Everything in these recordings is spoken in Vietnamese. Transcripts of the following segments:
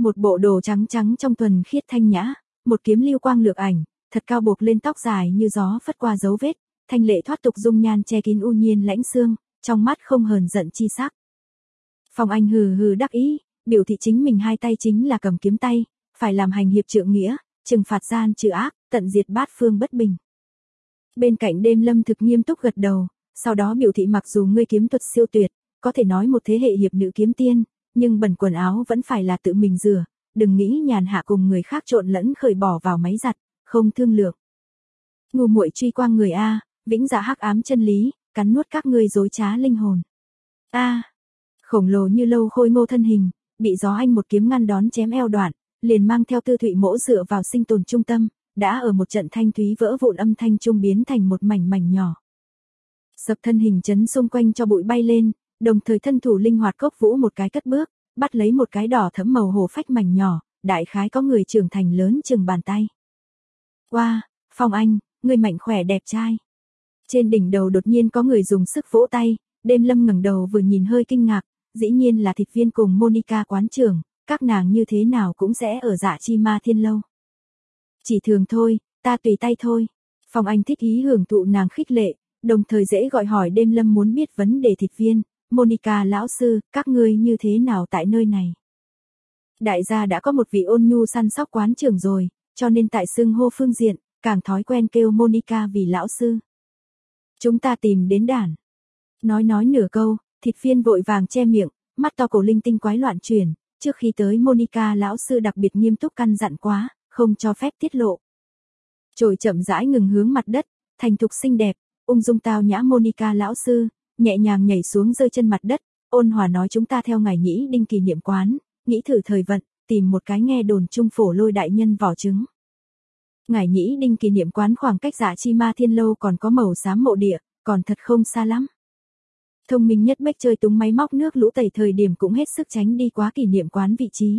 Một bộ đồ trắng trắng trong thuần khiết thanh nhã, một kiếm lưu quang lược ảnh, thật cao buộc lên tóc dài như gió phất qua dấu vết, thanh lệ thoát tục dung nhan che kín u nhiên lãnh xương, trong mắt không hờn giận chi sắc. Phong Anh hừ hừ đắc ý, biểu thị chính mình hai tay chính là cầm kiếm tay, phải làm hành hiệp trượng nghĩa, trừng phạt gian trừ ác, tận diệt bát phương bất bình. Bên cạnh Đêm Lâm thực nghiêm túc gật đầu, sau đó biểu thị mặc dù ngươi kiếm thuật siêu tuyệt, có thể nói một thế hệ hiệp nữ kiếm tiên, nhưng bẩn quần áo vẫn phải là tự mình rửa, đừng nghĩ nhàn hạ cùng người khác trộn lẫn khởi bỏ vào máy giặt, không thương lượng. Ngu muội truy quang người a, vĩnh dạ hắc ám chân lý, cắn nuốt các ngươi dối trá linh hồn. A, khổng lồ như lâu khôi ngô thân hình, bị gió anh một kiếm ngăn đón chém eo đoạn, liền mang theo Tư Thụy Mỗ dựa vào sinh tồn trung tâm, đã ở một trận thanh thúy vỡ vụn âm thanh trung biến thành một mảnh mảnh nhỏ. Sập thân hình chấn xung quanh cho bụi bay lên, đồng thời thân thủ linh hoạt cốc vũ một cái cất bước, bắt lấy một cái đỏ thẫm màu hổ phách mảnh nhỏ, đại khái có người trưởng thành lớn chừng bàn tay. Wow, Phong Anh, người mạnh khỏe đẹp trai. Trên đỉnh đầu đột nhiên có người dùng sức vỗ tay, Đêm Lâm ngẩng đầu vừa nhìn hơi kinh ngạc, dĩ nhiên là Thịt Viên cùng Monica quán trưởng, các nàng như thế nào cũng sẽ ở Dạ Chi Ma Thiên lâu. Chỉ thường thôi, ta tùy tay thôi. Phong Anh thích ý hưởng thụ nàng khích lệ, đồng thời dễ gọi hỏi Đêm Lâm muốn biết vấn đề Thịt Viên, Monica lão sư, các ngươi như thế nào tại nơi này? Đại gia đã có một vị ôn nhu săn sóc quán trưởng rồi, cho nên tại xưng hô phương diện, càng thói quen kêu Monica vì lão sư. Chúng ta tìm đến đàn. Nói nửa câu, Thịt Viên vội vàng che miệng, mắt to cổ linh tinh quái loạn chuyển, trước khi tới Monica lão sư đặc biệt nghiêm túc căn dặn quá, không cho phép tiết lộ. Trồi chậm rãi ngừng hướng mặt đất, thành thục xinh đẹp, ung dung tao nhã Monica lão sư, nhẹ nhàng nhảy xuống rơi chân mặt đất, ôn hòa nói chúng ta theo ngài Nhĩ Đinh kỷ niệm quán, nghĩ thử thời vận, tìm một cái nghe đồn trung phổ lôi đại nhân vỏ trứng. Ngài Nhĩ Đinh kỷ niệm quán khoảng cách Dạ Chi Ma Thiên lâu còn có màu xám mộ địa, còn thật không xa lắm. Thông minh nhất Bách chơi túng máy móc nước lũ tẩy thời điểm cũng hết sức tránh đi quá kỷ niệm quán vị trí.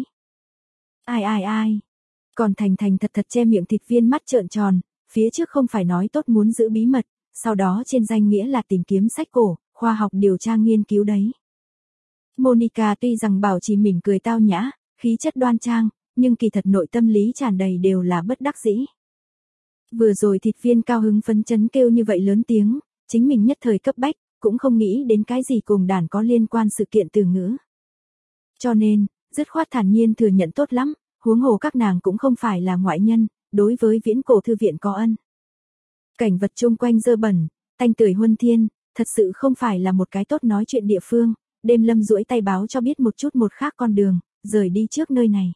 Ai. Còn thành thật che miệng Thịt Viên mắt trợn tròn, phía trước không phải nói tốt muốn giữ bí mật, sau đó trên danh nghĩa là tìm kiếm sách cổ, khoa học điều tra nghiên cứu đấy. Monica tuy rằng bảo trì mỉm cười tao nhã, khí chất đoan trang, nhưng kỳ thật nội tâm lý tràn đầy đều là bất đắc dĩ. Vừa rồi Thịt Viên cao hứng phấn chấn kêu như vậy lớn tiếng, chính mình nhất thời cấp bách, cũng không nghĩ đến cái gì cùng đàn có liên quan sự kiện từ ngữ. Cho nên, dứt khoát thản nhiên thừa nhận tốt lắm, huống hồ các nàng cũng không phải là ngoại nhân, đối với viễn cổ thư viện có ân. Cảnh vật chung quanh dơ bẩn, tanh tưởi huân thiên, thật sự không phải là một cái tốt nói chuyện địa phương, Đêm Lâm duỗi tay báo cho biết một chút một khác con đường, rời đi trước nơi này.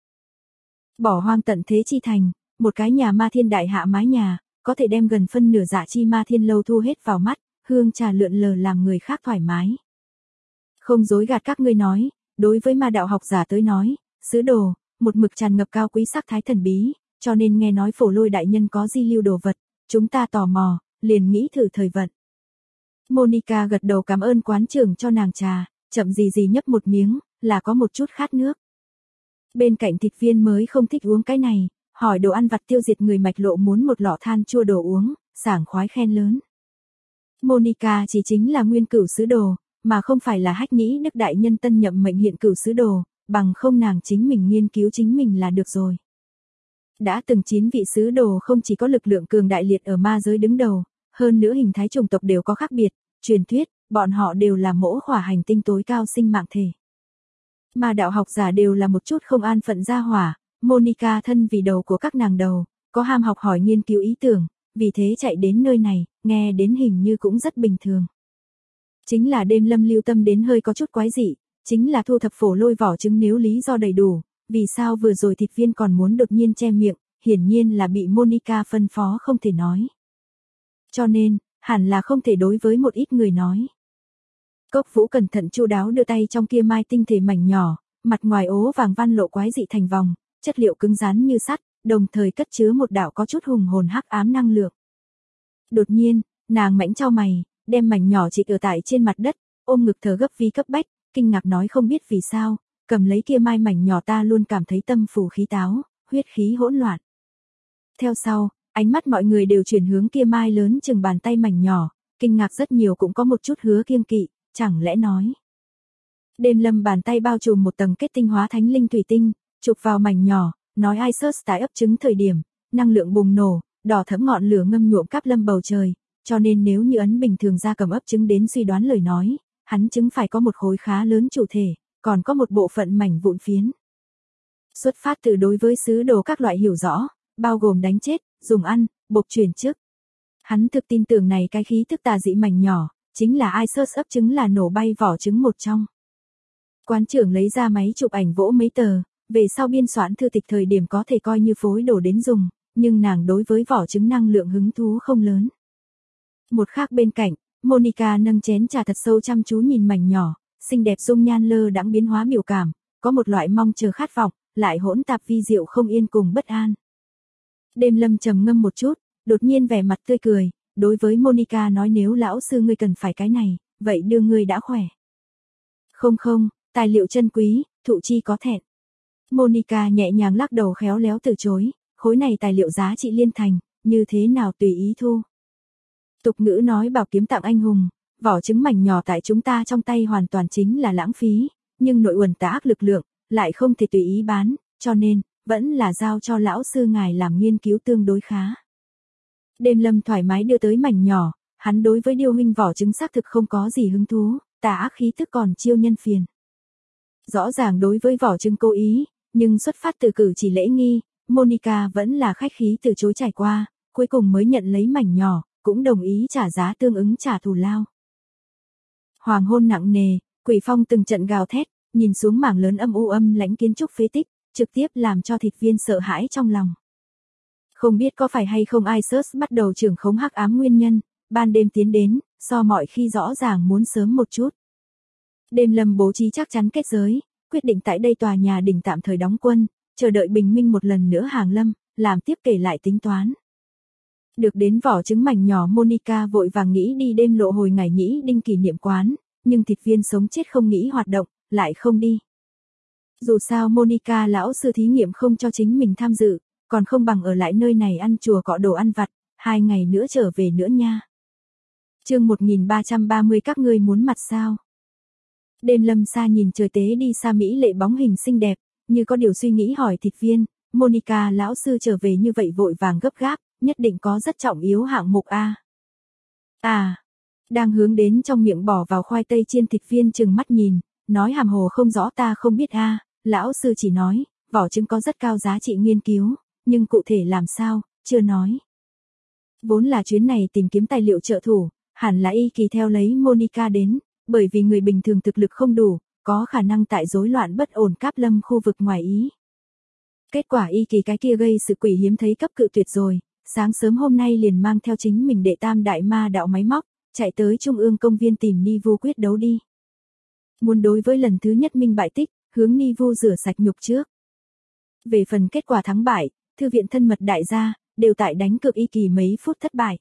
Bỏ hoang tận thế chi thành, một cái nhà ma thiên đại hạ mái nhà, có thể đem gần phân nửa Dạ Chi Ma Thiên lâu thu hết vào mắt, hương trà lượn lờ làm người khác thoải mái. Không dối gạt các ngươi nói, đối với ma đạo học giả tới nói, sứ đồ, một mực tràn ngập cao quý sắc thái thần bí, cho nên nghe nói phổ lôi đại nhân có di lưu đồ vật, chúng ta tò mò, liền nghĩ thử thời vận. Monica gật đầu cảm ơn quán trưởng cho nàng trà, chậm gì nhấp một miếng, là có một chút khát nước. Bên cạnh Thịt Viên mới không thích uống cái này, hỏi đồ ăn vặt tiêu diệt người mạch lộ muốn một lọ than chua đồ uống, sảng khoái khen lớn. Monica chỉ chính là nguyên cửu sứ đồ, mà không phải là Hách Nhĩ Đức đại nhân tân nhậm mệnh hiện cửu sứ đồ, bằng không nàng chính mình nghiên cứu chính mình là được rồi. Đã từng 9 vị sứ đồ không chỉ có lực lượng cường đại liệt ở ma giới đứng đầu, hơn nữa hình thái chủng tộc đều có khác biệt, truyền thuyết, bọn họ đều là mỗ khỏa hành tinh tối cao sinh mạng thể. Ma đạo học giả đều là một chút không an phận gia hỏa, Monica thân vì đầu của các nàng đầu, có ham học hỏi nghiên cứu ý tưởng, vì thế chạy đến nơi này, nghe đến hình như cũng rất bình thường. Chính là Đêm Lâm lưu tâm đến hơi có chút quái dị, chính là thu thập phổ lôi vỏ trứng nếu lý do đầy đủ, vì sao vừa rồi Thịt Viên còn muốn đột nhiên che miệng, hiển nhiên là bị Monica phân phó không thể nói. Cho nên, hẳn là không thể đối với một ít người nói. Cốc Vũ cẩn thận chu đáo đưa tay trong kia mai tinh thể mảnh nhỏ, mặt ngoài ố vàng văn lộ quái dị thành vòng, chất liệu cứng rắn như sắt, đồng thời cất chứa một đạo có chút hùng hồn hắc ám năng lượng. Đột nhiên, nàng mãnh chau mày, đem mảnh nhỏ chỉ ở tại trên mặt đất, ôm ngực thở gấp vì cấp bách, kinh ngạc nói không biết vì sao, cầm lấy kia mai mảnh nhỏ ta luôn cảm thấy tâm phủ khí táo, huyết khí hỗn loạn. Theo sau, ánh mắt mọi người đều chuyển hướng kia mai lớn chừng bàn tay mảnh nhỏ, kinh ngạc rất nhiều cũng có một chút hứa kiêng kỵ, chẳng lẽ nói. Đêm Lâm bàn tay bao trùm một tầng kết tinh hóa thánh linh thủy tinh, chụp vào mảnh nhỏ, nói Isus tái ấp trứng thời điểm, năng lượng bùng nổ, đỏ thẫm ngọn lửa ngâm nhuộm cáp lâm bầu trời, cho nên nếu như ấn bình thường gia cầm ấp trứng đến suy đoán lời nói, hắn trứng phải có một khối khá lớn chủ thể, còn có một bộ phận mảnh vụn phiến. Xuất phát từ đối với sứ đồ các loại hiểu rõ, bao gồm đánh chết, dùng ăn, bộc chuyển chức. Hắn thực tin tưởng này cái khí thức tà dị mảnh nhỏ, chính là Isus ấp trứng là nổ bay vỏ trứng một trong. Quán trưởng lấy ra máy chụp ảnh vỗ mấy tờ, về sau biên soạn thư tịch thời điểm có thể coi như phối đồ đến dùng, nhưng nàng đối với vỏ trứng năng lượng hứng thú không lớn. Một khác bên cạnh, Monica nâng chén trà thật sâu chăm chú nhìn mảnh nhỏ, xinh đẹp dung nhan lơ đãng biến hóa biểu cảm, có một loại mong chờ khát vọng, lại hỗn tạp vi diệu không yên cùng bất an. Đêm Lâm trầm ngâm một chút, đột nhiên vẻ mặt tươi cười, đối với Monica nói nếu lão sư ngươi cần phải cái này, vậy đưa ngươi đã khỏe. Không, tài liệu chân quý, thụ chi có thẹn. Monica nhẹ nhàng lắc đầu khéo léo từ chối, khối này tài liệu giá trị liên thành, như thế nào tùy ý thu. Tục ngữ nói bảo kiếm tặng anh hùng, vỏ trứng mảnh nhỏ tại chúng ta trong tay hoàn toàn chính là lãng phí, nhưng nội uẩn tà ác lực lượng, lại không thể tùy ý bán, cho nên, vẫn là giao cho lão sư ngài làm nghiên cứu tương đối khá. Đêm Lâm thoải mái đưa tới mảnh nhỏ, hắn đối với điêu huynh vỏ trứng xác thực không có gì hứng thú, tà ác khí tức còn chiêu nhân phiền. Rõ ràng đối với vỏ trứng cố ý, nhưng xuất phát từ cử chỉ lễ nghi, Monica vẫn là khách khí từ chối trải qua, cuối cùng mới nhận lấy mảnh nhỏ, cũng đồng ý trả giá tương ứng trả thù lao. Hoàng hôn nặng nề, quỷ phong từng trận gào thét, nhìn xuống mảng lớn âm u âm lãnh kiến trúc phế tích, trực tiếp làm cho thịt viên sợ hãi trong lòng. Không biết có phải hay không Isus bắt đầu trưởng khống hắc ám nguyên nhân, ban đêm tiến đến, so mọi khi rõ ràng muốn sớm một chút. Đêm Lâm bố trí chắc chắn kết giới, quyết định tại đây tòa nhà đỉnh tạm thời đóng quân, chờ đợi bình minh một lần nữa hàng lâm, làm tiếp kể lại tính toán. Được đến vỏ trứng mảnh nhỏ Monica vội vàng nghĩ đi đêm lộ hồi ngày nhĩ đinh kỷ niệm quán, nhưng thịt viên sống chết không nghĩ hoạt động, lại không đi. Dù sao Monica lão sư thí nghiệm không cho chính mình tham dự, còn không bằng ở lại nơi này ăn chùa cọ đồ ăn vặt, 2 ngày nữa trở về nữa nha. Chương 1330 các ngươi muốn mặt sao? Đêm Lâm xa nhìn trời tế đi xa mỹ lệ bóng hình xinh đẹp, như có điều suy nghĩ hỏi thịt viên, Monica lão sư trở về như vậy vội vàng gấp gáp, nhất định có rất trọng yếu hạng mục a. Đang hướng đến trong miệng bỏ vào khoai tây chiên thịt viên chừng mắt nhìn, nói hàm hồ không rõ ta không biết a, lão sư chỉ nói, vỏ trứng có rất cao giá trị nghiên cứu, nhưng cụ thể làm sao, chưa nói. Vốn là chuyến này tìm kiếm tài liệu trợ thủ, hẳn là y kỳ theo lấy Monica đến, bởi vì người bình thường thực lực không đủ, có khả năng tại rối loạn bất ổn cáp lâm khu vực ngoài ý. Kết quả y kỳ cái kia gây sự quỷ hiếm thấy cấp cự tuyệt rồi, sáng sớm hôm nay liền mang theo chính mình đệ tam đại ma đạo máy móc, chạy tới Trung ương công viên tìm Nivu quyết đấu đi. Muốn đối với lần thứ nhất minh bại tích, hướng Nivu rửa sạch nhục trước. Về phần kết quả thắng bại, thư viện thân mật đại gia, đều tại đánh cược y kỳ mấy phút thất bại.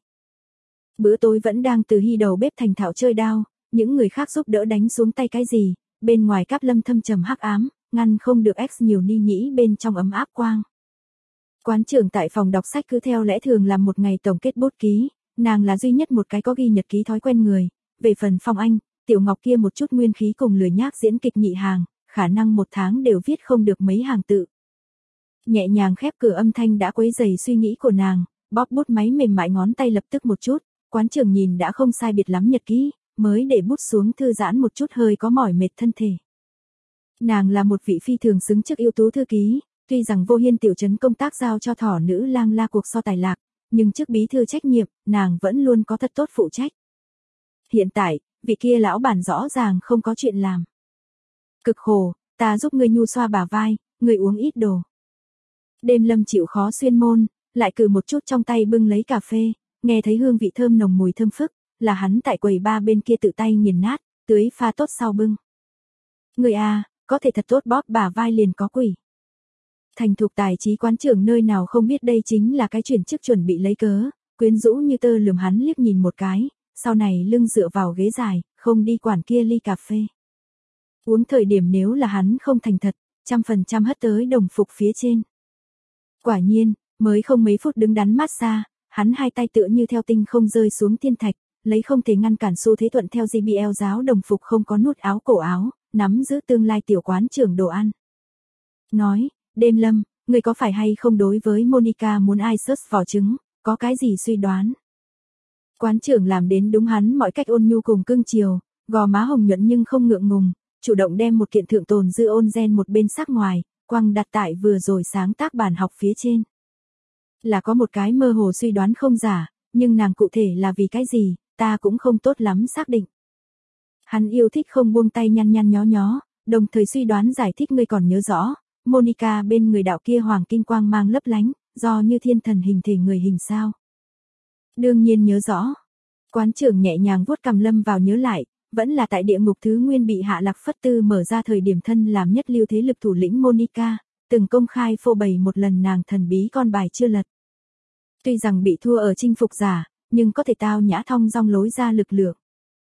Bữa tối vẫn đang từ hy đầu bếp thành thạo chơi đao, những người khác giúp đỡ đánh xuống tay cái gì, bên ngoài cáp lâm thâm trầm hắc ám, ngăn không được X nhiều ni nhĩ bên trong ấm áp quang. Quán trưởng tại phòng đọc sách cứ theo lẽ thường làm một ngày tổng kết bút ký, nàng là duy nhất một cái có ghi nhật ký thói quen người, về phần Phong Anh, Tiểu Ngọc kia một chút nguyên khí cùng lười nhác diễn kịch nhị hàng, khả năng một tháng đều viết không được mấy hàng tự. Nhẹ nhàng khép cửa âm thanh đã quấy rầy suy nghĩ của nàng, bóp bút máy mềm mại ngón tay lập tức một chút, quán trưởng nhìn đã không sai biệt lắm nhật ký, mới để bút xuống thư giãn một chút hơi có mỏi mệt thân thể. Nàng là một vị phi thường xứng chức ưu tú thư ký, tuy rằng Vô Hiên tiểu trấn công tác giao cho thỏ nữ lang la cuộc so tài lạc, nhưng trước bí thư trách nhiệm, nàng vẫn luôn có thật tốt phụ trách. Hiện tại, vị kia lão bản rõ ràng không có chuyện làm. Cực khổ, ta giúp ngươi nhu xoa bả vai, ngươi uống ít đồ. Đêm Lâm chịu khó xuyên môn, lại cử một chút trong tay bưng lấy cà phê, nghe thấy hương vị thơm nồng mùi thơm phức, là hắn tại quầy ba bên kia tự tay nghiền nát, tưới pha tốt sau bưng. Người a, có thể thật tốt bóp bả vai liền có quỷ. Thành thục tài trí quán trưởng nơi nào không biết đây chính là cái chuyển chức chuẩn bị lấy cớ, quyến rũ như tơ lườm hắn liếc nhìn một cái, sau này lưng dựa vào ghế dài, không đi quản kia ly cà phê. Uống thời điểm nếu là hắn không thành thật, 100% hất tới đồng phục phía trên. Quả nhiên, mới không mấy phút đứng đắn mát xa, hắn hai tay tựa như theo tinh không rơi xuống thiên thạch, lấy không thể ngăn cản xu thế thuận theo JBL giáo đồng phục không có nút áo cổ áo, nắm giữ tương lai tiểu quán trưởng đồ ăn. Nói, Đêm Lâm, ngươi có phải hay không đối với Monica muốn ai sớt vỏ trứng, có cái gì suy đoán? Quán trưởng làm đến đúng hắn mọi cách ôn nhu cùng cưng chiều, gò má hồng nhuận nhưng không ngượng ngùng, chủ động đem một kiện thượng tồn dư ôn gen một bên sắc ngoài, quăng đặt tại vừa rồi sáng tác bản học phía trên. Là có một cái mơ hồ suy đoán không giả, nhưng nàng cụ thể là vì cái gì, ta cũng không tốt lắm xác định. Hắn yêu thích không buông tay nhăn nhăn nhó nhó, đồng thời suy đoán giải thích ngươi còn nhớ rõ, Monica bên người đạo kia hoàng kim quang mang lấp lánh, do như thiên thần hình thể người hình sao. Đương nhiên nhớ rõ. Quán trưởng nhẹ nhàng vuốt cằm lâm vào nhớ lại, vẫn là tại địa ngục thứ nguyên bị Hạ Lạc Phất Tư mở ra thời điểm thân làm nhất lưu thế lực thủ lĩnh Monica, từng công khai phô bày một lần nàng thần bí con bài chưa lật. Tuy rằng bị thua ở chinh phục giả, nhưng có thể tao nhã thong dong lối ra lực lượng.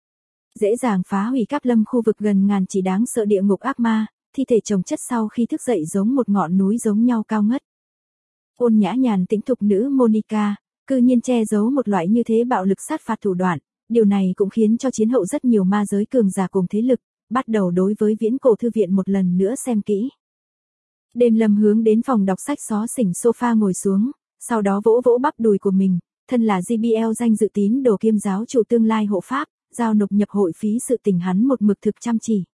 Dễ dàng phá hủy Cáp Lâm khu vực gần ngàn chỉ đáng sợ địa ngục ác ma, thi thể chồng chất sau khi thức dậy giống một ngọn núi giống nhau cao ngất. Ôn nhã nhàn tĩnh thục nữ Monica, cư nhiên che giấu một loại như thế bạo lực sát phạt thủ đoạn, điều này cũng khiến cho chiến hậu rất nhiều ma giới cường giả cùng thế lực, bắt đầu đối với viễn cổ thư viện một lần nữa xem kỹ. Đêm Lâm hướng đến phòng đọc sách xó xỉnh sofa ngồi xuống, sau đó vỗ vỗ bắp đùi của mình, thân là GBL danh dự tín đồ kiêm giáo chủ tương lai hộ pháp, giao nộp nhập hội phí sự tình hắn một mực thực chăm chỉ.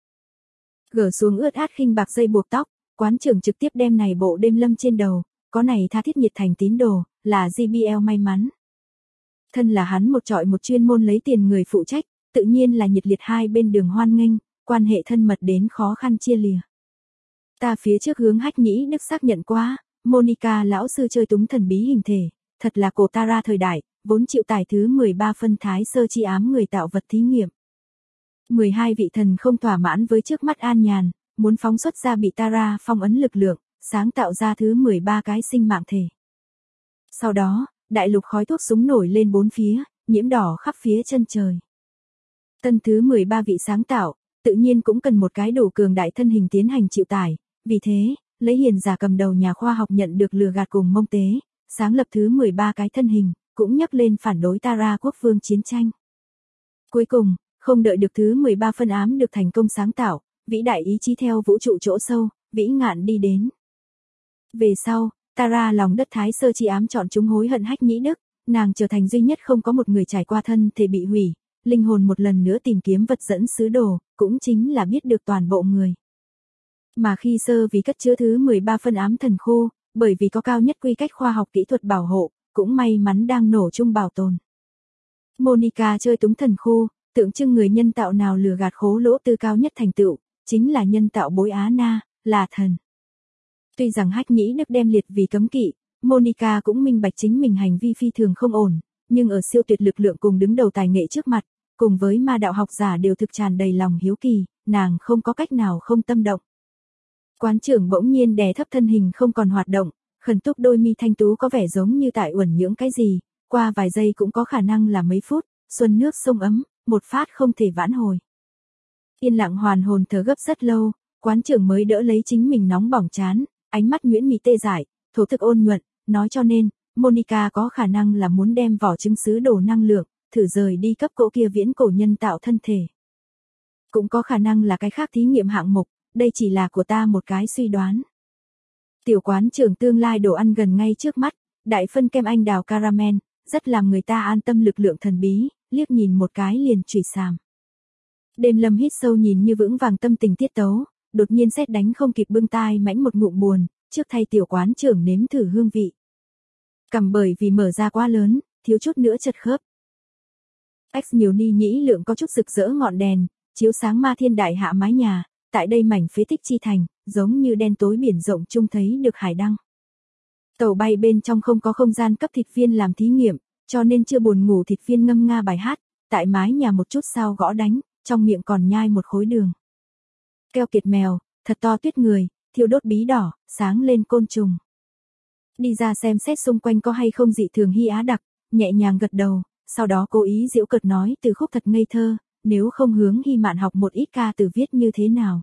Gỡ xuống ướt át khinh bạc dây buộc tóc, quán trưởng trực tiếp đem này bộ Đêm Lâm trên đầu, có này tha thiết nhiệt thành tín đồ, là GBL may mắn. Thân là hắn một trọi một chuyên môn lấy tiền người phụ trách, tự nhiên là nhiệt liệt hai bên đường hoan nghênh, quan hệ thân mật đến khó khăn chia lìa. Ta phía trước hướng Hách Nhĩ Đức xác nhận qua, Monica lão sư chơi túng thần bí hình thể, thật là cổ Tara thời đại, vốn chịu tải thứ 13 phân thái sơ chi ám người tạo vật thí nghiệm. 12 vị thần không thỏa mãn với trước mắt an nhàn, muốn phóng xuất ra bị Tara phong ấn lực lượng, sáng tạo ra thứ 13 cái sinh mạng thể. Sau đó, đại lục khói thuốc súng nổi lên bốn phía, nhiễm đỏ khắp phía chân trời. Tân thứ 13 vị sáng tạo, tự nhiên cũng cần một cái đủ cường đại thân hình tiến hành chịu tải, vì thế, lấy hiền giả cầm đầu nhà khoa học nhận được lừa gạt cùng mông tế, sáng lập thứ 13 cái thân hình, cũng nhắc lên phản đối Tara quốc vương chiến tranh. Cuối cùng, không đợi được thứ 13 phân ám được thành công sáng tạo, vĩ đại ý chí theo vũ trụ chỗ sâu, vĩ ngạn đi đến. Về sau, Tara lòng đất thái sơ chi ám chọn chúng hối hận Hách Nhĩ Đức, nàng trở thành duy nhất không có một người trải qua thân thể bị hủy, linh hồn một lần nữa tìm kiếm vật dẫn sứ đồ, cũng chính là biết được toàn bộ người. Mà khi sơ vì cất chứa thứ 13 phân ám thần khu, bởi vì có cao nhất quy cách khoa học kỹ thuật bảo hộ, cũng may mắn đang nổ chung bảo tồn. Monica chơi túng thần khu, tượng trưng người nhân tạo nào lừa gạt khố lỗ tư cao nhất thành tựu, chính là nhân tạo bối Á Na, là thần. Tuy rằng Hách Nhĩ Đức đem liệt vì cấm kỵ, Monica cũng minh bạch chính mình hành vi phi thường không ổn, nhưng ở siêu tuyệt lực lượng cùng đứng đầu tài nghệ trước mặt, cùng với ma đạo học giả đều thực tràn đầy lòng hiếu kỳ, nàng không có cách nào không tâm động. Quán trưởng bỗng nhiên đè thấp thân hình không còn hoạt động, khẩn túc đôi mi thanh tú có vẻ giống như tại uẩn nhưỡng cái gì, qua vài giây cũng có khả năng là mấy phút, xuân nước sông ấm, một phát không thể vãn hồi. Yên lặng hoàn hồn thở gấp rất lâu, quán trưởng mới đỡ lấy chính mình nóng bỏng chán, ánh mắt nhuyễn mị tê dại, thổ thực ôn nhuận, nói cho nên, Monica có khả năng là muốn đem vỏ trứng sứ đồ năng lượng, thử rời đi cấp cỗ kia viễn cổ nhân tạo thân thể. Cũng có khả năng là cái khác thí nghiệm hạng mục, đây chỉ là của ta một cái suy đoán. Tiểu quán trưởng tương lai đồ ăn gần ngay trước mắt, đại phân kem anh đào caramel, rất làm người ta an tâm lực lượng thần bí, liếc nhìn một cái liền chửi sàm. Đêm Lâm hít sâu nhìn như vững vàng tâm tình tiết tấu, đột nhiên sét đánh không kịp bưng tai mãnh một ngụm buồn, trước thay tiểu quán trưởng nếm thử hương vị. Cầm bởi vì mở ra quá lớn, thiếu chút nữa chật khớp. X nhiều ni nhĩ lượng có chút rực rỡ ngọn đèn, chiếu sáng ma thiên đại hạ mái nhà, tại đây mảnh phế tích chi thành, giống như đen tối biển rộng chung thấy được hải đăng. Tàu bay bên trong không có không gian cấp thịt viên làm thí nghiệm, cho nên chưa buồn ngủ thịt viên ngâm nga bài hát, tại mái nhà một chút sao gõ đánh, trong miệng còn nhai một khối đường. Keo kiệt mèo, thật to tuyết người, thiêu đốt bí đỏ, sáng lên côn trùng. Đi ra xem xét xung quanh có hay không dị thường Hy Á đặc, nhẹ nhàng gật đầu, sau đó cố ý giễu cợt nói từ khúc thật ngây thơ, nếu không hướng Hy Mạn học một ít ca từ viết như thế nào.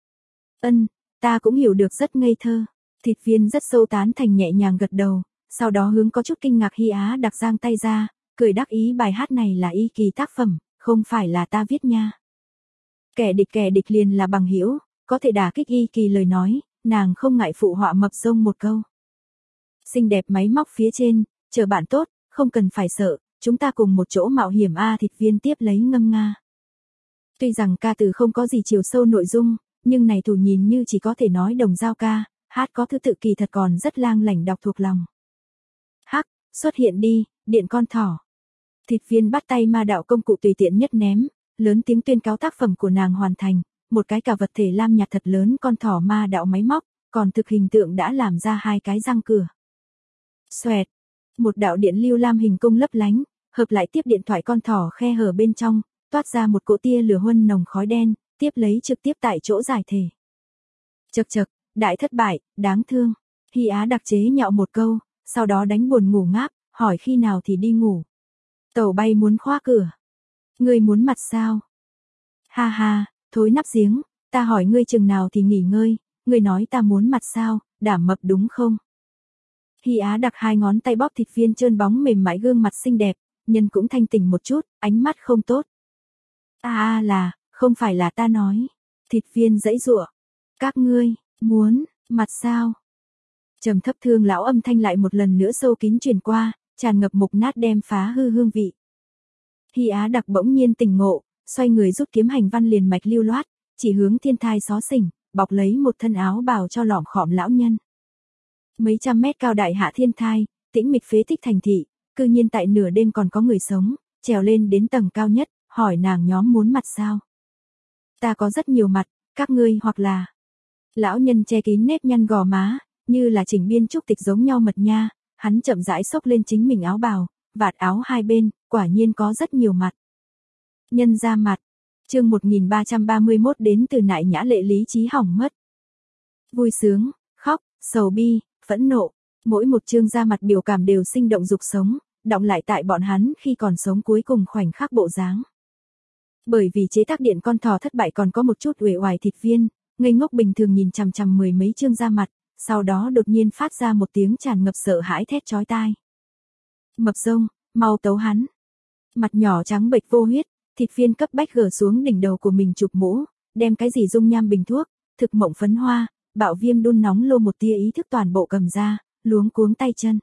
Ta cũng hiểu được rất ngây thơ. Thịt viên rất sâu tán thành nhẹ nhàng gật đầu, sau đó hướng có chút kinh ngạc Hy Á đặc giang tay ra, cười đắc ý bài hát này là y kỳ tác phẩm, không phải là ta viết nha. Kẻ địch liền là bằng hữu, có thể đả kích y kỳ lời nói, nàng không ngại phụ họa mập rông một câu. Xinh đẹp máy móc phía trên, chờ bạn tốt, không cần phải sợ, chúng ta cùng một chỗ mạo hiểm a. Thịt viên tiếp lấy ngâm nga. Tuy rằng ca từ không có gì chiều sâu nội dung, nhưng này thủ nhìn như chỉ có thể nói đồng dao ca, hát có thứ tự kỳ thật còn rất lang lảnh đọc thuộc lòng. Hắc, xuất hiện đi, điện con thỏ. Thịt viên bắt tay ma đạo công cụ tùy tiện nhất ném, lớn tiếng tuyên cáo tác phẩm của nàng hoàn thành, một cái cả vật thể lam nhạt thật lớn con thỏ ma đạo máy móc, còn thực hình tượng đã làm ra hai cái răng cửa. Xoẹt, một đạo điện lưu lam hình cung lấp lánh, hợp lại tiếp điện thoại con thỏ khe hở bên trong, toát ra một cỗ tia lửa huân nồng khói đen, tiếp lấy trực tiếp tại chỗ giải thể. Chậc chậc, đại thất bại, đáng thương. Hy Á đặc chế nhạo một câu, sau đó đánh buồn ngủ ngáp, hỏi khi nào thì đi ngủ. Tàu bay muốn khóa cửa. Ngươi muốn mặt sao? Ha ha, thối nắp giếng, ta hỏi ngươi chừng nào thì nghỉ ngơi, ngươi nói ta muốn mặt sao, đảm mập đúng không? Hy Á đặt hai ngón tay bóp thịt viên trơn bóng mềm mại gương mặt xinh đẹp, nhân cũng thanh tỉnh một chút, ánh mắt không tốt. Là, không phải là ta nói. Thịt viên giãy giụa. Các ngươi, muốn, mặt sao? Trầm thấp thương lão âm thanh lại một lần nữa sâu kín truyền qua, tràn ngập mục nát đem phá hư hương vị. Hy Á đặc bỗng nhiên tỉnh ngộ, xoay người rút kiếm hành văn liền mạch lưu loát, chỉ hướng thiên thai xó xỉnh, bọc lấy một thân áo bào cho lỏm khỏm lão nhân. Mấy trăm mét cao đại hạ thiên thai, tĩnh mịch phế tích thành thị, cư nhiên tại nửa đêm còn có người sống, trèo lên đến tầng cao nhất, hỏi nàng nhóm muốn mặt sao? Ta có rất nhiều mặt, các ngươi hoặc là... Lão nhân che kín nếp nhăn gò má, như là chỉnh biên trúc tịch giống nhau mật nha, hắn chậm rãi xốc lên chính mình áo bào, vạt áo hai bên, quả nhiên có rất nhiều mặt. Nhân ra mặt, chương 1331 đến từ nại nhã lệ lý trí hỏng mất. Vui sướng, khóc, sầu bi, phẫn nộ, mỗi một chương ra mặt biểu cảm đều sinh động dục sống, đọng lại tại bọn hắn khi còn sống cuối cùng khoảnh khắc bộ dáng. Bởi vì chế tác điện con thỏ thất bại còn có một chút uể oải thịt viên, ngây ngốc bình thường nhìn chằm chằm mười mấy chương ra mặt, sau đó đột nhiên phát ra một tiếng tràn ngập sợ hãi thét chói tai. Mập rông, mau tấu hắn. Mặt nhỏ trắng bệch vô huyết, thịt viên cấp bách gỡ xuống đỉnh đầu của mình chụp mũ, đem cái gì dung nham bình thuốc, thực mộng phấn hoa, bạo viêm đun nóng lô một tia ý thức toàn bộ cầm ra, luống cuống tay chân.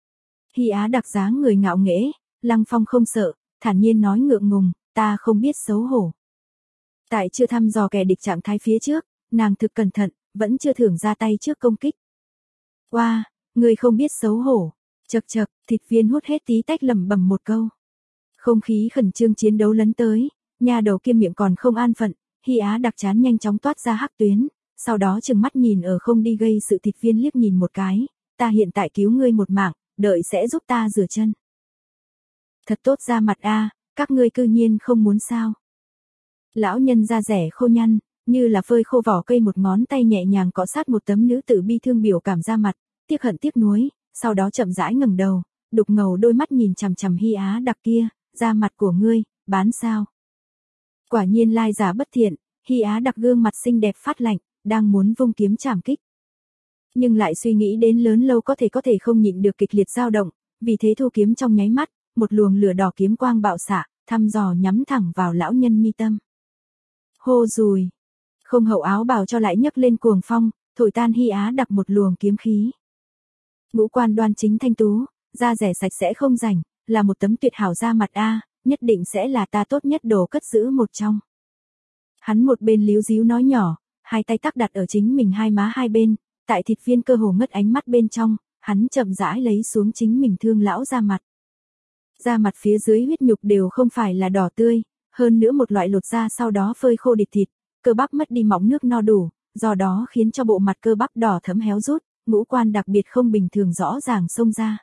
Hy Á đặc dáng người ngạo nghễ, Lăng Phong không sợ, thản nhiên nói ngượng ngùng, ta không biết xấu hổ. Tại chưa thăm dò kẻ địch trạng thái phía trước, nàng thực cẩn thận, vẫn chưa thưởng ra tay trước công kích. Wow, người không biết xấu hổ. Chậc chậc, thịt viên hút hết tí tách lẩm bẩm một câu. Không khí khẩn trương chiến đấu lấn tới, nhà đầu kia miệng còn không an phận, Hy Á đặc chán nhanh chóng toát ra hắc tuyến, sau đó trừng mắt nhìn ở không đi gây sự thịt viên liếc nhìn một cái, ta hiện tại cứu ngươi một mạng, đợi sẽ giúp ta rửa chân. Thật tốt ra mặt a, các ngươi cư nhiên không muốn sao? Lão nhân da rẻ khô nhăn, như là phơi khô vỏ cây một ngón tay nhẹ nhàng cọ sát một tấm nữ tử bi thương biểu cảm ra mặt, tiếc hận tiếc nuối, sau đó chậm rãi ngẩng đầu, đục ngầu đôi mắt nhìn chằm chằm Hy Á đặc kia, da mặt của ngươi, bán sao? Quả nhiên lai giả bất thiện, Hy Á đặc gương mặt xinh đẹp phát lạnh, đang muốn vung kiếm chảm kích. Nhưng lại suy nghĩ đến lớn lâu có thể không nhịn được kịch liệt dao động, vì thế thu kiếm trong nháy mắt, một luồng lửa đỏ kiếm quang bạo xạ, thăm dò nhắm thẳng vào lão nhân mi tâm. Hô dùi, không hậu áo bào cho lại nhấc lên cuồng phong, thổi tan Hy Á đặc một luồng kiếm khí. Ngũ quan đoan chính thanh tú, da rẻ sạch sẽ không rảnh, là một tấm tuyệt hảo da mặt a, nhất định sẽ là ta tốt nhất đồ cất giữ một trong. Hắn một bên líu díu nói nhỏ, hai tay tắc đặt ở chính mình hai má hai bên, tại thịt viên cơ hồ ngất ánh mắt bên trong, hắn chậm rãi lấy xuống chính mình thương lão da mặt. Da mặt phía dưới huyết nhục đều không phải là đỏ tươi, hơn nữa một loại lột da sau đó phơi khô địt thịt, cơ bắp mất đi mọng nước no đủ, do đó khiến cho bộ mặt cơ bắp đỏ thẫm héo rút, ngũ quan đặc biệt không bình thường rõ ràng xông ra.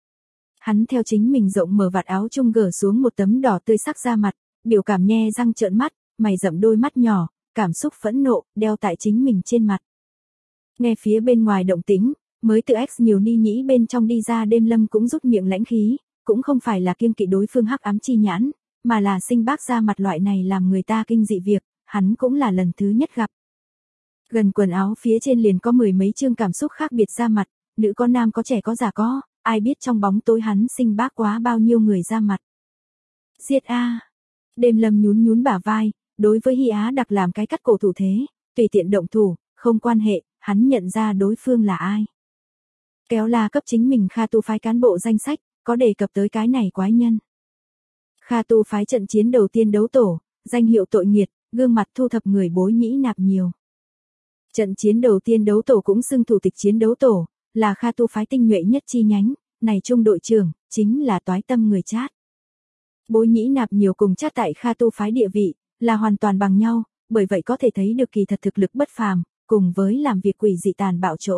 Hắn theo chính mình rộng mở vạt áo chung gỡ xuống một tấm đỏ tươi sắc da mặt, biểu cảm nhe răng trợn mắt, mày rậm đôi mắt nhỏ, cảm xúc phẫn nộ, đeo tại chính mình trên mặt. Nghe phía bên ngoài động tĩnh, mới từ X nhiều ni nhĩ bên trong đi ra đêm lâm cũng rút miệng lãnh khí, cũng không phải là kiêng kỵ đối phương hắc ám chi nhãn, mà là sinh bác ra mặt loại này làm người ta kinh dị việc, hắn cũng là lần thứ nhất gặp. Gần quần áo phía trên liền có mười mấy chương cảm xúc khác biệt ra mặt, nữ có nam có trẻ có già có, ai biết trong bóng tối hắn sinh bác quá bao nhiêu người ra mặt. Giết a. Đêm lâm nhún nhún bả vai, đối với Hy Á đặc làm cái cắt cổ thủ thế, tùy tiện động thủ, không quan hệ, hắn nhận ra đối phương là ai. Kéo la cấp chính mình Kha Tu phái cán bộ danh sách, có đề cập tới cái này quái nhân. Kha Tu phái trận chiến đầu tiên đấu tổ, danh hiệu tội nghiệt, gương mặt thu thập người Bối Nhĩ Nạp nhiều. Trận chiến đầu tiên đấu tổ cũng xưng thủ tịch chiến đấu tổ, là Kha Tu phái tinh nhuệ nhất chi nhánh, này trung đội trưởng, chính là Toái Tâm người Chát. Bối Nhĩ Nạp nhiều cùng Chát tại Kha Tu phái địa vị, là hoàn toàn bằng nhau, bởi vậy có thể thấy được kỳ thật thực lực bất phàm, cùng với làm việc quỷ dị tàn bạo chỗ.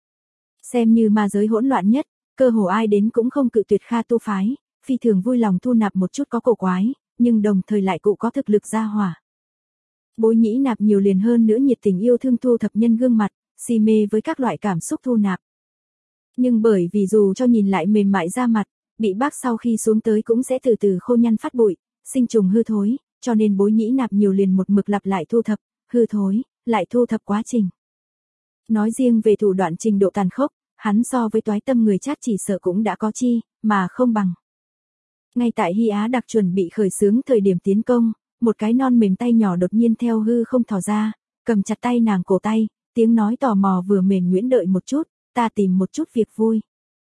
Xem như ma giới hỗn loạn nhất, cơ hồ ai đến cũng không cự tuyệt Kha Tu phái, phi thường vui lòng thu nạp một chút có cổ quái, nhưng đồng thời lại cụ có thực lực gia hỏa. Bối Nhĩ Nạp nhiều liền hơn nữa nhiệt tình yêu thương thu thập nhân gương mặt, si mê với các loại cảm xúc thu nạp. Nhưng bởi vì dù cho nhìn lại mềm mại da mặt, bị bác sau khi xuống tới cũng sẽ từ từ khô nhăn phát bụi, sinh trùng hư thối, cho nên Bối Nhĩ Nạp nhiều liền một mực lặp lại thu thập, hư thối, lại thu thập quá trình. Nói riêng về thủ đoạn trình độ tàn khốc, hắn so với Toái Tâm người Chát chỉ sợ cũng đã có chi, mà không bằng. Ngay tại Hy Á Đặc chuẩn bị khởi xướng thời điểm tiến công, một cái non mềm tay nhỏ đột nhiên theo hư không thò ra, cầm chặt tay nàng cổ tay, tiếng nói tò mò vừa mềm nhuyễn đợi một chút, ta tìm một chút việc vui.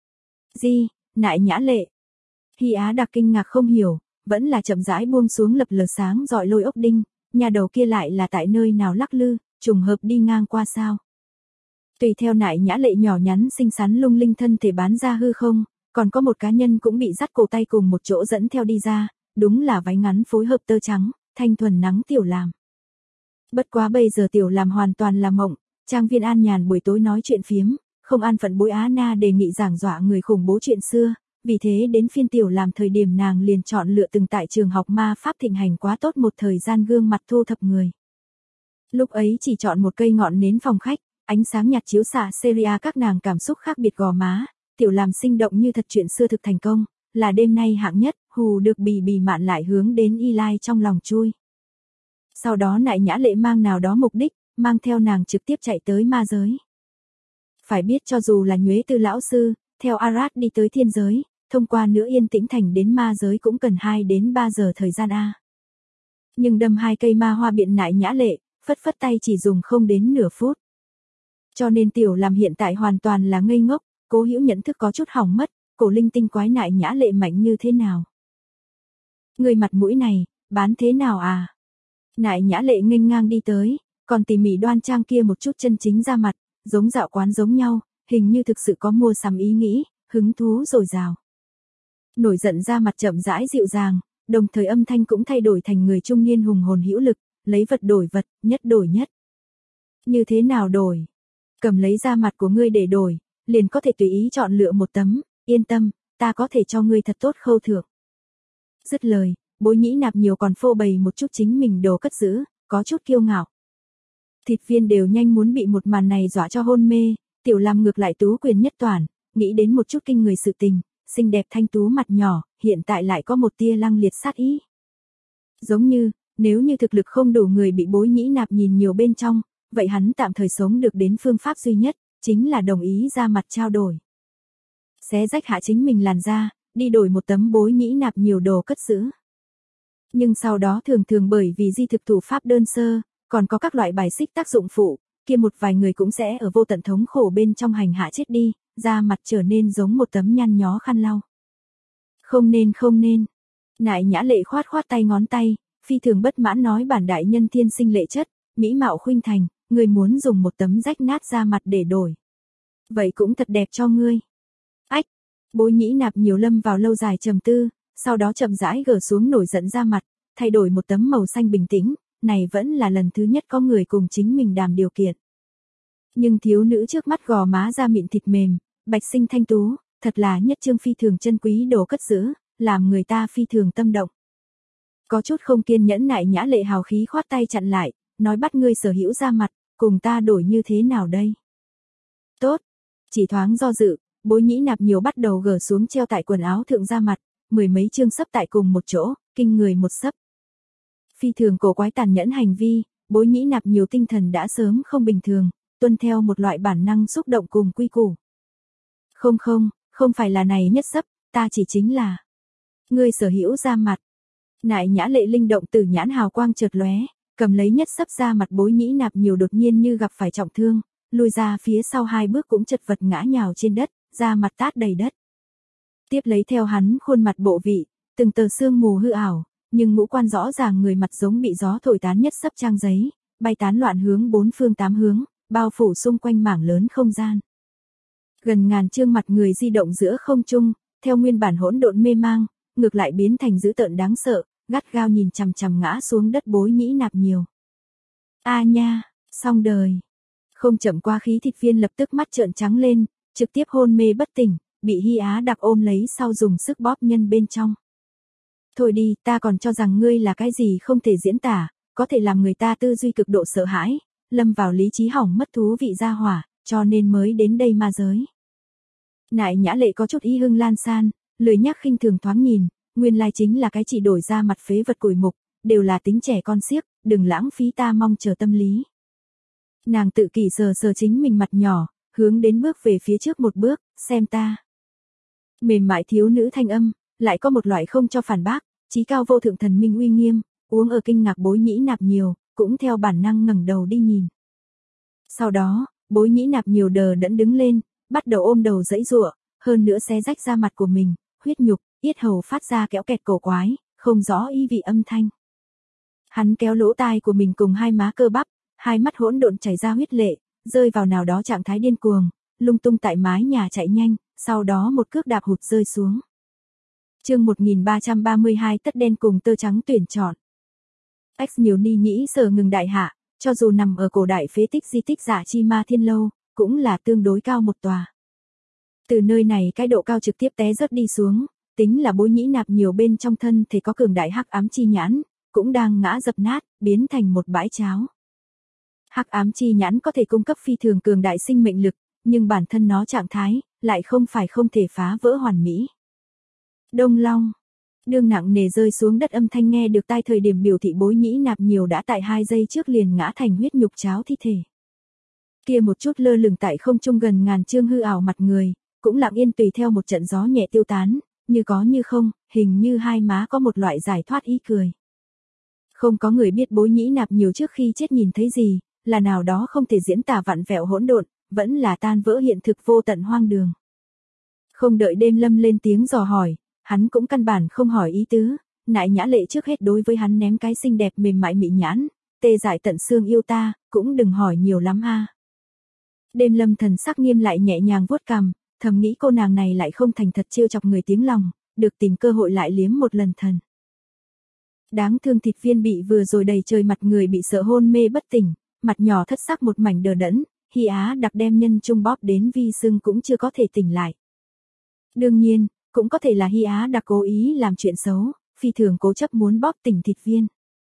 Gì, Nại Nhã Lệ. Hy Á Đặc kinh ngạc không hiểu, vẫn là chậm rãi buông xuống lập lờ sáng dọi lôi ốc đinh, nhà đầu kia lại là tại nơi nào lắc lư, trùng hợp đi ngang qua sao. Tùy theo Nại Nhã Lệ nhỏ nhắn xinh xắn lung linh thân thể bán ra hư không, còn có một cá nhân cũng bị dắt cổ tay cùng một chỗ dẫn theo đi ra, đúng là váy ngắn phối hợp tơ trắng, thanh thuần nắng Tiểu Làm. Bất quá bây giờ Tiểu Làm hoàn toàn là mộng, trang viên an nhàn buổi tối nói chuyện phiếm, không an phận Bối Á Na đề nghị giảng dọa người khủng bố chuyện xưa, vì thế đến phiên Tiểu Làm thời điểm nàng liền chọn lựa từng tại trường học ma pháp thịnh hành quá tốt một thời gian gương mặt thu thập người. Lúc ấy chỉ chọn một cây ngọn nến phòng khách, ánh sáng nhạt chiếu xạ Seria các nàng cảm xúc khác biệt gò má, Tiểu Làm sinh động như thật chuyện xưa thực thành công, là đêm nay hạng nhất, hù được bì bì mạn lại hướng đến Y Lai trong lòng chui. Sau đó Nại Nhã Lệ mang nào đó mục đích, mang theo nàng trực tiếp chạy tới ma giới. Phải biết cho dù là Nhuế Tư lão sư, theo Arad đi tới thiên giới, thông qua nữa Yên Tĩnh Thành đến ma giới cũng cần 2 đến 3 giờ thời gian a. Nhưng đâm 2 cây ma hoa biện Nại Nhã Lệ, phất phất tay chỉ dùng không đến nửa phút. Cho nên Tiểu Làm hiện tại hoàn toàn là ngây ngốc, Cố Hữu nhận thức có chút hỏng mất, cổ linh tinh quái Nại Nhã Lệ mạnh như thế nào? Người mặt mũi này, bán thế nào à? Nại Nhã Lệ nghênh ngang đi tới, còn tỉ mỉ đoan trang kia một chút chân chính ra mặt, giống dạo quán giống nhau, hình như thực sự có mua sắm ý nghĩ, hứng thú dồi dào. Nổi giận ra mặt chậm rãi dịu dàng, đồng thời âm thanh cũng thay đổi thành người trung niên hùng hồn hữu lực, lấy vật đổi vật, nhất đổi nhất. Như thế nào đổi? Cầm lấy ra mặt của ngươi để đổi, liền có thể tùy ý chọn lựa một tấm, yên tâm, ta có thể cho ngươi thật tốt khâu thưởng. Dứt lời, Bối Nhĩ Nạp nhiều còn phô bày một chút chính mình đồ cất giữ, có chút kiêu ngạo. Thịt viên đều nhanh muốn bị một màn này dọa cho hôn mê, Tiểu Làm ngược lại tú quyền nhất toàn, nghĩ đến một chút kinh người sự tình, xinh đẹp thanh tú mặt nhỏ, hiện tại lại có một tia lăng liệt sát ý. Giống như, nếu như thực lực không đủ người bị Bối Nhĩ Nạp nhìn nhiều bên trong, vậy hắn tạm thời sống được đến phương pháp duy nhất, chính là đồng ý ra mặt trao đổi. Xé rách hạ chính mình làn da, đi đổi một tấm Bối Nhĩ Nạp nhiều đồ cất giữ. Nhưng sau đó thường thường bởi vì di thực thủ pháp đơn sơ, còn có các loại bài xích tác dụng phụ, kia một vài người cũng sẽ ở vô tận thống khổ bên trong hành hạ chết đi, da mặt trở nên giống một tấm nhăn nhó khăn lau. Không nên. Nại Nhã Lệ khoát khoát tay ngón tay, phi thường bất mãn nói bản đại nhân thiên sinh lệ chất, mỹ mạo khuynh thành, người muốn dùng một tấm rách nát da mặt để đổi. Vậy cũng thật đẹp cho ngươi. Ách, Bối Nhĩ Nạp nhiều lâm vào lâu dài trầm tư, sau đó chậm rãi gỡ xuống nổi giận da mặt, thay đổi một tấm màu xanh bình tĩnh, này vẫn là lần thứ nhất có người cùng chính mình đàm điều kiện. Nhưng thiếu nữ trước mắt gò má da mịn thịt mềm, bạch sinh thanh tú, thật là nhất trương phi thường chân quý đồ cất giữ, làm người ta phi thường tâm động. Có chút không kiên nhẫn Nại Nhã Lệ hào khí khoát tay chặn lại, nói bắt ngươi sở hữu da mặt, cùng ta đổi như thế nào đây? Tốt, chỉ thoáng do dự, Bối Nhĩ Nạp nhiều bắt đầu gỡ xuống treo tại quần áo thượng da mặt, 10 mấy chương sấp tại cùng một chỗ, kinh người một sấp. Phi thường cổ quái tàn nhẫn hành vi, Bối Nhĩ Nạp nhiều tinh thần đã sớm không bình thường, tuân theo một loại bản năng xúc động cùng quy củ. Không phải là này nhất sấp, ta chỉ chính là ngươi sở hữu da mặt. Nại Nhã Lệ linh động từ nhãn hào quang chợt lóe, cầm lấy nhất sấp da mặt Bối Nhĩ Nạp nhiều đột nhiên như gặp phải trọng thương, lui ra phía sau 2 bước cũng chật vật ngã nhào trên đất, da mặt tát đầy đất. Tiếp lấy theo hắn khuôn mặt bộ vị, từng tờ sương mù hư ảo, nhưng ngũ quan rõ ràng người mặt giống bị gió thổi tán nhất sấp trang giấy, bay tán loạn hướng 4 phương 8 hướng, bao phủ xung quanh mảng lớn không gian. Gần ngàn trương mặt người di động giữa không trung, theo nguyên bản hỗn độn mê mang, ngược lại biến thành dữ tợn đáng sợ, gắt gao nhìn chằm chằm ngã xuống đất Bối Nhĩ Nạp Nhiều. A nha, xong đời. Không chậm qua khí thịt viên lập tức mắt trợn trắng lên, trực tiếp hôn mê bất tỉnh, bị Hy Á Đặc ôm lấy sau dùng sức bóp nhân bên trong. Thôi đi, ta còn cho rằng ngươi là cái gì không thể diễn tả, có thể làm người ta tư duy cực độ sợ hãi, lâm vào lý trí hỏng mất thú vị ra hỏa, cho nên mới đến đây ma giới. Nại Nhã Lệ có chút y hưng lan san, lười nhác khinh thường thoáng nhìn, nguyên lai chính là cái chỉ đổi ra mặt phế vật củi mục, đều là tính trẻ con xiếc, đừng lãng phí ta mong chờ tâm lý. Nàng tự kỷ sờ sờ chính mình mặt nhỏ, hướng đến bước về phía trước một bước, xem ta. Mềm mại thiếu nữ thanh âm, lại có một loại không cho phản bác, chí cao vô thượng thần minh uy nghiêm, uống ở kinh ngạc Bối Nhĩ Nạp Nhiều, cũng theo bản năng ngẩng đầu đi nhìn. Sau đó, Bối Nhĩ Nạp Nhiều đờ đẫn đứng lên, bắt đầu ôm đầu giãy giụa, hơn nữa xé rách da mặt của mình, huyết nhục, yết hầu phát ra kéo kẹt cổ quái, không rõ ý vị âm thanh. Hắn kéo lỗ tai của mình cùng 2 má cơ bắp, 2 mắt hỗn độn chảy ra huyết lệ, rơi vào nào đó trạng thái điên cuồng, lung tung tại mái nhà chạy nhanh, sau đó một cước đạp hụt rơi xuống. Chương 1332 tất đen cùng tơ trắng tuyển chọn. X nhiều ni nhĩ sở ngừng đại hạ, cho dù nằm ở cổ đại phế tích di tích Dạ Chi Ma Thiên Lâu, cũng là tương đối cao một tòa. Từ nơi này cái độ cao trực tiếp té rớt đi xuống, tính là Bối Nhĩ Nạp Nhiều bên trong thân thể có cường đại hắc ám chi nhãn, cũng đang ngã dập nát, biến thành một bãi cháo. Hắc ám chi nhãn có thể cung cấp phi thường cường đại sinh mệnh lực, nhưng bản thân nó trạng thái, lại không phải không thể phá vỡ hoàn mỹ. Đông Long. Đương nặng nề rơi xuống đất âm thanh nghe được tai thời điểm biểu thị Bối Nhĩ Nạp Nhiều đã tại 2 giây trước liền ngã thành huyết nhục cháo thi thể. Kia một chút lơ lửng tại không trung gần ngàn trương hư ảo mặt người, cũng lặng yên tùy theo một trận gió nhẹ tiêu tán, như có như không, hình như 2 má có một loại giải thoát ý cười. Không có người biết Bối Nhĩ Nạp Nhiều trước khi chết nhìn thấy gì, là nào đó không thể diễn tả vặn vẹo hỗn độn, vẫn là tan vỡ hiện thực vô tận hoang đường. Không đợi Đêm Lâm lên tiếng dò hỏi, hắn cũng căn bản không hỏi ý tứ, Nại Nhã Lệ trước hết đối với hắn ném cái xinh đẹp mềm mại mị nhãn, tê dại tận xương yêu ta, cũng đừng hỏi nhiều lắm ha. Đêm Lâm thần sắc nghiêm lại nhẹ nhàng vuốt cằm, thầm nghĩ cô nàng này lại không thành thật trêu chọc người tiếng lòng, được tìm cơ hội lại liếm một lần thần. Đáng thương thịt viên bị vừa rồi đầy trời mặt người bị sợ hôn mê bất tỉnh, mặt nhỏ thất sắc một mảnh đờ đẫn, Hy Á Đặc đem nhân trung bóp đến vi sưng cũng chưa có thể tỉnh lại. Đương nhiên, cũng có thể là Hy Á Đặc cố ý làm chuyện xấu, phi thường cố chấp muốn bóp tỉnh thịt viên.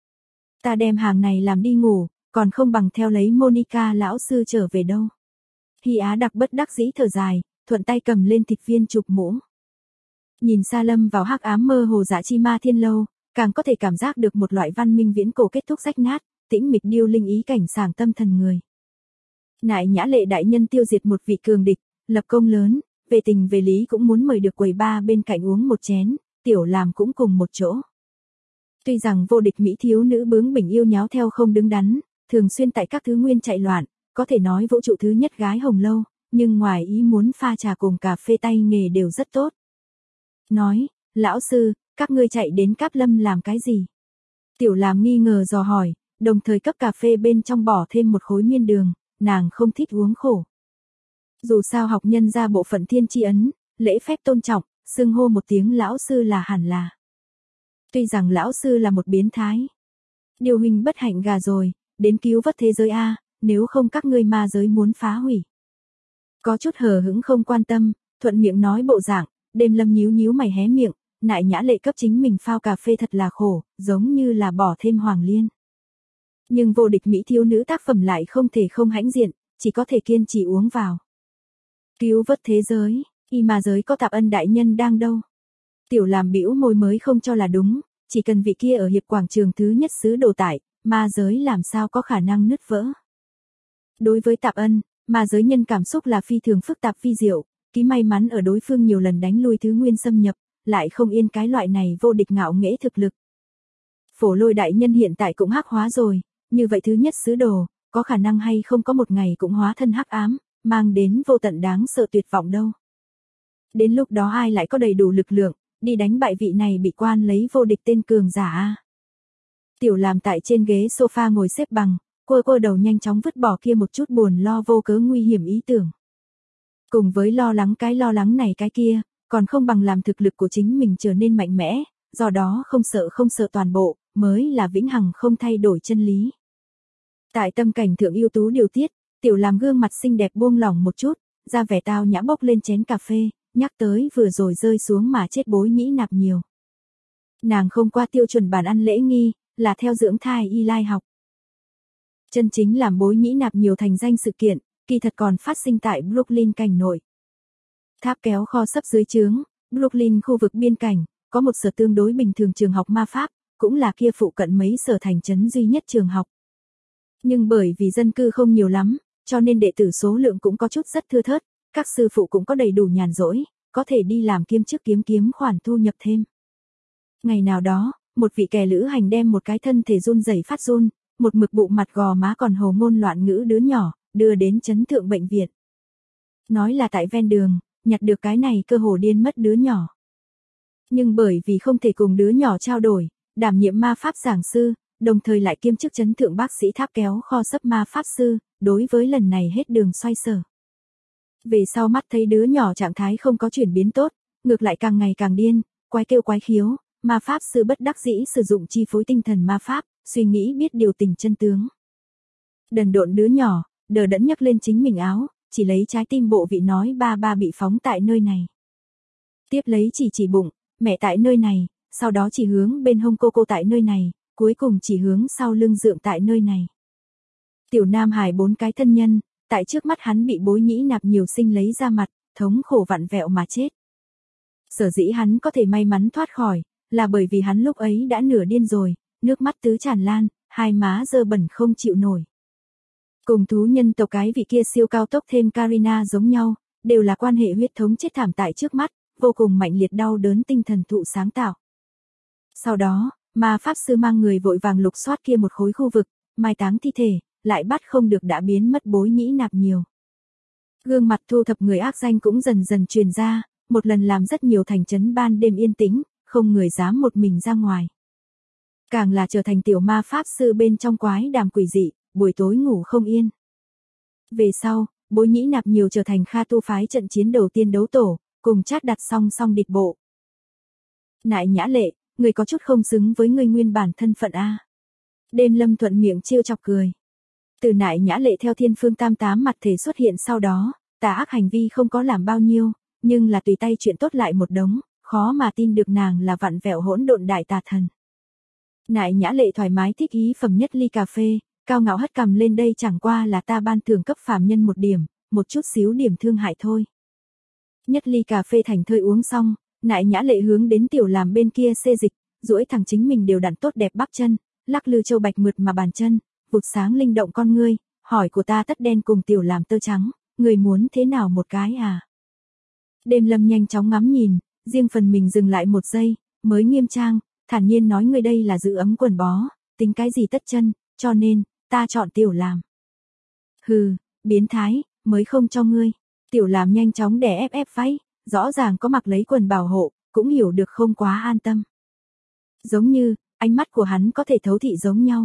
Ta đem hàng này làm đi ngủ, còn không bằng theo lấy Monica lão sư trở về đâu. Hy Á Đặc bất đắc dĩ thở dài, thuận tay cầm lên thịt viên chụp mũ. Nhìn xa lâm vào hắc ám mơ hồ Dạ Chi Ma Thiên Lâu, càng có thể cảm giác được một loại văn minh viễn cổ kết thúc rách nát, tĩnh mịch điêu linh ý cảnh sảng tâm thần người. Nại Nhã Lệ đại nhân tiêu diệt một vị cường địch, lập công lớn, về tình về lý cũng muốn mời được quầy ba bên cạnh uống một chén, tiểu làm cũng cùng một chỗ. Tuy rằng vô địch mỹ thiếu nữ bướng bỉnh yêu nháo theo không đứng đắn, thường xuyên tại các thứ nguyên chạy loạn, có thể nói vũ trụ thứ nhất gái hồng lâu, nhưng ngoài ý muốn pha trà cùng cà phê tay nghề đều rất tốt. Nói, lão sư, các ngươi chạy đến Cáp Lâm làm cái gì? Tiểu làm nghi ngờ dò hỏi, đồng thời cấp cà phê bên trong bỏ thêm một khối miên đường, nàng không thích uống khổ. Dù sao học nhân ra bộ phận thiên tri ấn, lễ phép tôn trọng, xưng hô một tiếng lão sư là hẳn là. Tuy rằng lão sư là một biến thái. Điều hình bất hạnh gà rồi, đến cứu vớt thế giới A, nếu không các ngươi ma giới muốn phá hủy. Có chút hờ hững không quan tâm, thuận miệng nói bộ dạng, Đêm Lâm nhíu nhíu mày hé miệng, Nại Nhã Lệ cấp chính mình phao cà phê thật là khổ, giống như là bỏ thêm hoàng liên. Nhưng vô địch mỹ thiếu nữ tác phẩm lại không thể không hãnh diện, chỉ có thể kiên trì uống vào. Cứu vớt thế giới, y ma giới có Tạp Ân đại nhân đang đâu? Tiểu làm bĩu môi mới không cho là đúng, chỉ cần vị kia ở hiệp quảng trường thứ nhất xứ đồ tải, ma giới làm sao có khả năng nứt vỡ. Đối với Tạp Ân, ma giới nhân cảm xúc là phi thường phức tạp phi diệu, ký may mắn ở đối phương nhiều lần đánh lui thứ nguyên xâm nhập, lại không yên cái loại này vô địch ngạo nghễ thực lực. Phổ Lôi đại nhân hiện tại cũng hắc hóa rồi, như vậy thứ nhất xứ đồ, có khả năng hay không có một ngày cũng hóa thân hắc ám, mang đến vô tận đáng sợ tuyệt vọng đâu. Đến lúc đó ai lại có đầy đủ lực lượng, đi đánh bại vị này bị quan lấy vô địch tên cường giả a. Tiểu Làm tại trên ghế sofa ngồi xếp bằng, quơ đầu nhanh chóng vứt bỏ kia một chút buồn lo vô cớ nguy hiểm ý tưởng. Cùng với lo lắng này cái kia, còn không bằng làm thực lực của chính mình trở nên mạnh mẽ, do đó không sợ toàn bộ, mới là vĩnh hằng không thay đổi chân lý. Tại tâm cảnh thượng ưu tú điều tiết, Tiểu Làm gương mặt xinh đẹp buông lỏng một chút, ra vẻ tao nhã bốc lên chén cà phê, nhắc tới vừa rồi rơi xuống mà chết Bối Nhĩ Nạp nhiều. Nàng không qua tiêu chuẩn bản ăn lễ nghi, là theo dưỡng thai y lai học. Chân chính làm Bối Nhĩ Nạp nhiều thành danh sự kiện, kỳ thật còn phát sinh tại Brooklyn cảnh nội. Tháp kéo kho sấp dưới trướng, Brooklyn khu vực biên cảnh, có một sở tương đối bình thường trường học ma pháp, cũng là kia phụ cận mấy sở thành trấn duy nhất trường học. Nhưng bởi vì dân cư không nhiều lắm, cho nên đệ tử số lượng cũng có chút rất thưa thớt, các sư phụ cũng có đầy đủ nhàn rỗi, có thể đi làm kiêm chức kiếm khoản thu nhập thêm. Ngày nào đó, một vị kẻ lữ hành đem một cái thân thể run rẩy phát run, một mực bụng mặt gò má còn hồ ngôn loạn ngữ đứa nhỏ, đưa đến trấn thượng bệnh viện. Nói là tại ven đường, nhặt được cái này cơ hồ điên mất đứa nhỏ. Nhưng bởi vì không thể cùng đứa nhỏ trao đổi, đảm nhiệm ma pháp giảng sư, đồng thời lại kiêm chức trấn thượng bác sĩ tháp kéo kho sấp ma pháp sư, đối với lần này hết đường xoay sở. Về sau mắt thấy đứa nhỏ trạng thái không có chuyển biến tốt, ngược lại càng ngày càng điên, quái kêu quái khiếu, ma pháp sư bất đắc dĩ sử dụng chi phối tinh thần ma pháp, suy nghĩ biết điều tình chân tướng. Đần độn đứa nhỏ, đờ đẫn nhấc lên chính mình áo, chỉ lấy trái tim bộ vị nói ba bị phóng tại nơi này. Tiếp lấy chỉ bụng, mẹ tại nơi này, sau đó chỉ hướng bên hông cô tại nơi này, cuối cùng chỉ hướng sau lưng dượng tại nơi này. Tiểu Nam Hải 4 cái thân nhân, tại trước mắt hắn bị Bối Nhĩ Nạp nhiều sinh lấy ra mặt, thống khổ vặn vẹo mà chết. Sở dĩ hắn có thể may mắn thoát khỏi, là bởi vì hắn lúc ấy đã nửa điên rồi, nước mắt tứ tràn lan, hai má dơ bẩn không chịu nổi. Cùng thú nhân tộc cái vị kia siêu cao tốc thêm Karina giống nhau, đều là quan hệ huyết thống chết thảm tại trước mắt, vô cùng mạnh liệt đau đớn tinh thần thụ sáng tạo. Sau đó, ma pháp sư mang người vội vàng lục soát kia một khối khu vực, mai táng thi thể, lại bắt không được đã biến mất Bối Nhĩ Nạp nhiều. Gương mặt thu thập người ác danh cũng dần dần truyền ra, một lần làm rất nhiều thành trấn ban đêm yên tĩnh, không người dám một mình ra ngoài. Càng là trở thành tiểu ma pháp sư bên trong quái đàm quỷ dị, buổi tối ngủ không yên. Về sau, Bối Nhĩ Nạp nhiều trở thành Kha Tu phái trận chiến đầu tiên đấu tổ, cùng Chát đặt song địch bộ. Nại Nhã Lệ, người có chút không xứng với người nguyên bản thân phận a. Đêm Lâm thuận miệng trêu chọc cười. Từ Nại Nhã Lệ theo Thiên Phương Tam Tám mặt thể xuất hiện sau đó, tà ác hành vi không có làm bao nhiêu, nhưng là tùy tay chuyện tốt lại một đống, khó mà tin được nàng là vặn vẹo hỗn độn đại tà thần. Nại Nhã Lệ thoải mái thích ý phẩm nhất ly cà phê, cao ngạo hất cằm lên, đây chẳng qua là ta ban thưởng cấp phàm nhân một chút xíu điểm thương hại thôi. Nhất ly cà phê thành thơi uống xong, Nại Nhã Lệ hướng đến Tiểu Làm bên kia xê dịch, duỗi thẳng chính mình đều đặn tốt đẹp bắp chân, lắc lư châu bạch mượt mà bàn chân, vụt sáng linh động con ngươi, hỏi của ta tất đen cùng Tiểu Làm tơ trắng, người muốn thế nào một cái à? Đêm Lâm nhanh chóng ngắm nhìn, riêng phần mình dừng lại một giây, mới nghiêm trang, thản nhiên nói người đây là giữ ấm quần bó, tính cái gì tất chân, cho nên, ta chọn Tiểu Làm. Hừ, biến thái, mới không cho ngươi. Tiểu Làm nhanh chóng đè ép váy, rõ ràng có mặc lấy quần bảo hộ, cũng hiểu được không quá an tâm. Giống như, ánh mắt của hắn có thể thấu thị giống nhau.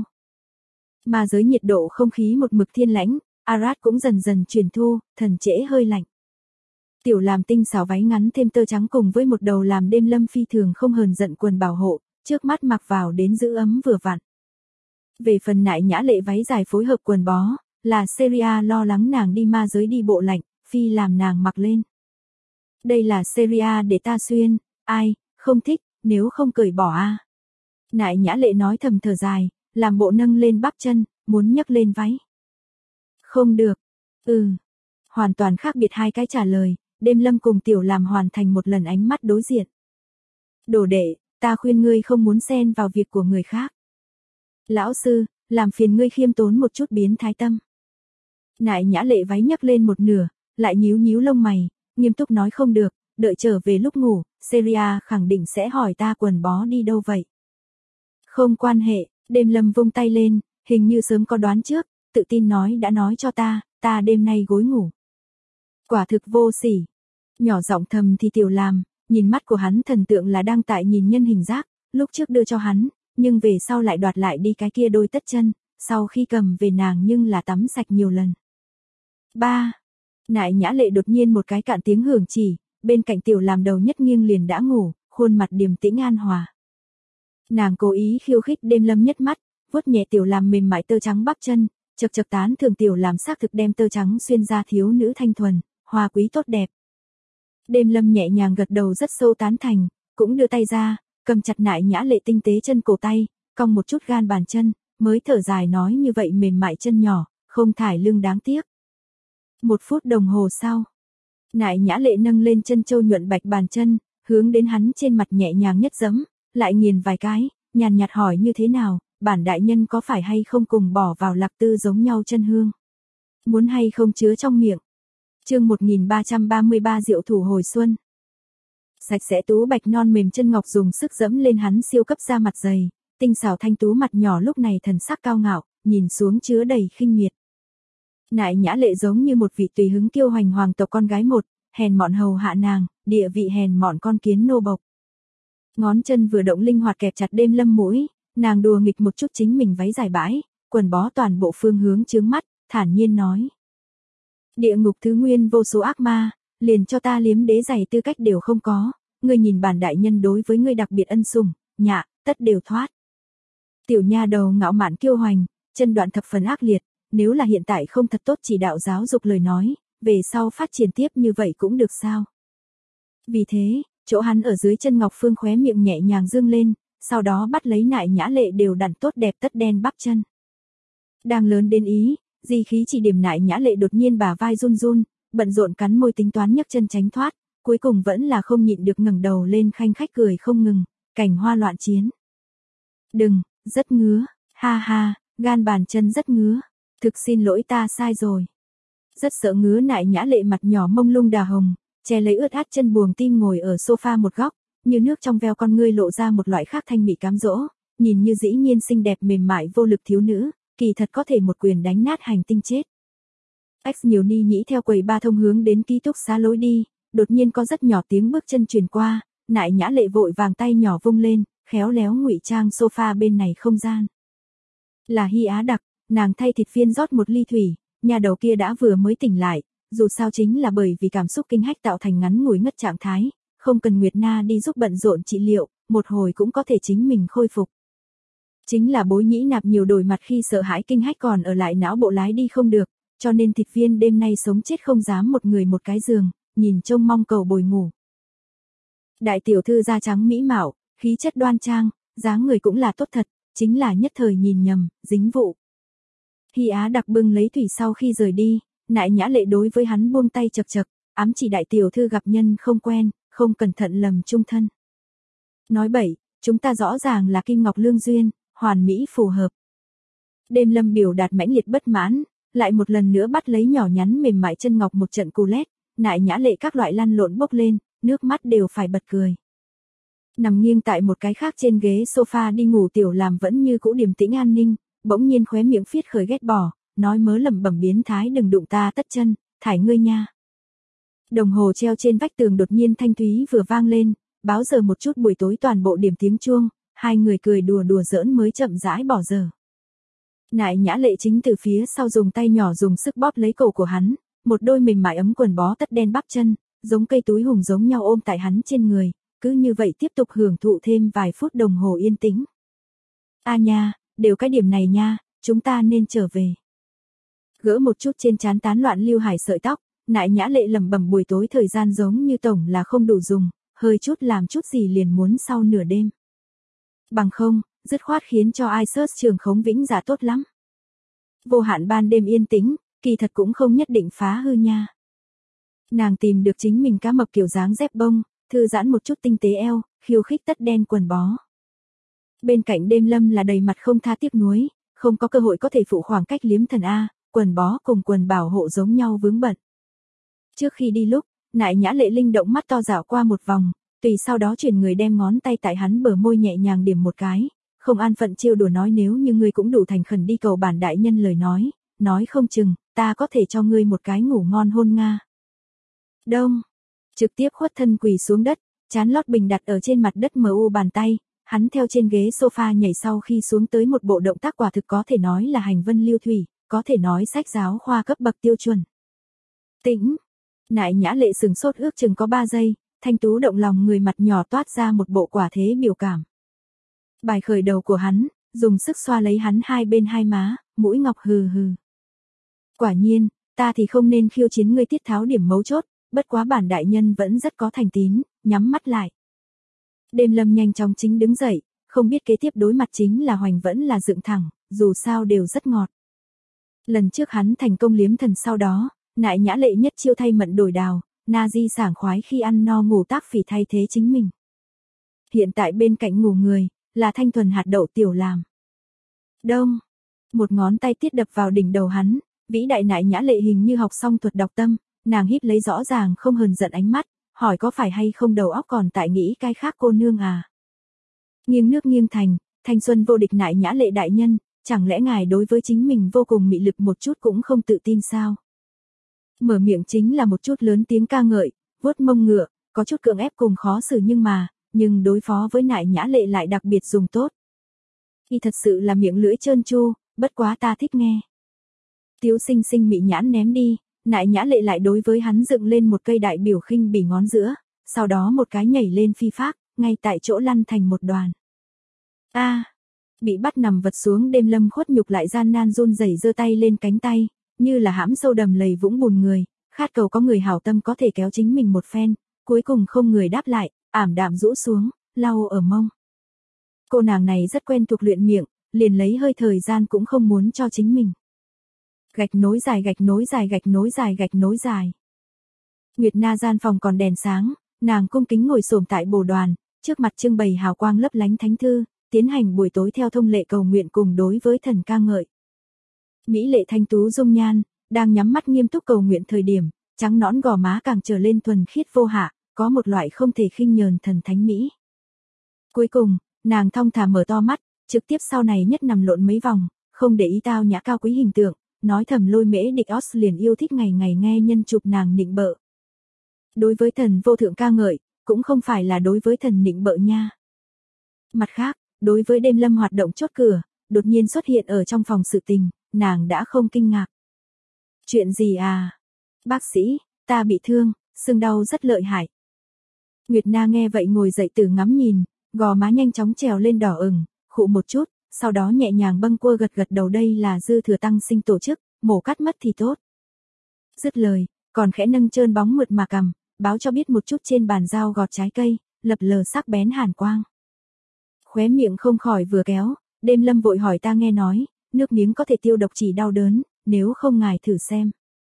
Mà dưới nhiệt độ không khí một mực thiên lãnh, Arad cũng dần dần chuyển thu, thần trễ hơi lạnh. Tiểu Làm tinh xảo váy ngắn thêm tơ trắng cùng với một đầu làm Đêm Lâm phi thường không hờn giận quần bảo hộ, trước mắt mặc vào đến giữ ấm vừa vặn. Về phần Nại Nhã Lệ váy dài phối hợp quần bó, là Seria lo lắng nàng đi ma giới đi bộ lạnh, phi làm nàng mặc lên. Đây là Seria để ta xuyên, ai, không thích, nếu không cởi bỏ a. Nại Nhã Lệ nói thầm thở dài, làm bộ nâng lên bắp chân, muốn nhấc lên váy. Không được. Hoàn toàn khác biệt hai cái trả lời, Đêm Lâm cùng Tiểu Làm hoàn thành một lần ánh mắt đối diện. Đồ đệ, ta khuyên ngươi không muốn xen vào việc của người khác. Lão sư, làm phiền ngươi khiêm tốn một chút biến thái tâm. Nại Nhã Lệ váy nhấc lên một nửa, lại nhíu lông mày, nghiêm túc nói không được, đợi trở về lúc ngủ, Seria khẳng định sẽ hỏi ta quần bó đi đâu vậy. Không quan hệ, Đêm Lâm vung tay lên, hình như sớm có đoán trước, tự tin nói đã nói cho ta đêm nay gối ngủ. Quả thực vô sỉ. Nhỏ giọng thầm thì Tiểu Làm, nhìn mắt của hắn thần tượng là đang tại nhìn nhân hình giác, lúc trước đưa cho hắn, nhưng về sau lại đoạt lại đi cái kia đôi tất chân, sau khi cầm về nàng nhưng là tắm sạch nhiều lần. 3. Nại Nhã Lệ đột nhiên một cái cạn tiếng hưởng chỉ, bên cạnh Tiểu Làm đầu nhất nghiêng liền đã ngủ, khuôn mặt điềm tĩnh an hòa. Nàng cố ý khiêu khích Đêm Lâm nhất mắt, vuốt nhẹ Tiểu Làm mềm mại tơ trắng bắp chân, chật chật tán thường Tiểu Làm xác thực đem tơ trắng xuyên ra thiếu nữ thanh thuần, hoa quý tốt đẹp. Đêm Lâm nhẹ nhàng gật đầu rất sâu tán thành, cũng đưa tay ra, cầm chặt Nại Nhã Lệ tinh tế chân cổ tay, cong một chút gan bàn chân, mới thở dài nói như vậy mềm mại chân nhỏ, không thải lưng đáng tiếc. 1 phút đồng hồ sau, Nại Nhã Lệ nâng lên chân châu nhuận bạch bàn chân, hướng đến hắn trên mặt nhẹ nhàng nhất giẫm, lại nghiền vài cái, nhàn nhạt hỏi như thế nào, bản đại nhân có phải hay không cùng bỏ vào lạc tư giống nhau chân hương? Muốn hay không chứa trong miệng? Chương 1333 Diệu thủ hồi xuân. Sạch sẽ tú bạch non mềm chân ngọc dùng sức dẫm lên hắn siêu cấp da mặt dày, tinh xảo thanh tú mặt nhỏ lúc này thần sắc cao ngạo, nhìn xuống chứa đầy khinh miệt. Nại Nhã Lệ giống như một vị tùy hứng kiêu hoành hoàng tộc con gái một, hèn mọn hầu hạ nàng, địa vị hèn mọn con kiến nô bộc. Ngón chân vừa động linh hoạt kẹp chặt Đêm Lâm mũi, nàng đùa nghịch một chút chính mình váy dài bãi, quần bó toàn bộ phương hướng chướng mắt, thản nhiên nói. Địa ngục thứ nguyên vô số ác ma, liền cho ta liếm đế giày tư cách đều không có, ngươi nhìn bản đại nhân đối với ngươi đặc biệt ân sủng, nhạ, tất đều thoát. Tiểu nha đầu ngạo mạn kiêu hoành, chân đoạn thập phần ác liệt, nếu là hiện tại không thật tốt chỉ đạo giáo dục lời nói, về sau phát triển tiếp như vậy cũng được sao. Vì thế, chỗ hắn ở dưới chân Ngọc Phương khóe miệng nhẹ nhàng dương lên, sau đó bắt lấy Nại Nhã Lệ đều đặn tốt đẹp tất đen bắp chân. Đang lớn đến ý, di khí chỉ điểm Nại Nhã Lệ đột nhiên bả vai run run, bận rộn cắn môi tính toán nhấc chân tránh thoát, cuối cùng vẫn là không nhịn được ngẩng đầu lên khanh khách cười không ngừng, cảnh hoa loạn chiến. Đừng, rất ngứa, ha ha, gan bàn chân rất ngứa, thực xin lỗi ta sai rồi. Rất sợ ngứa Nại Nhã Lệ mặt nhỏ mông lung đà hồng, che lấy ướt át chân buồng tim ngồi ở sofa một góc, như nước trong veo con ngươi lộ ra một loại khác thanh mị cám dỗ, nhìn như dĩ nhiên xinh đẹp mềm mại vô lực thiếu nữ, kỳ thật có thể một quyền đánh nát hành tinh chết. X nhiều ni nhĩ theo quầy ba thông hướng đến ký túc xá lối đi, đột nhiên có rất nhỏ tiếng bước chân truyền qua, Nại Nhã Lệ vội vàng tay nhỏ vung lên, khéo léo ngụy trang sofa bên này không gian. Là Hy Á Đặc, nàng thay thịt viên rót một ly thủy, nhà đầu kia đã vừa mới tỉnh lại, dù sao chính là bởi vì cảm xúc kinh hách tạo thành ngắn ngủi ngất trạng thái, không cần Nguyệt Na đi giúp bận rộn trị liệu, một hồi cũng có thể chính mình khôi phục. Chính là Bối Nhĩ Nạp nhiều đổi mặt khi sợ hãi kinh hách còn ở lại não bộ lái đi không được, cho nên thịt viên đêm nay sống chết không dám một người một cái giường, nhìn trông mong cầu bồi ngủ. Đại tiểu thư da trắng mỹ mạo, khí chất đoan trang, dáng người cũng là tốt thật, chính là nhất thời nhìn nhầm, dính vụ. Hy Á Đặc bưng lấy thủy sau khi rời đi, Nại Nhã Lệ đối với hắn buông tay chật chật, ám chỉ đại tiểu thư gặp nhân không quen, không cẩn thận lầm chung thân. Nói bậy, chúng ta rõ ràng là kim ngọc lương duyên, hoàn mỹ phù hợp. Đêm Lâm biểu đạt mãnh liệt bất mãn, lại một lần nữa bắt lấy nhỏ nhắn mềm mại chân ngọc một trận cù lét, Nại Nhã Lệ các loại lăn lộn bốc lên, nước mắt đều phải bật cười. Nằm nghiêng tại một cái khác trên ghế sofa đi ngủ Tiểu Làm vẫn như cũ điềm tĩnh an ninh, bỗng nhiên khóe miệng phiết khởi ghét bỏ, nói mớ lẩm bẩm biến thái đừng đụng ta tất chân, thải ngươi nha. Đồng hồ treo trên vách tường đột nhiên thanh thúy vừa vang lên, báo giờ một chút buổi tối toàn bộ điểm tiếng chuông, hai người cười đùa đùa giỡn mới chậm rãi bỏ giờ. Nại Nhã Lệ chính từ phía sau dùng tay nhỏ dùng sức bóp lấy cổ của hắn, một đôi mềm mại ấm quần bó tất đen bắp chân, giống cây túi hùng giống nhau ôm tại hắn trên người, cứ như vậy tiếp tục hưởng thụ thêm vài phút đồng hồ yên tĩnh. A nha, đều cái điểm này nha, chúng ta nên trở về. Gỡ một chút trên trán tán loạn lưu hải sợi tóc, Nại Nhã Lệ lẩm bẩm buổi tối thời gian giống như tổng là không đủ dùng, hơi chút làm chút gì liền muốn sau nửa đêm. Bằng không, dứt khoát khiến cho ai search trường khống vĩnh giả tốt lắm. Vô hạn ban đêm yên tĩnh, kỳ thật cũng không nhất định phá hư nha. Nàng tìm được chính mình cá mập kiểu dáng dép bông, thư giãn một chút tinh tế eo, khiêu khích tất đen quần bó. Bên cạnh Đêm Lâm là đầy mặt không tha tiếc nuối, không có cơ hội có thể phụ khoảng cách liếm thần A, quần bó cùng quần bảo hộ giống nhau vướng bận. Trước khi đi lúc, Nại Nhã Lệ linh động mắt to dạo qua một vòng, tùy sau đó chuyển người đem ngón tay tại hắn bờ môi nhẹ nhàng điểm một cái, không an phận trêu đùa nói nếu như ngươi cũng đủ thành khẩn đi cầu bản đại nhân lời nói, nói không chừng, ta có thể cho ngươi một cái ngủ ngon hôn Nga. Đông, trực tiếp khuất thân quỳ xuống đất, trán lót bình đặt ở trên mặt đất mờ u bàn tay, hắn theo trên ghế sofa nhảy sau khi xuống tới một bộ động tác quả thực có thể nói là hành vân lưu thủy, có thể nói sách giáo khoa cấp bậc tiêu chuẩn. Tĩnh, Nại Nhã Lệ sừng sốt ước chừng có 3 giây, thanh tú động lòng người mặt nhỏ toát ra một bộ quả thế biểu cảm. Bài khởi đầu của hắn, dùng sức xoa lấy hắn hai bên hai má, mũi ngọc hừ hừ. Quả nhiên, ta thì không nên khiêu chiến ngươi tiết tháo điểm mấu chốt, bất quá bản đại nhân vẫn rất có thành tín, nhắm mắt lại. Đêm Lâm nhanh chóng chính đứng dậy, không biết kế tiếp đối mặt chính là hoành vẫn là dựng thẳng, dù sao đều rất ngọt. Lần trước hắn thành công liếm thần sau đó, Nại Nhã Lệ nhất chiêu thay mận đổi đào, na di sảng khoái khi ăn no ngủ tác phỉ thay thế chính mình. Hiện tại bên cạnh ngủ người, là thanh thuần hạt đậu tiểu làm. Đông, một ngón tay tiết đập vào đỉnh đầu hắn, vĩ đại Nại Nhã Lệ hình như học xong thuật đọc tâm, nàng híp lấy rõ ràng không hờn giận ánh mắt, hỏi có phải hay không đầu óc còn tại nghĩ cái khác cô nương à. Nghiêng nước nghiêng thành, thanh xuân vô địch Nại Nhã Lệ đại nhân, chẳng lẽ ngài đối với chính mình vô cùng mị lực một chút cũng không tự tin sao? Mở miệng chính là một chút lớn tiếng ca ngợi, vuốt mông ngựa, có chút cưỡng ép cùng khó xử nhưng đối phó với Nại Nhã Lệ lại đặc biệt dùng tốt. Y thật sự là miệng lưỡi trơn tru, bất quá ta thích nghe. Tiếu Sinh Sinh mị nhãn ném đi, Nại Nhã Lệ lại đối với hắn dựng lên một cây đại biểu khinh bỉ ngón giữa, sau đó một cái nhảy lên phi phác, ngay tại chỗ lăn thành một đoàn. Bị bắt nằm vật xuống Đêm Lâm khuất nhục lại gian nan run rẩy giơ tay lên cánh tay, như là hãm sâu đầm lầy vũng bùn người, khát cầu có người hảo tâm có thể kéo chính mình một phen, cuối cùng không người đáp lại, ảm đạm rũ xuống, lau ở mông. Cô nàng này rất quen thuộc luyện miệng, liền lấy hơi thời gian cũng không muốn cho chính mình. Gạch nối dài gạch nối dài gạch nối dài gạch nối dài. Nguyệt Na gian phòng còn đèn sáng, nàng cung kính ngồi xổm tại bồ đoàn, trước mặt trưng bày hào quang lấp lánh thánh thư, tiến hành buổi tối theo thông lệ cầu nguyện cùng đối với thần ca ngợi. Mỹ lệ thanh tú dung nhan, đang nhắm mắt nghiêm túc cầu nguyện thời điểm, trắng nõn gò má càng trở lên thuần khiết vô hạ, có một loại không thể khinh nhờn thần thánh mỹ. Cuối cùng, nàng thong thả mở to mắt, trực tiếp sau này nhất nằm lộn mấy vòng, không để ý tao nhã cao quý hình tượng, nói thầm Lôi Mễ Địch Os liền yêu thích ngày ngày nghe nhân chụp nàng nịnh bợ. Đối với thần vô thượng ca ngợi, cũng không phải là đối với thần nịnh bợ nha. Mặt khác, đối với Đêm Lâm hoạt động chốt cửa, đột nhiên xuất hiện ở trong phòng sự tình, nàng đã không kinh ngạc. Chuyện gì à? Bác sĩ, ta bị thương, sưng đau rất lợi hại. Nguyệt Na nghe vậy ngồi dậy từ ngắm nhìn, gò má nhanh chóng trèo lên đỏ ửng, khụ một chút, sau đó nhẹ nhàng bâng quơ gật gật đầu đây là dư thừa tăng sinh tổ chức, mổ cắt mất thì tốt. Dứt lời, còn khẽ nâng trơn bóng mượt mà cằm, báo cho biết một chút trên bàn dao gọt trái cây, lập lờ sắc bén hàn quang. Khóe miệng không khỏi vừa kéo, Đêm Lâm vội hỏi ta nghe nói, nước miếng có thể tiêu độc chỉ đau đớn, nếu không ngài thử xem.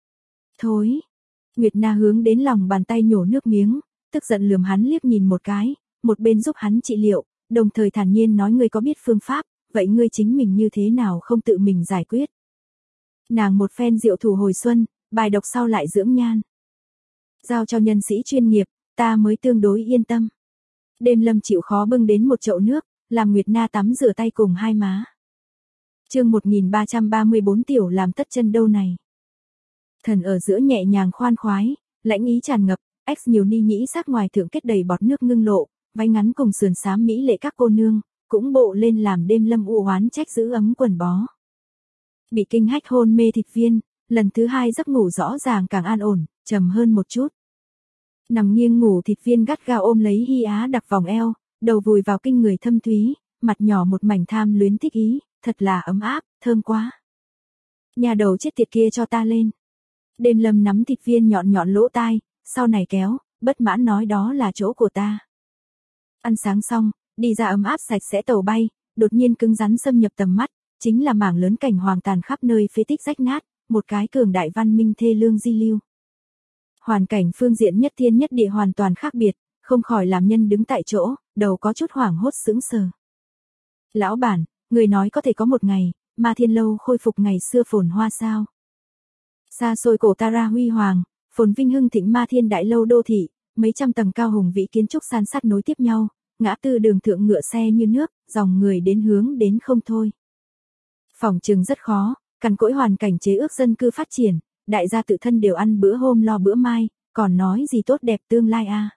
Thối. Nguyệt Na hướng đến lòng bàn tay nhổ nước miếng, tức giận lườm hắn liếc nhìn một cái, một bên giúp hắn trị liệu, đồng thời thản nhiên nói ngươi có biết phương pháp, vậy ngươi chính mình như thế nào không tự mình giải quyết. Nàng một phen diệu thủ hồi xuân, bài độc sau lại dưỡng nhan. Giao cho nhân sĩ chuyên nghiệp, ta mới tương đối yên tâm. Đêm Lâm chịu khó bưng đến một chậu nước, làm Nguyệt Na tắm rửa tay cùng hai má. Chương 1334 tiểu làm tất chân đâu này. Thần ở giữa nhẹ nhàng khoan khoái, lãnh ý tràn ngập, nhiều ni nhĩ sắc ngoài thượng kết đầy bọt nước ngưng lộ, váy ngắn cùng sườn xám mỹ lệ các cô nương, cũng bộ lên làm Đêm Lâm u oán trách giữ ấm quần bó. Bị kinh hách hôn mê thịt viên, lần thứ hai giấc ngủ rõ ràng càng an ổn, trầm hơn một chút. Nằm nghiêng ngủ thịt viên gắt gao ôm lấy Hi Á đặc vòng eo, đầu vùi vào kinh người thâm thúy, mặt nhỏ một mảnh tham luyến thích ý, thật là ấm áp, thơm quá. Nhà đầu chết tiệt kia cho ta lên. Đêm Lâm nắm thịt viên nhọn nhọn lỗ tai, sau này kéo, bất mãn nói đó là chỗ của ta. Ăn sáng xong, đi ra ấm áp sạch sẽ tàu bay, đột nhiên cứng rắn xâm nhập tầm mắt, chính là mảng lớn cảnh hoàng tàn khắp nơi phế tích rách nát, một cái cường đại văn minh thê lương di lưu. Hoàn cảnh phương diện nhất thiên nhất địa hoàn toàn khác biệt, không khỏi làm nhân đứng tại chỗ, đầu có chút hoảng hốt sững sờ. Lão bản, người nói có thể có một ngày, Ma Thiên Lâu khôi phục ngày xưa phồn hoa sao? Xa xôi cổ Tara huy hoàng, phồn vinh hưng thịnh Ma Thiên Đại Lâu đô thị, mấy trăm tầng cao hùng vĩ kiến trúc san sát nối tiếp nhau, ngã tư đường thượng ngựa xe như nước, dòng người đến hướng đến không thôi. Phỏng chừng rất khó, Cằn cỗi hoàn cảnh chế ước dân cư phát triển, đại gia tự thân đều ăn bữa hôm lo bữa mai, còn nói gì tốt đẹp tương lai a.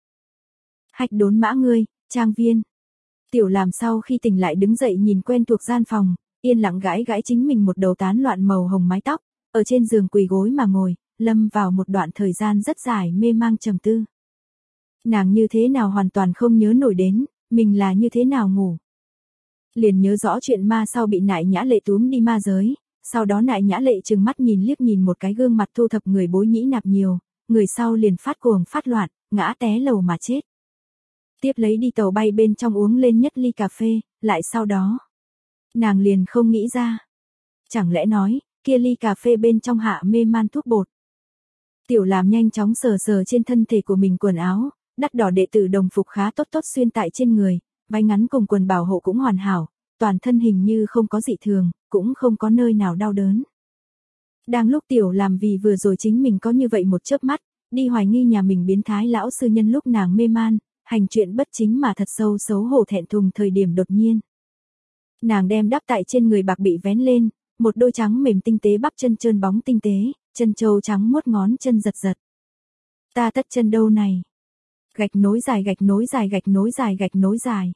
Hạch đốn mã ngươi, trang viên. Tiểu làm sau khi tỉnh lại đứng dậy nhìn quen thuộc gian phòng, yên lặng gãi gãi chính mình một đầu tán loạn màu hồng mái tóc, ở trên giường quỳ gối mà ngồi, lâm vào một đoạn thời gian rất dài mê mang trầm tư. Nàng như thế nào hoàn toàn không nhớ nổi đến, mình là như thế nào ngủ. Liền nhớ rõ chuyện ma sau bị Nại Nhã Lệ túm đi ma giới, sau đó Nại Nhã Lệ trừng mắt nhìn liếc nhìn một cái gương mặt thu thập người bối nhĩ nạp nhiều, người sau liền phát cuồng phát loạn, ngã té lầu mà chết. Tiếp lấy đi tàu bay bên trong uống lên nhất ly cà phê, lại sau đó. Nàng liền không nghĩ ra. Chẳng lẽ nói, kia ly cà phê bên trong hạ mê man thuốc bột. Tiểu làm nhanh chóng sờ sờ trên thân thể của mình quần áo, đắt đỏ đệ tử đồng phục khá tốt tốt xuyên tại trên người, váy ngắn cùng quần bảo hộ cũng hoàn hảo, toàn thân hình như không có dị thường, cũng không có nơi nào đau đớn. Đang lúc tiểu làm vì vừa rồi chính mình có như vậy một chớp mắt, đi hoài nghi nhà mình biến thái lão sư nhân lúc nàng mê man, hành chuyện bất chính mà thật sâu xấu hổ thẹn thùng thời điểm đột nhiên. Nàng đem đắp tại trên người bạc bị vén lên, một đôi trắng mềm tinh tế bắp chân trơn bóng tinh tế, chân trâu trắng muốt ngón chân giật giật. Ta tất chân đâu này? Gạch nối dài gạch nối dài gạch nối dài gạch nối dài.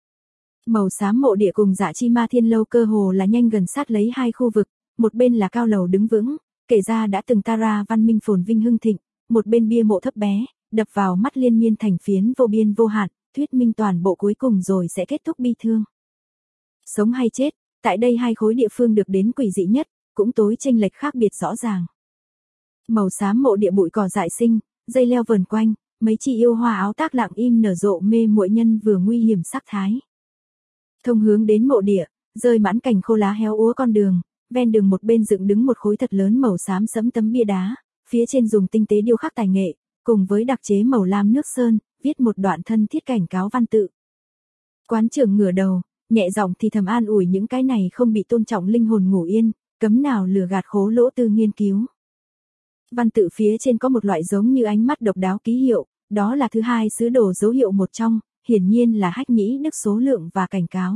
Màu xám mộ địa cùng Dạ Chi Ma Thiên Lâu cơ hồ là nhanh gần sát lấy hai khu vực, một bên là cao lầu đứng vững, kể ra đã từng Tara văn minh phồn vinh hưng thịnh, một bên bia mộ thấp bé, đập vào mắt liên miên thành phiến vô biên vô hạn, thuyết minh toàn bộ cuối cùng rồi sẽ kết thúc bi thương. Sống hay chết, tại đây hai khối địa phương được đến quỷ dị nhất, cũng tối chênh lệch khác biệt rõ ràng. Màu xám mộ địa bụi cỏ dại sinh, dây leo vờn quanh, mấy chi yêu hoa áo tác lặng im nở rộ mê muội nhân vừa nguy hiểm sắc thái. Thông hướng đến mộ địa, rơi mãn cảnh khô lá héo úa con đường, ven đường một bên dựng đứng một khối thật lớn màu xám sẫm tấm bia đá, phía trên dùng tinh tế điêu khắc tài nghệ, cùng với đặc chế màu lam nước sơn, viết một đoạn thân thiết cảnh cáo văn tự. Quán trưởng ngửa đầu, nhẹ giọng thì thầm an ủi những cái này không bị tôn trọng linh hồn ngủ yên, cấm nào lừa gạt khố lỗ tư nghiên cứu. Văn tự phía trên có một loại giống như ánh mắt độc đáo ký hiệu, đó là thứ hai sứ đồ dấu hiệu một trong, hiển nhiên là hách nhĩ đức số lượng và cảnh cáo.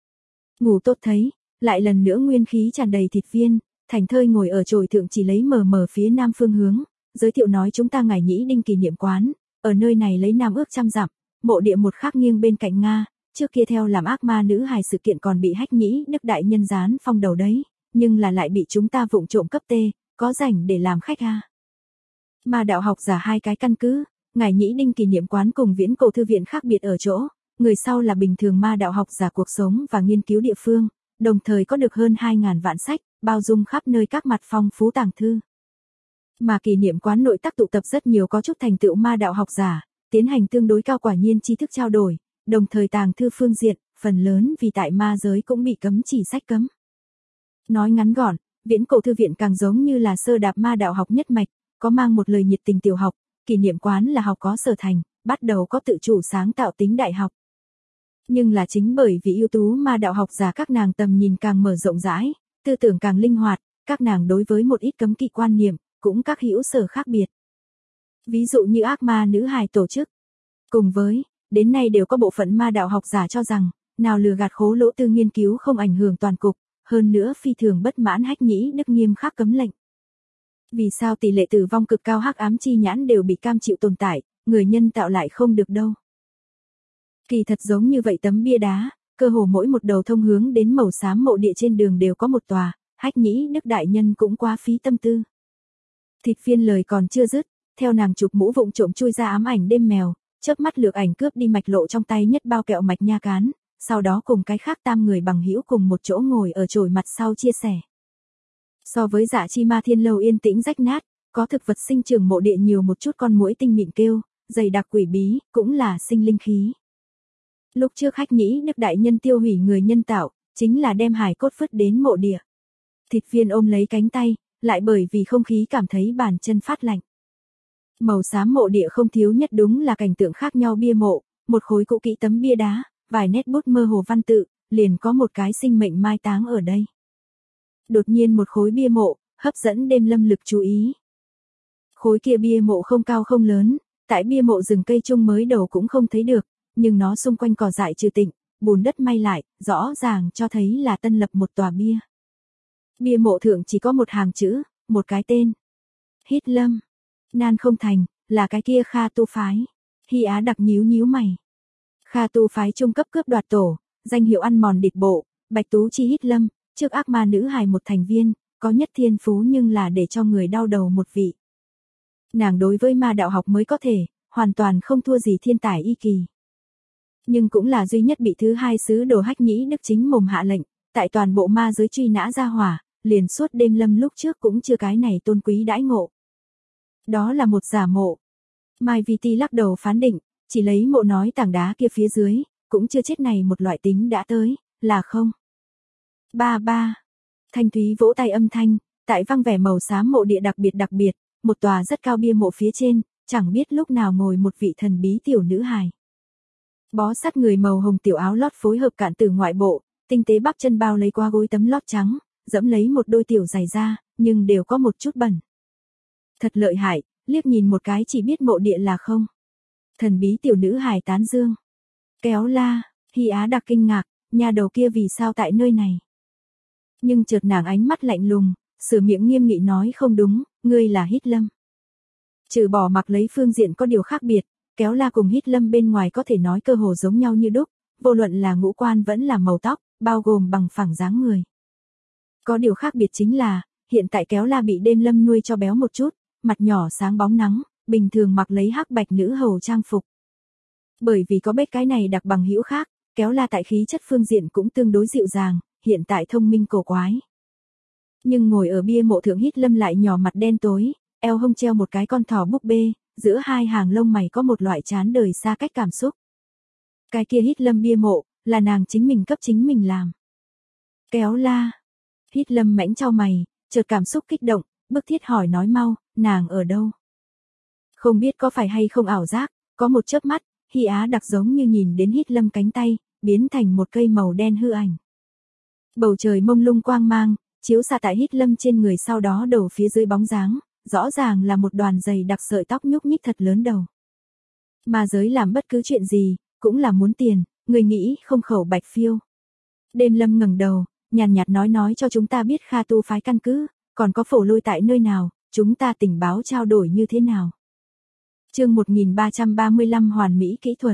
Ngủ tốt thấy, lại lần nữa nguyên khí tràn đầy thịt viên, thành thơi ngồi ở chồi thượng chỉ lấy mờ mờ phía nam phương hướng, giới thiệu nói chúng ta ngải nhĩ đinh kỷ niệm quán, ở nơi này lấy nam ước 100 dặm, mộ địa một khác nghiêng bên cạnh Nga, trước kia theo làm ác ma nữ hài sự kiện còn bị hách nhĩ đức đại nhân gián phong đầu đấy, nhưng là lại bị chúng ta vụng trộm cấp tê, có rảnh để làm khách a. Ma đạo học giả hai cái căn cứ, ngải nhĩ đinh kỷ niệm quán cùng viễn cổ thư viện khác biệt ở chỗ, người sau là bình thường ma đạo học giả cuộc sống và nghiên cứu địa phương, đồng thời có được hơn 2.000 vạn sách, bao dung khắp nơi các mặt phong phú tàng thư. Mà kỷ niệm quán nội tác tụ tập rất nhiều có chút thành tựu ma đạo học giả, tiến hành tương đối cao quả nhiên tri thức trao đổi, đồng thời tàng thư phương diện, phần lớn vì tại ma giới cũng bị cấm chỉ sách cấm. Nói ngắn gọn, viễn cổ thư viện càng giống như là sơ đạp ma đạo học nhất mạch, có mang một lời nhiệt tình tiểu học, kỷ niệm quán là học có sở thành, bắt đầu có tự chủ sáng tạo tính đại học. Nhưng là chính bởi vì ưu tú ma đạo học giả các nàng tầm nhìn càng mở rộng rãi, tư tưởng càng linh hoạt, các nàng đối với một ít cấm kỵ quan niệm, cũng các hữu sở khác biệt. Ví dụ như ác ma nữ hài tổ chức. Cùng với, đến nay đều có bộ phận ma đạo học giả cho rằng, nào lừa gạt khố lỗ tư nghiên cứu không ảnh hưởng toàn cục, hơn nữa phi thường bất mãn hách nhĩ đức nghiêm khắc cấm lệnh. Vì sao tỷ lệ tử vong cực cao hắc ám chi nhãn đều bị cam chịu tồn tại, người nhân tạo lại không được đâu. Kỳ thật giống như vậy tấm bia đá, cơ hồ mỗi một đầu thông hướng đến màu xám mộ địa trên đường đều có một tòa, hách nhĩ đức đại nhân cũng quá phí tâm tư. Thịt phiên lời còn chưa dứt, theo nàng chụp mũ vụng trộm chui ra ám ảnh đêm mèo, chớp mắt lược ảnh cướp đi mạch lộ trong tay nhất bao kẹo mạch nha cán, sau đó cùng cái khác tam người bằng hữu cùng một chỗ ngồi ở chổi mặt sau chia sẻ. So với Dạ Chi Ma Thiên Lâu yên tĩnh rách nát, có thực vật sinh trưởng mộ địa nhiều một chút con muỗi tinh mịn kêu, dày đặc quỷ bí, cũng là sinh linh khí. Lúc trước hách nhĩ đức đại nhân tiêu hủy người nhân tạo, chính là đem hài cốt vứt đến mộ địa. Thịt viên ôm lấy cánh tay, lại bởi vì không khí cảm thấy bàn chân phát lạnh. Màu xám mộ địa không thiếu nhất đúng là cảnh tượng khác nhau bia mộ, một khối cũ kỹ tấm bia đá, vài nét bút mơ hồ văn tự, liền có một cái sinh mệnh mai táng ở đây. Đột nhiên một khối bia mộ, hấp dẫn đêm lâm lực chú ý. Khối kia bia mộ không cao không lớn, tại bia mộ rừng cây chung mới đầu cũng không thấy được, nhưng nó xung quanh cỏ dại trừ tịnh, bùn đất may lại, rõ ràng cho thấy là tân lập một tòa bia. Bia mộ thượng chỉ có một hàng chữ, một cái tên. Hít Lâm. Nan không thành, là cái kia Kha Tu phái. Hy Á đặc nhíu nhíu mày. Kha Tu phái trung cấp cướp đoạt tổ, danh hiệu ăn mòn địch bộ, Bạch Tú Chi Hít Lâm, trước ác ma nữ hài một thành viên, có nhất thiên phú nhưng là để cho người đau đầu một vị. Nàng đối với ma đạo học mới có thể, hoàn toàn không thua gì thiên tài y kỳ. Nhưng cũng là duy nhất bị thứ hai sứ đồ Hách Nhĩ Đức chính mồm hạ lệnh, tại toàn bộ ma giới truy nã ra hỏa, liền suốt đêm lâm lúc trước cũng chưa cái này tôn quý đãi ngộ. Đó là một giả mộ. Mai Vi Ti lắc đầu phán định, chỉ lấy mộ nói tảng đá kia phía dưới, cũng chưa chết này một loại tính đã tới, là không. Ba. Thanh thúy vỗ tay âm thanh, tại văng vẻ màu xám mộ địa đặc biệt, một tòa rất cao bia mộ phía trên, chẳng biết lúc nào ngồi một vị thần bí tiểu nữ hài. Bó sát người màu hồng tiểu áo lót phối hợp cạn từ ngoại bộ, tinh tế bắp chân bao lấy qua gối tấm lót trắng, dẫm lấy một đôi tiểu giày da, nhưng đều có một chút bẩn. Thật lợi hại, liếc nhìn một cái chỉ biết mộ địa là không. Thần bí tiểu nữ hài tán dương. Kéo la, Hy Á đặc kinh ngạc, nhà đầu kia vì sao tại nơi này. Nhưng chợt nàng ánh mắt lạnh lùng, sửa miệng nghiêm nghị nói không đúng, ngươi là Hít Lâm. Trừ bỏ mặc lấy phương diện có điều khác biệt, Kéo la cùng Hít Lâm bên ngoài có thể nói cơ hồ giống nhau như đúc, vô luận là ngũ quan vẫn là màu tóc, bao gồm bằng phẳng dáng người. Có điều khác biệt chính là, hiện tại Kéo la bị đêm lâm nuôi cho béo một chút, mặt nhỏ sáng bóng nắng, bình thường mặc lấy hắc bạch nữ hầu trang phục. Bởi vì có bết cái này đặc bằng hữu khác, Kéo la tại khí chất phương diện cũng tương đối dịu dàng, hiện tại thông minh cổ quái. Nhưng ngồi ở bia mộ thượng Hít Lâm lại nhỏ mặt đen tối, eo hông treo một cái con thỏ búp bê, giữa hai hàng lông mày có một loại chán đời xa cách cảm xúc. Cái kia Hít Lâm bia mộ, là nàng chính mình cấp chính mình làm. Kéo la. Hít Lâm mãnh chau mày, chợt cảm xúc kích động, bức thiết hỏi nói mau, nàng ở đâu? Không biết có phải hay không ảo giác, có một chớp mắt, Hy Á đặc giống như nhìn đến Hít Lâm cánh tay, biến thành một cây màu đen hư ảnh. Bầu trời mông lung quang mang, chiếu xạ tại Hít Lâm trên người sau đó đầu phía dưới bóng dáng, rõ ràng là một đoàn dày đặc sợi tóc nhúc nhích thật lớn đầu. Ma giới làm bất cứ chuyện gì, cũng là muốn tiền, người nghĩ không khẩu bạch phiêu. Đêm Lâm ngẩng đầu, nhàn nhạt nói cho chúng ta biết Kha Tu phái căn cứ, còn có phổ lôi tại nơi nào, chúng ta tình báo trao đổi như thế nào. Chương 1335 hoàn mỹ kỹ thuật.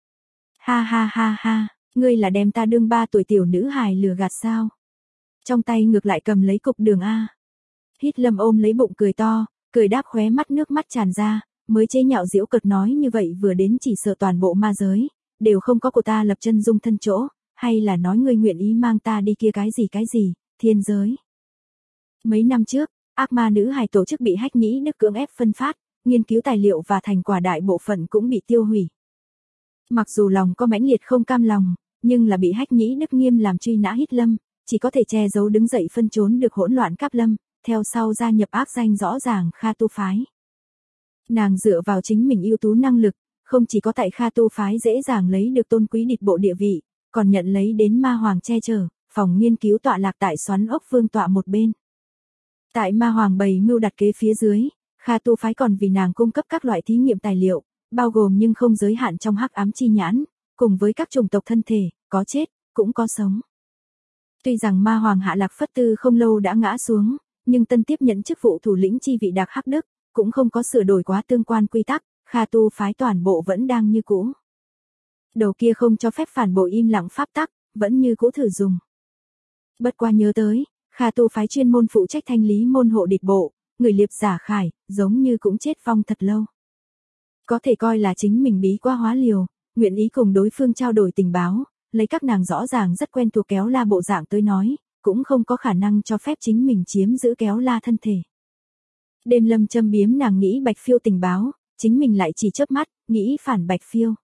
Ha, ngươi là đem ta đương 3 tuổi tiểu nữ hài lừa gạt sao? Trong tay ngược lại cầm lấy cục đường A. Hít Lâm ôm lấy bụng cười to, cười đáp khóe mắt nước mắt tràn ra, mới chế nhạo giễu cợt nói như vậy vừa đến chỉ sợ toàn bộ ma giới, đều không có của ta lập chân dung thân chỗ, hay là nói ngươi nguyện ý mang ta đi kia cái gì, thiên giới. Mấy năm trước, ác ma nữ hài tổ chức bị Hách Nhĩ Đức cưỡng ép phân phát, nghiên cứu tài liệu và thành quả đại bộ phận cũng bị tiêu hủy. Mặc dù lòng có mãnh liệt không cam lòng, nhưng là bị Hách Nhĩ Đức nghiêm làm truy nã Hít Lâm, chỉ có thể che giấu đứng dậy phân trốn được hỗn loạn Cáp Lâm, theo sau gia nhập ác danh rõ ràng Kha Tu phái. Nàng dựa vào chính mình ưu tú năng lực, không chỉ có tại Kha Tu phái dễ dàng lấy được tôn quý địch bộ địa vị, còn nhận lấy đến ma hoàng che chở, phòng nghiên cứu tọa lạc tại Xoắn Ốc Vương tọa một bên. Tại ma hoàng bày mưu đặt kế phía dưới, Kha Tu phái còn vì nàng cung cấp các loại thí nghiệm tài liệu, bao gồm nhưng không giới hạn trong hắc ám chi nhãn, cùng với các chủng tộc thân thể, có chết, cũng có sống. Tuy rằng ma hoàng Hạ Lạc Phất Tư không lâu đã ngã xuống, nhưng tân tiếp nhận chức vụ thủ lĩnh chi vị Đạc Hắc Đức, cũng không có sửa đổi quá tương quan quy tắc, Kha Tu phái toàn bộ vẫn đang như cũ. Đầu kia không cho phép phản bội im lặng pháp tắc, vẫn như cũ thử dùng. Bất qua nhớ tới, Kha Tu phái chuyên môn phụ trách thanh lý môn hộ địch bộ, người liệp giả Khải, giống như cũng chết vong thật lâu. Có thể coi là chính mình bí qua hóa liều, nguyện ý cùng đối phương trao đổi tình báo, lấy các nàng rõ ràng rất quen thuộc Kéo la bộ dạng tới nói, cũng không có khả năng cho phép chính mình chiếm giữ Kéo la thân thể. Đêm Lâm châm biếm nàng nghĩ Bạch Phiêu tình báo, chính mình lại chỉ chớp mắt, nghĩ phản Bạch Phiêu.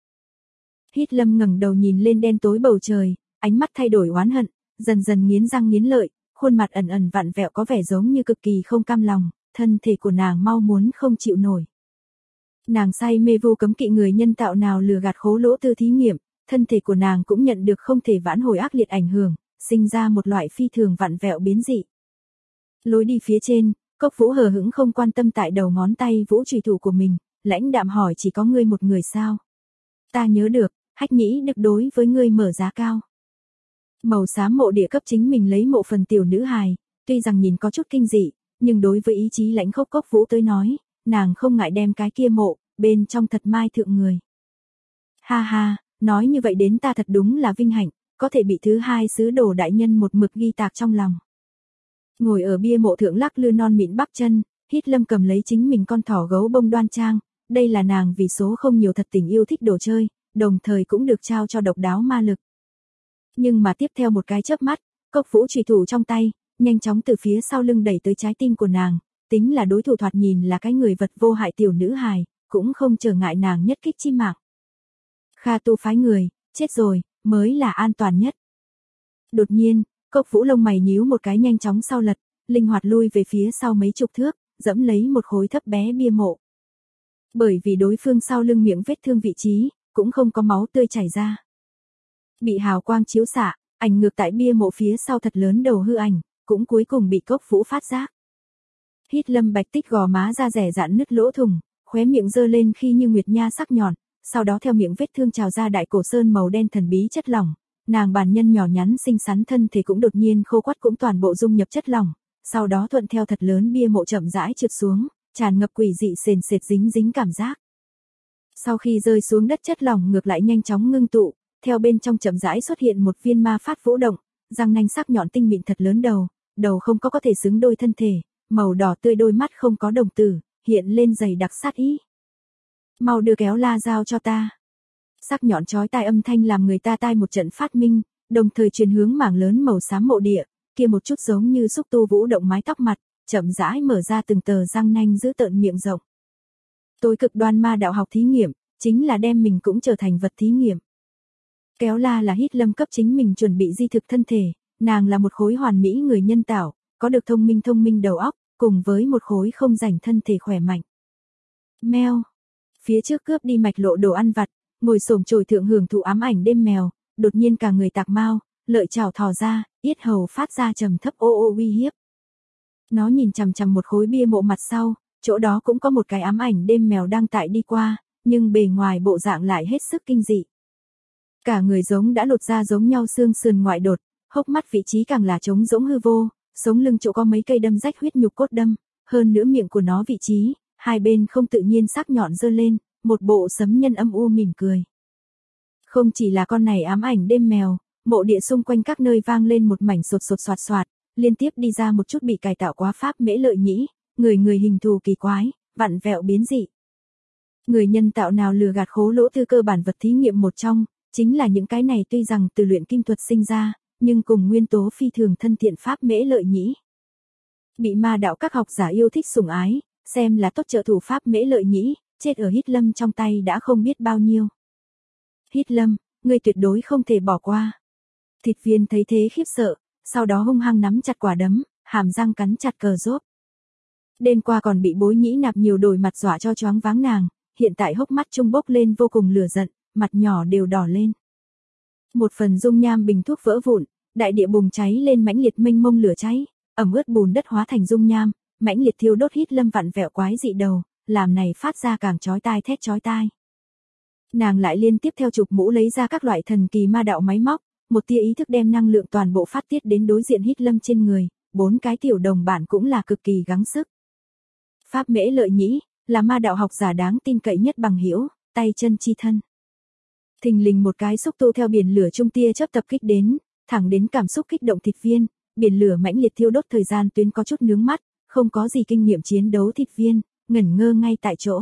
Hít Lâm ngẩng đầu nhìn lên đen tối bầu trời, ánh mắt thay đổi oán hận, dần dần nghiến răng nghiến lợi, khuôn mặt ẩn ẩn vặn vẹo có vẻ giống như cực kỳ không cam lòng, thân thể của nàng mau muốn không chịu nổi. Nàng say mê vô cấm kỵ người nhân tạo nào lừa gạt khố lỗ tư thí nghiệm, thân thể của nàng cũng nhận được không thể vãn hồi ác liệt ảnh hưởng, sinh ra một loại phi thường vặn vẹo biến dị. Lối đi phía trên, Cốc Vũ hờ hững không quan tâm tại đầu ngón tay vũ trùy thủ của mình, lãnh đạm hỏi chỉ có ngươi một người sao? Ta nhớ được, Hách Nhĩ Đức đối với ngươi mở giá cao. Màu xám mộ địa cấp chính mình lấy mộ phần tiểu nữ hài, Tuy rằng nhìn có chút kinh dị, nhưng đối với ý chí lãnh khốc Cốc Vũ tới nói, nàng không ngại đem cái kia mộ, bên trong thật mai thượng người. Ha ha, nói như vậy đến ta thật đúng là vinh hạnh, có thể bị thứ hai sứ đồ đại nhân một mực ghi tạc trong lòng. Ngồi ở bia mộ thượng lắc lư non mịn bắp chân, Hít Lâm cầm lấy chính mình con thỏ gấu bông đoan trang, đây là nàng vì số không nhiều thật tình yêu thích đồ chơi, đồng thời cũng được trao cho độc đáo ma lực. Nhưng mà tiếp theo một cái chớp mắt, Cốc Vũ chùy thủ trong tay, nhanh chóng từ phía sau lưng đẩy tới trái tim của nàng, tính là đối thủ thoạt nhìn là cái người vật vô hại tiểu nữ hài, cũng không trở ngại nàng nhất kích chi mạng. Kha Tu phái người, chết rồi, mới là an toàn nhất. Đột nhiên, Cốc Vũ lông mày nhíu một cái nhanh chóng sau lật, linh hoạt lui về phía sau mấy chục thước, dẫm lấy một khối thấp bé bia mộ. Bởi vì đối phương sau lưng miệng vết thương vị trí, cũng không có máu tươi chảy ra. Bị hào quang chiếu xạ, ảnh ngược tại bia mộ phía sau thật lớn đầu hư ảnh, cũng cuối cùng bị Cốc Vũ phát giác. Hít Lâm bạch tích gò má da rẻ rạn nứt lỗ thủng, khóe miệng giơ lên khi như nguyệt nha sắc nhọn, sau đó theo miệng vết thương trào ra đại cổ sơn màu đen thần bí chất lỏng, nàng bản nhân nhỏ nhắn xinh xắn thân thể cũng đột nhiên khô quắt cũng toàn bộ dung nhập chất lỏng, sau đó thuận theo thật lớn bia mộ chậm rãi trượt xuống, tràn ngập quỷ dị sền sệt dính dính cảm giác. Sau khi rơi xuống đất chất lỏng ngược lại nhanh chóng ngưng tụ, theo bên trong chậm rãi xuất hiện một viên ma phát vũ động, răng nanh sắc nhọn tinh mịn thật lớn đầu không có thể xứng đôi thân thể, màu đỏ tươi đôi mắt không có đồng tử, hiện lên dày đặc sát ý. Mau đưa kéo la dao cho ta. Sắc nhọn chói tai âm thanh làm người ta tai một trận phát minh, đồng thời truyền hướng mảng lớn màu xám mộ địa, kia một chút giống như xúc tu vũ động mái tóc mặt, chậm rãi mở ra từng tờ răng nanh giữ tợn miệng rộng. Tối cực đoan ma đạo học thí nghiệm, chính là đem mình cũng trở thành vật thí nghiệm. Kéo la là Hít Lâm cấp chính mình chuẩn bị di thực thân thể, nàng là một khối hoàn mỹ người nhân tạo, có được thông minh đầu óc, cùng với một khối không rảnh thân thể khỏe mạnh. Mèo. Phía trước cướp đi mạch lộ đồ ăn vặt, ngồi xổm chồi thượng hưởng thụ ám ảnh đêm mèo, đột nhiên cả người tạc mau, lợi chảo thò ra, yết hầu phát ra trầm thấp ô ô uy hiếp. Nó nhìn chằm chằm một khối bia mộ mặt sau, chỗ đó cũng có một cái ám ảnh đêm mèo đang tại đi qua, nhưng bề ngoài bộ dạng lại hết sức kinh dị. Cả người giống đã lột ra giống nhau xương sườn ngoại đột, hốc mắt vị trí càng là trống rỗng hư vô, sống lưng chỗ có mấy cây đâm rách huyết nhục cốt đâm, hơn nữa miệng của nó vị trí, hai bên không tự nhiên sắc nhọn giơ lên, một bộ sấm nhân âm u mỉm cười. Không chỉ là con này ám ảnh đêm mèo, mộ địa xung quanh các nơi vang lên một mảnh sột sột soạt soạt, liên tiếp đi ra một chút bị cải tạo quá pháp mễ lợi nhĩ, người hình thù kỳ quái, vặn vẹo biến dị. Người nhân tạo nào lừa gạt khố lỗ tư cơ bản vật thí nghiệm một trong, chính là những cái này tuy rằng từ luyện kim thuật sinh ra, nhưng cùng nguyên tố phi thường thân thiện pháp mễ lợi nhĩ. Bị ma đạo các học giả yêu thích sủng ái, xem là tốt trợ thủ pháp mễ lợi nhĩ, chết ở Hít Lâm trong tay đã không biết bao nhiêu. Hít Lâm, ngươi tuyệt đối không thể bỏ qua. Thịt viên thấy thế khiếp sợ, sau đó hung hăng nắm chặt quả đấm, hàm răng cắn chặt cờ rốt. Đêm qua còn bị bối nhĩ nạp nhiều đổi mặt dọa cho choáng váng nàng, hiện tại hốc mắt trung bốc lên vô cùng lửa giận, mặt nhỏ đều đỏ lên. Một phần dung nham bình thuốc vỡ vụn, đại địa bùng cháy lên mãnh liệt mênh mông lửa cháy, ẩm ướt bùn đất hóa thành dung nham, mãnh liệt thiêu đốt Hít Lâm vặn vẹo quái dị đầu, làm này phát ra càng chói tai thét chói tai. Nàng lại liên tiếp theo chụp mũ lấy ra các loại thần kỳ ma đạo máy móc, một tia ý thức đem năng lượng toàn bộ phát tiết đến đối diện Hít Lâm trên người, bốn cái tiểu đồng bản cũng là cực kỳ gắng sức. Pháp mễ lợi nhĩ, là ma đạo học giả đáng tin cậy nhất bằng hữu, tay chân chi thân. Thình lình một cái xúc tu theo biển lửa trung tia chớp tập kích đến, thẳng đến cảm xúc kích động thịt viên, biển lửa mãnh liệt thiêu đốt thời gian tuyến có chút nướng mắt, không có gì kinh nghiệm chiến đấu thịt viên, ngẩn ngơ ngay tại chỗ.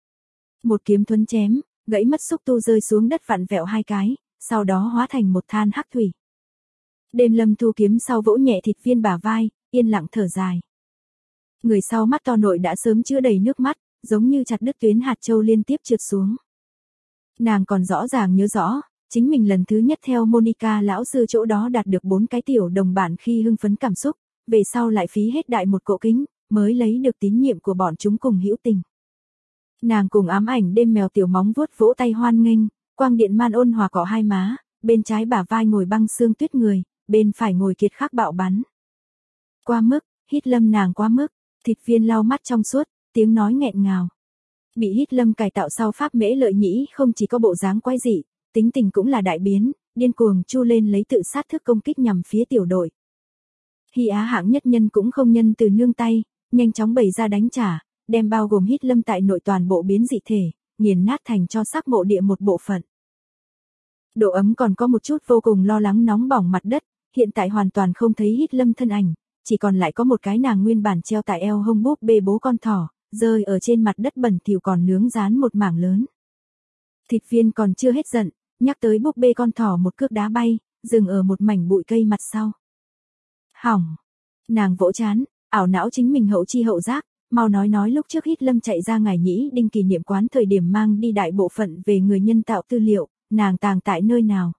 Một kiếm thuấn chém, gãy mất xúc tu rơi xuống đất vặn vẹo hai cái, sau đó hóa thành một than hắc thủy. Đêm Lâm thu kiếm sau vỗ nhẹ thịt viên bả vai, yên lặng thở dài. Người sau mắt to nội đã sớm chứa đầy nước mắt, giống như chặt đứt tuyến hạt châu liên tiếp trượt xuống. Nàng còn rõ ràng nhớ rõ, chính mình lần thứ nhất theo Monica lão sư chỗ đó đạt được 4 cái tiểu đồng bản khi hưng phấn cảm xúc, về sau lại phí hết đại một cỗ kính, mới lấy được tín nhiệm của bọn chúng cùng hữu tình. Nàng cùng ám ảnh đêm mèo tiểu móng vuốt vỗ tay hoan nghênh, quang điện man ôn hòa cỏ hai má, bên trái bả vai ngồi băng xương tuyết người, bên phải ngồi kiệt khắc bạo bắn. Quá mức, Hít Lâm nàng quá mức, thịt viên lau mắt trong suốt, tiếng nói nghẹn ngào. Bị Hít Lâm cải tạo sau pháp mễ lợi nhĩ không chỉ có bộ dáng quái dị, tính tình cũng là đại biến, điên cuồng chu lên lấy tự sát thức công kích nhằm phía tiểu đội. Hy Á hạng nhất nhân cũng không nhân từ nương tay, nhanh chóng bày ra đánh trả, đem bao gồm Hít Lâm tại nội toàn bộ biến dị thể, nghiền nát thành cho xác mộ địa một bộ phận. Độ ấm còn có một chút vô cùng lo lắng nóng bỏng mặt đất, hiện tại hoàn toàn không thấy Hít Lâm thân ảnh, chỉ còn lại có một cái nàng nguyên bản treo tại eo hông búp bê bố con thỏ, rơi ở trên mặt đất bẩn thỉu còn nướng rán một mảng lớn. Thịt viên còn chưa hết giận, nhắc tới búp bê con thỏ một cước đá bay, dừng ở một mảnh bụi cây mặt sau. Hỏng! Nàng vỗ chán, ảo não chính mình hậu chi hậu giác, mau nói lúc trước Hít Lâm chạy ra Ngải Nhĩ Đinh kỷ niệm quán thời điểm mang đi đại bộ phận về người nhân tạo tư liệu, nàng tàng tại nơi nào.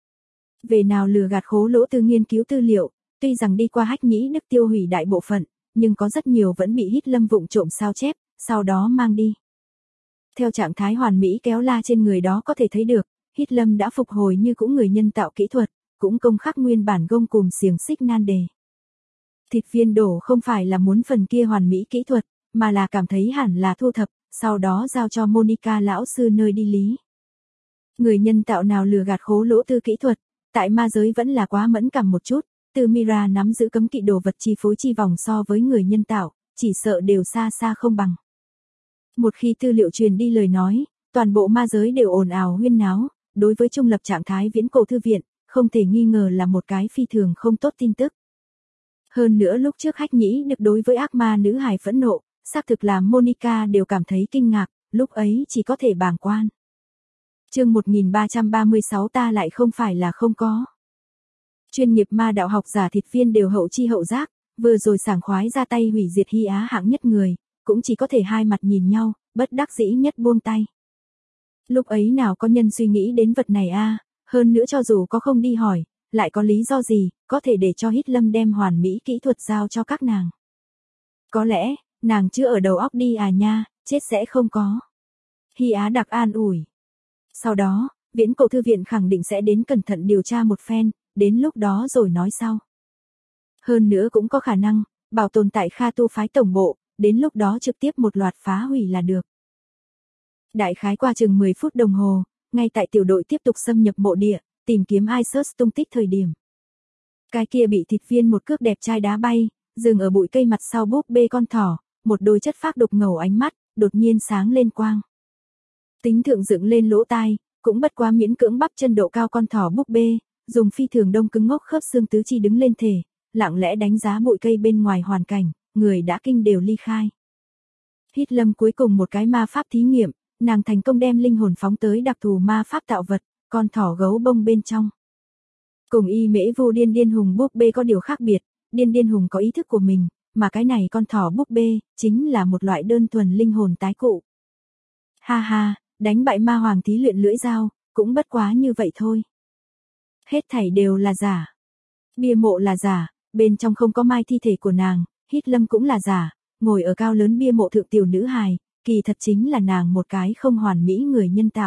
Về nào lừa gạt khố lỗ tư nghiên cứu tư liệu, tuy rằng đi qua Hách Nhĩ Đức tiêu hủy đại bộ phận, nhưng có rất nhiều vẫn bị Hít Lâm vụng trộm sao chép, sau đó mang đi. Theo trạng thái hoàn mỹ kéo la trên người đó có thể thấy được, Hít Lâm đã phục hồi như cũng người nhân tạo kỹ thuật, cũng công khắc nguyên bản gông cùm xiềng xích nan đề. Thịt viên đổ không phải là muốn phần kia hoàn mỹ kỹ thuật, mà là cảm thấy hẳn là thu thập, sau đó giao cho Monica lão sư nơi đi lý. Người nhân tạo nào lừa gạt khố lỗ tư kỹ thuật, tại ma giới vẫn là quá mẫn cảm một chút, từ Mira nắm giữ cấm kỵ đồ vật chi phối chi vòng so với người nhân tạo, chỉ sợ đều xa xa không bằng. Một khi tư liệu truyền đi lời nói, toàn bộ ma giới đều ồn ào huyên náo, đối với trung lập trạng thái viễn cổ thư viện, không thể nghi ngờ là một cái phi thường không tốt tin tức. Hơn nữa lúc trước Hách Nhĩ được đối với ác ma nữ hài phẫn nộ, xác thực là Monica đều cảm thấy kinh ngạc, lúc ấy chỉ có thể bàng quan. Chương 1336 ta lại không phải là không có. Chuyên nghiệp ma đạo học giả thịt viên đều hậu chi hậu giác, vừa rồi sảng khoái ra tay hủy diệt Hy Á hạng nhất người, cũng chỉ có thể hai mặt nhìn nhau, bất đắc dĩ nhất buông tay. Lúc ấy nào có nhân suy nghĩ đến vật này a, hơn nữa cho dù có không đi hỏi, lại có lý do gì, có thể để cho Hít Lâm đem hoàn mỹ kỹ thuật giao cho các nàng. Có lẽ, nàng chưa ở đầu óc đi à nha, chết sẽ không có. Hy Á đặc an ủi. Sau đó, viễn cổ thư viện khẳng định sẽ đến cẩn thận điều tra một phen, đến lúc đó rồi nói sau. Hơn nữa cũng có khả năng, bảo tồn tại Kha Tu phái tổng bộ, đến lúc đó trực tiếp một loạt phá hủy là được. Đại khái qua chừng 10 phút đồng hồ, ngay tại tiểu đội tiếp tục xâm nhập mộ địa, tìm kiếm Isus tung tích thời điểm. Cái kia bị thịt viên một cước đẹp trai đá bay, dừng ở bụi cây mặt sau búp bê con thỏ, một đôi chất phác đục ngầu ánh mắt, đột nhiên sáng lên quang. Tính thượng dựng lên lỗ tai, cũng bất quá miễn cưỡng bắp chân độ cao con thỏ búp bê, dùng phi thường đông cứng ngốc khớp xương tứ chi đứng lên thể, lặng lẽ đánh giá bụi cây bên ngoài hoàn cảnh, người đã kinh đều ly khai. Hít Lâm cuối cùng một cái ma pháp thí nghiệm, nàng thành công đem linh hồn phóng tới đặc thù ma pháp tạo vật, con thỏ gấu bông bên trong. Cùng y mễ vô điên hùng búp bê có điều khác biệt, điên hùng có ý thức của mình, mà cái này con thỏ búp bê, chính là một loại đơn thuần linh hồn tái cụ. Ha ha, đánh bại ma hoàng thí luyện lưỡi dao, cũng bất quá như vậy thôi. Hết thảy đều là giả. Bia mộ là giả, bên trong không có mai thi thể của nàng, Hít Lâm cũng là giả, ngồi ở cao lớn bia mộ thượng tiểu nữ hài, kỳ thật chính là nàng một cái không hoàn mỹ người nhân tạo.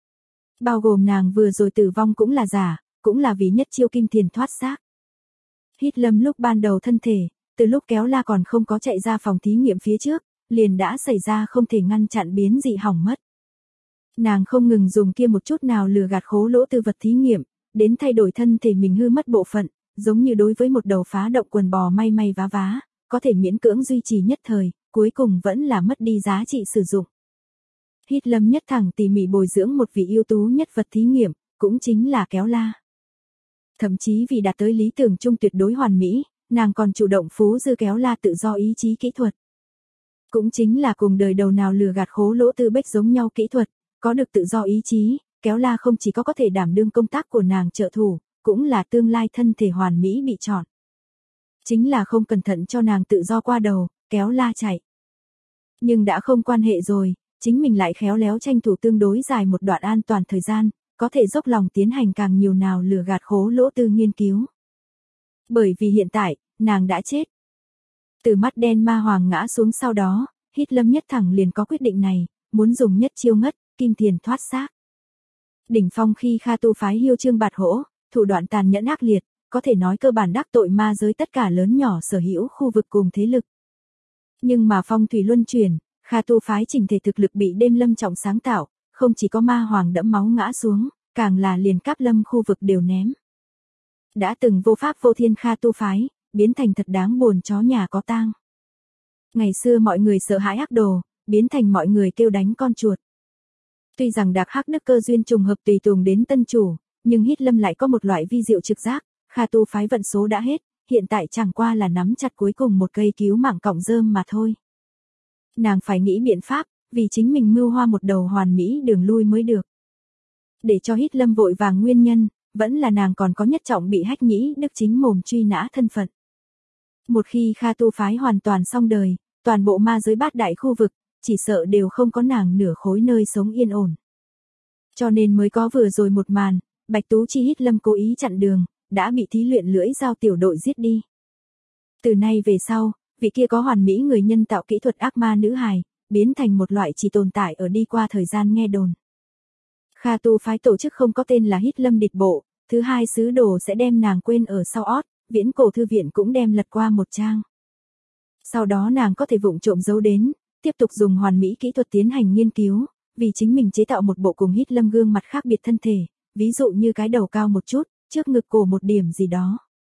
Bao gồm nàng vừa rồi tử vong cũng là giả, cũng là vì nhất chiêu kim thiền thoát xác. Hít Lâm lúc ban đầu thân thể, từ lúc kéo la còn không có chạy ra phòng thí nghiệm phía trước, liền đã xảy ra không thể ngăn chặn biến dị hỏng mất. Nàng không ngừng dùng kia một chút nào lừa gạt khố lỗ tư vật thí nghiệm, đến thay đổi thân thể mình hư mất bộ phận, giống như đối với một đầu phá động quần bò may vá, có thể miễn cưỡng duy trì nhất thời, cuối cùng vẫn là mất đi giá trị sử dụng. Hít Lâm nhất thẳng tỉ mỉ bồi dưỡng một vị ưu tú nhất vật thí nghiệm, cũng chính là kéo la. Thậm chí vì đạt tới lý tưởng chung tuyệt đối hoàn mỹ, nàng còn chủ động phú dư kéo la tự do ý chí kỹ thuật. Cũng chính là cùng đời đầu nào lừa gạt khố lỗ tư bách giống nhau kỹ thuật, có được tự do ý chí, kéo la không chỉ có thể đảm đương công tác của nàng trợ thủ, cũng là tương lai thân thể hoàn mỹ bị chọn. Chính là không cẩn thận cho nàng tự do qua đầu, kéo la chạy. Nhưng đã không quan hệ rồi, chính mình lại khéo léo tranh thủ tương đối dài một đoạn an toàn thời gian, có thể dốc lòng tiến hành càng nhiều nào lừa gạt khố lỗ tư nghiên cứu. Bởi vì hiện tại, nàng đã chết. Từ mắt đen ma hoàng ngã xuống sau đó, Hít Lâm nhất thẳng liền có quyết định này, muốn dùng nhất chiêu ngất, kim thiền thoát xác. Đỉnh phong khi Kha Tu phái hiêu trương bạt hỗ, thủ đoạn tàn nhẫn ác liệt, có thể nói cơ bản đắc tội ma giới tất cả lớn nhỏ sở hữu khu vực cùng thế lực. Nhưng mà phong thủy luân chuyển, Kha Tu phái chỉnh thể thực lực bị đêm lâm trọng sáng tạo, không chỉ có ma hoàng đẫm máu ngã xuống, càng là liền cáp lâm khu vực đều ném. Đã từng vô pháp vô thiên Kha Tu phái, biến thành thật đáng buồn chó nhà có tang. Ngày xưa mọi người sợ hãi ác đồ, biến thành mọi người kêu đánh con chuột. Tuy rằng Đạc Hắc Đức cơ duyên trùng hợp tùy tùng đến tân chủ, nhưng Hít Lâm lại có một loại vi diệu trực giác, Kha Tu phái vận số đã hết, hiện tại chẳng qua là nắm chặt cuối cùng một cây cứu mạng cọng rơm mà thôi. Nàng phải nghĩ biện pháp, vì chính mình mưu hoa một đầu hoàn mỹ đường lui mới được. Để cho Hít Lâm vội vàng nguyên nhân, vẫn là nàng còn có nhất trọng bị Hách Nhĩ Đức chính mồm truy nã thân phận. Một khi Kha Tu phái hoàn toàn xong đời, toàn bộ ma giới bát đại khu vực, chỉ sợ đều không có nàng nửa khối nơi sống yên ổn. Cho nên mới có vừa rồi một màn, Bạch Tú Chi Hít Lâm cố ý chặn đường, đã bị thí luyện lưỡi dao tiểu đội giết đi. Từ nay về sau, vị kia có hoàn mỹ người nhân tạo kỹ thuật ác ma nữ hài, biến thành một loại chỉ tồn tại ở đi qua thời gian nghe đồn. Kha Tu phái tổ chức không có tên là Hít Lâm địch bộ, thứ hai sứ đồ sẽ đem nàng quên ở sau ót, viễn cổ thư viện cũng đem lật qua một trang. Sau đó nàng có thể vụng trộm giấu đến, tiếp tục dùng hoàn mỹ kỹ thuật tiến hành nghiên cứu, vì chính mình chế tạo một bộ cùng Hít Lâm gương mặt khác biệt thân thể, ví dụ như cái đầu cao một chút, trước ngực cổ một điểm gì đó.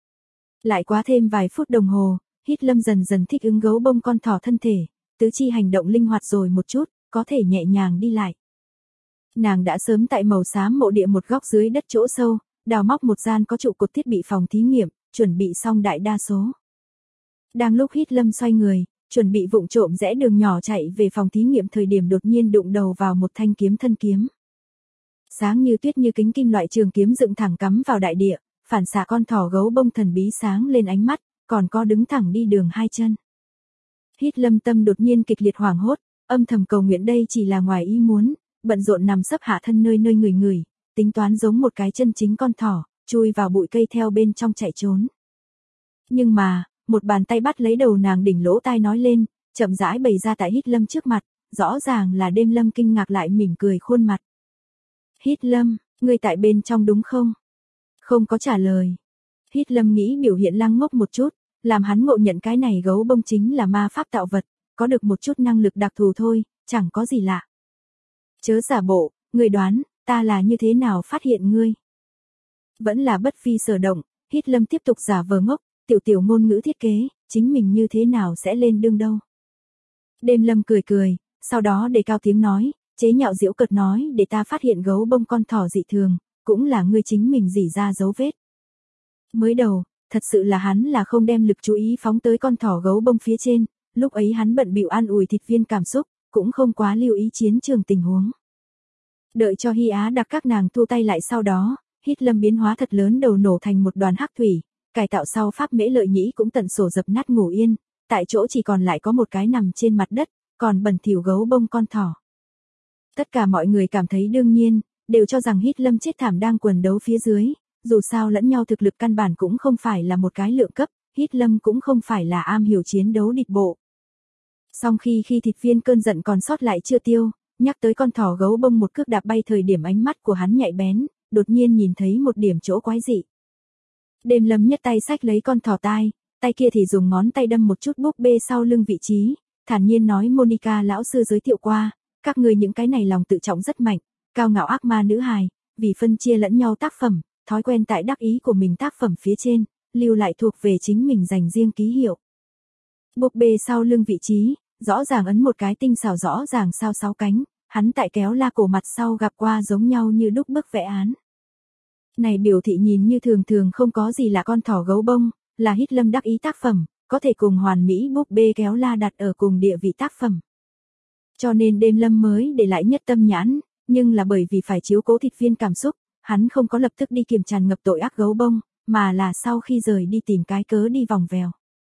Lại quá thêm vài phút đồng hồ, Hít Lâm dần dần thích ứng gấu bông con thỏ thân thể, tứ chi hành động linh hoạt rồi một chút, có thể nhẹ nhàng đi lại. Nàng đã sớm tại màu xám mộ địa một góc dưới đất chỗ sâu, đào móc một gian có trụ cột thiết bị phòng thí nghiệm, chuẩn bị xong đại đa số. Đang lúc Hít Lâm xoay người, chuẩn bị vụng trộm rẽ đường nhỏ chạy về phòng thí nghiệm thời điểm đột nhiên đụng đầu vào một thanh kiếm thân kiếm. Sáng như tuyết như kính kim loại trường kiếm dựng thẳng cắm vào đại địa, phản xạ con thỏ gấu bông thần bí sáng lên ánh mắt, còn có đứng thẳng đi đường hai chân. Hít Lâm tâm đột nhiên kịch liệt hoảng hốt, âm thầm cầu nguyện đây chỉ là ngoài ý muốn, bận rộn nằm sấp hạ thân nơi nơi người, tính toán giống một cái chân chính con thỏ, chui vào bụi cây theo bên trong chạy trốn. Nhưng mà, một bàn tay bắt lấy đầu nàng đỉnh lỗ tai nói lên, chậm rãi bày ra tại Hít Lâm trước mặt, rõ ràng là Đêm Lâm kinh ngạc lại mỉm cười khuôn mặt. Hít Lâm, ngươi tại bên trong đúng không? Không có trả lời. Hít Lâm nghĩ biểu hiện lăng ngốc một chút, làm hắn ngộ nhận cái này gấu bông chính là ma pháp tạo vật, có được một chút năng lực đặc thù thôi, chẳng có gì lạ. Chớ giả bộ, ngươi đoán, ta là như thế nào phát hiện ngươi? Vẫn là bất phi sở động, Hít Lâm tiếp tục giả vờ ngốc, tiểu ngôn ngữ thiết kế, chính mình như thế nào sẽ lên đương đâu. Đêm Lâm cười cười, sau đó đề cao tiếng nói, chế nhạo giễu cợt nói để ta phát hiện gấu bông con thỏ dị thường, cũng là ngươi chính mình rỉ ra dấu vết. Mới đầu, thật sự là hắn là không đem lực chú ý phóng tới con thỏ gấu bông phía trên, lúc ấy hắn bận bịu an ủi thịt viên cảm xúc, cũng không quá lưu ý chiến trường tình huống. Đợi cho Hy Á Đặc các nàng thu tay lại sau đó, Hít Lâm biến hóa thật lớn đầu nổ thành một đoàn hắc thủy, cải tạo sau pháp mễ lợi nhĩ cũng tận sổ dập nát ngủ yên, tại chỗ chỉ còn lại có một cái nằm trên mặt đất, còn bẩn thỉu gấu bông con thỏ. Tất cả mọi người cảm thấy đương nhiên, đều cho rằng Hít Lâm chết thảm đang quần đấu phía dưới, dù sao lẫn nhau thực lực căn bản cũng không phải là một cái lượng cấp, Hít Lâm cũng không phải là am hiểu chiến đấu địch bộ. Song khi thịt viên cơn giận còn sót lại chưa tiêu, nhắc tới con thỏ gấu bông một cước đạp bay thời điểm ánh mắt của hắn nhạy bén, đột nhiên nhìn thấy một điểm chỗ quái dị. Đêm Lâm nhất tay xách lấy con thỏ tai, tay kia thì dùng ngón tay đâm một chút búp bê sau lưng vị trí, thản nhiên nói Monica lão sư giới thiệu qua, các người những cái này lòng tự trọng rất mạnh, cao ngạo ác ma nữ hài, vì phân chia lẫn nhau tác phẩm, thói quen tại đắc ý của mình tác phẩm phía trên, lưu lại thuộc về chính mình dành riêng ký hiệu. Búp bê sau lưng vị trí, rõ ràng ấn một cái tinh xảo rõ ràng sao 6 cánh, hắn tại kéo la cổ mặt sau gặp qua giống nhau như đúc bức vẽ án. Này biểu thị nhìn như thường thường không có gì là con thỏ gấu bông, là Hít Lâm đắc ý tác phẩm, có thể cùng hoàn mỹ búp bê kéo la đặt ở cùng địa vị tác phẩm. Cho nên Đêm Lâm mới để lại nhất tâm nhãn, nhưng là bởi vì phải chiếu cố thịt viên cảm xúc, hắn không có lập tức đi kiềm tràn ngập tội ác gấu bông, mà là sau khi rời đi tìm cái cớ đi vòng vèo.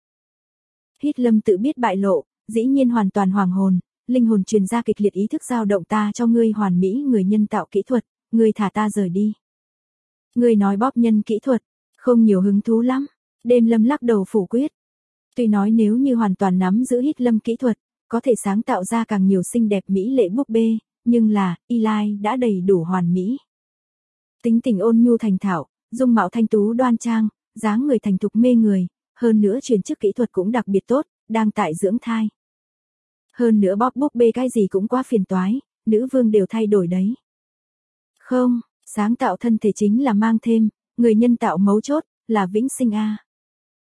Hít Lâm tự biết bại lộ, dĩ nhiên hoàn toàn hoàng hồn, linh hồn truyền ra kịch liệt ý thức dao động ta cho ngươi hoàn mỹ người nhân tạo kỹ thuật, ngươi thả ta rời đi. Ngươi nói bóp nhân kỹ thuật, không nhiều hứng thú lắm, Đêm Lâm lắc đầu phủ quyết. Tuy nói nếu như hoàn toàn nắm giữ Hít Lâm kỹ thuật, có thể sáng tạo ra càng nhiều xinh đẹp mỹ lệ búp bê, nhưng là, Eli đã đầy đủ hoàn mỹ. Tính tình ôn nhu thành thạo, dung mạo thanh tú đoan trang, dáng người thành thục mê người, hơn nữa truyền chức kỹ thuật cũng đặc biệt tốt, đang tại dưỡng thai. Hơn nữa bóp búp bê cái gì cũng quá phiền toái, nữ vương đều thay đổi đấy. Không, sáng tạo thân thể chính là mang thêm, người nhân tạo mấu chốt, là vĩnh sinh a.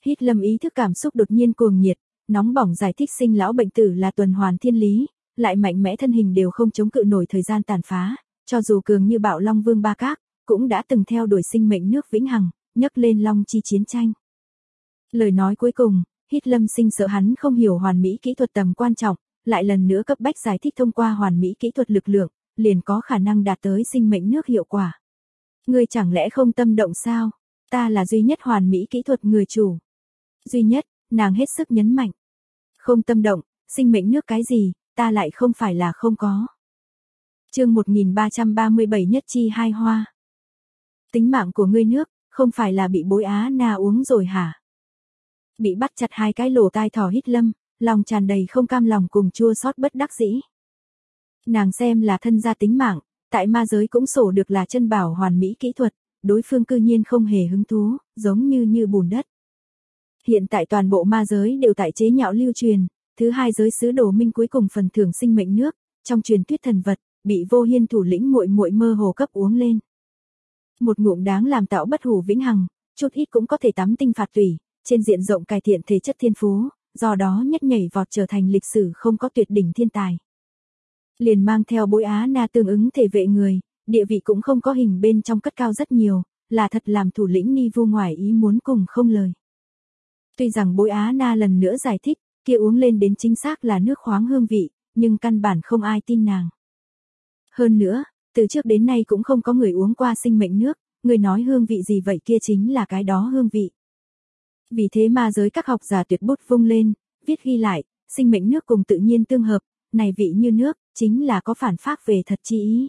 Hít Lâm ý thức cảm xúc đột nhiên cuồng nhiệt, nóng bỏng giải thích sinh lão bệnh tử là tuần hoàn thiên lý, lại mạnh mẽ thân hình đều không chống cự nổi thời gian tàn phá, cho dù cường như Bạo Long Vương Ba Các, cũng đã từng theo đuổi sinh mệnh nước vĩnh hằng, nhấc lên long chi chiến tranh. Lời nói cuối cùng, Hít Lâm sinh sợ hắn không hiểu hoàn mỹ kỹ thuật tầm quan trọng, lại lần nữa cấp bách giải thích thông qua hoàn mỹ kỹ thuật lực lượng, liền có khả năng đạt tới sinh mệnh nước hiệu quả. Ngươi chẳng lẽ không tâm động sao? Ta là duy nhất hoàn mỹ kỹ thuật người chủ. Duy nhất, nàng hết sức nhấn mạnh. Không tâm động, sinh mệnh nước cái gì, ta lại không phải là không có. Chương 1337 nhất chi hai hoa. Tính mạng của ngươi nước, không phải là bị Bối Á Na uống rồi hả? Bị bắt chặt hai cái lỗ tai thỏ Hít Lâm, lòng tràn đầy không cam lòng cùng chua xót bất đắc dĩ. Nàng xem là thân gia tính mạng, tại ma giới cũng sổ được là chân bảo hoàn mỹ kỹ thuật, đối phương cư nhiên không hề hứng thú, giống như bùn đất. Hiện tại toàn bộ ma giới đều tại chế nhạo lưu truyền, thứ hai giới sứ đồ minh cuối cùng phần thưởng sinh mệnh nước, trong truyền thuyết thần vật, bị Vô Hiên thủ lĩnh muội muội mơ hồ cấp uống lên. Một ngụm đáng làm tạo bất hủ vĩnh hằng, chút ít cũng có thể tắm tinh phạt tủy, trên diện rộng cải thiện thể chất thiên phú, do đó nhất nhảy vọt trở thành lịch sử không có tuyệt đỉnh thiên tài. Liền mang theo Bối Á Na tương ứng thể vệ người, địa vị cũng không có hình bên trong cất cao rất nhiều, là thật làm thủ lĩnh Ni Vu ngoài ý muốn cùng không lời. Tuy rằng Bối Á Na lần nữa giải thích, kia uống lên đến chính xác là nước khoáng hương vị, nhưng căn bản không ai tin nàng. Hơn nữa, từ trước đến nay cũng không có người uống qua sinh mệnh nước, người nói hương vị gì vậy kia chính là cái đó hương vị. Vì thế ma giới các học giả tuyệt bút vung lên, viết ghi lại, sinh mệnh nước cùng tự nhiên tương hợp, này vị như nước, chính là có phản phác về thật chi ý.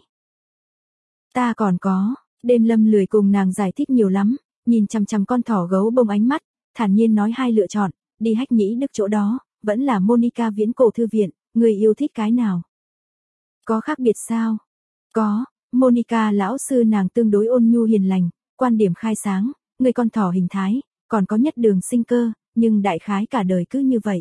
Ta còn có, Đêm Lâm lười cùng nàng giải thích nhiều lắm, nhìn chằm chằm con thỏ gấu bông ánh mắt, thản nhiên nói hai lựa chọn, đi Hách Nhĩ Đức chỗ đó, vẫn là Monica Viễn Cổ Thư Viện, người yêu thích cái nào? Có khác biệt sao? Có, Monica lão sư nàng tương đối ôn nhu hiền lành, quan điểm khai sáng, người con thỏ hình thái, còn có nhất đường sinh cơ, nhưng đại khái cả đời cứ như vậy.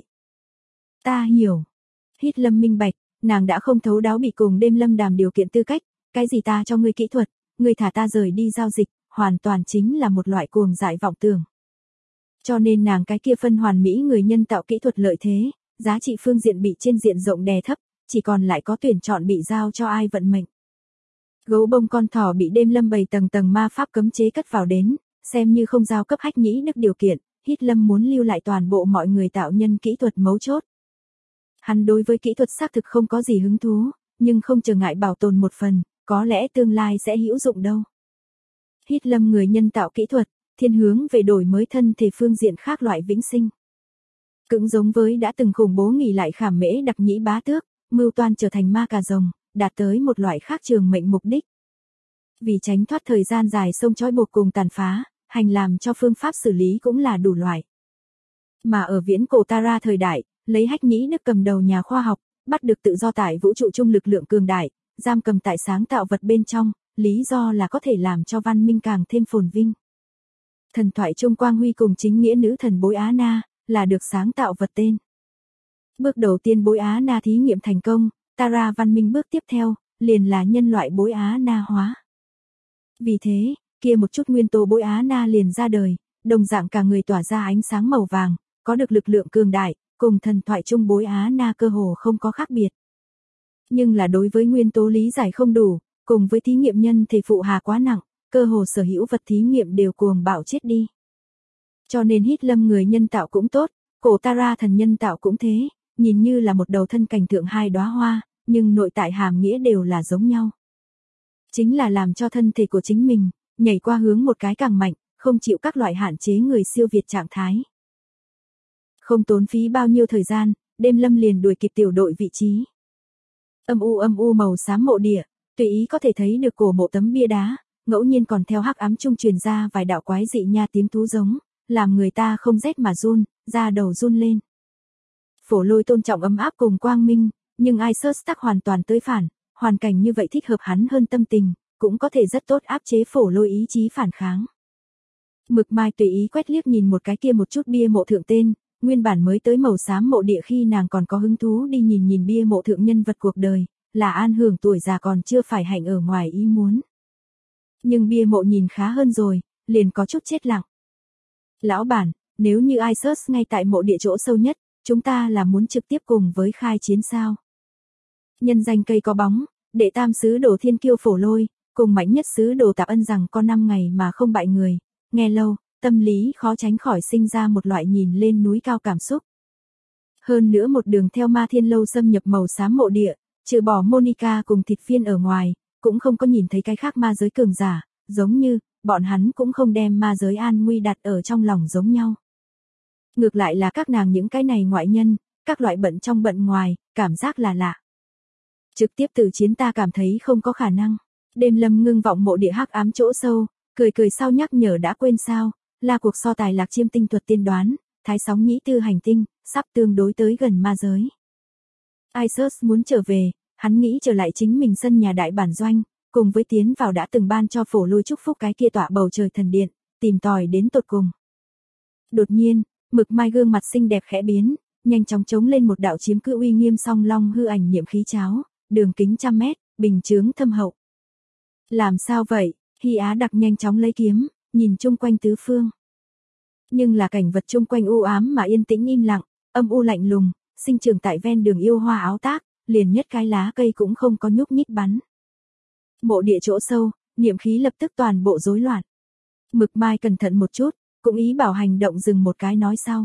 Ta hiểu. Hít Lâm minh bạch, nàng đã không thấu đáo bị cùng Đêm Lâm đàm điều kiện tư cách, cái gì ta cho ngươi kỹ thuật, ngươi thả ta rời đi giao dịch, hoàn toàn chính là một loại cuồng dại vọng tưởng. Cho nên nàng cái kia phân hoàn mỹ người nhân tạo kỹ thuật lợi thế, giá trị phương diện bị trên diện rộng đè thấp, chỉ còn lại có tuyển chọn bị giao cho ai vận mệnh. Gấu bông con thỏ bị Đêm Lâm bày tầng tầng ma pháp cấm chế cất vào đến, xem như không giao cấp Hách Nhĩ Đức điều kiện, Hít Lâm muốn lưu lại toàn bộ mọi người tạo nhân kỹ thuật mấu chốt. Hắn đối với kỹ thuật xác thực không có gì hứng thú, nhưng không trở ngại bảo tồn một phần, có lẽ tương lai sẽ hữu dụng đâu. Hít Lâm người nhân tạo kỹ thuật, thiên hướng về đổi mới thân thể phương diện khác loại vĩnh sinh. Cũng giống với đã từng khủng bố nghỉ lại Khảm Mễ Đặc Nhĩ Bá Tước, mưu toan trở thành ma cà rồng, đạt tới một loại khác trường mệnh mục đích. Vì tránh thoát thời gian dài sông trói buộc cùng tàn phá, hành làm cho phương pháp xử lý cũng là đủ loại. Mà ở viễn cổ Tara thời đại, lấy Hách Nhĩ Đức cầm đầu nhà khoa học, bắt được tự do tại vũ trụ chung lực lượng cường đại, giam cầm tại sáng tạo vật bên trong, lý do là có thể làm cho văn minh càng thêm phồn vinh. Thần thoại Trung Quang Huy cùng chính nghĩa nữ thần Bối Á Na, là được sáng tạo vật tên. Bước đầu tiên Bối Á Na thí nghiệm thành công, Tara văn minh bước tiếp theo, liền là nhân loại Bối Á Na hóa. Vì thế, kia một chút nguyên tố Bối Á Na liền ra đời, đồng dạng cả người tỏa ra ánh sáng màu vàng, có được lực lượng cường đại, cùng thần thoại chung Bối Á Na cơ hồ không có khác biệt. Nhưng là đối với nguyên tố lý giải không đủ, cùng với thí nghiệm nhân thể phụ hà quá nặng, cơ hồ sở hữu vật thí nghiệm đều cuồng bạo chết đi. Cho nên Hít Lâm người nhân tạo cũng tốt, cổ Tara thần nhân tạo cũng thế, nhìn như là một đầu thân cảnh thượng hai đóa hoa, nhưng nội tại hàm nghĩa đều là giống nhau. Chính là làm cho thân thể của chính mình, nhảy qua hướng một cái càng mạnh, không chịu các loại hạn chế người siêu việt trạng thái. Không tốn phí bao nhiêu thời gian, Đêm Lâm liền đuổi kịp tiểu đội vị trí. Âm u màu xám mộ địa, tùy ý có thể thấy được cổ mộ tấm bia đá, ngẫu nhiên còn theo hắc ám trung truyền ra vài đạo quái dị nha tiếng thú giống, làm người ta không rét mà run, da đầu run lên. Phổ Lôi tôn trọng ấm áp cùng quang minh, nhưng Isus tắc hoàn toàn tới phản, hoàn cảnh như vậy thích hợp hắn hơn tâm tình, cũng có thể rất tốt áp chế Phổ Lôi ý chí phản kháng. Mực Mai tùy ý quét liếc nhìn một cái kia một chút bia mộ thượng tên, nguyên bản mới tới màu xám mộ địa khi nàng còn có hứng thú đi nhìn bia mộ thượng nhân vật cuộc đời, là an hưởng tuổi già còn chưa phải hạnh ở ngoài ý muốn. Nhưng bia mộ nhìn khá hơn rồi, liền có chút chết lặng. Lão bản, Nếu như Isus ngay tại mộ địa chỗ sâu nhất, chúng ta là muốn trực tiếp cùng với khai chiến sao? Nhân danh cây có bóng, đệ tam sứ đồ thiên kiêu Phổ Lôi, cùng mạnh nhất sứ đồ Tạp Ân rằng có 5 ngày mà không bại người, nghe lâu, tâm lý khó tránh khỏi sinh ra một loại nhìn lên núi cao cảm xúc. Hơn nữa một đường theo ma thiên lâu xâm nhập màu xám mộ địa, trừ bỏ Monica cùng thịt phiên ở ngoài, cũng không có nhìn thấy cái khác ma giới cường giả, giống như, bọn hắn cũng không đem ma giới an nguy đặt ở trong lòng giống nhau. Ngược lại là các nàng những cái này ngoại nhân, các loại bận trong bận ngoài, cảm giác là lạ. Trực tiếp từ chiến ta cảm thấy không có khả năng. Đêm Lâm ngưng vọng mộ địa hắc ám chỗ sâu, cười cười sau nhắc nhở đã quên sao, là cuộc so tài lạc chiêm tinh thuật tiên đoán, thái sóng nhĩ tư hành tinh, sắp tương đối tới gần ma giới. Isus muốn trở về, hắn nghĩ trở lại chính mình sân nhà đại bản doanh, cùng với tiến vào đã từng ban cho Phổ Lôi chúc phúc cái kia tọa bầu trời thần điện, tìm tòi đến tột cùng. Đột nhiên, Mực Mai gương mặt xinh đẹp khẽ biến, nhanh chóng chống lên một đạo chiếm cự uy nghiêm song long hư ảnh niệm khí cháo, đường kính 100 mét, bình chướng thâm hậu. Làm sao vậy? Hy Á Đặc nhanh chóng lấy kiếm, nhìn chung quanh tứ phương. Nhưng là cảnh vật chung quanh u ám mà yên tĩnh im lặng, âm u lạnh lùng, sinh trưởng tại ven đường yêu hoa áo tác, liền nhất cái lá cây cũng không có nhúc nhích bắn. Mộ địa chỗ sâu, niệm khí lập tức toàn bộ rối loạn. Mực Mai cẩn thận một chút, cũng ý bảo hành động dừng một cái nói sau.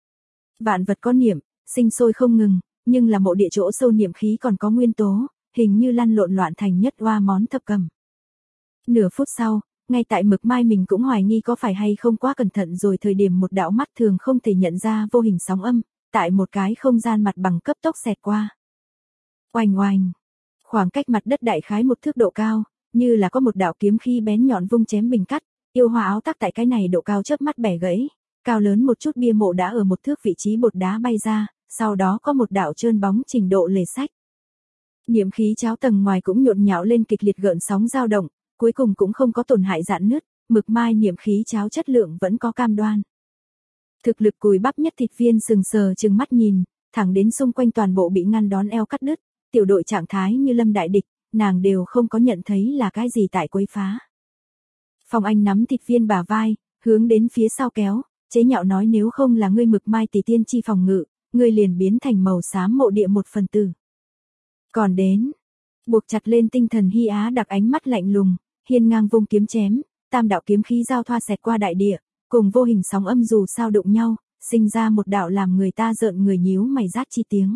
Vạn vật có niệm, sinh sôi không ngừng, nhưng là mộ địa chỗ sâu niệm khí còn có nguyên tố, hình như lăn lộn loạn thành nhất oa món thập cầm. Nửa phút sau, ngay tại Mực Mai mình cũng hoài nghi có phải hay không quá cẩn thận rồi thời điểm một đạo mắt thường không thể nhận ra vô hình sóng âm, tại một cái không gian mặt bằng cấp tốc xẹt qua. Oanh oanh, khoảng cách mặt đất đại khái 1 thước độ cao, như là có một đạo kiếm khí bén nhọn vung chém bình cắt, yêu hoa áo tác tại cái này độ cao chớp mắt bẻ gãy, cao lớn một chút bia mộ đã ở 1 thước vị trí bột đá bay ra, sau đó có một đạo trơn bóng trình độ lề sách. Niệm khí cháo tầng ngoài cũng nhộn nhạo lên kịch liệt gợn sóng dao động, cuối cùng cũng không có tổn hại rạn nứt, Mực Mai niệm khí cháo chất lượng vẫn có cam đoan. Thực lực cùi bắp nhất thịt viên sừng sờ trừng mắt nhìn, thẳng đến xung quanh toàn bộ bị ngăn đón eo cắt đứt, tiểu đội trạng thái như lâm đại địch, nàng đều không có nhận thấy là cái gì tại quấy phá. Phong Anh nắm thịt viên bả vai, hướng đến phía sau kéo, chế nhạo nói nếu không là ngươi Mực Mai tỷ tiên chi phòng ngự, ngươi liền biến thành màu xám mộ địa 1/4. Còn đến, buộc chặt lên tinh thần Hy Á Đặc ánh mắt lạnh lùng, hiên ngang vung kiếm chém, tam đạo kiếm khí giao thoa xẹt qua đại địa, cùng vô hình sóng âm dù sao đụng nhau, sinh ra một đạo làm người ta rợn người nhíu mày rát chi tiếng.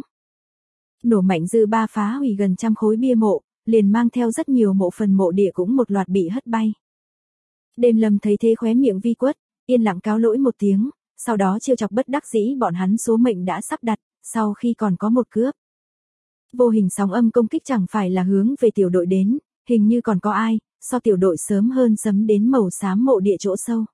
Nổ mạnh dư ba phá hủy gần 100 khối bia mộ, liền mang theo rất nhiều mộ phần mộ địa cũng một loạt bị hất bay. Đêm Lâm thấy thế khóe miệng vi quất, yên lặng cáo lỗi một tiếng, sau đó trêu chọc bất đắc dĩ bọn hắn số mệnh đã sắp đặt, sau khi còn có một cướp. Vô hình sóng âm công kích chẳng phải là hướng về tiểu đội đến, hình như còn có ai, so tiểu đội sớm hơn sấm đến màu xám mộ địa chỗ sâu.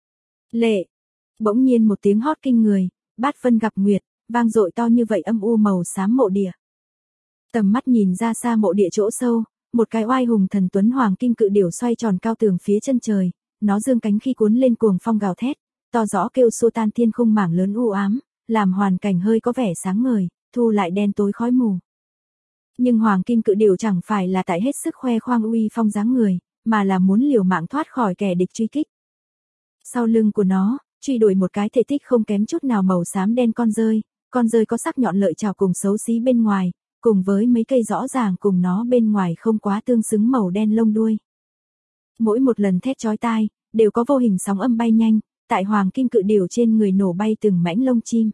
Lệ! Bỗng nhiên một tiếng hót kinh người, bát phân gặp nguyệt, vang dội to như vậy âm u màu xám mộ địa. Tầm mắt nhìn ra xa mộ địa chỗ sâu, một cái oai hùng thần tuấn hoàng kim cự điểu xoay tròn cao tường phía chân trời, nó dương cánh khi cuốn lên cuồng phong gào thét, to rõ kêu xô tan thiên khung mảng lớn u ám, làm hoàn cảnh hơi có vẻ sáng ngời, thu lại đen tối khói mù. Nhưng hoàng kim cự điểu chẳng phải là tại hết sức khoe khoang uy phong dáng người, mà là muốn liều mạng thoát khỏi kẻ địch truy kích. Sau lưng của nó, truy đuổi một cái thể tích không kém chút nào màu xám đen con rơi có sắc nhọn lợi chảo cùng xấu xí bên ngoài, cùng với mấy cây rõ ràng cùng nó bên ngoài không quá tương xứng màu đen lông đuôi. Mỗi một lần thét chói tai, đều có vô hình sóng âm bay nhanh, tại hoàng kim cự điểu trên người nổ bay từng mảnh lông chim.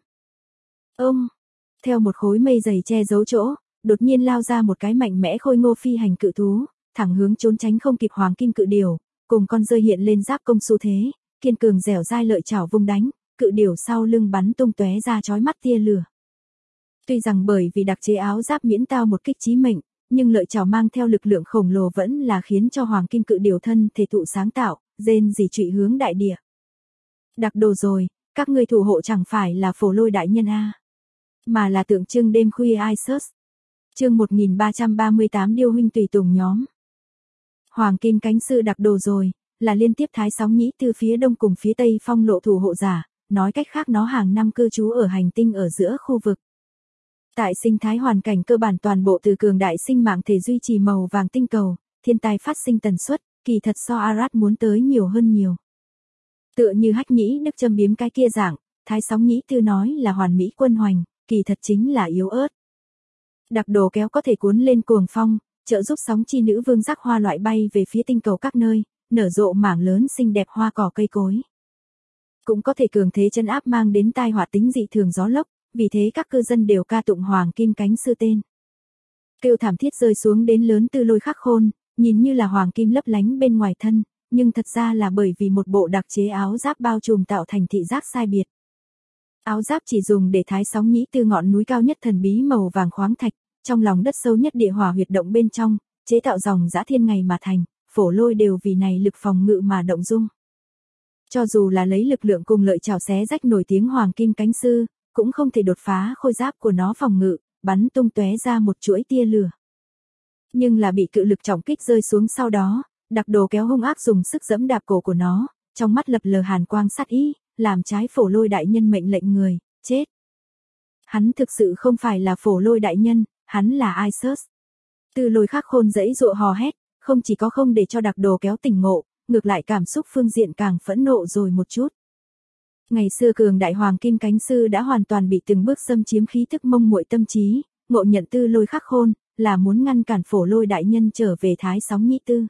Theo một khối mây dày che giấu chỗ, đột nhiên lao ra một cái mạnh mẽ khôi ngô phi hành cự thú, thẳng hướng trốn tránh không kịp hoàng kim cự điểu, cùng con rơi hiện lên giáp công xu thế, kiên cường dẻo dai lợi chảo vung đánh, cự điểu sau lưng bắn tung tóe ra chói mắt tia lửa. Tuy rằng bởi vì đặc chế áo giáp miễn tao một kích chí mệnh, nhưng lợi chảo mang theo lực lượng khổng lồ vẫn là khiến cho hoàng kim cự điểu thân thể thụ sáng tạo, rên rỉ trụy hướng đại địa. Đặc đồ rồi, các ngươi thủ hộ chẳng phải là Phổ Lôi đại nhân a, mà là tượng trưng đêm khuya Isus. Chương 1338 điêu huynh tùy tùng nhóm. Hoàng kim cánh sư đặc đồ rồi, là liên tiếp thái sóng nhĩ từ phía đông cùng phía tây phong lộ thủ hộ giả, nói cách khác nó hàng năm cư trú ở hành tinh ở giữa khu vực. Tại sinh thái hoàn cảnh cơ bản toàn bộ từ cường đại sinh mạng thể duy trì màu vàng tinh cầu, thiên tai phát sinh tần suất, kỳ thật so Arad muốn tới nhiều hơn nhiều. Tựa như Hách Nhĩ Đức châm biếm cái kia dạng, Thái Sóng Nhĩ Tư nói là hoàn mỹ quân hoành, kỳ thật chính là yếu ớt. Đặc đồ kéo có thể cuốn lên cuồng phong, trợ giúp sóng chi nữ vương giác hoa loại bay về phía tinh cầu các nơi, nở rộ mảng lớn xinh đẹp hoa cỏ cây cối. Cũng có thể cường thế chân áp mang đến tai họa tính dị thường gió lốc, vì thế các cư dân đều ca tụng Hoàng Kim Cánh Sư tên. Kêu thảm thiết rơi xuống đến lớn Tư Lôi Khắc Khôn, nhìn như là hoàng kim lấp lánh bên ngoài thân, nhưng thật ra là bởi vì một bộ đặc chế áo giáp bao trùm tạo thành thị giác sai biệt. Áo giáp chỉ dùng để Thái Sóng Nhĩ Tư ngọn núi cao nhất thần bí màu vàng khoáng thạch, trong lòng đất sâu nhất địa hỏa huyệt động bên trong, chế tạo dòng dã thiên ngày mà thành, Phổ Lôi đều vì này lực phòng ngự mà động dung. Cho dù là lấy lực lượng cùng lợi chảo xé rách nổi tiếng Hoàng Kim Cánh Sư, cũng không thể đột phá khôi giáp của nó phòng ngự, bắn tung tóe ra một chuỗi tia lửa. Nhưng là bị cự lực trọng kích rơi xuống sau đó, đặc đồ kéo hung ác dùng sức giẫm đạp cổ của nó, trong mắt lập lờ hàn quang sát ý, làm trái Phổ Lôi đại nhân mệnh lệnh người, chết. Hắn thực sự không phải là Phổ Lôi đại nhân, hắn là Isus. Tư Lôi Khắc Khôn dãy dụa hò hét, không chỉ có không để cho đặc đồ kéo tỉnh ngộ, ngược lại cảm xúc phương diện càng phẫn nộ rồi một chút. Ngày xưa cường đại Hoàng Kim Cánh Sư đã hoàn toàn bị từng bước xâm chiếm khí thức mông muội tâm trí, ngộ nhận Tư Lôi Khắc Khôn, là muốn ngăn cản Phổ Lôi đại nhân trở về Thái Sóng Nhĩ Tư.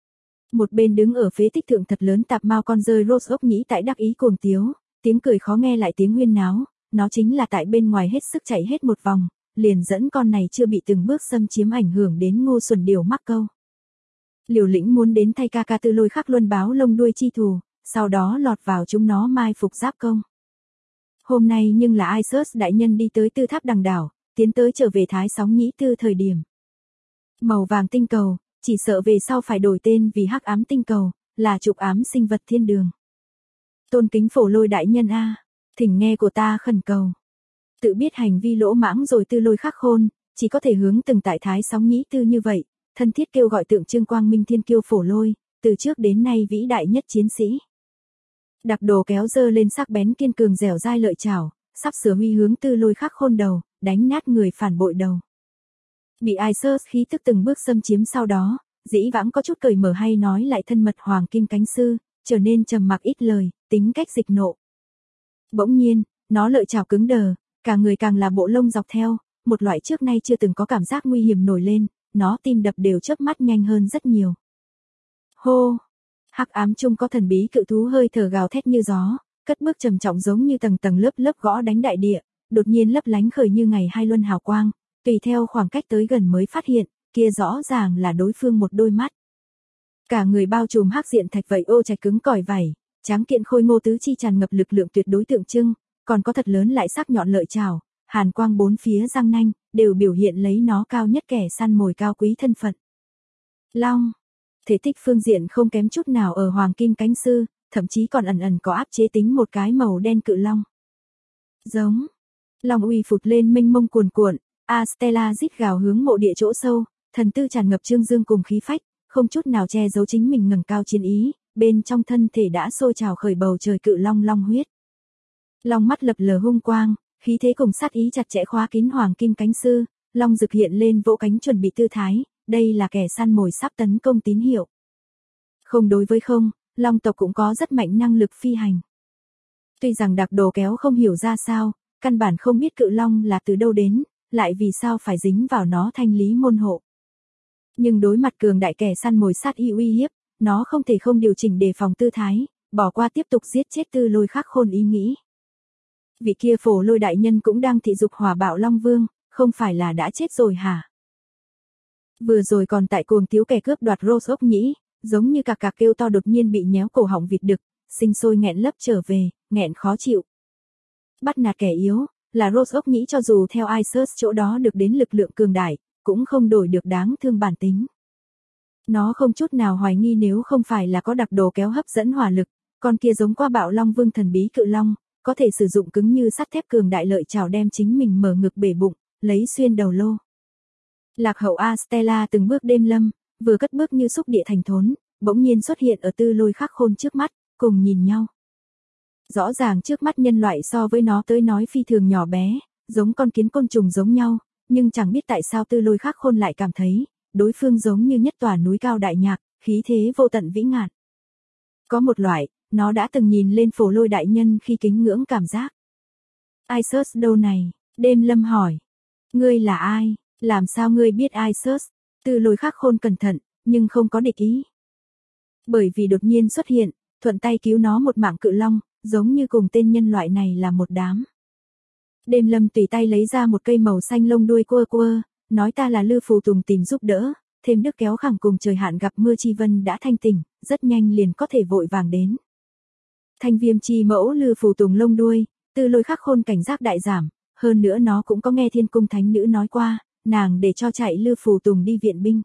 Một bên đứng ở phế tích thượng thật lớn tạp mao con rơi Rose ốc nhĩ tại đắc ý cuồng tiếu, tiếng cười khó nghe lại tiếng huyên náo, nó chính là tại bên ngoài hết sức chạy hết một vòng, liền dẫn con này chưa bị từng bước xâm chiếm ảnh hưởng đến Ngô Xuẩn Điều mắc câu. Liều lĩnh muốn đến thay ca ca Tư Lôi Khắc Luân báo lông đuôi chi thù, sau đó lọt vào chúng nó mai phục giáp công. Hôm nay nhưng là Isus đại nhân đi tới Tư Tháp Đằng Đảo, tiến tới trở về Thái Sóng Nhĩ Tư thời điểm. Màu vàng tinh cầu, chỉ sợ về sau phải đổi tên vì Hắc Ám Tinh Cầu, là trục ám sinh vật thiên đường. Tôn kính Phổ Lôi đại nhân a, thỉnh nghe của ta khẩn cầu. Tự biết hành vi lỗ mãng rồi Tư Lôi Khắc Khôn, chỉ có thể hướng từng tại Thái Sóng Nhĩ Tư như vậy, thân thiết kêu gọi tượng trưng quang minh thiên kiêu Phổ Lôi, từ trước đến nay vĩ đại nhất chiến sĩ. Đặc đồ kéo dơ lên sắc bén kiên cường dẻo dai lợi chảo, sắp sửa huy hướng Tư Lôi Khắc Khôn đầu, đánh nát người phản bội đầu. Bị Isus khí tức từng bước xâm chiếm sau đó, dĩ vãng có chút cởi mở hay nói lại thân mật Hoàng Kim Cánh Sư, trở nên trầm mặc ít lời, tính cách dịch nộ. Bỗng nhiên, nó lợi chảo cứng đờ, cả người càng là bộ lông dọc theo, một loại trước nay chưa từng có cảm giác nguy hiểm nổi lên, nó tim đập đều chớp mắt nhanh hơn rất nhiều. Hô! Hắc ám chung có thần bí cự thú hơi thở gào thét như gió, cất bước trầm trọng giống như tầng tầng lớp lớp gõ đánh đại địa, đột nhiên lấp lánh khởi như ngày hai luân hào quang, tùy theo khoảng cách tới gần mới phát hiện, kia rõ ràng là đối phương một đôi mắt. Cả người bao trùm hắc diện thạch vậy ô trạch cứng cỏi vảy, tráng kiện khôi ngô tứ chi tràn ngập lực lượng tuyệt đối tượng trưng, còn có thật lớn lại sắc nhọn lợi chảo, hàn quang bốn phía răng nanh, đều biểu hiện lấy nó cao nhất kẻ săn mồi cao quý thân phận. Long, thể tích phương diện không kém chút nào ở Hoàng Kim Cánh Sư, thậm chí còn ẩn ẩn có áp chế tính một cái màu đen cự long. Giống, long uy phụt lên mênh mông cuồn cuộn, Astella rít gào hướng mộ địa chỗ sâu, thần tư tràn ngập trương dương cùng khí phách, không chút nào che giấu chính mình ngẩng cao chiến ý, bên trong thân thể đã sôi trào khởi bầu trời cự long long huyết. Long mắt lập lờ hung quang, khí thế cùng sát ý chặt chẽ khóa kín Hoàng Kim Cánh Sư, long rực hiện lên vỗ cánh chuẩn bị tư thái, đây là kẻ săn mồi sắp tấn công tín hiệu. Không đối với không, long tộc cũng có rất mạnh năng lực phi hành. Tuy rằng đặc đồ kéo không hiểu ra sao, căn bản không biết cự long là từ đâu đến, lại vì sao phải dính vào nó thanh lý môn hộ. Nhưng đối mặt cường đại kẻ săn mồi sát y uy hiếp, nó không thể không điều chỉnh đề phòng tư thái, bỏ qua tiếp tục giết chết Tư Lôi Khắc Khôn ý nghĩ. Vị kia Phổ Lôi đại nhân cũng đang thị dục hỏa bạo Long Vương, không phải là đã chết rồi hả? Vừa rồi còn tại cuồng tiếu kẻ cướp đoạt Rose ốc nhĩ, giống như cạc cạc kêu to đột nhiên bị nhéo cổ họng vịt đực, sinh sôi nghẹn lấp trở về, nghẹn khó chịu. Bắt nạt kẻ yếu, là Rose ốc nhĩ cho dù theo Isus chỗ đó được đến lực lượng cường đại, cũng không đổi được đáng thương bản tính. Nó không chút nào hoài nghi nếu không phải là có đặc đồ kéo hấp dẫn hỏa lực, con kia giống qua bạo Long Vương thần bí cự long, có thể sử dụng cứng như sắt thép cường đại lợi chảo đem chính mình mở ngực bể bụng, lấy xuyên đầu lô. Lạc hậu Astella từng bước đêm lâm, vừa cất bước như xúc địa thành thốn, bỗng nhiên xuất hiện ở Tư Lôi Khắc Khôn trước mắt, cùng nhìn nhau. Rõ ràng trước mắt nhân loại so với nó tới nói phi thường nhỏ bé, giống con kiến côn trùng giống nhau, nhưng chẳng biết tại sao Tư Lôi Khắc Khôn lại cảm thấy, đối phương giống như nhất tòa núi cao đại nhạc, khí thế vô tận vĩ ngạn. Có một loại, nó đã từng nhìn lên Phổ Lôi đại nhân khi kính ngưỡng cảm giác. Isus đâu này? Đêm Lâm hỏi. Ngươi là ai? Làm sao ngươi biết Isus? Từ Lôi Khắc Khôn cẩn thận, nhưng không có địch ý. Bởi vì đột nhiên xuất hiện, thuận tay cứu nó một mạng cự long, giống như cùng tên nhân loại này là một đám. Đêm Lâm tùy tay lấy ra một cây màu xanh lông đuôi quơ quơ, nói ta là Lư Phù Tùng tìm giúp đỡ, thêm đức kéo khẳng cùng trời hạn gặp mưa chi vân đã thanh tỉnh, rất nhanh liền có thể vội vàng đến. Thanh viêm chi mẫu Lư Phù Tùng lông đuôi, Từ Lôi Khắc Khôn cảnh giác đại giảm, hơn nữa nó cũng có nghe Thiên Cung Thánh Nữ nói qua, nàng để cho chạy Lư Phù Tùng đi viện binh.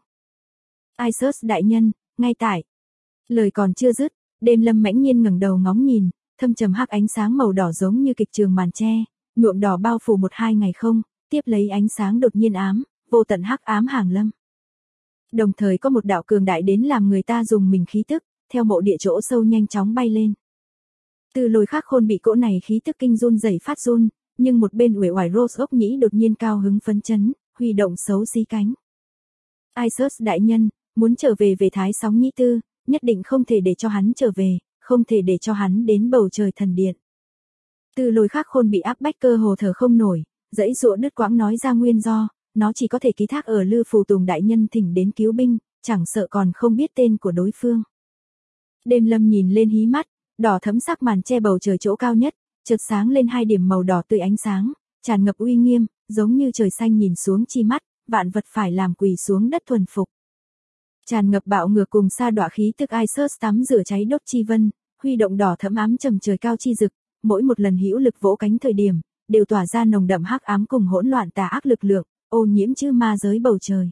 Isus đại nhân, ngay tại. Lời còn chưa dứt, Đêm Lâm mãnh nhiên ngẩng đầu ngóng nhìn, thâm trầm hắc ánh sáng màu đỏ giống như kịch trường màn tre, nhuộm đỏ bao phủ 1-2 ngày không, tiếp lấy ánh sáng đột nhiên ám, vô tận hắc ám hàng lâm. Đồng thời có một đạo cường đại đến làm người ta dùng mình khí tức, theo mộ địa chỗ sâu nhanh chóng bay lên. Từ Lôi Khắc Khôn bị cỗ này khí tức kinh run rẩy phát run, nhưng một bên uể oải Rose ốc nhĩ đột nhiên cao hứng phấn chấn, huy động xấu xí cánh. Isus đại nhân, muốn trở về Thái Sóng Nhĩ Tư, nhất định không thể để cho hắn trở về, không thể để cho hắn đến bầu trời thần điện. Từ Lôi Khắc Khôn bị áp bách cơ hồ thở không nổi, dãy dụa đứt quãng nói ra nguyên do, nó chỉ có thể ký thác ở Lư Phù Tùng đại nhân thỉnh đến cứu binh, chẳng sợ còn không biết tên của đối phương. Đêm Lâm nhìn lên hí mắt, đỏ thẫm sắc màn che bầu trời chỗ cao nhất, chợt sáng lên 2 điểm màu đỏ tươi ánh sáng, tràn ngập uy nghiêm, giống như trời xanh nhìn xuống chi mắt, vạn vật phải làm quỳ xuống đất thuần phục. Tràn ngập bạo ngược cùng sa đọa khí tức Isus tắm rửa cháy đốt chi vân, huy động đỏ thẫm ám trầm trời cao chi rực, mỗi một lần hữu lực vỗ cánh thời điểm, đều tỏa ra nồng đậm hắc ám cùng hỗn loạn tà ác lực lượng, ô nhiễm chư ma giới bầu trời.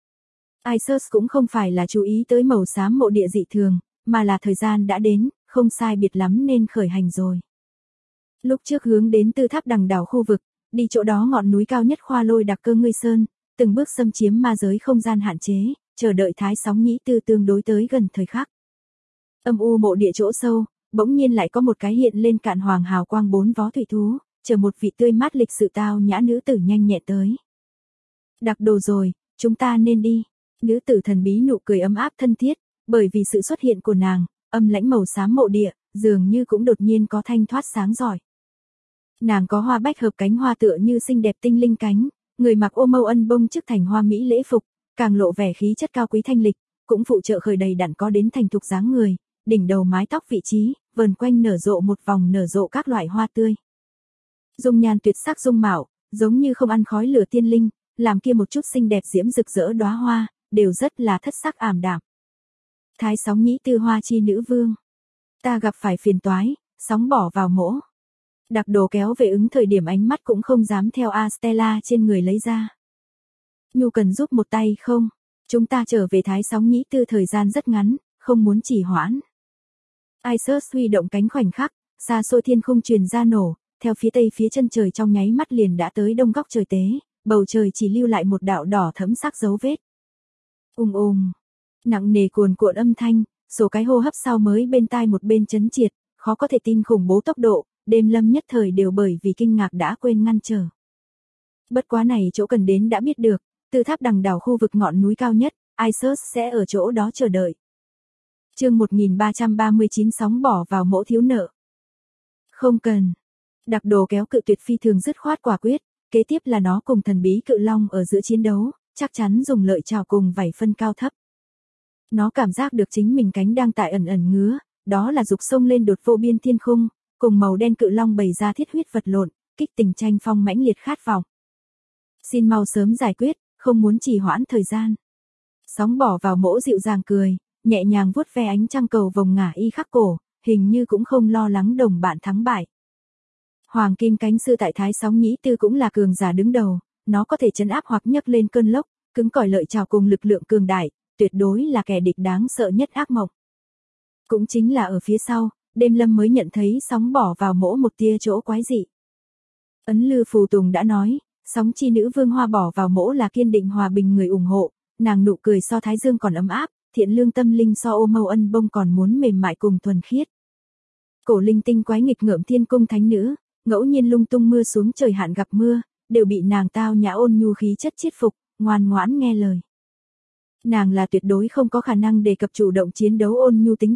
Isus cũng không phải là chú ý tới màu xám mộ địa dị thường, mà là thời gian đã đến, không sai biệt lắm nên khởi hành rồi. Lúc trước hướng đến Tư Tháp Đằng đảo khu vực, đi chỗ đó ngọn núi cao nhất Khoa Lôi Đặc Cơ Ngươi Sơn, từng bước xâm chiếm ma giới không gian hạn chế, chờ đợi Thái Sóng Nhĩ Tư tương đối tới gần thời khắc. Âm u mộ địa chỗ sâu, bỗng nhiên lại có một cái hiện lên cạn hoàng hào quang 4 vó thủy thú, chờ một vị tươi mát lịch sự tao nhã nữ tử nhanh nhẹn tới. Đặc đồ rồi, chúng ta nên đi. Nữ tử thần bí nụ cười ấm áp thân thiết, bởi vì sự xuất hiện của nàng, âm lãnh màu xám mộ địa, dường như cũng đột nhiên có thanh thoát sáng giỏi. Nàng có hoa bách hợp cánh hoa tựa như xinh đẹp tinh linh cánh, người mặc ô mâu ân bông chức thành hoa mỹ lễ phục, càng lộ vẻ khí chất cao quý thanh lịch, cũng phụ trợ khởi đầy đặn có đến thành thục dáng người, đỉnh đầu mái tóc vị trí, vờn quanh nở rộ một vòng nở rộ các loại hoa tươi. Dung nhan tuyệt sắc dung mạo, giống như không ăn khói lửa tiên linh, làm kia một chút xinh đẹp diễm rực rỡ đóa hoa, đều rất là thất sắc ảm đạm. Thái Sóng Nhĩ Tư hoa chi nữ vương. Ta gặp phải phiền toái, sóng bỏ vào mỗ. Đặc đồ kéo về ứng thời điểm ánh mắt cũng không dám theo Astella trên người lấy ra. Nhu cần giúp một tay không? Chúng ta trở về Thái Sóng Nhĩ Tư thời gian rất ngắn, không muốn trì hoãn. Isus huy động cánh khoảnh khắc, xa xôi thiên khung truyền ra nổ, theo phía tây phía chân trời trong nháy mắt liền đã tới đông góc trời tế, bầu trời chỉ lưu lại một đạo đỏ thẫm sắc dấu vết. Nặng nề cuồn cuộn âm thanh, số cái hô hấp sau mới bên tai một bên chấn triệt, khó có thể tin khủng bố tốc độ, Đêm Lâm nhất thời đều bởi vì kinh ngạc đã quên ngăn trở. Bất quá này chỗ cần đến đã biết được, Từ Tháp Đằng đảo khu vực ngọn núi cao nhất, Isus sẽ ở chỗ đó chờ đợi. Chương 1339 sóng bỏ vào mỗ thiếu nợ. Không cần. Đặc đồ kéo cự tuyệt phi thường dứt khoát quả quyết, kế tiếp là nó cùng thần bí cự long ở giữa chiến đấu, chắc chắn dùng lợi trào cùng vảy phân cao thấp. Nó cảm giác được chính mình cánh đang tại ẩn ẩn ngứa, đó là dục sông lên đột vô biên thiên khung, cùng màu đen cự long bày ra thiết huyết vật lộn, kích tình tranh phong mãnh liệt khát vọng. Xin mau sớm giải quyết, không muốn trì hoãn thời gian. Sóng bỏ vào mỗ dịu dàng cười, nhẹ nhàng vuốt ve ánh trăng cầu vòng ngả y khắc cổ, hình như cũng không lo lắng đồng bạn thắng bại. Hoàng kim cánh sư tại Thái Sóng Nhĩ Tư cũng là cường giả đứng đầu, nó có thể trấn áp hoặc nhấc lên cơn lốc, cứng cỏi lợi trào cùng lực lượng cường đại, tuyệt đối là kẻ địch đáng sợ nhất ác mộng. Cũng chính là ở phía sau, Đêm Lâm mới nhận thấy sóng bỏ vào mỗ một tia chỗ quái dị. Ấn Lư Phù Tùng đã nói, sóng chi nữ vương hoa bỏ vào mỗ là kiên định hòa bình người ủng hộ, nàng nụ cười so thái dương còn ấm áp, thiện lương tâm linh so ô mâu ân bông còn muốn mềm mại cùng thuần khiết. Cổ linh tinh quái nghịch ngợm thiên cung thánh nữ, ngẫu nhiên lung tung mưa xuống trời hạn gặp mưa, đều bị nàng tao nhã ôn nhu khí chất chiết phục, ngoan ngoãn nghe lời. Nàng là tuyệt đối không có khả năng đề cập chủ động chiến đấu ôn nhu tính tình,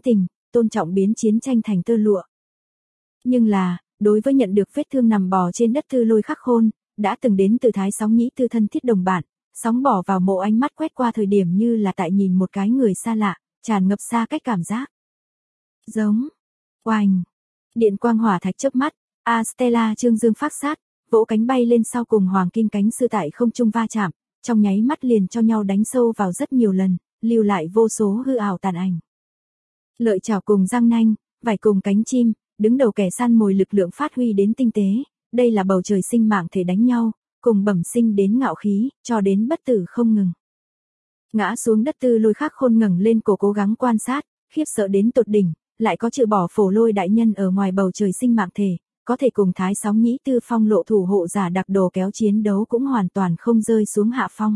tôn trọng biến chiến tranh thành tơ lụa. Nhưng là, đối với nhận được vết thương nằm bò trên đất Tư Lôi Khắc Khôn, đã từng đến từ Thái Sóng Nhĩ Tư thân thiết đồng bạn, Sóng bỏ vào mộ ánh mắt quét qua thời điểm như là tại nhìn một cái người xa lạ, tràn ngập xa cách cảm giác. Giống. Oanh. Điện quang hỏa thạch chớp mắt, Stella Trương Dương phát sát, vỗ cánh bay lên sau cùng hoàng kim cánh sư tại không trung va chạm, trong nháy mắt liền cho nhau đánh sâu vào rất nhiều lần, lưu lại vô số hư ảo tàn ảnh. Lợi chảo cùng răng nanh, vảy cùng cánh chim, đứng đầu kẻ săn mồi lực lượng phát huy đến tinh tế, đây là bầu trời sinh mạng thể đánh nhau, cùng bẩm sinh đến ngạo khí, cho đến bất tử không ngừng. Ngã xuống đất Tư Lôi Khắc Khôn ngẩng lên cổ cố gắng quan sát, khiếp sợ đến tột đỉnh, lại có trừ bỏ Phổ Lôi đại nhân ở ngoài bầu trời sinh mạng thể, có thể cùng Thái Sóng Nhĩ Tư phong lộ thủ hộ giả đặc đồ kéo chiến đấu cũng hoàn toàn không rơi xuống hạ phong.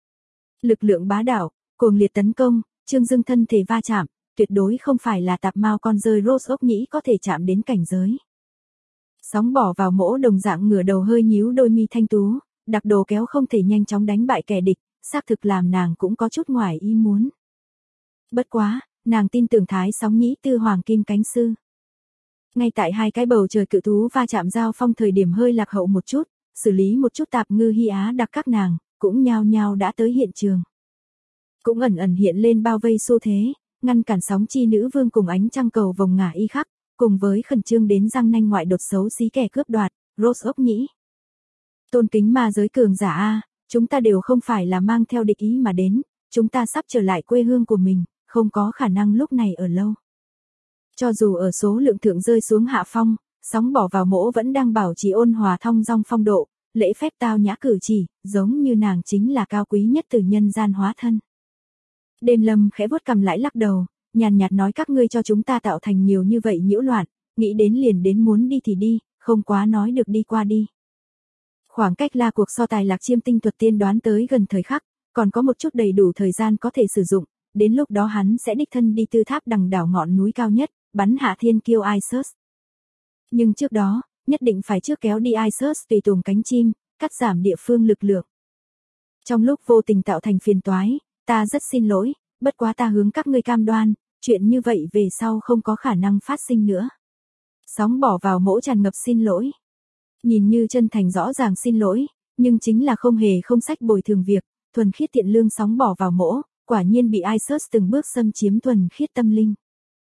Lực lượng bá đạo, cuồng liệt tấn công, Trương Dương thân thể va chạm, tuyệt đối không phải là tạp mao con rơi Rose ốc nhĩ có thể chạm đến cảnh giới. Sóng bỏ vào mỗ đồng dạng ngửa đầu hơi nhíu đôi mi thanh tú, đặc đồ kéo không thể nhanh chóng đánh bại kẻ địch, xác thực làm nàng cũng có chút ngoài ý muốn. Bất quá, nàng tin tưởng Thái Sóng Nhĩ Tư hoàng kim cánh sư. Ngay tại hai cái bầu trời cự thú va chạm giao phong thời điểm hơi lạc hậu một chút, xử lý một chút tạp ngư hy á đặc các nàng, cũng nhao nhao đã tới hiện trường. Cũng ẩn ẩn hiện lên bao vây xu thế, ngăn cản sóng chi nữ vương cùng ánh trăng cầu vòng ngả y khắc, cùng với khẩn trương đến răng nanh ngoại đột xấu xí kẻ cướp đoạt, Rose ốc nhĩ. Tôn kính ma giới cường giả a, chúng ta đều không phải là mang theo địch ý mà đến, chúng ta sắp trở lại quê hương của mình, không có khả năng lúc này ở lâu. Cho dù ở số lượng thượng rơi xuống hạ phong, sóng bỏ vào mỗ vẫn đang bảo trì ôn hòa thong dong phong độ, lễ phép tao nhã cử chỉ, giống như nàng chính là cao quý nhất từ nhân gian hóa thân. Đêm Lâm khẽ vuốt cằm lãi lắc đầu, nhàn nhạt nói các ngươi cho chúng ta tạo thành nhiều như vậy nhiễu loạn, nghĩ đến liền đến muốn đi thì đi, không quá nói được đi qua đi. Khoảng cách là cuộc so tài lạc chiêm tinh thuật tiên đoán tới gần thời khắc, còn có một chút đầy đủ thời gian có thể sử dụng, đến lúc đó hắn sẽ đích thân đi tư tháp đằng đảo ngọn núi cao nhất, bắn hạ thiên kiêu Isus. Nhưng trước đó, nhất định phải trước kéo đi Isus tùy tùng cánh chim, cắt giảm địa phương lực lượng. Trong lúc vô tình tạo thành phiền toái, ta rất xin lỗi, bất quá ta hướng các ngươi cam đoan, chuyện như vậy về sau không có khả năng phát sinh nữa. Sóng bỏ vào mỗ tràn ngập xin lỗi. Nhìn như chân thành rõ ràng xin lỗi, nhưng chính là không hề không sách bồi thường việc, thuần khiết thiện lương sóng bỏ vào mỗ, quả nhiên bị Isus từng bước xâm chiếm thuần khiết tâm linh.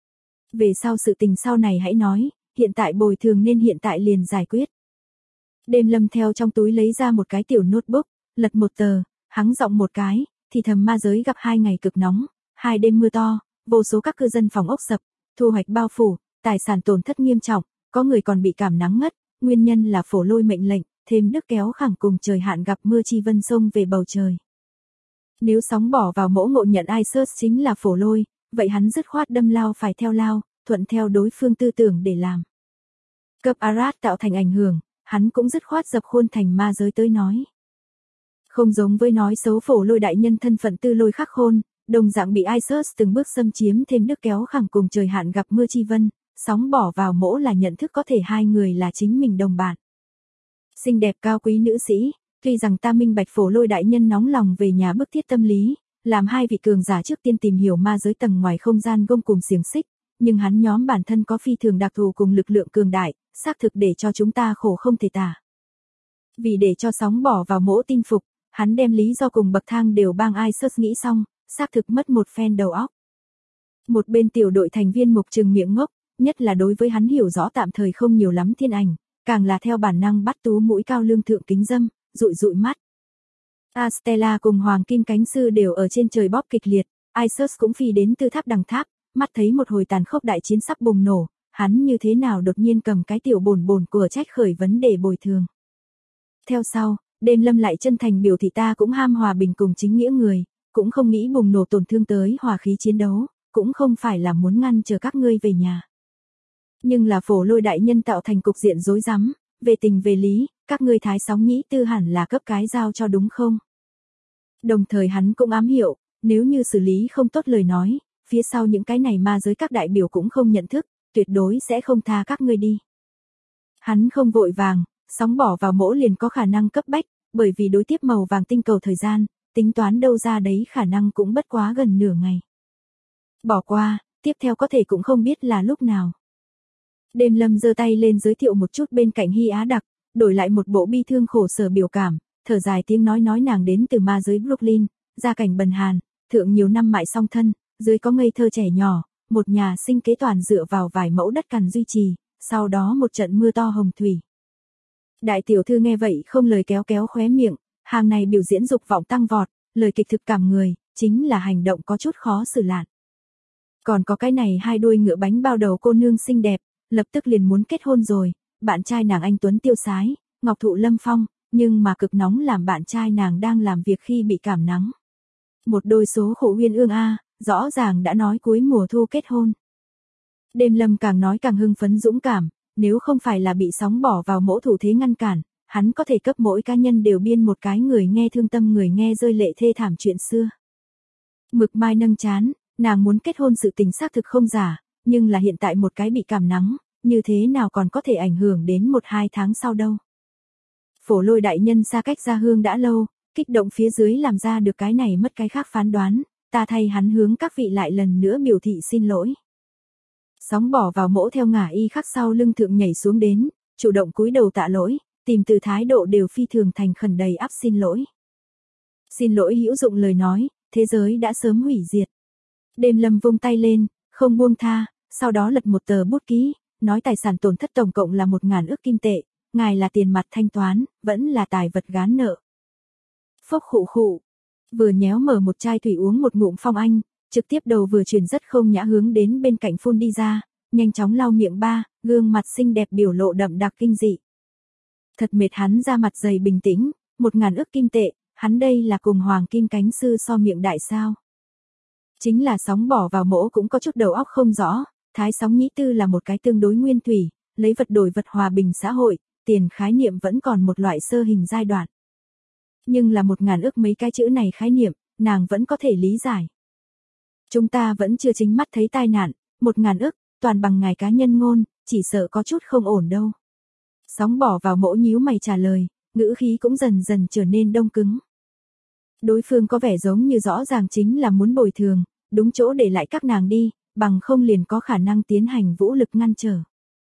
Về sau sự tình sau này hãy nói, hiện tại bồi thường nên hiện tại liền giải quyết. Đêm Lâm theo trong túi lấy ra một cái tiểu notebook, lật một tờ, hắng giọng một cái, thì thầm ma giới gặp 2 ngày cực nóng, 2 đêm mưa to, vô số các cư dân phòng ốc sập, thu hoạch bao phủ, tài sản tổn thất nghiêm trọng, có người còn bị cảm nắng ngất, nguyên nhân là Phổ Lôi mệnh lệnh, thêm nước kéo khẳng cùng trời hạn gặp mưa chi vân sông về bầu trời. Nếu sóng bỏ vào mỗ ngộ nhận Isus chính là Phổ Lôi, vậy hắn dứt khoát đâm lao phải theo lao, thuận theo đối phương tư tưởng để làm. Cấp Arad tạo thành ảnh hưởng, hắn cũng dứt khoát dập khuôn thành ma giới tới nói. Không giống với nói xấu Phổ Lôi đại nhân thân phận Tư Lôi Khắc Khôn, đồng dạng bị Isus từng bước xâm chiếm thêm nước kéo khẳng cùng trời hạn gặp mưa chi vân, sóng bỏ vào mỗ là nhận thức có thể hai người là chính mình đồng bạn. Xinh đẹp cao quý nữ sĩ, tuy rằng ta minh bạch Phổ Lôi đại nhân nóng lòng về nhà bức thiết tâm lý, làm hai vị cường giả trước tiên tìm hiểu ma giới tầng ngoài không gian gông cùng xiềng xích, nhưng hắn nhóm bản thân có phi thường đặc thù cùng lực lượng cường đại, xác thực để cho chúng ta khổ không thể tả. Vì để cho sóng bỏ vào mỗ tin phục, hắn đem lý do cùng bậc thang đều bang Isus nghĩ xong, xác thực mất một phen đầu óc. Một bên tiểu đội thành viên mục trừng miệng ngốc, nhất là đối với hắn hiểu rõ tạm thời không nhiều lắm thiên ảnh, càng là theo bản năng bắt tú mũi cao lương thượng kính dâm, dụi dụi mắt. Stella cùng Hoàng Kim Cánh Sư đều ở trên trời bóp kịch liệt, Isus cũng phi đến tư tháp đằng tháp, mắt thấy một hồi tàn khốc đại chiến sắp bùng nổ, hắn như thế nào đột nhiên cầm cái tiểu bồn bồn của trách khởi vấn đề bồi thường. Theo sau, Đêm Lâm lại chân thành biểu thị ta cũng ham hòa bình cùng chính nghĩa người, cũng không nghĩ bùng nổ tổn thương tới hòa khí chiến đấu, cũng không phải là muốn ngăn chờ các ngươi về nhà. Nhưng là Phổ Lôi đại nhân tạo thành cục diện rối rắm, về tình về lý, các ngươi Thái Sóng Nhĩ Tư hẳn là cấp cái giao cho đúng không? Đồng thời hắn cũng ám hiệu, nếu như xử lý không tốt lời nói, phía sau những cái này ma giới các đại biểu cũng không nhận thức, tuyệt đối sẽ không tha các ngươi đi. Hắn không vội vàng, sóng bỏ vào mỗ liền có khả năng cấp bách, bởi vì đối tiếp màu vàng tinh cầu thời gian, tính toán đâu ra đấy khả năng cũng bất quá gần nửa ngày. Bỏ qua, tiếp theo có thể cũng không biết là lúc nào. Đêm Lâm giơ tay lên giới thiệu một chút bên cạnh Hy Á Đặc, đổi lại một bộ bi thương khổ sở biểu cảm, thở dài tiếng nói nàng đến từ ma giới Brooklyn, gia cảnh bần hàn, thượng nhiều năm mại song thân, dưới có ngây thơ trẻ nhỏ, một nhà sinh kế toàn dựa vào vài mẫu đất cằn duy trì, sau đó một trận mưa to hồng thủy. Đại tiểu thư nghe vậy không lời kéo kéo khóe miệng, hàng này biểu diễn dục vọng tăng vọt, lời kịch thực cảm người, chính là hành động có chút khó xử lạn. Còn có cái này hai đuôi ngựa bánh bao đầu cô nương xinh đẹp, lập tức liền muốn kết hôn rồi, bạn trai nàng anh tuấn tiêu sái, ngọc thụ lâm phong, nhưng mà cực nóng làm bạn trai nàng đang làm việc khi bị cảm nắng. Một đôi số khổ uyên ương a, rõ ràng đã nói cuối mùa thu kết hôn. Đêm Lâm càng nói càng hưng phấn dũng cảm, nếu không phải là bị sóng bỏ vào mỗ thủ thế ngăn cản, hắn có thể cấp mỗi cá nhân đều biên một cái người nghe thương tâm người nghe rơi lệ thê thảm chuyện xưa. Mực Mai nâng chán, nàng muốn kết hôn sự tình xác thực không giả, nhưng là hiện tại một cái bị cảm nắng, như thế nào còn có thể ảnh hưởng đến 1-2 tháng sau đâu. Phổ Lôi đại nhân xa cách gia hương đã lâu, kích động phía dưới làm ra được cái này mất cái khác phán đoán, ta thay hắn hướng các vị lại lần nữa biểu thị xin lỗi. Sóng bỏ vào mỗ theo ngả y khắc sau lưng thượng nhảy xuống đến, chủ động cúi đầu tạ lỗi, tìm từ thái độ đều phi thường thành khẩn đầy ắp xin lỗi. Xin lỗi hữu dụng lời nói, thế giới đã sớm hủy diệt. Đêm Lâm vung tay lên, không buông tha, sau đó lật một tờ bút ký, nói tài sản tổn thất tổng cộng là 1.000 ức kim tệ, ngài là tiền mặt thanh toán, vẫn là tài vật gán nợ. Phốc khụ khụ, vừa nhéo mở một chai thủy uống một ngụm Phong Anh, trực tiếp đầu vừa chuyển rất không nhã hướng đến bên cạnh phun đi ra, nhanh chóng lau miệng ba, gương mặt xinh đẹp biểu lộ đậm đặc kinh dị. Thật mệt hắn ra mặt dày bình tĩnh, 1.000 ức kim tệ, hắn đây là cùng Hoàng Kim Cánh Sư so miệng đại sao. Chính là sóng bỏ vào mỗ cũng có chút đầu óc không rõ, Thái Sóng Nhĩ Tư là một cái tương đối nguyên thủy, lấy vật đổi vật hòa bình xã hội, tiền khái niệm vẫn còn một loại sơ hình giai đoạn. Nhưng là 1.000 ức mấy cái chữ này khái niệm, nàng vẫn có thể lý giải. Chúng ta vẫn chưa chính mắt thấy tai nạn, 1.000 ức, toàn bằng ngài cá nhân ngôn, chỉ sợ có chút không ổn đâu. Sóng bỏ vào mỗ nhíu mày trả lời, ngữ khí cũng dần dần trở nên đông cứng. Đối phương có vẻ giống như rõ ràng chính là muốn bồi thường, đúng chỗ để lại các nàng đi, bằng không liền có khả năng tiến hành vũ lực ngăn trở.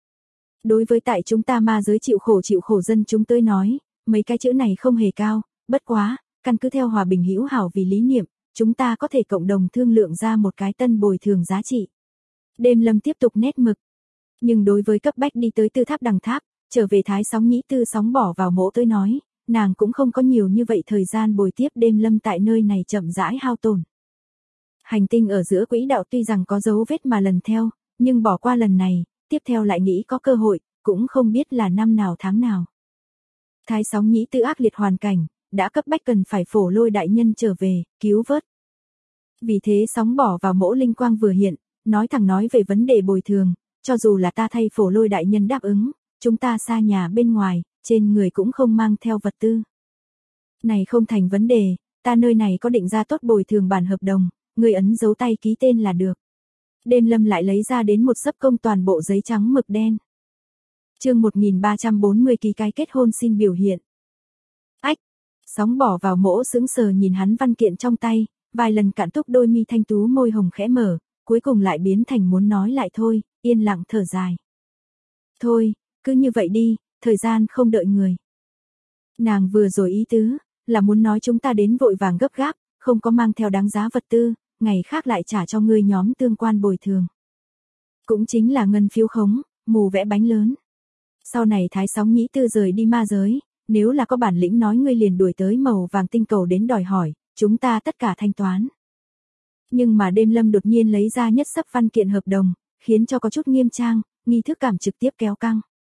Đối với tại chúng ta ma giới chịu khổ dân chúng tôi nói, mấy cái chữ này không hề cao, bất quá, căn cứ theo hòa bình hữu hảo vì lý niệm, chúng ta có thể cộng đồng thương lượng ra một cái tân bồi thường giá trị. Đêm Lâm tiếp tục nét mực. Nhưng đối với cấp bách đi tới Tư Tháp Đằng Tháp, trở về Thái Sóng Nhĩ Tư sóng bỏ vào mỗ tôi nói, nàng cũng không có nhiều như vậy thời gian bồi tiếp Đêm Lâm tại nơi này chậm rãi hao tổn. Hành tinh ở giữa quỹ đạo tuy rằng có dấu vết mà lần theo, nhưng bỏ qua lần này, tiếp theo lại nghĩ có cơ hội, cũng không biết là năm nào tháng nào. Thái Sóng Nhĩ Tư ác liệt hoàn cảnh, đã cấp bách cần phải Phổ Lôi đại nhân trở về, cứu vớt. Vì thế sóng bỏ vào mỗ linh quang vừa hiện, nói thẳng nói về vấn đề bồi thường, cho dù là ta thay Phổ Lôi đại nhân đáp ứng, chúng ta xa nhà bên ngoài, trên người cũng không mang theo vật tư. Này không thành vấn đề, ta nơi này có định ra tốt bồi thường bản hợp đồng, người ấn dấu tay ký tên là được. Đêm Lâm lại lấy ra đến một xấp công toàn bộ giấy trắng mực đen. Chương 1340 ký cái kết hôn xin biểu hiện. Ách, sóng bỏ vào mỗ sững sờ nhìn hắn văn kiện trong tay, vài lần cạn túc đôi mi thanh tú môi hồng khẽ mở, cuối cùng lại biến thành muốn nói lại thôi, yên lặng thở dài. Thôi, cứ như vậy đi, thời gian không đợi người. Nàng vừa rồi ý tứ, là muốn nói chúng ta đến vội vàng gấp gáp, không có mang theo đáng giá vật tư, ngày khác lại trả cho ngươi nhóm tương quan bồi thường. Cũng chính là ngân phiếu khống, mù vẽ bánh lớn. Sau này Thái Sóng Nhĩ Tư rời đi ma giới, nếu là có bản lĩnh nói ngươi liền đuổi tới màu vàng tinh cầu đến đòi hỏi, chúng ta tất cả thanh toán. Nhưng mà Đêm Lâm đột nhiên lấy ra nhất xấp văn kiện hợp đồng, khiến cho có chút nghiêm trang, nghi thức cảm trực tiếp kéo căng.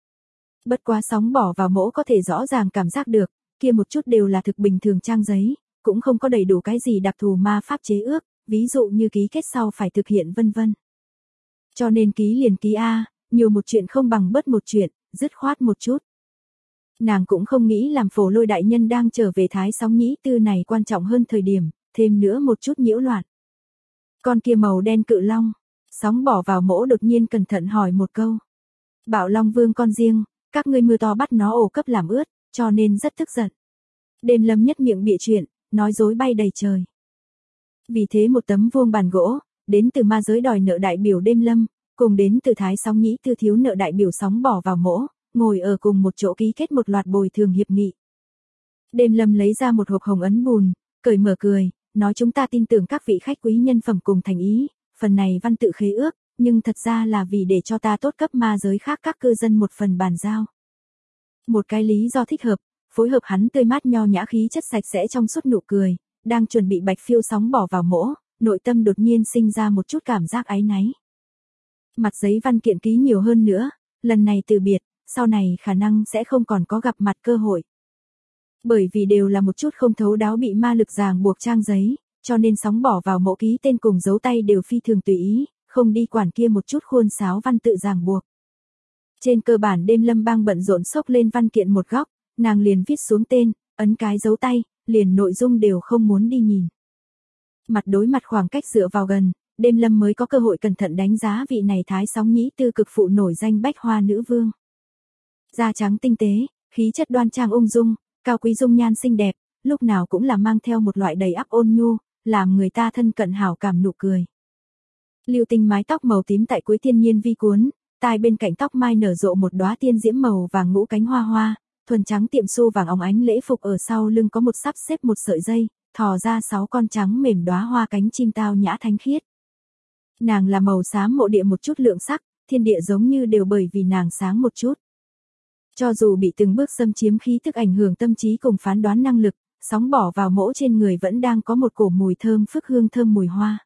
Bất quá sóng bỏ vào mỗ có thể rõ ràng cảm giác được, kia một chút đều là thực bình thường trang giấy, cũng không có đầy đủ cái gì đặc thù ma pháp chế ước, ví dụ như ký kết sau phải thực hiện vân vân. Cho nên ký liền ký A, nhiều một chuyện không bằng bớt một chuyện, dứt khoát một chút. Nàng cũng không nghĩ làm Phổ Lôi đại nhân đang trở về Thái Sóng Nhĩ Tư này quan trọng hơn thời điểm, thêm nữa một chút nhiễu loạn. Con kia màu đen cự long, sóng bỏ vào mỗ đột nhiên cẩn thận hỏi một câu. Bảo Long Vương con riêng, các ngươi mưa to bắt nó ổ cấp làm ướt, cho nên rất tức giận. Đêm Lâm nhất miệng bịa chuyện, nói dối bay đầy trời. Vì thế một tấm vuông bàn gỗ, đến từ ma giới đòi nợ đại biểu Đêm Lâm, cùng đến từ Thái Sóng Nhĩ Tư thiếu nợ đại biểu Sóng Bỏ Vào Mỗ, ngồi ở cùng một chỗ ký kết một loạt bồi thường hiệp nghị. Đêm Lâm lấy ra một hộp hồng ấn bùn, cởi mở cười, nói chúng ta tin tưởng các vị khách quý nhân phẩm cùng thành ý, phần này văn tự khế ước, nhưng thật ra là vì để cho ta tốt cấp ma giới khác các cư dân một phần bàn giao. Một cái lý do thích hợp, phối hợp hắn tươi mát nho nhã khí chất sạch sẽ trong suốt nụ cười, đang chuẩn bị bạch phiêu Sóng Bỏ Vào Mỗ, nội tâm đột nhiên sinh ra một chút cảm giác áy náy. Mặt giấy văn kiện ký nhiều hơn nữa, lần này từ biệt, sau này khả năng sẽ không còn có gặp mặt cơ hội. Bởi vì đều là một chút không thấu đáo bị ma lực ràng buộc trang giấy, cho nên Sóng Bỏ Vào Mỗ ký tên cùng dấu tay đều phi thường tùy ý, không đi quản kia một chút khuôn sáo văn tự ràng buộc. Trên cơ bản Đêm Lâm bang bận rộn xốc lên văn kiện một góc, nàng liền viết xuống tên, ấn cái dấu tay, liền nội dung đều không muốn đi nhìn. Mặt đối mặt khoảng cách dựa vào gần, Đêm Lâm mới có cơ hội cẩn thận đánh giá vị này Thái Sóng Nhĩ Tư cực phụ nổi danh bách hoa nữ vương. Da trắng tinh tế, khí chất đoan trang ung dung, cao quý dung nhan xinh đẹp, lúc nào cũng là mang theo một loại đầy ắp ôn nhu, làm người ta thân cận hảo cảm nụ cười. Lưu tinh mái tóc màu tím tại cuối thiên nhiên vi cuốn, tai bên cạnh tóc mai nở rộ một đóa tiên diễm màu vàng ngũ cánh hoa hoa, thuần trắng tiệm xu vàng óng ánh lễ phục ở sau lưng có một sắp xếp một sợi dây, thò ra 6 con trắng mềm đóa hoa cánh chim tao nhã thánh khiết. Nàng là màu xám mộ địa một chút lượng sắc, thiên địa giống như đều bởi vì nàng sáng một chút. Cho dù bị từng bước xâm chiếm khí thức ảnh hưởng tâm trí cùng phán đoán năng lực, Sóng Bỏ Vào Mỗ trên người vẫn đang có một cổ mùi thơm phức hương thơm mùi hoa.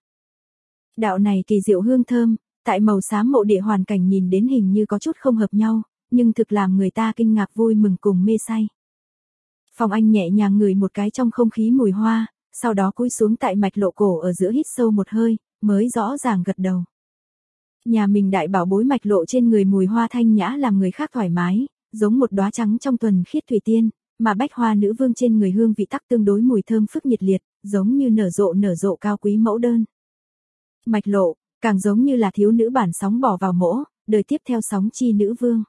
Đạo này kỳ diệu hương thơm, tại màu xám mộ địa hoàn cảnh nhìn đến hình như có chút không hợp nhau, nhưng thực làm người ta kinh ngạc vui mừng cùng mê say. Phong Anh nhẹ nhàng ngửi một cái trong không khí mùi hoa, sau đó cúi xuống tại mạch lộ cổ ở giữa hít sâu một hơi, mới rõ ràng gật đầu. Nhà mình đại bảo bối mạch lộ trên người mùi hoa thanh nhã làm người khác thoải mái, giống một đóa trắng trong thuần khiết thủy tiên, mà bách hoa nữ vương trên người hương vị tắc tương đối mùi thơm phức nhiệt liệt, giống như nở rộ cao quý mẫu đơn. Mạch lộ, càng giống như là thiếu nữ bản Sóng Bỏ Vào Mỗ, đời tiếp theo Sóng Chi nữ vương.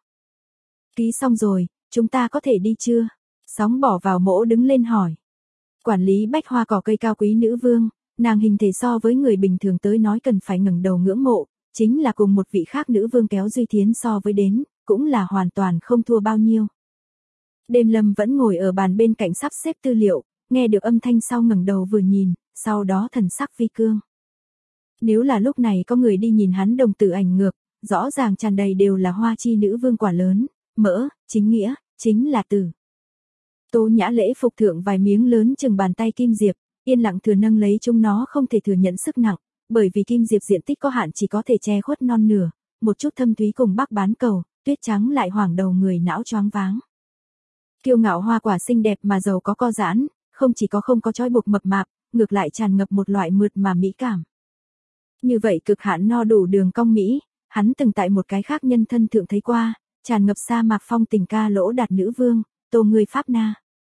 Ký xong rồi, chúng ta có thể đi chưa? Sóng Bỏ Vào Mỗ đứng lên hỏi. Quản lý bách hoa cỏ cây cao quý nữ vương, nàng hình thể so với người bình thường tới nói cần phải ngẩng đầu ngưỡng mộ, chính là cùng một vị khác nữ vương Kéo Duy Thiến so với đến, cũng là hoàn toàn không thua bao nhiêu. Đêm Lâm vẫn ngồi ở bàn bên cạnh sắp xếp tư liệu, nghe được âm thanh sau ngẩng đầu vừa nhìn, sau đó thần sắc vi cương. Nếu là lúc này có người đi nhìn hắn đồng tử ảnh ngược, rõ ràng tràn đầy đều là hoa chi nữ vương quả lớn, mỡ, chính nghĩa, chính là tử. Tố Nhã lễ phục thượng vài miếng lớn chừng bàn tay kim diệp, yên lặng thừa nâng lấy chúng nó không thể thừa nhận sức nặng, bởi vì kim diệp diện tích có hạn chỉ có thể che khuất non nửa, một chút thâm thúy cùng bắc bán cầu, tuyết trắng lại hoảng đầu người não choáng váng. Kiêu ngạo hoa quả xinh đẹp mà giàu có co giãn, không chỉ có không có trói buộc mập mạp, ngược lại tràn ngập một loại mượt mà mỹ cảm. Như vậy cực hạn no đủ đường cong mỹ, hắn từng tại một cái khác nhân thân thượng thấy qua, tràn ngập sa mạc phong tình ca lỗ đạt nữ vương, Tô người Pháp Na.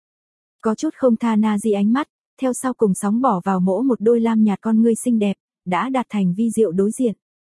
Có chút không tha na di ánh mắt, theo sau cùng Sóng Bỏ Vào Mỗ một đôi lam nhạt con ngươi xinh đẹp, đã đạt thành vi diệu đối diện.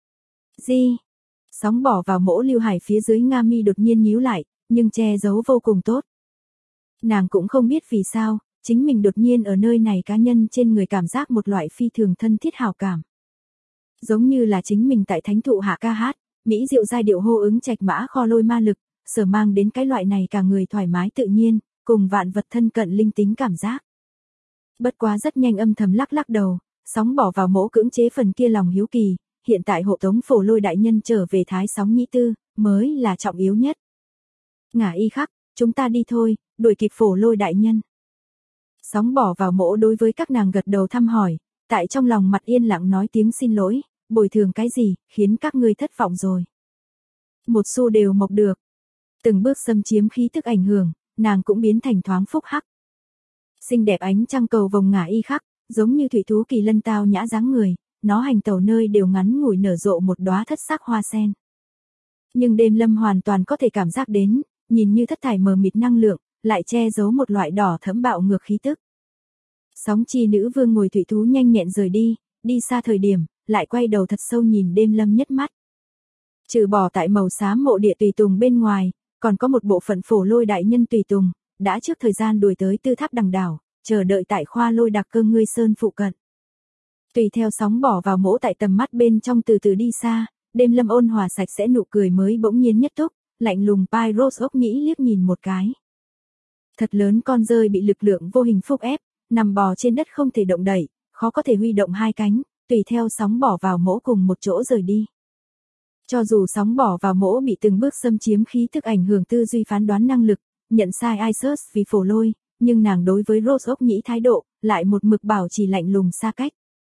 Di. Sóng Bỏ Vào Mỗ lưu hải phía dưới nga mi đột nhiên nhíu lại, nhưng che giấu vô cùng tốt. Nàng cũng không biết vì sao, chính mình đột nhiên ở nơi này cá nhân trên người cảm giác một loại phi thường thân thiết hảo cảm. Giống như là chính mình tại thánh thụ hạ ca hát, mỹ diệu giai điệu hô ứng trạch mã kho lôi ma lực, sở mang đến cái loại này cả người thoải mái tự nhiên, cùng vạn vật thân cận linh tính cảm giác. Bất quá rất nhanh âm thầm lắc lắc đầu, Sóng Bỏ Vào Mỗ cưỡng chế phần kia lòng hiếu kỳ, hiện tại hộ tống Phổ Lôi đại nhân trở về Thái Sóng Nhĩ Tư, mới là trọng yếu nhất. Ngả y khắc, chúng ta đi thôi, đuổi kịp Phổ Lôi đại nhân. Sóng Bỏ Vào Mỗ đối với các nàng gật đầu thăm hỏi, tại trong lòng mặt yên lặng nói tiếng xin lỗi, bồi thường cái gì, khiến các ngươi thất vọng rồi. Một xu đều mọc được. Từng bước xâm chiếm khí tức ảnh hưởng, nàng cũng biến thành thoáng phúc hắc. Xinh đẹp ánh trăng cầu vồng ngả y khắc, giống như thủy thú kỳ lân tao nhã dáng người, nó hành tẩu nơi đều ngắn ngủi nở rộ một đóa thất sắc hoa sen. Nhưng Đêm Lâm hoàn toàn có thể cảm giác đến, nhìn như thất thải mờ mịt năng lượng, lại che giấu một loại đỏ thẫm bạo ngược khí tức. Sóng Chi nữ vương ngồi thủy thú nhanh nhẹn rời đi xa thời điểm, lại quay đầu thật sâu nhìn Đêm Lâm nhất mắt. Trừ bỏ tại màu xám mộ địa tùy tùng bên ngoài, còn có một bộ phận Phổ Lôi đại nhân tùy tùng, đã trước thời gian đuổi tới Tư Tháp Đằng đảo, chờ đợi tại khoa lôi đặc cơ ngươi sơn phụ cận. Tùy theo sóng bỏ vào mỗ tại tầm mắt bên trong từ từ đi xa, Đêm Lâm ôn hòa sạch sẽ nụ cười mới bỗng nhiên nhất túc, lạnh lùng pai Rose ốc nhĩ liếc nhìn một cái. Thật lớn con dơi bị lực lượng vô hình phúc ép, nằm bò trên đất không thể động đậy, khó có thể huy động hai cánh, tùy theo sóng bỏ vào mỗ cùng một chỗ rời đi. Cho dù sóng bỏ vào mỗ bị từng bước xâm chiếm khí thức ảnh hưởng tư duy phán đoán năng lực, nhận sai Isus vì phổ lôi, nhưng nàng đối với Rose ốc nhĩ thái độ, lại một mực bảo trì lạnh lùng xa cách.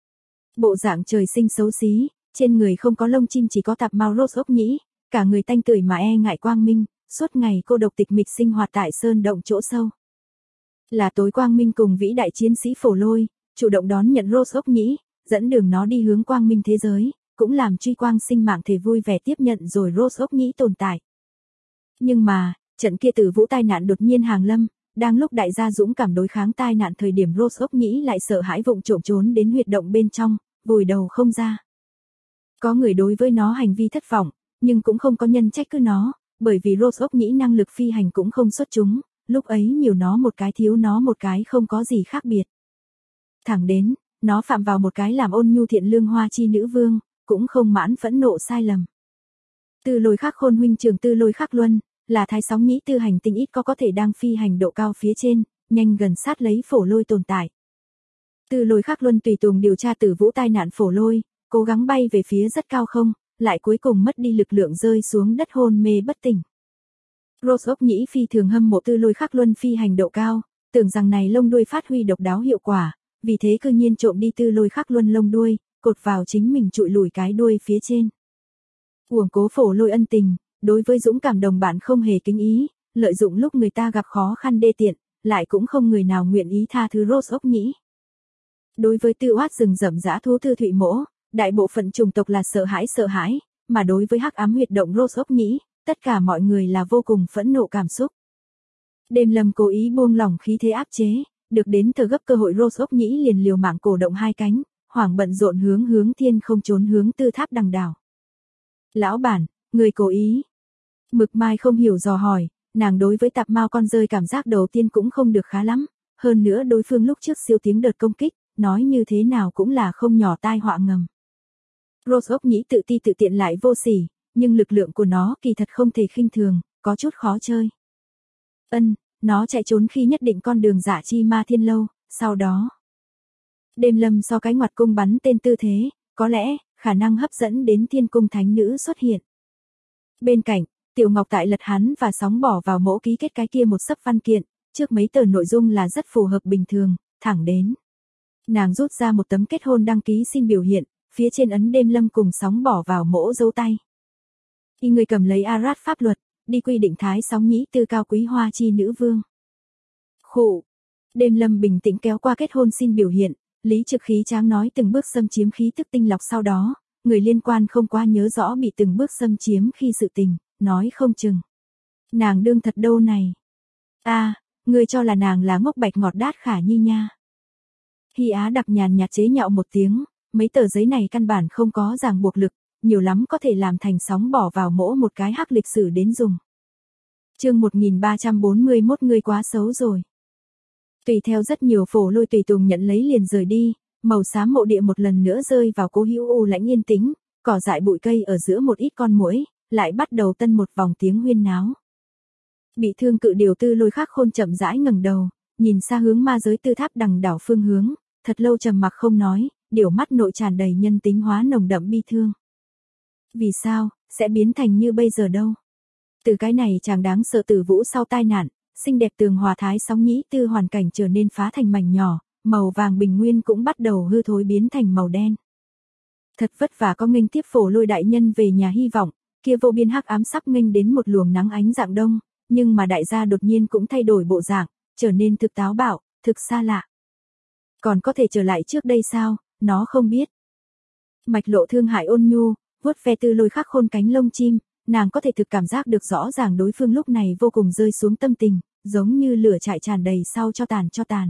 Bộ dạng trời sinh xấu xí, trên người không có lông chim chỉ có tạp mao Rose ốc nhĩ, cả người tanh tưởi mà e ngại quang minh, suốt ngày cô độc tịch mịch sinh hoạt tại sơn động chỗ sâu. Là tối quang minh cùng vĩ đại chiến sĩ phổ lôi, chủ động đón nhận Rose ốc nhĩ, dẫn đường nó đi hướng quang minh thế giới, cũng làm truy quang sinh mạng thể vui vẻ tiếp nhận rồi Rose ốc nhĩ tồn tại. Nhưng mà, trận kia tử vũ tai nạn đột nhiên hàng lâm, đang lúc đại gia dũng cảm đối kháng tai nạn thời điểm Rose ốc nhĩ lại sợ hãi vụng trộm trốn đến huyệt động bên trong, vùi đầu không ra. Có người đối với nó hành vi thất vọng, nhưng cũng không có nhân trách cứ nó, bởi vì Rose ốc nhĩ năng lực phi hành cũng không xuất chúng, lúc ấy nhiều nó một cái thiếu nó một cái không có gì khác biệt. Thẳng đến, nó phạm vào một cái làm ôn nhu thiện lương hoa chi nữ vương, cũng không mãn phẫn nộ sai lầm. Tư Lôi Khắc Khôn huynh trưởng Tư Lôi Khắc Luân, là thái sóng nhĩ tư hành tinh ít có thể đang phi hành độ cao phía trên, nhanh gần sát lấy phổ lôi tồn tại. Tư Lôi Khắc Luân tùy tùng điều tra tử vũ tai nạn phổ lôi, cố gắng bay về phía rất cao không, lại cuối cùng mất đi lực lượng rơi xuống đất hôn mê bất tỉnh. Rose ốc nhĩ phi thường hâm mộ Tư Lôi Khắc Luân phi hành độ cao, tưởng rằng này lông đuôi phát huy độc đáo hiệu quả, vì thế cư nhiên trộm đi Tư Lôi Khắc Luân lông đuôi, cột vào chính mình trụi lùi cái đuôi phía trên. Uổng cố phổ lôi ân tình, đối với dũng cảm đồng bạn không hề kính ý, lợi dụng lúc người ta gặp khó khăn đê tiện, lại cũng không người nào nguyện ý tha thứ Rose ốc nhĩ. Đối với Tư Oát rừng rậm dã thú Tư Thụy Mỗ, đại bộ phận chủng tộc là sợ hãi, mà đối với hắc ám huyệt động Rose ốc nhĩ, tất cả mọi người là vô cùng phẫn nộ cảm xúc. Đêm Lâm cố ý buông lỏng khí thế áp chế, được đến thở gấp cơ hội Rose ốc nhĩ liền liều mạng cổ động hai cánh, hoảng bận rộn hướng thiên không trốn hướng Tư Tháp Đằng đảo. Lão bản, người cố ý. Mực Mai không hiểu dò hỏi, nàng đối với tạp mao con dơi cảm giác đầu tiên cũng không được khá lắm, hơn nữa đối phương lúc trước siêu tiếng đợt công kích, nói như thế nào cũng là không nhỏ tai họa ngầm. Rose ốc nhĩ tự ti tự tiện lại vô sỉ, nhưng lực lượng của nó kỳ thật không thể khinh thường, có chút khó chơi. Nó chạy trốn khi nhất định con đường giả chi ma thiên lâu, sau đó. Đêm Lâm so cái ngoặt cung bắn tên tư thế, có lẽ, khả năng hấp dẫn đến thiên cung thánh nữ xuất hiện. Bên cạnh, Tiểu Ngọc tại lật hắn và sóng bỏ vào mẫu ký kết cái kia một sấp văn kiện, trước mấy tờ nội dung là rất phù hợp bình thường, thẳng đến. Nàng rút ra một tấm kết hôn đăng ký xin biểu hiện, phía trên ấn Đêm Lâm cùng sóng bỏ vào mẫu dấu tay. Y người cầm lấy Arad pháp luật, đi quy định thái sóng nhĩ tư cao quý hoa chi nữ vương. Khụ. Đêm Lâm bình tĩnh kéo qua kết hôn xin biểu hiện, lý trực khí tráng nói từng bước xâm chiếm khí tức tinh lọc sau đó, người liên quan không qua nhớ rõ bị từng bước xâm chiếm khi sự tình, nói không chừng. Nàng đương thật đâu này. Ngươi cho là nàng là ngốc bạch ngọt đát khả nhi nha. Hy Á đặc nhàn nhạt chế nhạo một tiếng, mấy tờ giấy này căn bản không có ràng buộc lực, nhiều lắm có thể làm thành sóng bỏ vào mỗ một cái hắc lịch sử đến dùng. Chương 1341 ngươi quá xấu rồi. Tùy theo rất nhiều phổ lôi tùy tùng nhận lấy liền rời đi, màu xám mộ địa một lần nữa rơi vào cố hữu u lãnh yên tĩnh, cỏ dại bụi cây ở giữa một ít con muỗi, lại bắt đầu tân một vòng tiếng huyên náo. Bị thương cự điều Tư Lôi Khắc Khôn chậm rãi ngẩng đầu, nhìn xa hướng ma giới Tư Tháp Đằng đảo phương hướng, thật lâu trầm mặc không nói, điểu mắt nội tràn đầy nhân tính hóa nồng đậm bi thương. Vì sao, sẽ biến thành như bây giờ đâu? Từ cái này chàng đáng sợ tử vũ sau tai nạn, xinh đẹp tường hòa thái sóng nhĩ tư hoàn cảnh trở nên phá thành mảnh nhỏ, màu vàng bình nguyên cũng bắt đầu hư thối biến thành màu đen. Thật vất vả có nghênh tiếp phổ lôi đại nhân về nhà hy vọng, kia vô biên hắc ám sắp nghênh đến một luồng nắng ánh dạng đông, nhưng mà đại gia đột nhiên cũng thay đổi bộ dạng, trở nên thực táo bạo, thực xa lạ. Còn có thể trở lại trước đây sao, nó không biết. Mạch Lộ thương hại ôn nhu, vuốt ve Tư Lôi Khắc Khôn cánh lông chim, nàng có thể thực cảm giác được rõ ràng đối phương lúc này vô cùng rơi xuống tâm tình, giống như lửa trại tràn đầy sau cho tàn.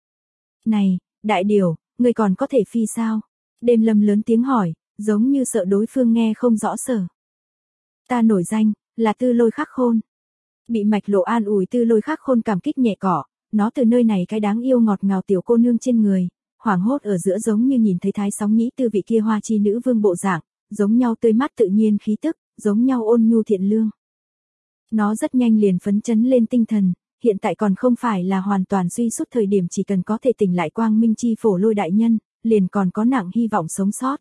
Này, đại điều, người còn có thể phi sao? Đêm Lâm lớn tiếng hỏi, giống như sợ đối phương nghe không rõ sở. Ta nổi danh, là Tư Lôi Khắc Khôn. Bị Mạch Lộ an ủi Tư Lôi Khắc Khôn cảm kích nhẹ cỏ, nó từ nơi này cái đáng yêu ngọt ngào tiểu cô nương trên người, hoảng hốt ở giữa giống như nhìn thấy Thái Sóng Nhĩ Tư vị kia hoa chi nữ vương bộ dạng, giống nhau tươi mát tự nhiên khí tức, giống nhau ôn nhu thiện lương. Nó rất nhanh liền phấn chấn lên tinh thần, hiện tại còn không phải là hoàn toàn suy sút thời điểm, chỉ cần có thể tỉnh lại quang minh chi Phổ Lôi đại nhân, liền còn có nặng hy vọng sống sót.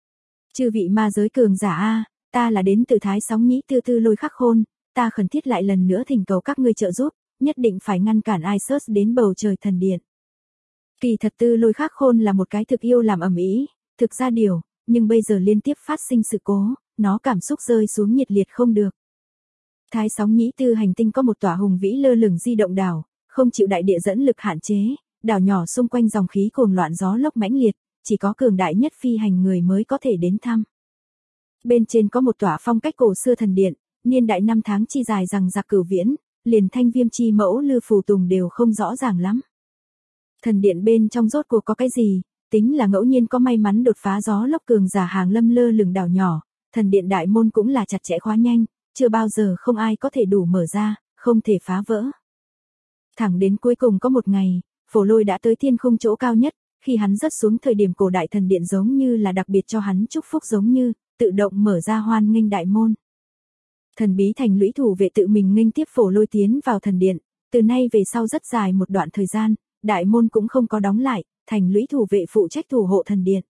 Chư vị ma giới cường giả a, ta là đến từ Thái Sóng Nhĩ Tư Tư Lôi Khắc Khôn, ta khẩn thiết lại lần nữa thỉnh cầu các ngươi trợ giúp, nhất định phải ngăn cản Isus đến bầu trời thần điện. Kỳ thật Tư Lôi Khắc Khôn là một cái thực yêu làm ầm ĩ, thực ra điều, nhưng bây giờ liên tiếp phát sinh sự cố, nó cảm xúc rơi xuống nhiệt liệt không được. Thái Sóng Nhĩ Tư hành tinh có một tòa hùng vĩ lơ lửng di động đảo, không chịu đại địa dẫn lực hạn chế, đảo nhỏ xung quanh dòng khí cuồng loạn gió lốc mãnh liệt, chỉ có cường đại nhất phi hành người mới có thể đến thăm. Bên trên có một tòa phong cách cổ xưa thần điện, niên đại năm tháng chi dài rằng giặc cửu viễn, liền thanh viêm chi mẫu lư phù tùng đều không rõ ràng lắm. Thần điện bên trong rốt cuộc có cái gì, tính là ngẫu nhiên có may mắn đột phá gió lốc cường giả hàng lâm lơ lửng đảo nhỏ, thần điện đại môn cũng là chặt chẽ khóa nhanh, chưa bao giờ không ai có thể đủ mở ra, không thể phá vỡ. Thẳng đến cuối cùng có một ngày, Phổ Lôi đã tới thiên khung chỗ cao nhất, khi hắn rớt xuống thời điểm cổ đại thần điện giống như là đặc biệt cho hắn chúc phúc, giống như tự động mở ra hoan nghênh đại môn. Thần bí thành lũy thủ vệ tự mình nghênh tiếp Phổ Lôi tiến vào thần điện, từ nay về sau rất dài một đoạn thời gian, đại môn cũng không có đóng lại, thành lũy thủ vệ phụ trách thủ hộ thần điện.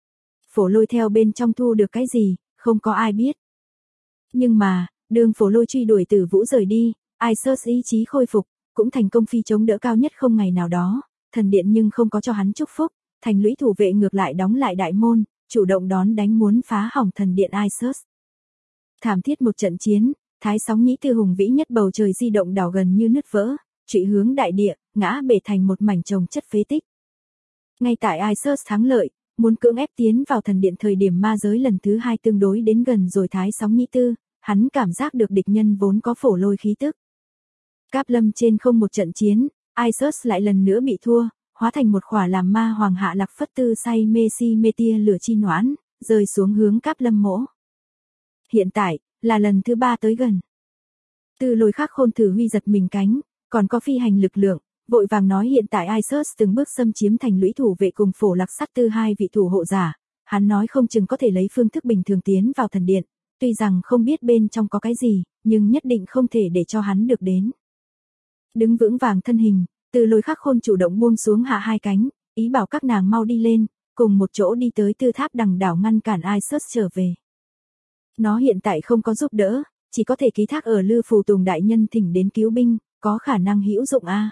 Phổ Lôi theo bên trong thu được cái gì, không có ai biết. Nhưng mà, đường Phổ Lôi truy đuổi Tử Vũ rời đi, Isus ý chí khôi phục, cũng thành công phi chống đỡ cao nhất không ngày nào đó, thần điện nhưng không có cho hắn chúc phúc, thành lũy thủ vệ ngược lại đóng lại đại môn, chủ động đón đánh muốn phá hỏng thần điện Isus. Thảm thiết một trận chiến, Thái Sóng Nhĩ Tư hùng vĩ nhất bầu trời di động đảo gần như nứt vỡ, trụy hướng đại địa, ngã bể thành một mảnh chồng chất phế tích. Ngay tại Isus thắng lợi, muốn cưỡng ép tiến vào thần điện thời điểm ma giới lần thứ 2 tương đối đến gần rồi Thái Sóng Nhĩ Tư, hắn cảm giác được địch nhân vốn có Phổ Lôi khí tức. Cáp lâm trên không một trận chiến, Isus lại lần nữa bị thua, hóa thành một khỏa làm ma hoàng hạ lạc phất tư say mê si mê tia lửa chi noãn, rơi xuống hướng Cáp lâm mỗ. Hiện tại, là lần thứ 3 tới gần. Tư Lôi Khắc Khôn thử huy giật mình cánh, còn có phi hành lực lượng, vội vàng nói hiện tại Isus từng bước xâm chiếm thành lũy thủ vệ cùng Phổ Lạc Sắt Tư hai vị thủ hộ giả, hắn nói không chừng có thể lấy phương thức bình thường tiến vào thần điện, tuy rằng không biết bên trong có cái gì, nhưng nhất định không thể để cho hắn được đến. Đứng vững vàng thân hình, Tư Lôi Khắc Khôn chủ động buông xuống hạ hai cánh, ý bảo các nàng mau đi lên, cùng một chỗ đi tới Tư Tháp đằng đảo ngăn cản Isus trở về. Nó hiện tại không có giúp đỡ, chỉ có thể ký thác ở Lư Phù Tùng đại nhân thỉnh đến cứu binh, có khả năng hữu dụng a.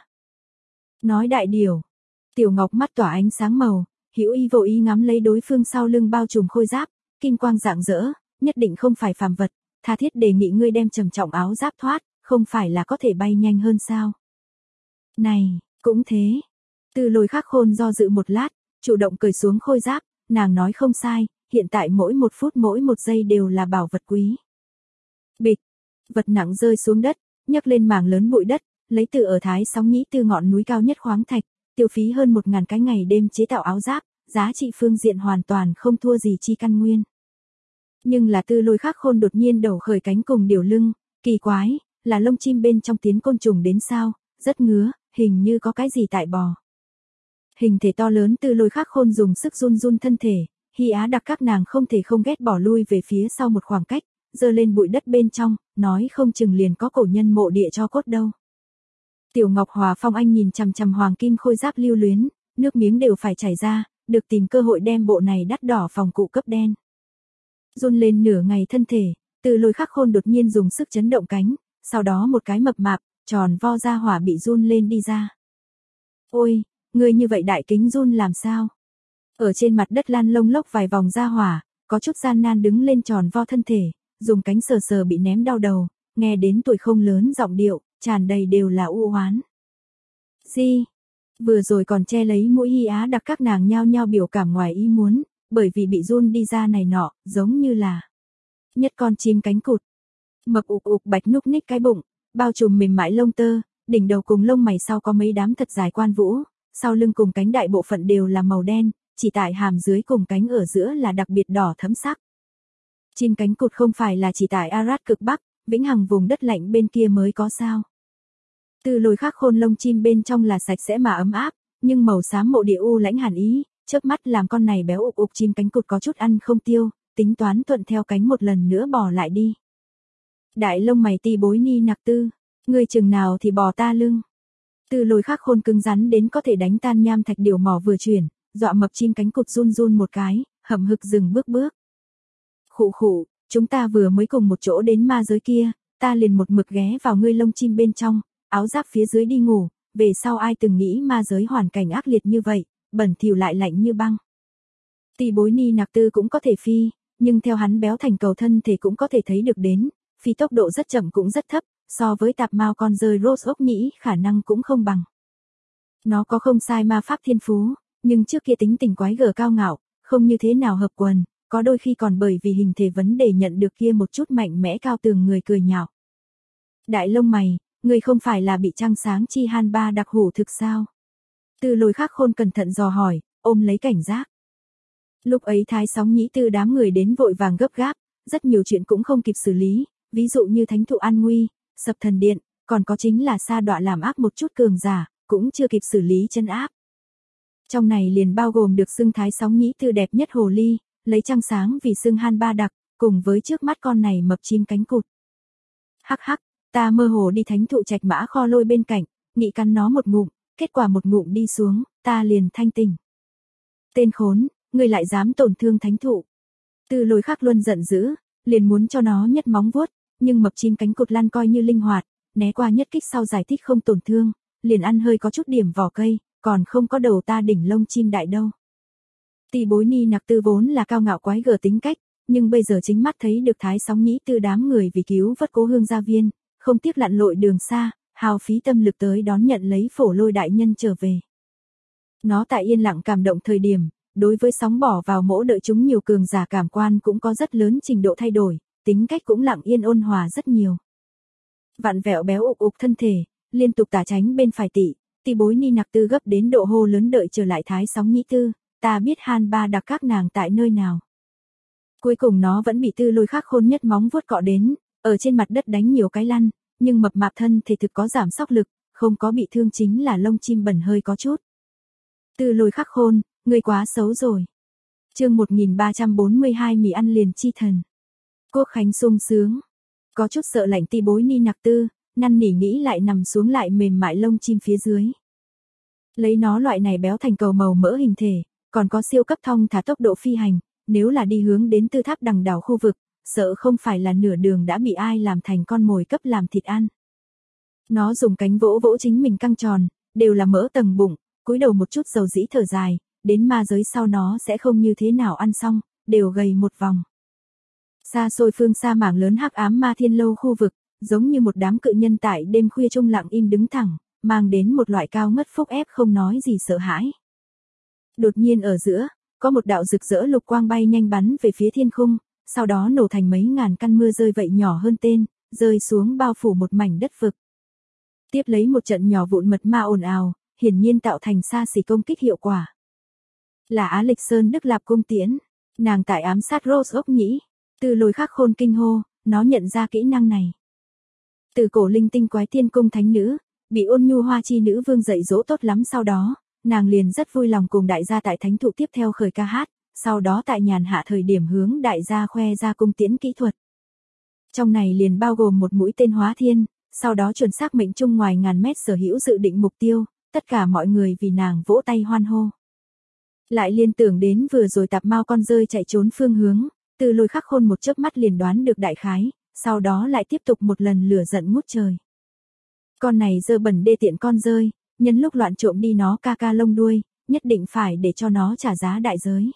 Nói đại điều, Tiểu Ngọc mắt tỏa ánh sáng màu, hữu ý vô ý ngắm lấy đối phương sau lưng bao trùm khôi giáp, kim quang rạng rỡ, nhất định không phải phàm vật, tha thiết đề nghị ngươi đem trầm trọng áo giáp thoát, không phải là có thể bay nhanh hơn sao? Này, cũng thế. Tư Lôi Khắc Khôn do dự một lát, chủ động cởi xuống khôi giáp, nàng nói không sai, hiện tại mỗi một phút mỗi một giây đều là bảo vật quý. Bịch, vật nặng rơi xuống đất, nhấc lên mảng lớn bụi đất, lấy từ ở Thái Sóng Nhĩ Tư ngọn núi cao nhất khoáng thạch, tiêu phí hơn 1000 cái ngày đêm chế tạo áo giáp, giá trị phương diện hoàn toàn không thua gì chi căn nguyên. Nhưng là Tư Lôi Khắc Khôn đột nhiên đầu khởi cánh cùng điều lưng, kỳ quái, là lông chim bên trong tiến côn trùng đến sao, rất ngứa, hình như có cái gì tại bò. Hình thể to lớn Tư Lôi Khắc Khôn dùng sức run run thân thể, Hy Á Đặc các nàng không thể không ghét bỏ lui về phía sau một khoảng cách, giơ lên bụi đất bên trong, nói không chừng liền có cổ nhân mộ địa cho cốt đâu. Tiểu Ngọc Hòa Phong Anh nhìn chằm chằm hoàng kim khôi giáp lưu luyến, nước miếng đều phải chảy ra, được tìm cơ hội đem bộ này đắt đỏ phòng cụ cấp đen. Run lên nửa ngày thân thể, Tư Lôi Khắc Khôn đột nhiên dùng sức chấn động cánh, sau đó một cái mập mạp, tròn vo ra hỏa bị run lên đi ra. Ôi, ngươi như vậy đại kính run làm sao? Ở trên mặt đất lan lông lốc vài vòng ra hỏa, có chút gian nan đứng lên tròn vo thân thể, dùng cánh sờ sờ bị ném đau đầu, nghe đến tuổi không lớn giọng điệu, tràn đầy đều là u oán. Gì? Vừa rồi còn che lấy mũi Hy Á Đặc các nàng nhao nhao biểu cảm ngoài ý muốn, bởi vì bị run đi ra này nọ, giống như là nhất con chim cánh cụt. Mập ục ục bạch núc ních cái bụng, bao trùm mềm mại lông tơ, đỉnh đầu cùng lông mày sau có mấy đám thật dài quan vũ, sau lưng cùng cánh đại bộ phận đều là màu đen, chỉ tại hàm dưới cùng cánh ở giữa là đặc biệt đỏ thẫm sắc. Chim cánh cụt không phải là chỉ tại Arad cực Bắc, vĩnh hằng vùng đất lạnh bên kia mới có sao? Tư Lôi Khắc Khôn lông chim bên trong là sạch sẽ mà ấm áp, nhưng màu xám mộ địa u lãnh hàn ý, chớp mắt làm con này béo ục ục chim cánh cụt có chút ăn không tiêu, tính toán thuận theo cánh một lần nữa bò lại đi. Đại lông mày Ti Bối Ni Nặc Tư, ngươi chừng nào thì bò ta lưng. Tư Lôi Khắc Khôn cứng rắn đến có thể đánh tan nham thạch điều mỏ vừa chuyển, dọa mập chim cánh cụt run run một cái, hậm hực dừng bước. Khụ khụ, chúng ta vừa mới cùng một chỗ đến ma giới kia, ta liền một mực ghé vào ngươi lông chim bên trong, áo giáp phía dưới đi ngủ, về sau ai từng nghĩ ma giới hoàn cảnh ác liệt như vậy, bẩn thỉu lại lạnh như băng. Ti Bối Ni Nặc Tư cũng có thể phi, nhưng theo hắn béo thành cầu thân thể cũng có thể thấy được đến, phi tốc độ rất chậm cũng rất thấp, so với tạp mao con rơi Rose ốc nhĩ khả năng cũng không bằng. Nó có không sai ma pháp thiên phú, nhưng trước kia tính tình quái gở cao ngạo, không như thế nào hợp quần, có đôi khi còn bởi vì hình thể vấn đề nhận được kia một chút mạnh mẽ cao tường người cười nhạo. Đại lông mày, người không phải là bị trăng sáng chi han ba đặc hủ thực sao? Tư Lôi Khắc Khôn cẩn thận dò hỏi, ôm lấy cảnh giác. Lúc ấy Thái Sóng Nhĩ Tư đám người đến vội vàng gấp gáp, rất nhiều chuyện cũng không kịp xử lý, ví dụ như thánh thụ an nguy, sập thần điện, còn có chính là sa đọa làm ác một chút cường giả, cũng chưa kịp xử lý chân áp. Trong này liền bao gồm được xưng Thái Sóng Nhĩ Tư đẹp nhất hồ ly, lấy trăng sáng vì xưng han ba đặc, cùng với trước mắt con này mập chim cánh cụt. Hắc hắc, ta mơ hồ đi thánh thụ trạch mã kho lôi bên cạnh, nghĩ cắn nó một ngụm, kết quả một ngụm đi xuống, ta liền thanh tỉnh. Tên khốn, ngươi lại dám tổn thương thánh thụ. Tư Lôi Khắc Luân giận dữ, liền muốn cho nó nhất móng vuốt, nhưng mập chim cánh cụt lăn coi như linh hoạt, né qua nhất kích sau giải thích không tổn thương, liền ăn hơi có chút điểm vỏ cây, còn không có đầu ta đỉnh lông chim đại đâu. Ti Bối Ni Nặc Tư vốn là cao ngạo quái gở tính cách, nhưng bây giờ chính mắt thấy được Thái Sóng Nhĩ Tư đám người vì cứu vớt Cố Hương gia viên, không tiếc lặn lội đường xa, hao phí tâm lực tới đón nhận lấy Phổ Lôi đại nhân trở về. Nó tại yên lặng cảm động thời điểm, đối với sóng bỏ vào mỗ đợi chúng nhiều cường giả cảm quan cũng có rất lớn trình độ thay đổi, tính cách cũng lặng yên ôn hòa rất nhiều. Vặn vẹo béo ục ục thân thể, liên tục tả tránh bên phải Ti Bối Ni Nặc Tư gấp đến độ hô lớn đợi trở lại Thái Sóng Nhĩ Tư, ta biết han ba đặc các nàng tại nơi nào. Cuối cùng nó vẫn bị Tư Lôi Khắc Khôn nhất móng vuốt cọ đến, ở trên mặt đất đánh nhiều cái lăn, nhưng mập mạp thân thể thực có giảm sóc lực, không có bị thương chính là lông chim bẩn hơi có chút. Tư Lôi Khắc Khôn, ngươi quá xấu rồi. Chương 1342 mì ăn liền chi thần. Quốc khánh sung sướng. Có chút sợ lạnh Ti Bối Ni Nặc Tư, năn nỉ nghĩ lại nằm xuống lại mềm mại lông chim phía dưới. Lấy nó loại này béo thành cầu màu mỡ hình thể, còn có siêu cấp thong thả tốc độ phi hành, nếu là đi hướng đến Tư Tháp Đằng đảo khu vực, sợ không phải là nửa đường đã bị ai làm thành con mồi cấp làm thịt ăn. Nó dùng cánh vỗ vỗ chính mình căng tròn, đều là mỡ tầng bụng, cúi đầu một chút dầu dĩ thở dài, đến ma giới sau nó sẽ không như thế nào ăn xong, đều gầy một vòng. Xa xôi phương xa mảng lớn hắc ám ma thiên lâu khu vực, giống như một đám cự nhân tại đêm khuya trung lặng im đứng thẳng, mang đến một loại cao ngất phúc ép không nói gì sợ hãi. Đột nhiên ở giữa, có một đạo rực rỡ lục quang bay nhanh bắn về phía thiên khung, sau đó nổ thành mấy ngàn căn mưa rơi vậy nhỏ hơn tên, rơi xuống bao phủ một mảnh đất vực. Tiếp lấy một trận nhỏ vụn mật ma ồn ào, hiển nhiên tạo thành xa xỉ công kích hiệu quả. Là Á Lịch Sơn Đức Lạp cung tiễn, nàng tại ám sát Rose ốc nhĩ. Tư Lôi Khắc Khôn kinh hô, nó nhận ra kỹ năng này. Từ cổ linh tinh quái thiên cung thánh nữ, bị Ôn Nhu Hoa chi nữ vương dạy dỗ tốt lắm sau đó, nàng liền rất vui lòng cùng đại gia tại thánh thụ tiếp theo khởi ca hát, sau đó tại nhàn hạ thời điểm hướng đại gia khoe ra cung tiễn kỹ thuật. Trong này liền bao gồm một mũi tên hóa thiên, sau đó chuẩn xác mệnh trung ngoài ngàn mét sở hữu dự định mục tiêu, tất cả mọi người vì nàng vỗ tay hoan hô. Lại liên tưởng đến vừa rồi tạp mao con rơi chạy trốn phương hướng, Tư Lôi Khắc Khôn một chớp mắt liền đoán được đại khái, sau đó lại tiếp tục một lần lửa giận ngút trời. Con này dơ bẩn đê tiện con rơi, nhân lúc loạn trộm đi nó ca ca lông đuôi, nhất định phải để cho nó trả giá đại giới.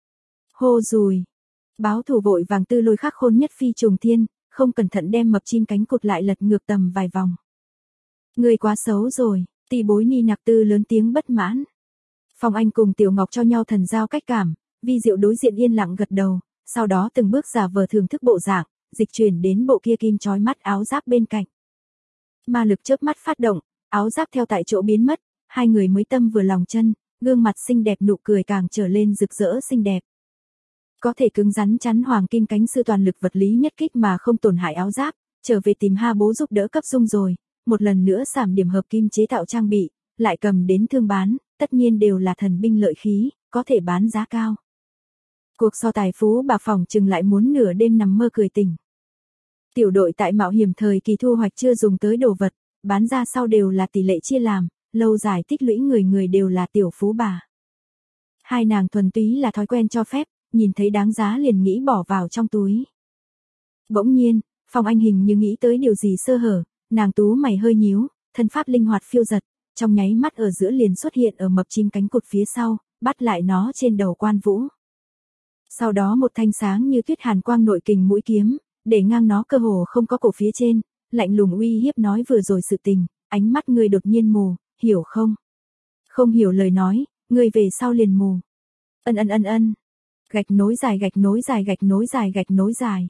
Hô dùi. Báo thù vội vàng Tư Lôi Khắc Khôn nhất phi trùng thiên, không cẩn thận đem mập chim cánh cụt lại lật ngược tầm vài vòng. Người quá xấu rồi, Ti Bối Ni Nặc Tư lớn tiếng bất mãn. Phong Anh cùng Tiểu Ngọc cho nhau thần giao cách cảm, Vi Diệu đối diện yên lặng gật đầu, sau đó từng bước giả vờ thưởng thức bộ dạng, dịch chuyển đến bộ kia kim chói mắt áo giáp bên cạnh. Ma lực chớp mắt phát động, áo giáp theo tại chỗ biến mất, hai người mới tâm vừa lòng chân, gương mặt xinh đẹp nụ cười càng trở lên rực rỡ xinh đẹp. Có thể cứng rắn chắn hoàng kim cánh sư toàn lực vật lý nhất kích mà không tổn hại áo giáp, trở về tìm Ha Bố giúp đỡ cấp dung rồi, một lần nữa giảm điểm hợp kim chế tạo trang bị, lại cầm đến thương bán, tất nhiên đều là thần binh lợi khí, có thể bán giá cao. Cuộc so tài phú bà phỏng chừng lại muốn nửa đêm nằm mơ cười tỉnh. Tiểu đội tại mạo hiểm thời kỳ thu hoạch chưa dùng tới đồ vật, bán ra sau đều là tỷ lệ chia làm, lâu dài tích lũy người người đều là tiểu phú bà. Hai nàng thuần túy là thói quen cho phép, nhìn thấy đáng giá liền nghĩ bỏ vào trong túi. Bỗng nhiên, Phong Anh hình như nghĩ tới điều gì sơ hở, nàng tú mày hơi nhíu, thân pháp linh hoạt phiêu giật, trong nháy mắt ở giữa liền xuất hiện ở mập chim cánh cụt phía sau, bắt lại nó trên đầu Quan Vũ. Sau đó một thanh sáng như tuyết hàn quang nội kình mũi kiếm, để ngang nó cơ hồ không có cổ phía trên, lạnh lùng uy hiếp nói vừa rồi sự tình, ánh mắt ngươi đột nhiên mù, hiểu không? Không hiểu lời nói, ngươi về sau liền mù. Ân. Gạch nối dài gạch nối dài gạch nối dài gạch nối dài.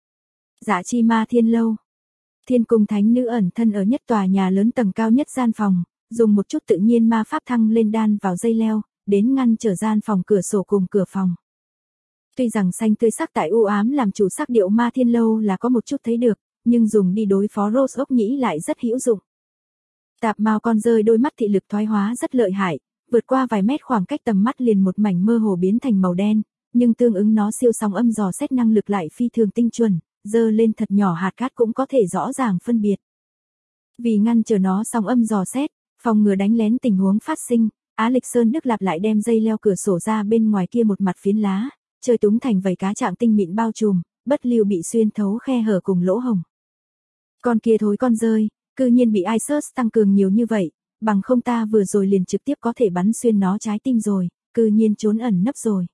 Dạ chi ma thiên lâu. Thiên cung thánh nữ ẩn thân ở nhất tòa nhà lớn tầng cao nhất gian phòng, dùng một chút tự nhiên ma pháp thăng lên đan vào dây leo, đến ngăn trở gian phòng cửa sổ cùng cửa phòng. Tuy rằng xanh tươi sắc tại u ám làm chủ sắc điệu ma thiên lâu là có một chút thấy được, nhưng dùng đi đối phó Rose ốc nhĩ lại rất hữu dụng. Tạp mao con rơi đôi mắt thị lực thoái hóa rất lợi hại, vượt qua vài mét khoảng cách tầm mắt liền một mảnh mơ hồ biến thành màu đen, nhưng tương ứng nó siêu sóng âm dò xét năng lực lại phi thường tinh chuẩn, dơ lên thật nhỏ hạt cát cũng có thể rõ ràng phân biệt. Vì ngăn trở nó sóng âm dò xét, phòng ngừa đánh lén tình huống phát sinh, Á Lịch Sơn Đức Lạp lại đem dây leo cửa sổ ra bên ngoài kia một mặt phiến lá, chơi túng thành vảy cá trạng tinh mịn bao trùm, bất lưu bị xuyên thấu khe hở cùng lỗ hồng. Con kia thối con rơi, cư nhiên bị Isus tăng cường nhiều như vậy, bằng không ta vừa rồi liền trực tiếp có thể bắn xuyên nó trái tim rồi, cư nhiên trốn ẩn nấp rồi.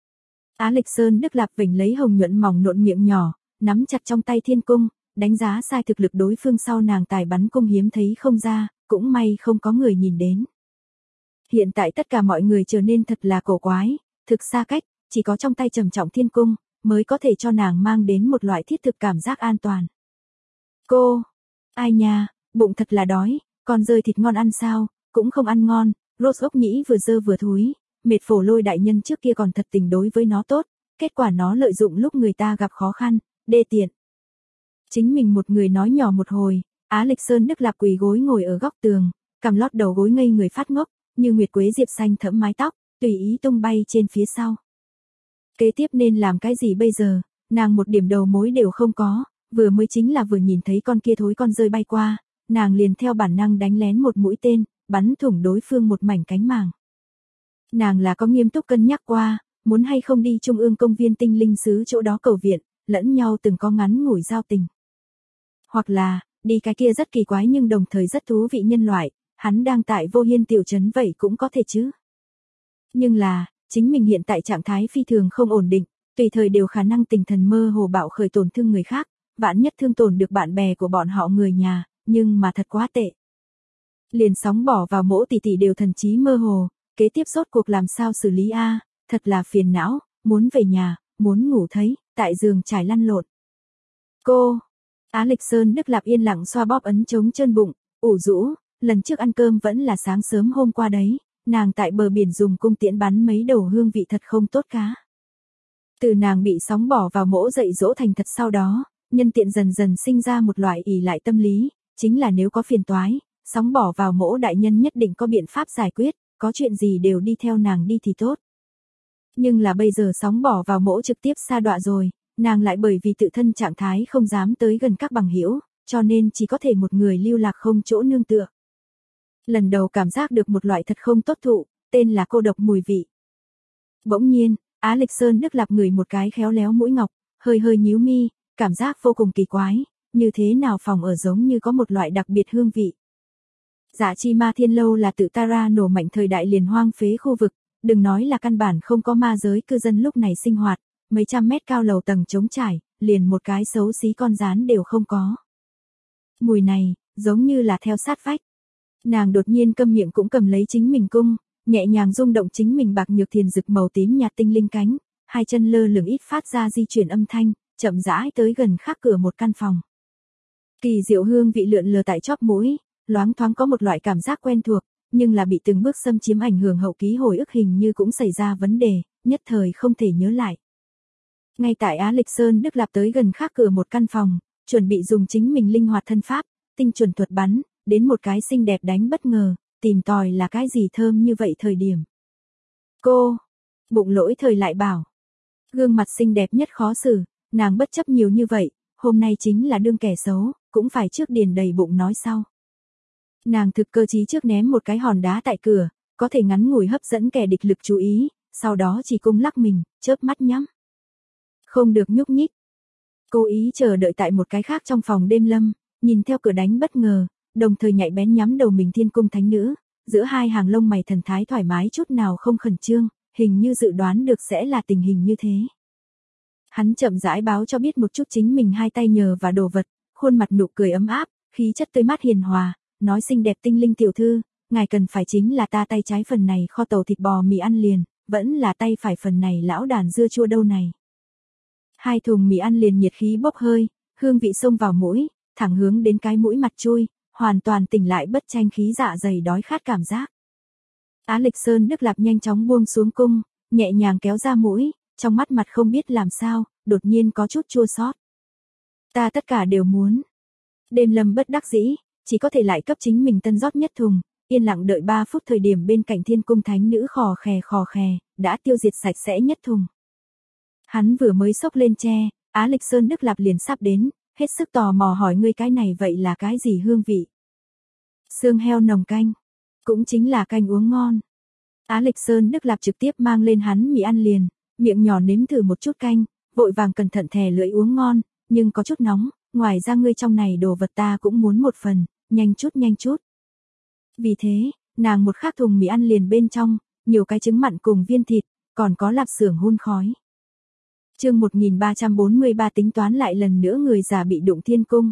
Á Lịch Sơn Đức Lạp vểnh lấy hồng nhuận mỏng nộn miệng nhỏ, nắm chặt trong tay thiên cung, đánh giá sai thực lực đối phương sau nàng tài bắn cung hiếm thấy không ra, cũng may không có người nhìn đến. Hiện tại tất cả mọi người trở nên thật là cổ quái, thực xa cách, chỉ có trong tay trầm trọng thiên cung, mới có thể cho nàng mang đến một loại thiết thực cảm giác an toàn. Cô, ai nha, bụng thật là đói, con rơi thịt ngon ăn sao, cũng không ăn ngon, Rose ốc nhĩ vừa dơ vừa thúi, mệt phổ lôi đại nhân trước kia còn thật tình đối với nó tốt, kết quả nó lợi dụng lúc người ta gặp khó khăn, đê tiện. Chính mình một người nói nhỏ một hồi, Á Lịch Sơn Đức Lạp quỳ gối ngồi ở góc tường, cằm lót đầu gối ngây người phát ngốc, như nguyệt quế diệp xanh thẫm mái tóc, tùy ý tung bay trên phía sau. Kế tiếp nên làm cái gì bây giờ, nàng một điểm đầu mối đều không có, vừa mới chính là vừa nhìn thấy con kia thối con rơi bay qua, nàng liền theo bản năng đánh lén một mũi tên, bắn thủng đối phương một mảnh cánh màng. Nàng là có nghiêm túc cân nhắc qua, muốn hay không đi Trung ương công viên tinh linh xứ chỗ đó cầu viện, lẫn nhau từng có ngắn ngủi giao tình. Hoặc là, đi cái kia rất kỳ quái nhưng đồng thời rất thú vị nhân loại, hắn đang tại Vô Hiên tiểu trấn vậy cũng có thể chứ. Nhưng là, chính mình hiện tại trạng thái phi thường không ổn định, tùy thời đều khả năng tinh thần mơ hồ bạo khởi tổn thương người khác, vạn nhất thương tổn được bạn bè của bọn họ người nhà, nhưng mà thật quá tệ. Liền sóng bỏ vào mỗ tỷ tỷ đều thần trí mơ hồ, kế tiếp rốt cuộc làm sao xử lý a, thật là phiền não, muốn về nhà, muốn ngủ thấy, tại giường trải lăn lộn. Cô, Á Lịch Sơn Đức Lạp yên lặng xoa bóp ấn chống chân bụng, ủ rũ, lần trước ăn cơm vẫn là sáng sớm hôm qua đấy, nàng tại bờ biển dùng cung tiễn bắn mấy đầu hương vị thật không tốt cá. Từ nàng bị sóng bỏ vào mỗ dạy dỗ thành thật sau đó, nhân tiện dần dần sinh ra một loại ỷ lại tâm lý, chính là nếu có phiền toái, sóng bỏ vào mỗ đại nhân nhất định có biện pháp giải quyết, có chuyện gì đều đi theo nàng đi thì tốt. Nhưng là bây giờ sóng bỏ vào mỗ trực tiếp sa đọa rồi, nàng lại bởi vì tự thân trạng thái không dám tới gần các bằng hữu, cho nên chỉ có thể một người lưu lạc không chỗ nương tựa. Lần đầu cảm giác được một loại thật không tốt thụ, tên là cô độc mùi vị. Bỗng nhiên, Á Lịch Sơn Đức Lạp ngửi một cái khéo léo mũi ngọc, hơi hơi nhíu mi, cảm giác vô cùng kỳ quái, như thế nào phòng ở giống như có một loại đặc biệt hương vị. Dạ chi ma thiên lâu là tự Tara nổ mạnh thời đại liền hoang phế khu vực, đừng nói là căn bản không có ma giới cư dân lúc này sinh hoạt, mấy trăm mét cao lầu tầng trống trải, liền một cái xấu xí con rán đều không có. Mùi này, giống như là theo sát vách. Nàng đột nhiên câm miệng cũng cầm lấy chính mình cung, nhẹ nhàng rung động chính mình bạc nhược thiền rực màu tím nhạt tinh linh cánh, hai chân lơ lửng ít phát ra di chuyển âm thanh, chậm rãi tới gần khắc cửa một căn phòng. Kỳ diệu hương vị lượn lờ tại chóp mũi, loáng thoáng có một loại cảm giác quen thuộc, nhưng là bị từng bước xâm chiếm ảnh hưởng hậu ký hồi ức hình như cũng xảy ra vấn đề, nhất thời không thể nhớ lại. Ngay tại Á Lịch Sơn Đức Lạp tới gần khắc cửa một căn phòng, chuẩn bị dùng chính mình linh hoạt thân pháp, tinh chuẩn thuật bắn, đến một cái xinh đẹp đánh bất ngờ, tìm tòi là cái gì thơm như vậy thời điểm. Cô, bụng lỗi thời lại bảo. Gương mặt xinh đẹp nhất khó xử, nàng bất chấp nhiều như vậy, hôm nay chính là đương kẻ xấu, cũng phải trước điền đầy bụng nói sau. Nàng thực cơ trí trước ném một cái hòn đá tại cửa, có thể ngắn ngủi hấp dẫn kẻ địch lực chú ý, sau đó chỉ cung lắc mình, chớp mắt nhắm. Không được nhúc nhích. Cố ý chờ đợi tại một cái khác trong phòng đêm lâm, nhìn theo cửa đánh bất ngờ, đồng thời nhạy bén nhắm đầu mình thiên cung thánh nữ, giữa hai hàng lông mày thần thái thoải mái chút nào không khẩn trương, hình như dự đoán được sẽ là tình hình như thế. Hắn chậm rãi báo cho biết một chút chính mình hai tay nhờ và đồ vật, khuôn mặt nụ cười ấm áp, khí chất tươi mát hiền hòa, nói xinh đẹp tinh linh tiểu thư, ngài cần phải chính là ta tay trái phần này kho tàu thịt bò mì ăn liền, vẫn là tay phải phần này lão đàn dưa chua đâu này. Hai thùng mì ăn liền nhiệt khí bốc hơi, hương vị xông vào mũi, thẳng hướng đến cái mũi mặt chui, hoàn toàn tỉnh lại bất tranh khí dạ dày đói khát cảm giác. Á Lịch Sơn Đức Lạp nhanh chóng buông xuống cung, nhẹ nhàng kéo ra mũi, trong mắt mặt không biết làm sao, đột nhiên có chút chua xót. Ta tất cả đều muốn. Đêm lâm bất đắc dĩ, chỉ có thể lại cấp chính mình tân rót nhất thùng, yên lặng đợi 3 phút thời điểm bên cạnh thiên cung thánh nữ khò khè, đã tiêu diệt sạch sẽ nhất thùng. Hắn vừa mới xốc lên tre, Á Lịch Sơn Đức Lạp liền sắp đến, hết sức tò mò hỏi ngươi cái này vậy là cái gì hương vị? Xương heo nồng canh, cũng chính là canh uống ngon. Á Lịch Sơn Đức Lạp trực tiếp mang lên hắn mì ăn liền, miệng nhỏ nếm thử một chút canh, vội vàng cẩn thận thè lưỡi uống ngon, nhưng có chút nóng, ngoài ra ngươi trong này đồ vật ta cũng muốn một phần, nhanh chút. Vì thế, nàng một khác thùng mì ăn liền bên trong, nhiều cái trứng mặn cùng viên thịt, còn có lạp xưởng hun khói. Chương 1343 tính toán lại lần nữa người già bị đụng thiên cung.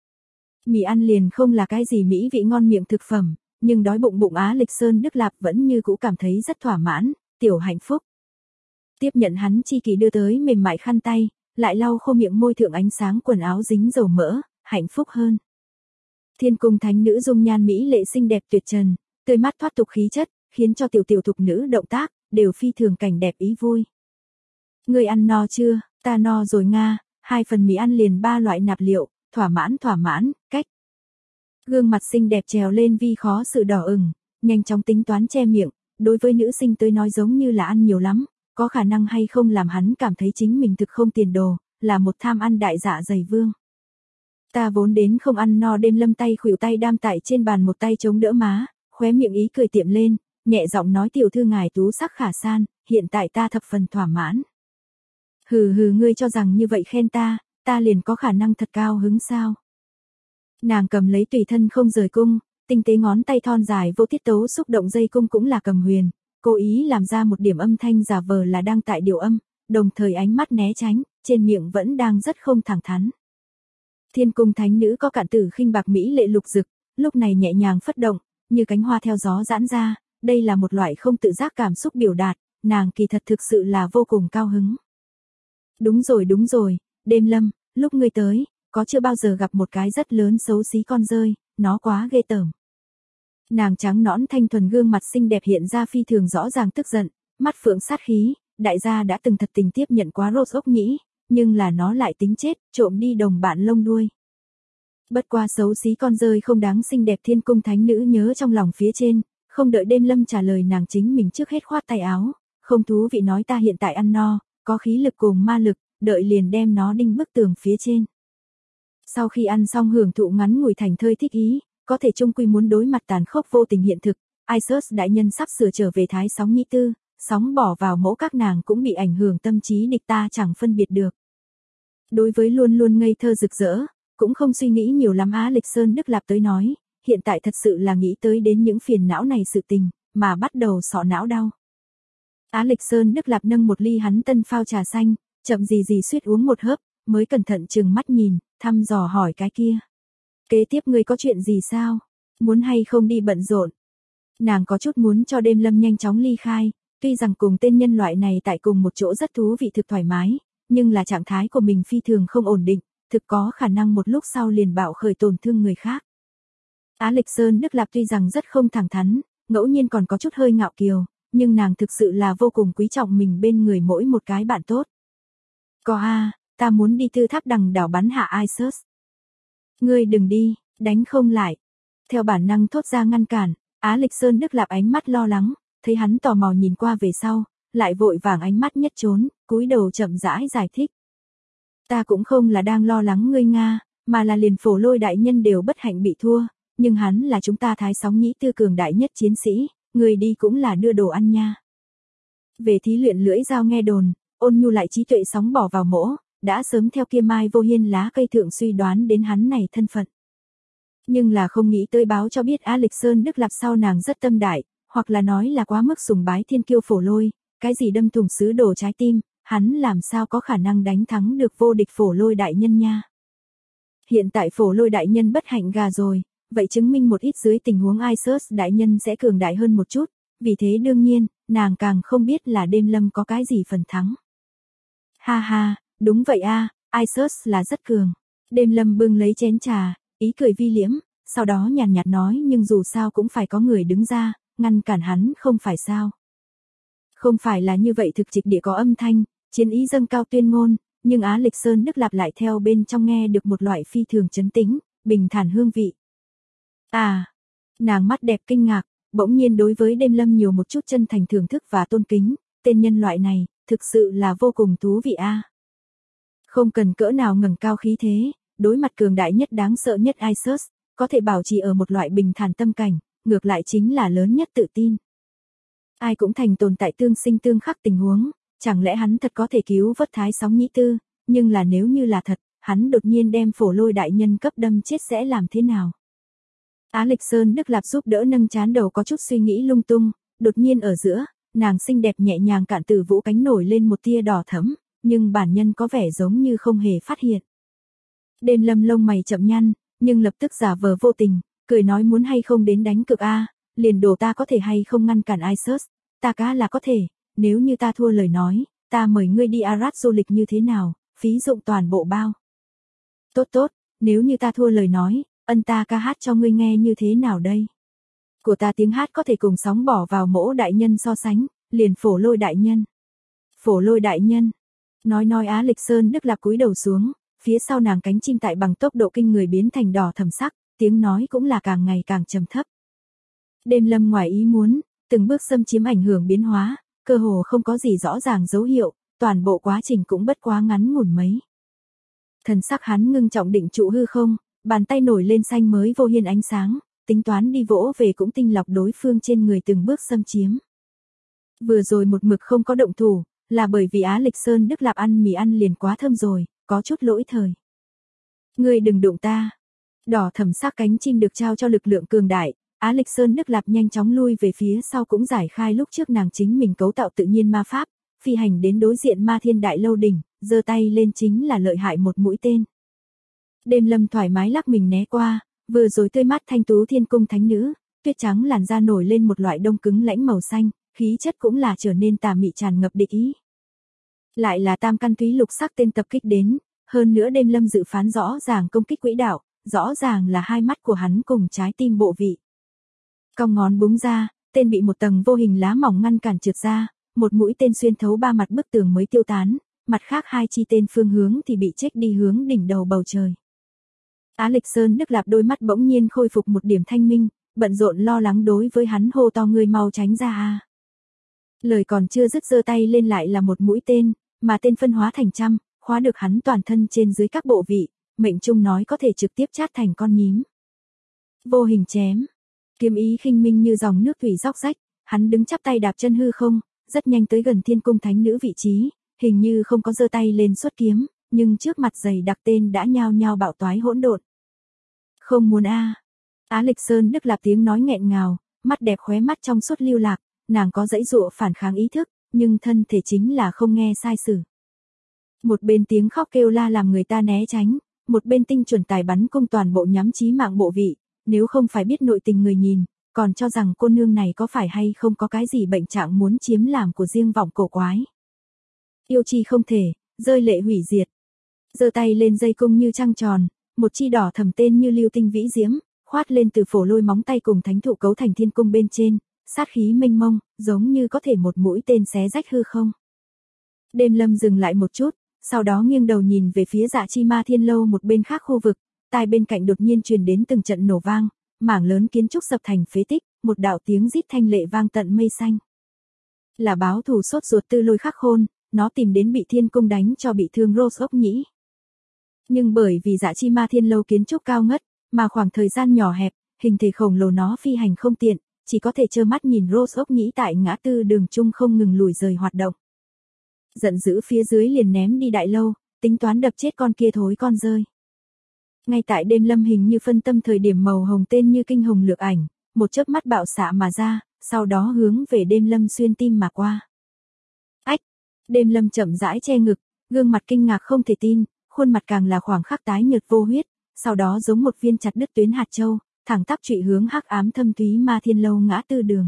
Mì ăn liền không là cái gì mỹ vị ngon miệng thực phẩm, nhưng đói bụng Á Lịch Sơn Đức Lạp vẫn như cũ cảm thấy rất thỏa mãn, tiểu hạnh phúc. Tiếp nhận hắn chi kỳ đưa tới mềm mại khăn tay, lại lau khô miệng môi thượng ánh sáng quần áo dính dầu mỡ, hạnh phúc hơn. Thiên cung thánh nữ dung nhan mỹ lệ xinh đẹp tuyệt trần, tươi mát thoát tục khí chất, khiến cho tiểu thục nữ động tác đều phi thường cảnh đẹp ý vui. Ngươi ăn no chưa? Ta no rồi nga, 2 phần mì ăn liền 3 loại nạp liệu, thỏa mãn, cách. Gương mặt xinh đẹp trèo lên vi khó sự đỏ ửng, nhanh chóng tính toán che miệng, đối với nữ sinh tới nói giống như là ăn nhiều lắm, có khả năng hay không làm hắn cảm thấy chính mình thực không tiền đồ, là một tham ăn đại dạ dày vương. Ta vốn đến không ăn no đêm lâm tay khuỷu tay đam tại trên bàn một tay chống đỡ má, khóe miệng ý cười tiệm lên, nhẹ giọng nói tiểu thư ngài tú sắc khả san, hiện tại ta thập phần thỏa mãn. Hừ ngươi cho rằng như vậy khen ta liền có khả năng thật cao hứng sao? Nàng cầm lấy tùy thân không rời cung, tinh tế ngón tay thon dài vô tiết tấu xúc động dây cung cũng là cầm huyền, cố ý làm ra một điểm âm thanh giả vờ là đang tại điều âm, đồng thời ánh mắt né tránh, trên miệng vẫn đang rất không thẳng thắn. Thiên cung thánh nữ có cạn tử khinh bạc mỹ lệ lục dực, lúc này nhẹ nhàng phất động, như cánh hoa theo gió giãn ra, đây là một loại không tự giác cảm xúc biểu đạt, nàng kỳ thật thực sự là vô cùng cao hứng. Đúng rồi, đêm lâm, lúc ngươi tới, có chưa bao giờ gặp một cái rất lớn xấu xí con rơi, nó quá ghê tởm. Nàng trắng nõn thanh thuần gương mặt xinh đẹp hiện ra phi thường rõ ràng tức giận, mắt phượng sát khí, đại gia đã từng thật tình tiếp nhận quá Rose ốc nhĩ, nhưng là nó lại tính chết, trộm đi đồng bạn lông đuôi. Bất qua xấu xí con rơi không đáng xinh đẹp thiên cung thánh nữ nhớ trong lòng phía trên, không đợi đêm lâm trả lời nàng chính mình trước hết khoát tay áo, không thú vị nói ta hiện tại ăn no, có khí lực cùng ma lực, đợi liền đem nó đinh bức tường phía trên. Sau khi ăn xong hưởng thụ ngắn ngủi thành thơi thích ý, có thể chung quy muốn đối mặt tàn khốc vô tình hiện thực, Isus đại nhân sắp sửa trở về thái sóng nhĩ tư, sóng bỏ vào mẫu các nàng cũng bị ảnh hưởng tâm trí địch ta chẳng phân biệt được. Đối với luôn luôn ngây thơ rực rỡ, cũng không suy nghĩ nhiều lắm Á Lịch Sơn Đức Lạp tới nói, hiện tại thật sự là nghĩ tới đến những phiền não này sự tình, mà bắt đầu sọ não đau. Á Lịch Sơn Đức Lạp nâng một ly hắn tân phao trà xanh, chậm gì suýt uống một hớp, mới cẩn thận chừng mắt nhìn, thăm dò hỏi cái kia. Kế tiếp ngươi có chuyện gì sao? Muốn hay không đi bận rộn? Nàng có chút muốn cho đêm lâm nhanh chóng ly khai, tuy rằng cùng tên nhân loại này tại cùng một chỗ rất thú vị thực thoải mái, nhưng là trạng thái của mình phi thường không ổn định, thực có khả năng một lúc sau liền bạo khởi tổn thương người khác. Á Lịch Sơn Đức Lạp tuy rằng rất không thẳng thắn, ngẫu nhiên còn có chút hơi ngạo kiều, nhưng nàng thực sự là vô cùng quý trọng mình bên người mỗi một cái bạn tốt. Ta muốn đi Tư Tháp Đằng đảo bắn hạ Isus. Ngươi đừng đi, đánh không lại. Theo bản năng thốt ra ngăn cản, Á Lịch Sơn Đức Lạp ánh mắt lo lắng, thấy hắn tò mò nhìn qua về sau, lại vội vàng ánh mắt nhất trốn, cúi đầu chậm rãi giải thích. Ta cũng không là đang lo lắng ngươi Nga, mà là liền Phổ Lôi đại nhân đều bất hạnh bị thua, nhưng hắn là chúng ta Thái Sóng Nhĩ Tư cường đại nhất chiến sĩ, người đi cũng là đưa đồ ăn nha. Về thí luyện lưỡi dao nghe đồn, Ôn Nhu lại trí tuệ sóng bỏ vào mỗ, đã sớm theo kia Mai Vô Hiên lá cây thượng suy đoán đến hắn này thân phận. Nhưng là không nghĩ tới báo cho biết Á Lịch Sơn Đức Lạp sau nàng rất tâm đại, hoặc là nói là quá mức sùng bái thiên kiêu Phổ Lôi, cái gì đâm thủng sứ đồ trái tim, hắn làm sao có khả năng đánh thắng được vô địch Phổ Lôi đại nhân nha. Hiện tại Phổ Lôi đại nhân bất hạnh gà rồi, vậy chứng minh một ít dưới tình huống Isus đại nhân sẽ cường đại hơn một chút, vì thế đương nhiên, nàng càng không biết là Đêm Lâm có cái gì phần thắng. Ha ha, đúng vậy a, Isus là rất cường. Đêm Lâm bưng lấy chén trà, ý cười vi liễm, sau đó nhàn nhạt nói nhưng dù sao cũng phải có người đứng ra, ngăn cản hắn không phải sao. Không phải là như vậy thực trịch địa có âm thanh, chiến ý dâng cao tuyên ngôn, nhưng Á Lịch Sơn Đức Lạp lại theo bên trong nghe được một loại phi thường trấn tĩnh, bình thản hương vị. À, nàng mắt đẹp kinh ngạc, bỗng nhiên đối với Đêm Lâm nhiều một chút chân thành thưởng thức và tôn kính, tên nhân loại này, thực sự là vô cùng thú vị a. Không cần cỡ nào ngẩng cao khí thế, đối mặt cường đại nhất đáng sợ nhất Isus, có thể bảo trì ở một loại bình thản tâm cảnh, ngược lại chính là lớn nhất tự tin. Ai cũng thành tồn tại tương sinh tương khắc tình huống, chẳng lẽ hắn thật có thể cứu vớt Thái Sóng Nhĩ Tư, nhưng là nếu như là thật, hắn đột nhiên đem Phổ Lôi đại nhân cấp đâm chết sẽ làm thế nào? Á Lịch Sơn Đức Lạp giúp đỡ nâng trán đầu có chút suy nghĩ lung tung, đột nhiên ở giữa, nàng xinh đẹp nhẹ nhàng cạn từ vũ cánh nổi lên một tia đỏ thẫm, nhưng bản nhân có vẻ giống như không hề phát hiện. Đêm Lâm lông mày chậm nhăn, nhưng lập tức giả vờ vô tình, cười nói muốn hay không đến đánh cược a, liền đồ ta có thể hay không ngăn cản Isus, ta cá là có thể, nếu như ta thua lời nói, ta mời ngươi đi Arad du lịch như thế nào, phí dụng toàn bộ bao. Tốt tốt, nếu như ta thua lời nói, ân ta ca hát cho ngươi nghe như thế nào đây? Của ta tiếng hát có thể cùng sóng bỏ vào mỗ đại nhân so sánh, liền Phổ Lôi đại nhân. Phổ Lôi đại nhân. Nói Á Lịch Sơn Đức Lạp cúi đầu xuống, phía sau nàng cánh chim tại bằng tốc độ kinh người biến thành đỏ thẫm sắc, tiếng nói cũng là càng ngày càng trầm thấp. Đêm Lâm ngoài ý muốn, từng bước xâm chiếm ảnh hưởng biến hóa, cơ hồ không có gì rõ ràng dấu hiệu, toàn bộ quá trình cũng bất quá ngắn ngủn mấy. Thần sắc hắn ngưng trọng định trụ hư không, bàn tay nổi lên xanh mới vô hiên ánh sáng, tính toán đi vỗ về cũng tinh lọc đối phương trên người từng bước xâm chiếm. Vừa rồi một mực không có động thủ, là bởi vì Á Lịch Sơn Đức Lạp ăn mì ăn liền quá thơm rồi, có chút lỗi thời. Ngươi đừng đụng ta. Đỏ thẫm sắc cánh chim được trao cho lực lượng cường đại, Á Lịch Sơn Đức Lạp nhanh chóng lui về phía sau cũng giải khai lúc trước nàng chính mình cấu tạo tự nhiên ma pháp, phi hành đến đối diện Ma Thiên Đại Lâu đỉnh, giơ tay lên chính là lợi hại một mũi tên. Đêm Lâm thoải mái lắc mình né qua, vừa rồi tươi mắt thanh tú thiên cung thánh nữ, tuyết trắng làn da nổi lên một loại đông cứng lãnh màu xanh, khí chất cũng là trở nên tà mị tràn ngập địch ý. Lại là tam căn thúy lục sắc tên tập kích đến, hơn nữa Đêm Lâm dự phán rõ ràng công kích quỹ đạo, rõ ràng là hai mắt của hắn cùng trái tim bộ vị. Cong ngón búng ra, tên bị một tầng vô hình lá mỏng ngăn cản trượt ra, một mũi tên xuyên thấu ba mặt bức tường mới tiêu tán, mặt khác hai chi tên phương hướng thì bị chết đi hướng đỉnh đầu bầu trời. Á Lịch Sơn Đức Lạp đôi mắt bỗng nhiên khôi phục một điểm thanh minh, bận rộn lo lắng đối với hắn hô to ngươi mau tránh ra a. Lời còn chưa dứt giơ tay lên lại là một mũi tên, mà tên phân hóa thành trăm, khóa được hắn toàn thân trên dưới các bộ vị, mệnh trung nói có thể trực tiếp chát thành con nhím. Vô hình chém, kiếm ý khinh minh như dòng nước thủy róc rách, hắn đứng chắp tay đạp chân hư không, rất nhanh tới gần thiên cung thánh nữ vị trí, hình như không có giơ tay lên xuất kiếm, nhưng trước mặt dày đặc tên đã nhao nhao bạo toái hỗn độn. Không muốn a. Á Lịch Sơn Đức Lạp tiếng nói nghẹn ngào, mắt đẹp khóe mắt trong suốt lưu lạc, nàng có dãy dụa phản kháng ý thức, nhưng thân thể chính là không nghe sai sử. Một bên tiếng khóc kêu la làm người ta né tránh, một bên tinh chuẩn tài bắn cung toàn bộ nhắm chí mạng bộ vị, nếu không phải biết nội tình người nhìn, còn cho rằng cô nương này có phải hay không có cái gì bệnh trạng muốn chiếm làm của riêng vọng cổ quái. Yêu chi không thể, rơi lệ hủy diệt. Giơ tay lên dây cung như trăng tròn, một chi đỏ thầm tên như lưu tinh vĩ diễm, khoát lên từ Phổ Lôi móng tay cùng thánh thụ cấu thành thiên cung bên trên, sát khí mênh mông, giống như có thể một mũi tên xé rách hư không. Đêm Lâm dừng lại một chút, sau đó nghiêng đầu nhìn về phía Dạ Chi Ma Thiên Lâu một bên khác khu vực, tai bên cạnh đột nhiên truyền đến từng trận nổ vang, mảng lớn kiến trúc sập thành phế tích, một đạo tiếng rít thanh lệ vang tận mây xanh. Là báo thù sốt ruột Tư Lôi Khắc Khôn, nó tìm đến bị Thiên Cung đánh cho bị thương Rose ốc nhĩ. Nhưng bởi vì Dạ Chi Ma Thiên Lâu kiến trúc cao ngất, mà khoảng thời gian nhỏ hẹp, hình thể khổng lồ nó phi hành không tiện, chỉ có thể trơ mắt nhìn Rose ốc nhĩ tại ngã tư đường chung không ngừng lùi rời hoạt động. Giận dữ phía dưới liền ném đi đại lâu, tính toán đập chết con kia thối con rơi. Ngay tại đêm lâm hình như phân tâm thời điểm màu hồng tên như kinh hồng lược ảnh, một chớp mắt bạo xạ mà ra, sau đó hướng về đêm lâm xuyên tim mà qua. Ách! Đêm lâm chậm rãi che ngực, gương mặt kinh ngạc không thể tin, khuôn mặt càng là khoảng khắc tái nhợt vô huyết, sau đó giống một viên chặt đứt tuyến hạt châu, thẳng tắp trụy hướng hắc ám thâm thúy Ma Thiên Lâu ngã tư đường.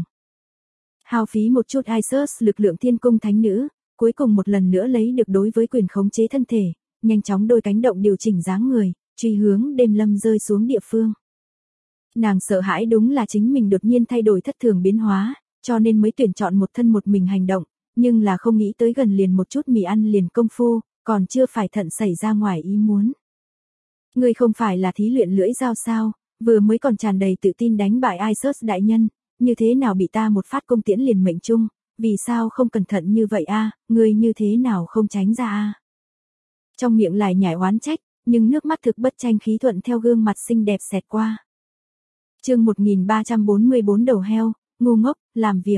Hao phí một chút Isus lực lượng Thiên Cung thánh nữ, cuối cùng một lần nữa lấy được đối với quyền khống chế thân thể, nhanh chóng đôi cánh động điều chỉnh dáng người, truy hướng đêm lâm rơi xuống địa phương. Nàng sợ hãi đúng là chính mình đột nhiên thay đổi thất thường biến hóa, cho nên mới tuyển chọn một thân một mình hành động, nhưng là không nghĩ tới gần liền một chút mì ăn liền công phu, còn chưa phải thận xảy ra ngoài ý muốn. Ngươi không phải là thí luyện lưỡi dao sao, vừa mới còn tràn đầy tự tin đánh bại Isus đại nhân, như thế nào bị ta một phát công tiễn liền mệnh chung, vì sao không cẩn thận như vậy a, ngươi như thế nào không tránh ra a. Trong miệng lại nhảy oán trách, nhưng nước mắt thực bất tranh khí thuận theo gương mặt xinh đẹp xẹt qua. Chương 1344 đầu heo, ngu ngốc, làm việc.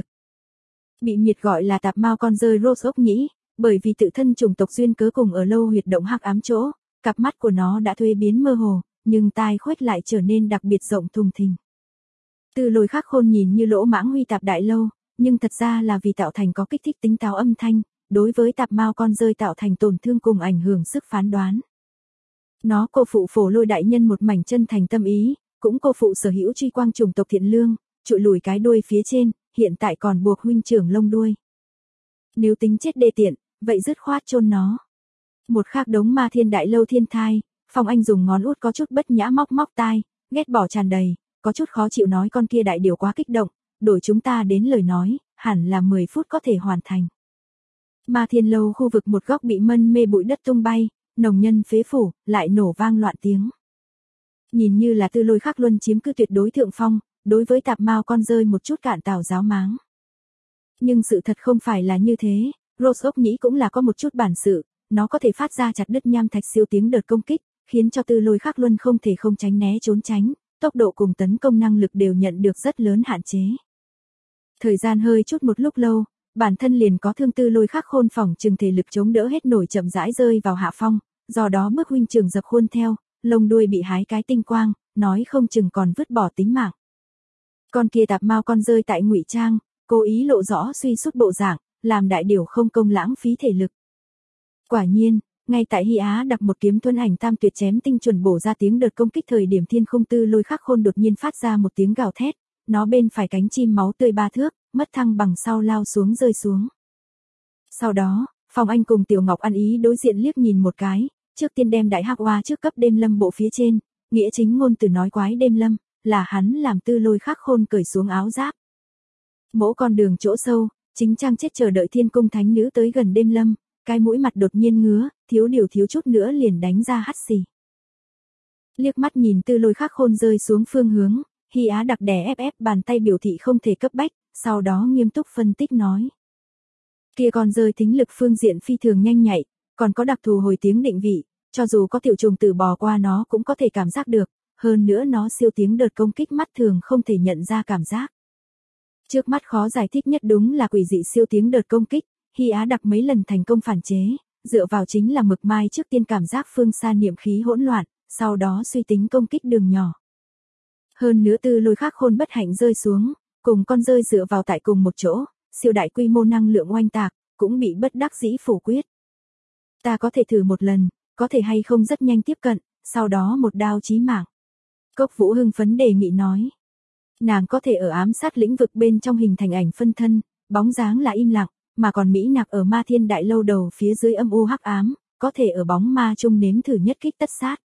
Bị miệt gọi là tạp mao con rơi Rose ốc nhĩ, bởi vì tự thân chủng tộc duyên cớ cùng ở lâu huyệt động hắc ám chỗ, cặp mắt của nó đã thuế biến mơ hồ, nhưng tai khuếch lại trở nên đặc biệt rộng thùng thình. Tư Lôi Khắc Khôn nhìn như lỗ mãng huy tạp đại lâu, nhưng thật ra là vì tạo thành có kích thích tính táo âm thanh, đối với tạp mao con rơi tạo thành tổn thương cùng ảnh hưởng sức phán đoán. Nó cô phụ Phổ Lôi đại nhân một mảnh chân thành tâm ý, cũng cô phụ sở hữu truy quang chủng tộc thiện lương, trụi lùi cái đuôi phía trên, hiện tại còn buộc huynh trưởng lông đuôi. Nếu tính chết đê tiện, vậy dứt khoát chôn nó. Một khác đống Ma Thiên đại lâu thiên thai, Phong Anh dùng ngón út có chút bất nhã móc móc tai, ghét bỏ tràn đầy, có chút khó chịu nói con kia đại điều quá kích động, đổi chúng ta đến lời nói, hẳn là 10 phút có thể hoàn thành. Ma Thiên lâu khu vực một góc bị mân mê bụi đất tung bay, nồng nhân phế phủ, lại nổ vang loạn tiếng. Nhìn như là Tư Lôi Khắc Luân chiếm cứ tuyệt đối thượng phong, đối với tạp mao con rơi một chút cạn tào giáo máng. Nhưng sự thật không phải là như thế, Rose ốc nhĩ cũng là có một chút bản sự, nó có thể phát ra chặt đứt nham thạch siêu tiếng đợt công kích, khiến cho Tư Lôi Khắc Luân không thể không tránh né trốn tránh, tốc độ cùng tấn công năng lực đều nhận được rất lớn hạn chế. Thời gian hơi chút một lúc lâu, bản thân liền có thương Tư Lôi Khắc Khôn phỏng chừng thể lực chống đỡ hết nổi chậm rãi rơi vào hạ phong, do đó bước huynh trưởng dập khuôn theo, lông đuôi bị hái cái tinh quang, nói không chừng còn vứt bỏ tính mạng. Con kia tạp mao con rơi tại ngụy trang, cố ý lộ rõ suy sút bộ dạng, làm đại điểu không công lãng phí thể lực. Quả nhiên, ngay tại Hy Á đặt một kiếm thuần ảnh tam tuyệt chém tinh chuẩn bổ ra tiếng đợt công kích thời điểm Thiên Không Tư Lôi Khắc Khôn đột nhiên phát ra một tiếng gào thét, nó bên phải cánh chim máu tươi 3 thước, mất thăng bằng sau lao xuống rơi xuống. Sau đó, Phong Anh cùng Tiểu Ngọc ăn ý đối diện liếc nhìn một cái, trước tiên đem đại hắc oa trước cấp đêm lâm bộ phía trên, nghĩa chính ngôn từ nói quái đêm lâm, là hắn làm Tư Lôi Khắc Khôn cởi xuống áo giáp. Mỗi con đường chỗ sâu, chính trang chết chờ đợi Thiên Cung thánh nữ tới gần đêm lâm, cái mũi mặt đột nhiên ngứa, thiếu chút nữa liền đánh ra hắt xì. Liếc mắt nhìn Tư Lôi Khắc Khôn rơi xuống phương hướng, Hy Á đặc đè ép bàn tay biểu thị không thể cấp bách, sau đó nghiêm túc phân tích nói. Kia con rơi thính lực phương diện phi thường nhanh nhạy, còn có đặc thù hồi tiếng định vị, cho dù có tiểu trùng tử bò qua nó cũng có thể cảm giác được, hơn nữa nó siêu tiếng đợt công kích mắt thường không thể nhận ra cảm giác. Trước mắt khó giải thích nhất đúng là quỷ dị siêu tiếng đợt công kích, Hy Á đặc mấy lần thành công phản chế, dựa vào chính là mực mai trước tiên cảm giác phương xa niệm khí hỗn loạn, sau đó suy tính công kích đường nhỏ. Hơn nữa Tư Lôi Khắc Khôn bất hạnh rơi xuống, cùng con rơi dựa vào tại cùng một chỗ, siêu đại quy mô năng lượng oanh tạc, cũng bị bất đắc dĩ phủ quyết. Ta có thể thử một lần, có thể hay không rất nhanh tiếp cận, sau đó một đao chí mạng. Cốc Vũ hưng phấn đề nghị nói. Nàng có thể ở ám sát lĩnh vực bên trong hình thành ảnh phân thân, bóng dáng là im lặng, mà còn Mỹ Nạc ở Ma Thiên đại lâu đầu phía dưới âm u hắc ám, có thể ở bóng ma chung nếm thử nhất kích tất sát.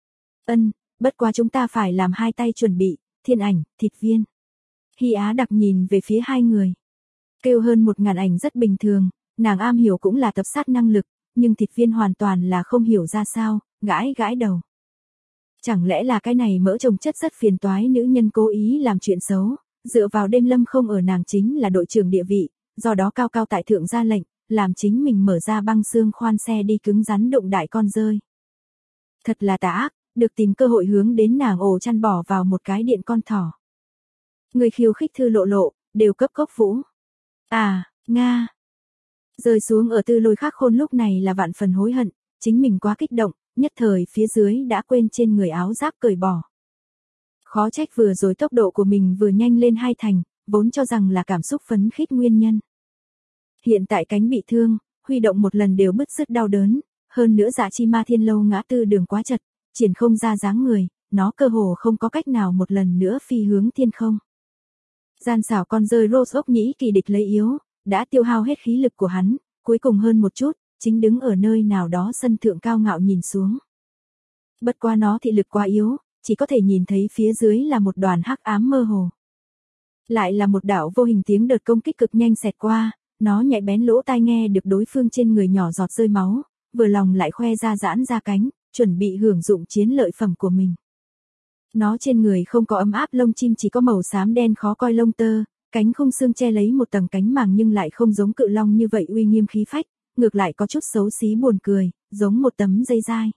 Bất quá chúng ta phải làm hai tay chuẩn bị, Thiên Ảnh, Thịt Viên. Hy Á đặc nhìn về phía hai người. Kêu hơn 1000 ảnh rất bình thường, nàng am hiểu cũng là tập sát năng lực, nhưng Thịt Viên hoàn toàn là không hiểu ra sao, gãi đầu. Chẳng lẽ là cái này mỡ trồng chất rất phiền toái nữ nhân cố ý làm chuyện xấu, Dựa vào đêm lâm không ở nàng chính là đội trưởng địa vị, do đó cao cao tại thượng ra lệnh, làm chính mình mở ra băng xương khoan xe đi cứng rắn đụng đại con rơi. Thật là tà ác, được tìm cơ hội hướng đến nàng ổ chăn bỏ vào một cái điện con thỏ. Người khiêu khích Thư Lộ Lộ, đều cấp Cốc Vũ. À, Nga. Rơi xuống ở Tư Lôi Khắc Khôn lúc này là vạn phần hối hận, chính mình quá kích động, nhất thời phía dưới đã quên trên người áo giáp cởi bỏ. Khó trách vừa rồi tốc độ của mình vừa nhanh lên 2 thành, vốn cho rằng là cảm xúc phấn khích nguyên nhân. Hiện tại cánh bị thương, huy động một lần đều bứt rứt đau đớn, hơn nữa Dạ Chi Ma Thiên Lâu ngã tư đường quá chật, triển không ra dáng người, nó cơ hồ không có cách nào một lần nữa phi hướng thiên không. Gian xảo con rơi Rose ốc nhĩ kỳ địch lấy yếu, đã tiêu hao hết khí lực của hắn, cuối cùng hơn một chút, chính đứng ở nơi nào đó sân thượng cao ngạo nhìn xuống. Bất qua nó thị lực quá yếu, chỉ có thể nhìn thấy phía dưới là một đoàn hắc ám mơ hồ. Lại là một đạo vô hình tiếng đợt công kích cực nhanh xẹt qua, nó nhạy bén lỗ tai nghe được đối phương trên người nhỏ giọt rơi máu, vừa lòng lại khoe ra giãn ra cánh, chuẩn bị hưởng dụng chiến lợi phẩm của mình. Nó trên người không có ấm áp lông chim, chỉ có màu xám đen khó coi lông tơ, cánh khung xương che lấy một tầng cánh màng nhưng lại không giống cự long như vậy uy nghiêm khí phách, ngược lại có chút xấu xí buồn cười, giống một tấm dây dai.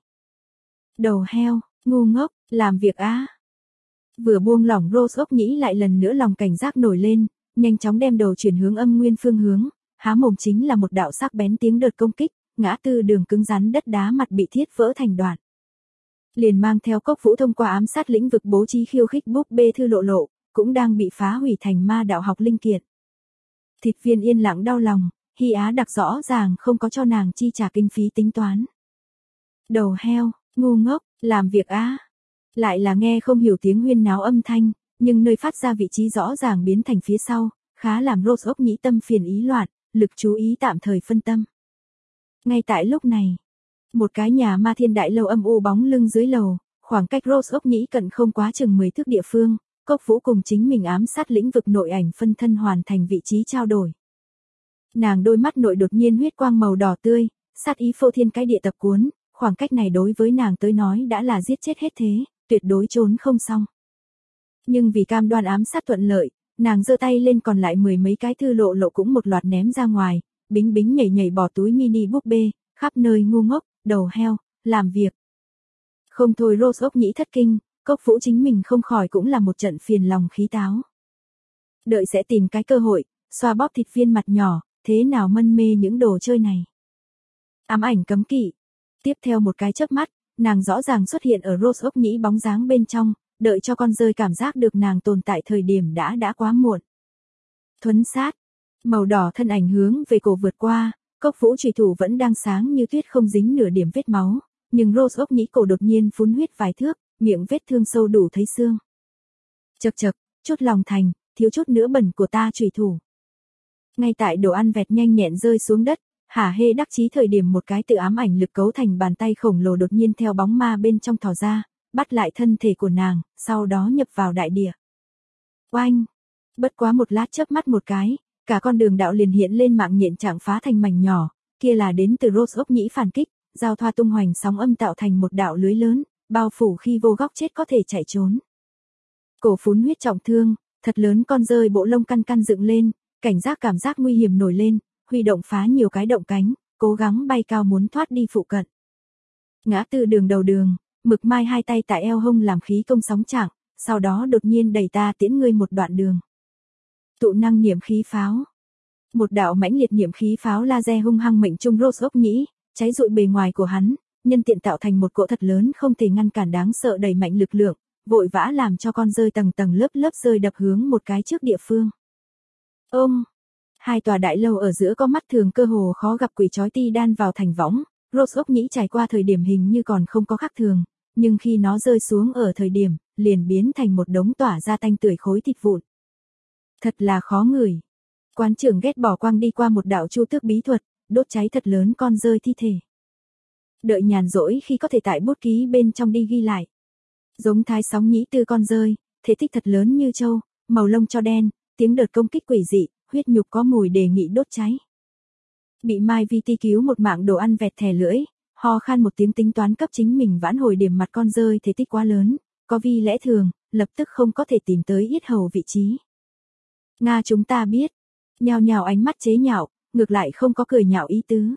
Đầu heo, ngu ngốc, làm việc á. Vừa buông lỏng Rose ốc nhĩ lại lần nữa lòng cảnh giác nổi lên, nhanh chóng đem đầu chuyển hướng âm nguyên phương hướng, há mồm chính là một đạo sắc bén tiếng đợt công kích, ngã tư đường cứng rắn đất đá mặt bị thiết vỡ thành đoạn. Liền mang theo Cốc Vũ thông qua ám sát lĩnh vực bố trí khiêu khích búp bê Thư Lộ Lộ, cũng đang bị phá hủy thành ma đạo học linh kiện. Thịt viên yên lặng đau lòng, Hy Á đặc rõ ràng không có cho nàng chi trả kinh phí tính toán. Đầu heo, ngu ngốc, làm việc á. Lại là nghe không hiểu tiếng huyên náo âm thanh, nhưng nơi phát ra vị trí rõ ràng biến thành phía sau, khá làm Rose ốc nhĩ tâm phiền ý loạn, lực chú ý tạm thời phân tâm. Ngay tại lúc này, một cái nhà ma thiên đại lâu âm u bóng lưng dưới lầu, khoảng cách Rose ốc nhĩ cận không quá chừng 10 thước địa phương, Cốc Vũ cùng chính mình ám sát lĩnh vực nội ảnh phân thân hoàn thành vị trí trao đổi. Nàng đôi mắt nội đột nhiên huyết quang màu đỏ tươi, sát ý phô thiên cái địa tập cuốn, khoảng cách này đối với nàng tới nói đã là giết chết hết thế, tuyệt đối trốn không xong. Nhưng vì cam đoan ám sát thuận lợi, nàng giơ tay lên còn lại 10 mấy cái Thư Lộ Lộ cũng một loạt ném ra ngoài, bính bính nhảy nhảy bỏ túi mini búp bê, khắp nơi ngu ngốc, đầu heo, làm việc. Không thôi Rose ốc nhĩ thất kinh, Cốc Vũ chính mình không khỏi cũng là một trận phiền lòng khí táo. Đợi sẽ tìm cái cơ hội, xoa bóp thịt viên mặt nhỏ, thế nào mân mê những đồ chơi này. Ám ảnh cấm kỵ. Tiếp theo một cái chớp mắt, nàng rõ ràng xuất hiện ở Rose ốc nhĩ bóng dáng bên trong, đợi cho con rơi cảm giác được nàng tồn tại thời điểm đã quá muộn. Thuấn sát. Màu đỏ thân ảnh hướng về cổ vượt qua, Cốc Vũ chủy thủ vẫn đang sáng như tuyết không dính nửa điểm vết máu, nhưng Rose ốc nhĩ cổ đột nhiên phun huyết vài thước, miệng vết thương sâu đủ thấy xương. Chậc chậc, chút lòng thành, thiếu chút nữa bẩn của ta chủy thủ. Ngay tại đồ ăn vẹt nhanh nhẹn rơi xuống đất, hả hê đắc chí thời điểm một cái tự ám ảnh lực cấu thành bàn tay khổng lồ đột nhiên theo bóng ma bên trong thò ra, bắt lại thân thể của nàng, sau đó nhập vào đại địa. Oanh! Bất quá một lát chớp mắt một cái, cả con đường đạo liền hiện lên mạng nhện trạng phá thành mảnh nhỏ, kia là đến từ Rose ốc nhĩ phản kích, giao thoa tung hoành sóng âm tạo thành một đạo lưới lớn, bao phủ khi vô góc chết có thể chạy trốn. Cổ phún huyết trọng thương, thật lớn con rơi bộ lông căn căn dựng lên, cảnh giác cảm giác nguy hiểm nổi lên, huy động phá nhiều cái động cánh, cố gắng bay cao muốn thoát đi phụ cận. Ngã tư đường đầu đường, Mực Mai hai tay tại eo hông làm khí công sóng trạng, sau đó đột nhiên đẩy ta tiễn ngươi một đoạn đường. Tụ năng niệm khí pháo. Một đạo mãnh liệt niệm khí pháo laser hung hăng mệnh trung Rose ốc nhĩ, cháy rụi bề ngoài của hắn, nhân tiện tạo thành một cỗ thật lớn không thể ngăn cản đáng sợ đẩy mạnh lực lượng, vội vã làm cho con rơi tầng tầng lớp lớp rơi đập hướng một cái trước địa phương. Hai tòa đại lâu ở giữa có mắt thường cơ hồ khó gặp quỷ chói ti đan vào thành võng, Rose ốc nhĩ trải qua thời điểm hình như còn không có khác thường, nhưng khi nó rơi xuống ở thời điểm, liền biến thành một đống tỏa ra tanh tưởi khối thịt vụn. Thật là khó ngửi. Quán trưởng ghét bỏ quang đi qua một đạo chu tước bí thuật, đốt cháy thật lớn con rơi thi thể. Đợi nhàn rỗi khi có thể tại bút ký bên trong đi ghi lại. Giống thái sóng nhĩ tư con rơi, thể tích thật lớn như trâu, màu lông cho đen, tiếng đợt công kích quỷ dị, huyết nhục có mùi đề nghị đốt cháy. Bị Mai Vi Ti cứu một mạng đồ ăn vẹt thè lưỡi, ho khan một tiếng tính toán cấp chính mình vãn hồi điểm mặt con rơi thể tích quá lớn, có vi lẽ thường, lập tức không có thể tìm tới yết hầu vị trí. Nga chúng ta biết. Nhào nhào ánh mắt chế nhạo, ngược lại không có cười nhạo ý tứ.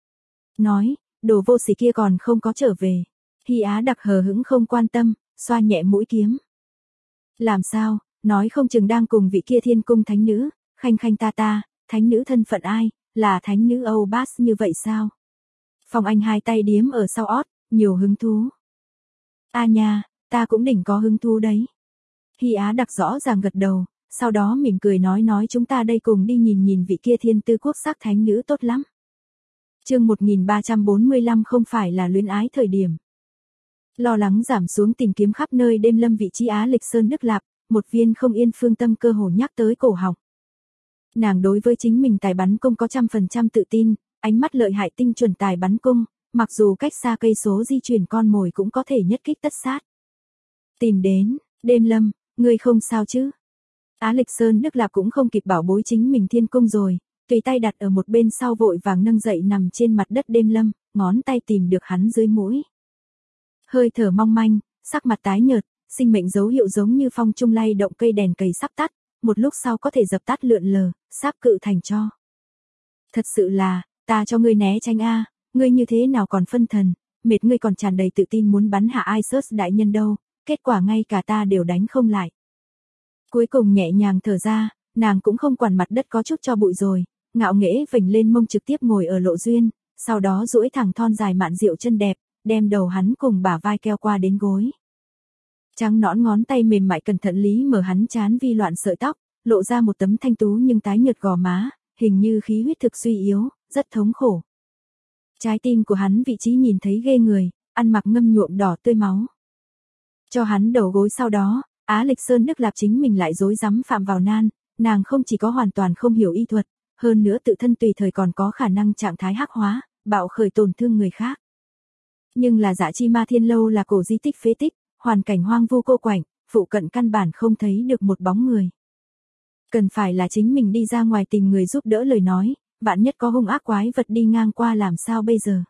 Nói, đồ vô sỉ kia còn không có trở về. Hy Á Đặc hờ hững không quan tâm, xoa nhẹ mũi kiếm. Làm sao, nói không chừng đang cùng vị kia thiên cung thánh nữ, khanh khanh ta ta, thánh nữ thân phận ai, là thánh nữ Âu Bát như vậy sao? Phong Anh hai tay điếm ở sau ót, nhiều hứng thú. A nha, ta cũng đỉnh có hứng thú đấy. Hy Á Đặc rõ ràng gật đầu, sau đó mỉm cười nói chúng ta đây cùng đi nhìn nhìn vị kia thiên tư quốc sắc thánh nữ tốt lắm. Chương 1345 không phải là luyến ái thời điểm. Lo lắng giảm xuống tìm kiếm khắp nơi đêm lâm vị trí Á Lịch Sơn Đức Lạp, một viên không yên phương tâm cơ hồ nhắc tới cổ họng. Nàng đối với chính mình tài bắn cung có 100% tự tin, ánh mắt lợi hại tinh chuẩn tài bắn cung, mặc dù cách xa cây số di chuyển con mồi cũng có thể nhất kích tất sát. Tìm đến, đêm lâm, ngươi không sao chứ? Á Lịch Sơn Đức Lạp cũng không kịp bảo bối chính mình thiên cung rồi, tùy tay đặt ở một bên sau vội vàng nâng dậy nằm trên mặt đất đêm lâm, ngón tay tìm được hắn dưới mũi. Hơi thở mong manh, sắc mặt tái nhợt, sinh mệnh dấu hiệu giống như phong trung lay động cây đèn cầy sắp tắt, một lúc sau có thể dập tắt lượn lờ, sáp cự thành tro. Thật sự là, ta cho ngươi né tránh a, ngươi như thế nào còn phân thần, mệt ngươi còn tràn đầy tự tin muốn bắn hạ Isus đại nhân đâu, kết quả ngay cả ta đều đánh không lại. Cuối cùng nhẹ nhàng thở ra, nàng cũng không quản mặt đất có chút cho bụi rồi, ngạo nghễ vểnh lên mông trực tiếp ngồi ở lộ duyên, sau đó duỗi thẳng thon dài mạn rượu chân đẹp, đem đầu hắn cùng bả vai keo qua đến gối. Trắng nõn ngón tay mềm mại cẩn thận lý mở hắn trán vi loạn sợi tóc, lộ ra một tấm thanh tú nhưng tái nhợt gò má, hình như khí huyết thực suy yếu, rất thống khổ. Trái tim của hắn vị trí nhìn thấy ghê người, ăn mặc ngâm nhuộm đỏ tươi máu. Cho hắn đầu gối sau đó, Á Lịch Sơn Đức Lạp chính mình lại rối rắm phạm vào nan, nàng không chỉ có hoàn toàn không hiểu y thuật, hơn nữa tự thân tùy thời còn có khả năng trạng thái hắc hóa, bạo khởi tổn thương người khác. Nhưng là Dạ Chi Ma Thiên Lâu là cổ di tích phế tích, hoàn cảnh hoang vu cô quạnh, phụ cận căn bản không thấy được một bóng người. Cần phải là chính mình đi ra ngoài tìm người giúp đỡ lời nói, vạn nhất có hung ác quái vật đi ngang qua làm sao bây giờ?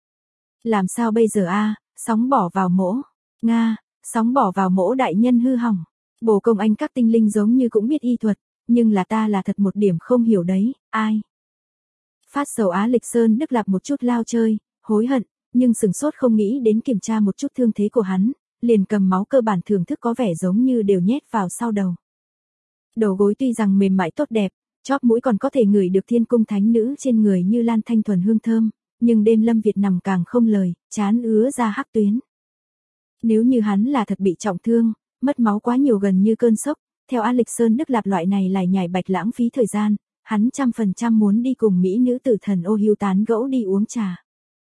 Làm sao bây giờ a? Sóng bỏ vào mỗ. Nga, sóng bỏ vào mỗ đại nhân hư hỏng. Bồ công anh các tinh linh giống như cũng biết y thuật, nhưng là ta là thật một điểm không hiểu đấy, ai? Phát sầu Á Lịch Sơn Đức Lạp một chút lao chơi, hối hận, nhưng sừng sốt không nghĩ đến kiểm tra một chút thương thế của hắn, liền cầm máu cơ bản thưởng thức có vẻ giống như đều nhét vào sau đầu. Đầu gối tuy rằng mềm mại tốt đẹp, chóp mũi còn có thể ngửi được thiên cung thánh nữ trên người như lan thanh thuần hương thơm, nhưng đêm lâm Việt nằm càng không lời, chán ứa ra hắc tuyến. Nếu như hắn là thật bị trọng thương, mất máu quá nhiều gần như cơn sốc, theo Á Lịch Sơn Đức Lạp loại này lại nhảy bạch lãng phí thời gian, hắn 100% muốn đi cùng mỹ nữ tử thần ô hiu tán gẫu đi uống trà.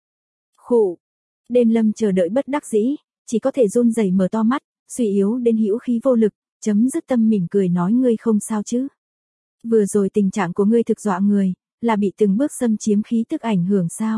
Khụ. Đêm lâm chờ đợi bất đắc dĩ, chỉ có thể run rẩy mở to mắt, suy yếu đến hữu khí vô lực, chấm dứt tâm mỉm cười nói ngươi không sao chứ. Vừa rồi tình trạng của ngươi thực dọa người, là bị từng bước xâm chiếm khí tức ảnh hưởng sao?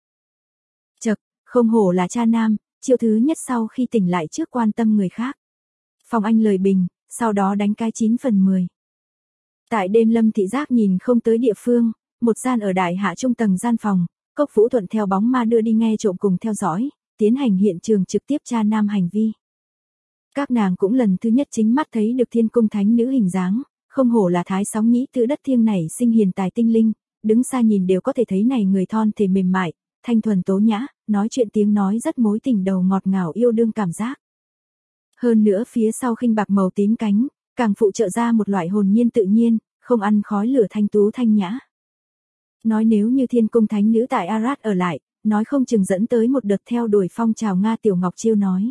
Chậc, không hổ là cha nam, chiêu thứ nhất sau khi tỉnh lại trước quan tâm người khác. Phong Anh lời bình, sau đó đánh cái 9 phần 10. Tại đêm lâm thị giác nhìn không tới địa phương, một gian ở đại hạ trung tầng gian phòng, Cốc Vũ thuận theo bóng ma đưa đi nghe trộm cùng theo dõi, tiến hành hiện trường trực tiếp tra nam hành vi. Các nàng cũng lần thứ nhất chính mắt thấy được thiên cung thánh nữ hình dáng, không hổ là thái sóng nhĩ tự đất thiêng này sinh hiền tài tinh linh, đứng xa nhìn đều có thể thấy này người thon thể mềm mại, thanh thuần tố nhã, nói chuyện tiếng nói rất mối tình đầu ngọt ngào yêu đương cảm giác. Hơn nữa phía sau khinh bạc màu tím cánh, càng phụ trợ ra một loại hồn nhiên tự nhiên, không ăn khói lửa thanh tú thanh nhã. Nói nếu như thiên cung thánh nữ tại Arad ở lại, nói không chừng dẫn tới một đợt theo đuổi phong trào Nga Tiểu Ngọc Chiêu nói.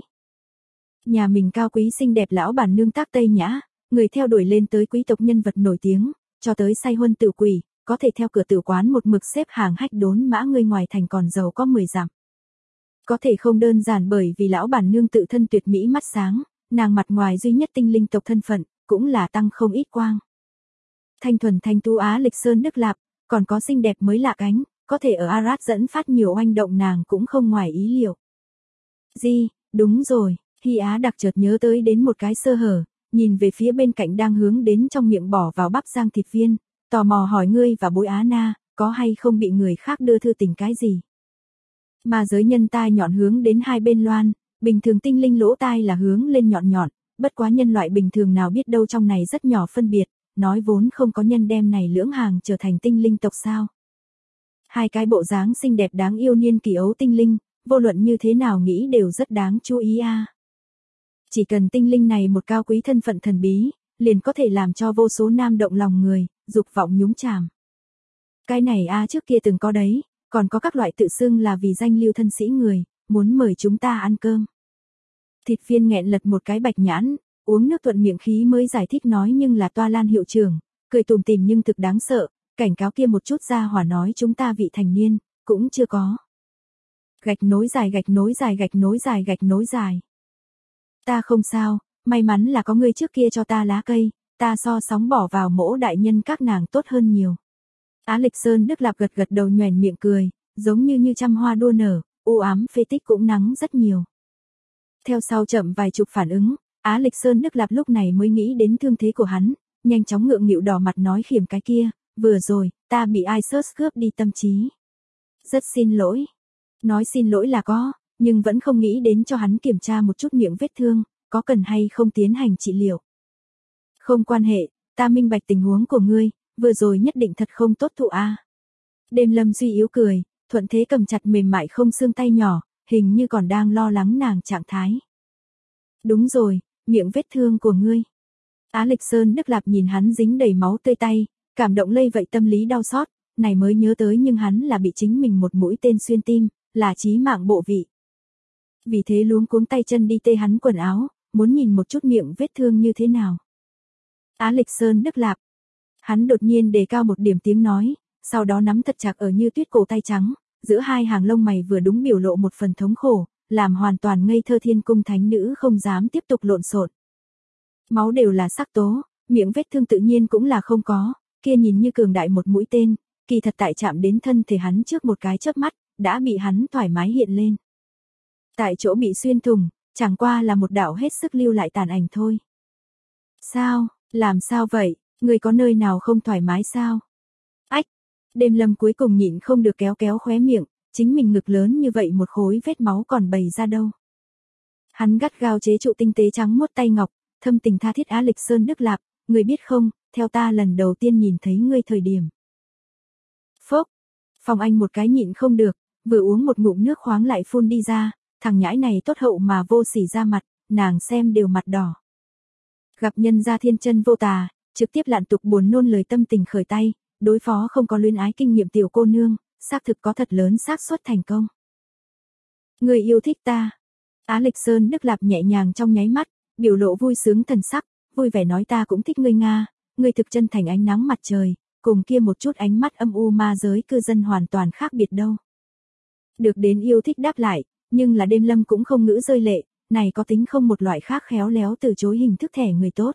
Nhà mình cao quý xinh đẹp lão bản nương tác Tây Nhã, người theo đuổi lên tới quý tộc nhân vật nổi tiếng, cho tới say huân tử quỷ, có thể theo cửa tử quán một mực xếp hàng hách đốn mã người ngoài thành còn giàu có 10 dặm. Có thể không đơn giản bởi vì lão bản nương tự thân tuyệt mỹ mắt sáng, nàng mặt ngoài duy nhất tinh linh tộc thân phận, cũng là tăng không ít quang. Thanh thuần thanh tú Á Lịch Sơn Đức Lạp, còn có xinh đẹp mới lạ cánh, có thể ở Arad dẫn phát nhiều oanh động nàng cũng không ngoài ý liệu. Đúng rồi, Hy Á đặc chợt nhớ tới đến một cái sơ hở, nhìn về phía bên cạnh đang hướng đến trong miệng bỏ vào bắp rang thịt viên, tò mò hỏi ngươi và bối Á Na, có hay không bị người khác đưa thư tình cái gì? Mà giới nhân tai nhọn hướng đến hai bên loan, bình thường tinh linh lỗ tai là hướng lên nhọn nhọn, bất quá nhân loại bình thường nào biết đâu trong này rất nhỏ phân biệt, nói vốn không có nhân đem này lưỡng hàng trở thành tinh linh tộc sao. Hai cái bộ dáng xinh đẹp đáng yêu niên kỳ ấu tinh linh, vô luận như thế nào nghĩ đều rất đáng chú ý a. Chỉ cần tinh linh này một cao quý thân phận thần bí, liền có thể làm cho vô số nam động lòng người, dục vọng nhúng chàm. Cái này a trước kia từng có đấy, còn có các loại tự xưng là vì danh lưu thân sĩ người, muốn mời chúng ta ăn cơm. Thịt viên nghẹn lật một cái bạch nhãn, uống nước thuận miệng khí mới giải thích nói nhưng là Toa Lan hiệu trưởng, cười tủm tỉm nhưng thực đáng sợ, cảnh cáo kia một chút ra hỏa nói chúng ta vị thành niên, cũng chưa có. Gạch nối dài gạch nối dài gạch nối dài gạch nối dài. Ta không sao, may mắn là có ngươi trước kia cho ta lá cây, ta so sóng bỏ vào mỗ đại nhân các nàng tốt hơn nhiều. Á Lịch Sơn Đức Lạp gật gật đầu nhoẻn miệng cười, giống như trăm hoa đua nở, u ám phê tích cũng nắng rất nhiều. Theo sau chậm vài chục phản ứng, Á Lịch Sơn Đức Lạp lúc này mới nghĩ đến thương thế của hắn, nhanh chóng ngượng nghịu đỏ mặt nói khiểm cái kia, vừa rồi, ta bị ai sớt cướp đi tâm trí. Rất xin lỗi. Nói xin lỗi là có, nhưng vẫn không nghĩ đến cho hắn kiểm tra một chút miệng vết thương, có cần hay không tiến hành trị liệu. Không quan hệ, ta minh bạch tình huống của ngươi, vừa rồi nhất định thật không tốt thụ a. Đêm Lâm suy yếu cười, thuận thế cầm chặt mềm mại không xương tay nhỏ, hình như còn đang lo lắng nàng trạng thái. Đúng rồi, miệng vết thương của ngươi. Á Lịch Sơn Đức Lạp nhìn hắn dính đầy máu tươi tay, cảm động lây vậy tâm lý đau xót, này mới nhớ tới nhưng hắn là bị chính mình một mũi tên xuyên tim, là chí mạng bộ vị. Vì thế luống cuống tay chân đi tê hắn quần áo, muốn nhìn một chút miệng vết thương như thế nào. Á Lịch Sơn Đức Lạp. Hắn đột nhiên đề cao một điểm tiếng nói, sau đó nắm thật chặt ở như tuyết cổ tay trắng, giữa hai hàng lông mày vừa đúng biểu lộ một phần thống khổ, làm hoàn toàn ngây thơ thiên cung thánh nữ không dám tiếp tục lộn xộn. Máu đều là sắc tố, miệng vết thương tự nhiên cũng là không có, kia nhìn như cường đại một mũi tên, kỳ thật tại chạm đến thân thể hắn trước một cái chớp mắt, đã bị hắn thoải mái hiện lên. Tại chỗ bị xuyên thủng, chẳng qua là một đạo hết sức lưu lại tàn ảnh thôi. Sao, làm sao vậy, người có nơi nào không thoải mái sao? Ách, Đêm Lâm cuối cùng nhịn không được kéo kéo khóe miệng, chính mình ngực lớn như vậy một khối vết máu còn bày ra đâu. Hắn gắt gao chế trụ tinh tế trắng muốt tay ngọc, thâm tình tha thiết Á Lịch Sơn Đức Lạp, người biết không, theo ta lần đầu tiên nhìn thấy ngươi thời điểm. Phốc, Phong Anh một cái nhịn không được, vừa uống một ngụm nước khoáng lại phun đi ra, thằng nhãi này tốt hậu mà vô sỉ ra mặt, nàng xem đều mặt đỏ. Gặp nhân gia thiên chân vô tà, trực tiếp lạn tục buồn nôn lời tâm tình khởi tay, đối phó không có luyến ái kinh nghiệm tiểu cô nương, xác thực có thật lớn xác suất thành công. Người yêu thích ta. Á Lịch Sơn Đức Lạp nhẹ nhàng trong nháy mắt, biểu lộ vui sướng thần sắc, vui vẻ nói ta cũng thích ngươi Nga, ngươi thực chân thành ánh nắng mặt trời, cùng kia một chút ánh mắt âm u ma giới cư dân hoàn toàn khác biệt đâu. Được đến yêu thích đáp lại, nhưng là Đêm Lâm cũng không ngữ rơi lệ, này có tính không một loại khác khéo léo từ chối hình thức thẻ người tốt.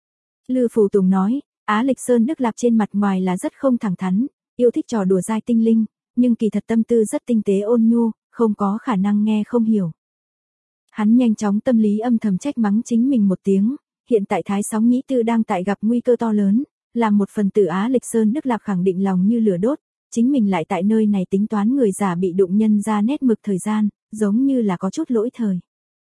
Lư Phù Tùng nói, Á Lịch Sơn Đức Lạp trên mặt ngoài là rất không thẳng thắn, yêu thích trò đùa dai tinh linh, nhưng kỳ thật tâm tư rất tinh tế ôn nhu, không có khả năng nghe không hiểu. Hắn nhanh chóng tâm lý âm thầm trách mắng chính mình một tiếng, hiện tại Thái Sóng Nhĩ Tư đang tại gặp nguy cơ to lớn, làm một phần tử Á Lịch Sơn Đức Lạp khẳng định lòng như lửa đốt, chính mình lại tại nơi này tính toán người già bị đụng nhân ra nét mực thời gian, giống như là có chút lỗi thời.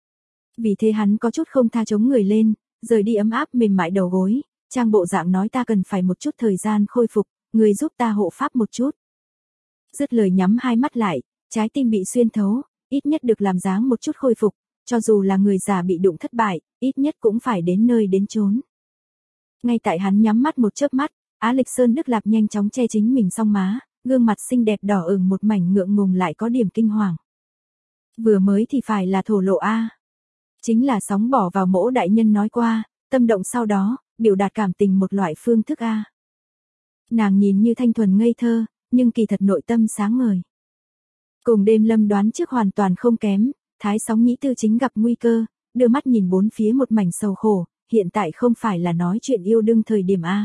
Vì thế hắn có chút không tha chống người lên, rời đi ấm áp mềm mại đầu gối, trang bộ dạng nói ta cần phải một chút thời gian khôi phục, người giúp ta hộ pháp một chút. Dứt lời nhắm hai mắt lại, trái tim bị xuyên thấu, ít nhất được làm dáng một chút khôi phục, cho dù là người già bị đụng thất bại, ít nhất cũng phải đến nơi đến chốn. Ngay tại hắn nhắm mắt một chớp mắt, Á Lịch Sơn Đức Lạp nhanh chóng che chính mình song má, gương mặt xinh đẹp đỏ ửng một mảnh ngượng ngùng lại có điểm kinh hoàng. Vừa mới thì phải là thổ lộ a. Chính là sóng bỏ vào mỗ đại nhân nói qua, tâm động sau đó, biểu đạt cảm tình một loại phương thức a. Nàng nhìn như thanh thuần ngây thơ, nhưng kỳ thật nội tâm sáng ngời. Cùng Đêm Lâm đoán trước hoàn toàn không kém, Thái Sóng Nhĩ Tư chính gặp nguy cơ, đưa mắt nhìn bốn phía một mảnh sầu khổ, hiện tại không phải là nói chuyện yêu đương thời điểm a.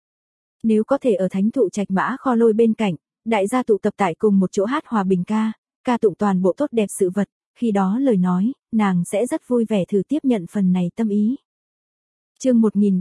Nếu có thể ở thánh thụ trạch mã kho lôi bên cạnh, đại gia tụ tập tại cùng một chỗ hát hòa bình ca tụng toàn bộ tốt đẹp sự vật, khi đó lời nói, nàng sẽ rất vui vẻ thử tiếp nhận phần này tâm ý. Chương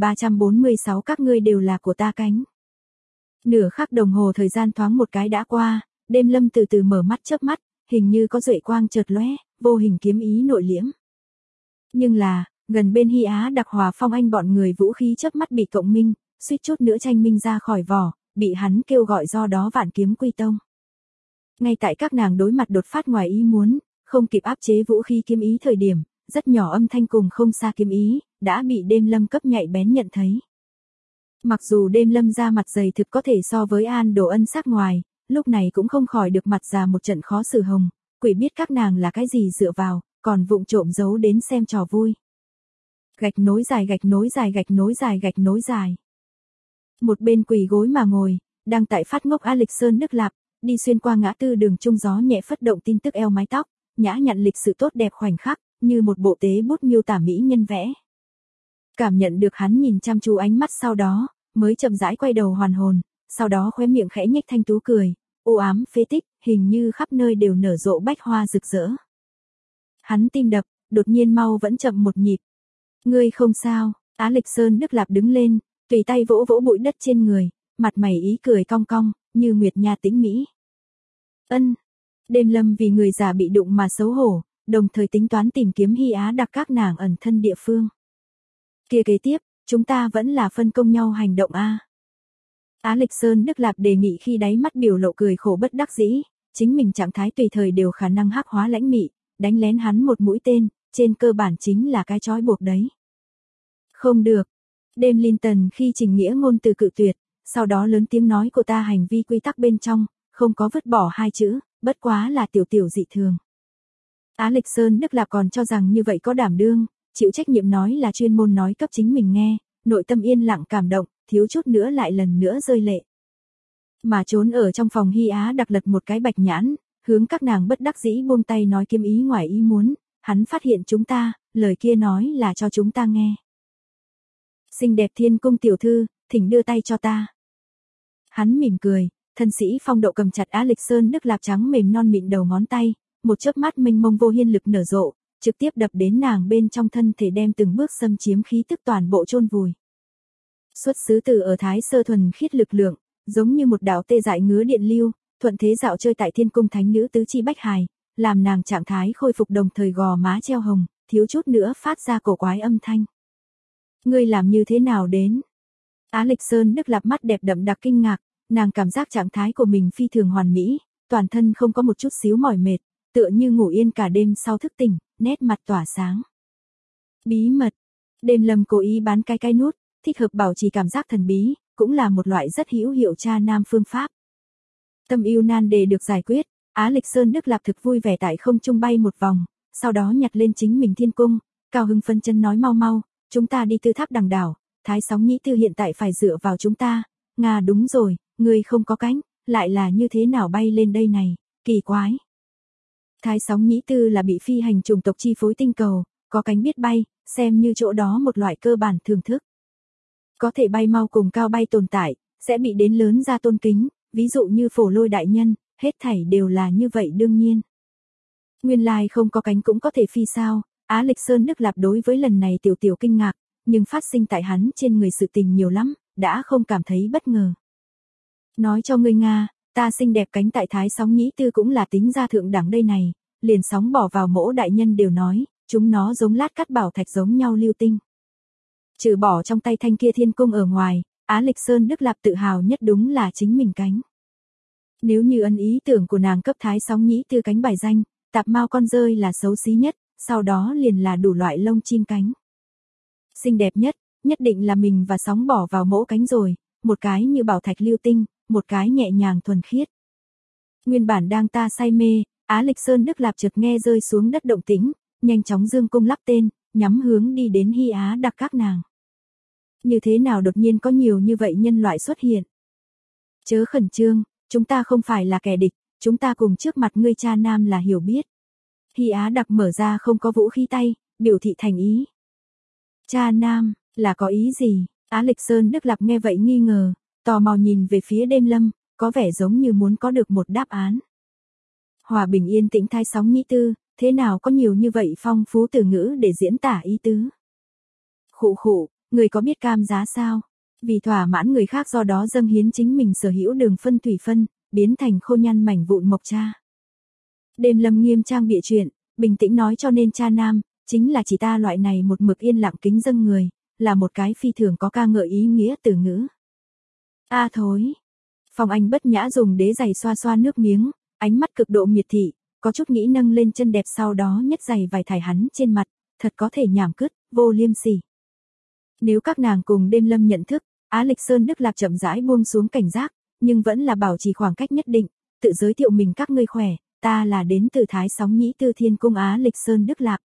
1346 các ngươi đều là của ta cánh. Nửa khắc đồng hồ thời gian thoáng một cái đã qua, Đêm Lâm từ từ mở mắt chớp mắt, hình như có duệ quang chợt lóe, vô hình kiếm ý nội liễm. Nhưng là, gần bên Hy Á Đặc Hòa Phong Anh bọn người vũ khí chớp mắt bị cộng minh, suýt chút nữa tranh minh ra khỏi vỏ, bị hắn kêu gọi do đó vạn kiếm quy tông. Ngay tại các nàng đối mặt đột phát ngoài ý muốn, không kịp áp chế vũ khí kiếm ý thời điểm, rất nhỏ âm thanh cùng không xa kiếm ý, đã bị Đêm Lâm cấp nhạy bén nhận thấy. Mặc dù Đêm Lâm ra mặt dày thực có thể so với An Đồ Ân sắc ngoài, lúc này cũng không khỏi được mặt già một trận khó xử hồng, quỷ biết các nàng là cái gì dựa vào, còn vụng trộm giấu đến xem trò vui. Gạch nối dài gạch nối dài gạch nối dài gạch nối dài. Một bên quỳ gối mà ngồi, đang tại phát ngốc A Lịch Sơn Đức Lạp, đi xuyên qua ngã tư đường trung gió nhẹ phất động tin tức eo mái tóc, nhã nhặn lịch sự tốt đẹp khoảnh khắc, như một bộ tế bút miêu tả mỹ nhân vẽ. Cảm nhận được hắn nhìn chăm chú ánh mắt sau đó, mới chậm rãi quay đầu hoàn hồn, sau đó khóe miệng khẽ nhếch thanh tú cười, u ám phế tích, hình như khắp nơi đều nở rộ bách hoa rực rỡ. Hắn tim đập, đột nhiên mau vẫn chậm một nhịp. Ngươi không sao, Á Lịch Sơn Đức Lạp đứng lên, tùy tay vỗ vỗ bụi đất trên người, mặt mày ý cười cong cong, như nguyệt nha tĩnh mỹ. Ân. Đêm Lâm vì người già bị đụng mà xấu hổ, đồng thời tính toán tìm kiếm Hy Á đặc các nàng ẩn thân địa phương. Kia kế tiếp, chúng ta vẫn là phân công nhau hành động a. Á Lịch Sơn Đức Lạp đề nghị khi đáy mắt biểu lộ cười khổ bất đắc dĩ, chính mình trạng thái tùy thời đều khả năng hắc hóa lãnh mị, đánh lén hắn một mũi tên, trên cơ bản chính là cái trói buộc đấy. Không được. Đêm Linton khi trình nghĩa ngôn từ cự tuyệt, sau đó lớn tiếng nói của ta hành vi quy tắc bên trong, không có vứt bỏ hai chữ, bất quá là tiểu tiểu dị thường. Á Lịch Sơn Đức Lạp còn cho rằng như vậy có đảm đương, chịu trách nhiệm nói là chuyên môn nói cấp chính mình nghe, nội tâm yên lặng cảm động, thiếu chút nữa lại lần nữa rơi lệ. Mà trốn ở trong phòng Hy Á đặc lật một cái bạch nhãn, hướng các nàng bất đắc dĩ buông tay nói kiếm ý ngoài ý muốn, hắn phát hiện chúng ta, lời kia nói là cho chúng ta nghe. Xinh đẹp Thiên Cung tiểu thư, thỉnh đưa tay cho ta. Hắn mỉm cười, thân sĩ phong độ cầm chặt Á Lịch Sơn Đức Lạp trắng mềm non mịn đầu ngón tay, một chớp mắt mênh mông vô hiên lực nở rộ, trực tiếp đập đến nàng bên trong thân thể đem từng bước xâm chiếm khí tức toàn bộ chôn vùi. Xuất xứ từ ở Thái Sơ thuần khiết lực lượng, giống như một đạo tê dại ngứa điện lưu, thuận thế dạo chơi tại Thiên Cung thánh nữ tứ chi bách hài, làm nàng trạng thái khôi phục đồng thời gò má treo hồng, thiếu chút nữa phát ra cổ quái âm thanh. Ngươi làm như thế nào đến? Á Lịch Sơn Đức Lạp mắt đẹp đậm đặc kinh ngạc, nàng cảm giác trạng thái của mình phi thường hoàn mỹ, toàn thân không có một chút xíu mỏi mệt, tựa như ngủ yên cả đêm sau thức tỉnh, nét mặt tỏa sáng. Bí mật. Đêm Lâm cố ý bán cái nút, thích hợp bảo trì cảm giác thần bí, cũng là một loại rất hữu hiệu tra nam phương pháp. Tâm yêu nan đề được giải quyết, Á Lịch Sơn Đức Lạp thực vui vẻ tại không trung bay một vòng, sau đó nhặt lên chính mình thiên cung, cao hưng phân chân nói mau mau, chúng ta đi Tư Tháp Đằng đảo, Thái Sóng Nhĩ Tư hiện tại phải dựa vào chúng ta. Nga đúng rồi, ngươi không có cánh, lại là như thế nào bay lên đây này, kỳ quái. Thái Sóng Nhĩ Tư là bị phi hành chủng tộc chi phối tinh cầu, có cánh biết bay, xem như chỗ đó một loại cơ bản thưởng thức. Có thể bay mau cùng cao bay tồn tại, sẽ bị đến lớn ra tôn kính, ví dụ như Phổ Lôi đại nhân, hết thảy đều là như vậy đương nhiên. Nguyên lai không có cánh cũng có thể phi sao, Á Lịch Sơn Đức Lạp đối với lần này tiểu tiểu kinh ngạc, nhưng phát sinh tại hắn trên người sự tình nhiều lắm, đã không cảm thấy bất ngờ. Nói cho ngươi Nga, ta xinh đẹp cánh tại Thái Sóng Nhĩ Tư cũng là tính ra thượng đẳng đây này, liền sóng bỏ vào mỗ đại nhân đều nói, chúng nó giống lát cắt bảo thạch giống nhau lưu tinh. Trừ bỏ trong tay thanh kia thiên cung ở ngoài, Á Lịch Sơn Đức Lạp tự hào nhất đúng là chính mình cánh. Nếu như ân ý tưởng của nàng cấp Thái Sóng Nhĩ Tư cánh bài danh, tạp mao con rơi là xấu xí nhất, sau đó liền là đủ loại lông chim cánh. Xinh đẹp nhất, nhất định là mình và sóng bỏ vào mỗ cánh rồi, một cái như bảo thạch lưu tinh, một cái nhẹ nhàng thuần khiết. Nguyên bản đang ta say mê, Á Lịch Sơn Đức Lạp chợt nghe rơi xuống đất động tĩnh, nhanh chóng dương cung lắp tên, nhắm hướng đi đến Hy Á đặc các nàng. Như thế nào đột nhiên có nhiều như vậy nhân loại xuất hiện? Chớ khẩn trương, chúng ta không phải là kẻ địch, chúng ta cùng trước mặt ngươi cha nam là hiểu biết. Hy Á đặc mở ra không có vũ khí tay, biểu thị thành ý. Cha nam, là có ý gì? Á Lịch Sơn Đức Lạp nghe vậy nghi ngờ, tò mò nhìn về phía Đêm Lâm, có vẻ giống như muốn có được một đáp án. Hòa bình yên tĩnh Thái Sóng Nhĩ Tư, thế nào có nhiều như vậy phong phú từ ngữ để diễn tả ý tứ? Khụ khụ, người có biết cam giá sao? Vì thỏa mãn người khác do đó dâng hiến chính mình sở hữu đường phân thủy phân, biến thành khô nhăn mảnh vụn mộc cha. Đêm Lâm nghiêm trang bịa chuyện, bình tĩnh nói cho nên cha nam, chính là chỉ ta loại này một mực yên lặng kính dâng người, là một cái phi thường có ca ngợi ý nghĩa từ ngữ. A thối. Phong Anh bất nhã dùng đế giày xoa xoa nước miếng, ánh mắt cực độ miệt thị, có chút nghĩ nâng lên chân đẹp sau đó nhất giày vài thải hắn trên mặt, thật có thể nhảm cứt, vô liêm sỉ. Nếu các nàng cùng Đêm Lâm nhận thức, Á Lịch Sơn Đức Lạp chậm rãi buông xuống cảnh giác, nhưng vẫn là bảo trì khoảng cách nhất định, tự giới thiệu mình các ngươi khỏe, ta là đến từ Thái Sóng Nhĩ Tư Thiên Cung Á Lịch Sơn Đức Lạp.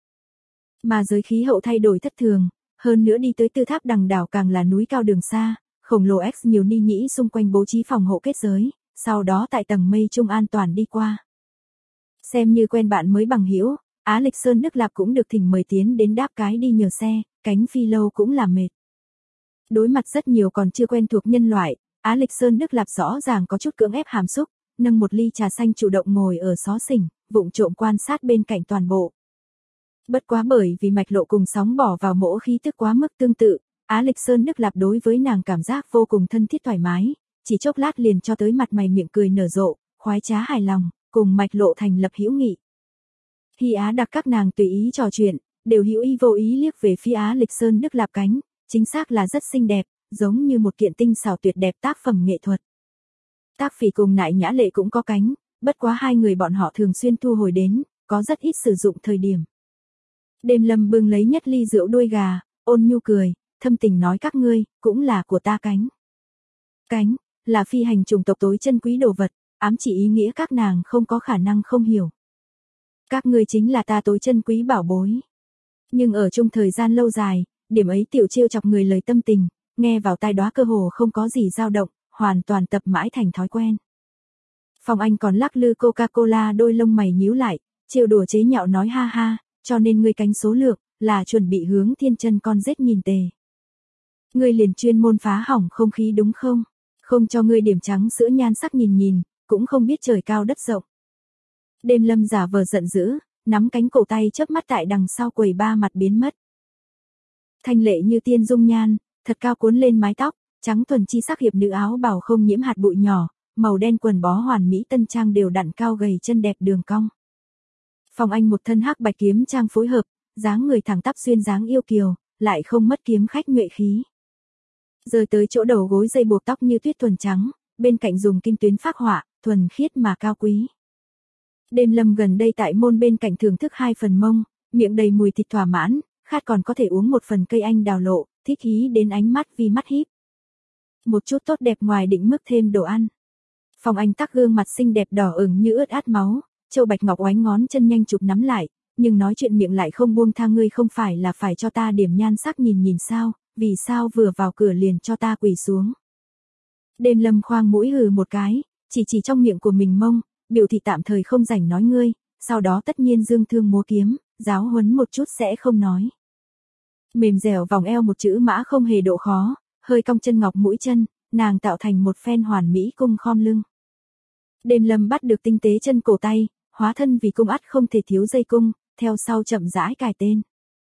Mà giới khí hậu thay đổi thất thường, hơn nữa đi tới Tư Tháp Đằng đảo càng là núi cao đường xa, khổng lồ X nhiều ni nhĩ xung quanh bố trí phòng hộ kết giới, sau đó tại tầng mây trung an toàn đi qua. Xem như quen bạn mới bằng hữu, Á Lịch Sơn Đức Lạp cũng được thỉnh mời tiến đến đáp cái đi nhờ xe, cánh phi lâu cũng là mệt. Đối mặt rất nhiều còn chưa quen thuộc nhân loại, Á Lịch Sơn Đức Lạp rõ ràng có chút cưỡng ép hàm xúc, nâng một ly trà xanh chủ động ngồi ở xó xỉnh, vụng trộm quan sát bên cạnh toàn bộ. Bất quá bởi vì mạch lộ cùng sóng bỏ vào mỗ khí tức quá mức tương tự, Á Lịch Sơn Đức Lạp đối với nàng cảm giác vô cùng thân thiết thoải mái, chỉ chốc lát liền cho tới mặt mày miệng cười nở rộ, khoái trá hài lòng, cùng mạch lộ thành lập hữu nghị. Khi Á Đặc các nàng tùy ý trò chuyện, đều hữu ý vô ý liếc về phía Á Lịch Sơn Đức Lạp cánh, chính xác là rất xinh đẹp, giống như một kiện tinh xảo tuyệt đẹp tác phẩm nghệ thuật. Tác Phỉ cùng Nại Nhã Lệ cũng có cánh, bất quá hai người bọn họ thường xuyên thu hồi đến, có rất ít sử dụng thời điểm. Đêm Lâm bưng lấy nhất ly rượu đuôi gà, ôn nhu cười, thâm tình nói các ngươi, cũng là của ta cánh. Cánh, là phi hành chủng tộc tối chân quý đồ vật, ám chỉ ý nghĩa các nàng không có khả năng không hiểu. Các ngươi chính là ta tối chân quý bảo bối. Nhưng ở chung thời gian lâu dài, điểm ấy tiểu trêu chọc người lời tâm tình, nghe vào tai đóa cơ hồ không có gì dao động, hoàn toàn tập mãi thành thói quen. Phong Anh còn lắc lư Coca-Cola đôi lông mày nhíu lại, trêu đùa chế nhạo nói ha ha, cho nên ngươi cánh số lượng, là chuẩn bị hướng thiên chân con rết nhìn tề. Ngươi liền chuyên môn phá hỏng không khí đúng không? Không cho ngươi điểm trắng sữa nhan sắc nhìn nhìn, cũng không biết trời cao đất rộng. Đêm Lâm giả vờ giận dữ, nắm cánh cổ tay chớp mắt tại đằng sau quầy ba mặt biến mất. Thanh lệ như tiên dung nhan, thật cao cuốn lên mái tóc, trắng thuần chi sắc hiệp nữ áo bào không nhiễm hạt bụi nhỏ, màu đen quần bó hoàn mỹ tân trang đều đặn cao gầy chân đẹp đường cong. Phong Anh một thân hắc bạch kiếm trang phối hợp, dáng người thẳng tắp duyên dáng yêu kiều, lại không mất kiếm khách nhuệ khí. Rơi tới chỗ đầu gối dây buộc tóc như tuyết thuần trắng, bên cạnh dùng kim tuyến phác họa, thuần khiết mà cao quý. Đêm Lâm gần đây tại môn bên cạnh thưởng thức 2 phần mông, miệng đầy mùi thịt thỏa mãn, khát còn có thể uống 1 phần cây anh đào lộ, thích ý đến ánh mắt vì mắt híp. Một chút tốt đẹp ngoài định mức thêm đồ ăn. Phong Anh tắc gương mặt xinh đẹp đỏ ửng như ướt át máu, Châu Bạch Ngọc oánh ngón chân nhanh chụp nắm lại, nhưng nói chuyện miệng lại không buông tha, ngươi không phải là phải cho ta điểm nhan sắc nhìn nhìn sao, vì sao vừa vào cửa liền cho ta quỳ xuống. Đêm Lâm khoang mũi hừ một cái, chỉ trong miệng của mình mông, biểu thị tạm thời không rảnh nói ngươi, sau đó tất nhiên dương thương múa kiếm, giáo huấn một chút sẽ không nói. Mềm dẻo vòng eo một chữ mã không hề độ khó, hơi cong chân ngọc mũi chân, nàng tạo thành một phen hoàn mỹ cung khom lưng. Đêm Lâm bắt được tinh tế chân cổ tay, hóa thân vì cung ắt không thể thiếu dây cung, theo sau chậm rãi cài tên.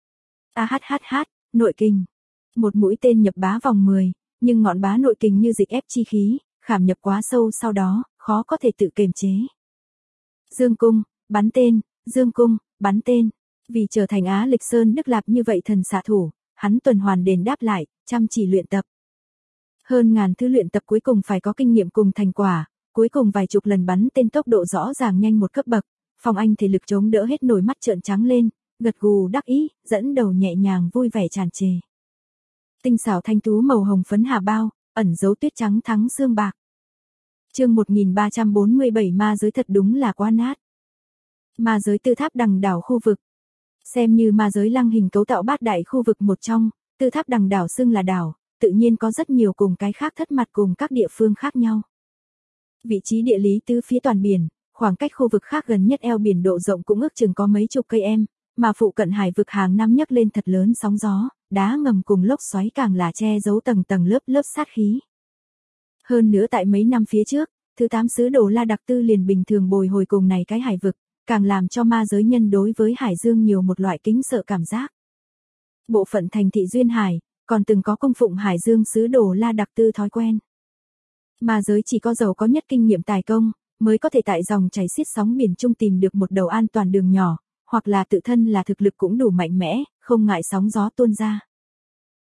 Nội kình. Một mũi tên nhập bá vòng 10, nhưng ngọn bá nội kình như dịch ép chi khí, khảm nhập quá sâu sau đó, khó có thể tự kiềm chế. Dương cung, bắn tên, dương cung, bắn tên. Vì trở thành Á Lịch Sơn Đức Lạp như vậy thần xạ thủ, hắn tuần hoàn đền đáp lại, chăm chỉ luyện tập. Hơn ngàn thứ luyện tập cuối cùng phải có kinh nghiệm cùng thành quả, cuối cùng vài chục lần bắn tên tốc độ rõ ràng nhanh một cấp bậc, Phong Anh thể lực chống đỡ hết nổi, mắt trợn trắng lên, gật gù đắc ý, dẫn đầu nhẹ nhàng vui vẻ tràn trề. Tinh xảo thanh tú màu hồng phấn hà bao, ẩn dấu tuyết trắng thắng xương bạc. Chương 1347 ma giới thật đúng là quá nát. Ma giới Tư Tháp Đằng đảo khu vực. Xem như ma giới lăng hình cấu tạo bát đại khu vực một trong, Tư Tháp Đằng đảo xưng là đảo, tự nhiên có rất nhiều cùng cái khác thất mặt cùng các địa phương khác nhau. Vị trí địa lý tứ phía toàn biển, khoảng cách khu vực khác gần nhất eo biển độ rộng cũng ước chừng có mấy chục cây em, mà phụ cận hải vực hàng năm nhấc lên thật lớn sóng gió, đá ngầm cùng lốc xoáy càng là che giấu tầng tầng lớp lớp sát khí. Hơn nữa tại mấy năm phía trước, thứ 8 sứ Đồ La Đặc Tư liền bình thường bồi hồi cùng này cái hải vực, càng làm cho ma giới nhân đối với hải dương nhiều một loại kính sợ cảm giác. Bộ phận thành thị duyên hải, còn từng có cung phụng hải dương sứ Đồ La Đặc Tư thói quen. Ma giới chỉ có giàu có nhất kinh nghiệm tài công, mới có thể tại dòng chảy xiết sóng biển chung tìm được một đầu an toàn đường nhỏ, hoặc là tự thân là thực lực cũng đủ mạnh mẽ, không ngại sóng gió tuôn ra.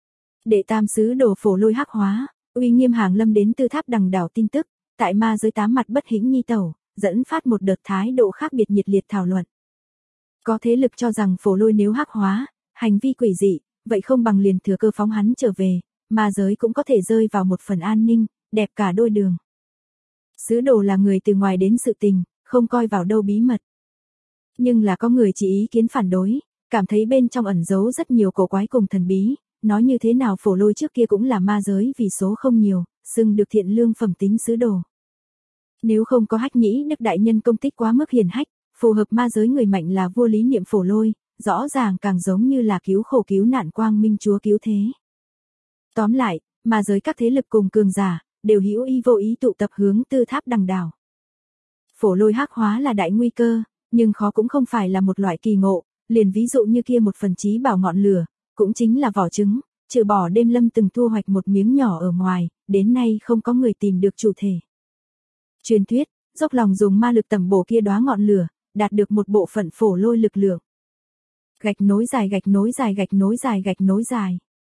Đệ tam sứ đồ Phổ Lôi hắc hóa, uy nghiêm hàng lâm đến Tư Tháp Đằng Đảo tin tức, tại ma giới tám mặt bất hĩnh nhi tẩu, dẫn phát một đợt thái độ khác biệt nhiệt liệt thảo luận. Có thế lực cho rằng Phổ Lôi nếu hắc hóa, hành vi quỷ dị, vậy không bằng liền thừa cơ phóng hắn trở về, ma giới cũng có thể rơi vào một phần an ninh, đẹp cả đôi đường. Sứ đồ là người từ ngoài đến sự tình, không coi vào đâu bí mật. Nhưng là có người chỉ ý kiến phản đối, cảm thấy bên trong ẩn giấu rất nhiều cổ quái cùng thần bí, nói như thế nào Phổ Lôi trước kia cũng là ma giới vì số không nhiều, xưng được thiện lương phẩm tính sứ đồ. Nếu không có Hách Nhĩ Đức đại nhân công tích quá mức hiền hách, phù hợp ma giới người mạnh là vua lý niệm Phổ Lôi, rõ ràng càng giống như là cứu khổ cứu nạn quang minh chúa cứu thế. Tóm lại, ma giới các thế lực cùng cường giả, đều hữu ý vô ý tụ tập hướng Tư Tháp Đằng Đảo. Phổ Lôi hắc hóa là đại nguy cơ, nhưng khó cũng không phải là một loại kỳ ngộ, liền ví dụ như kia một phần chí bảo ngọn lửa, cũng chính là vỏ trứng, trừ bỏ Đêm Lâm từng thu hoạch một miếng nhỏ ở ngoài, đến nay không có người tìm được chủ thể. Truyền thuyết, dốc lòng dùng ma lực tầm bổ kia đóa ngọn lửa, đạt được một bộ phận Phổ Lôi lực lượng. Gạch nối dài gạch nối dài gạch nối dài gạch nối dài.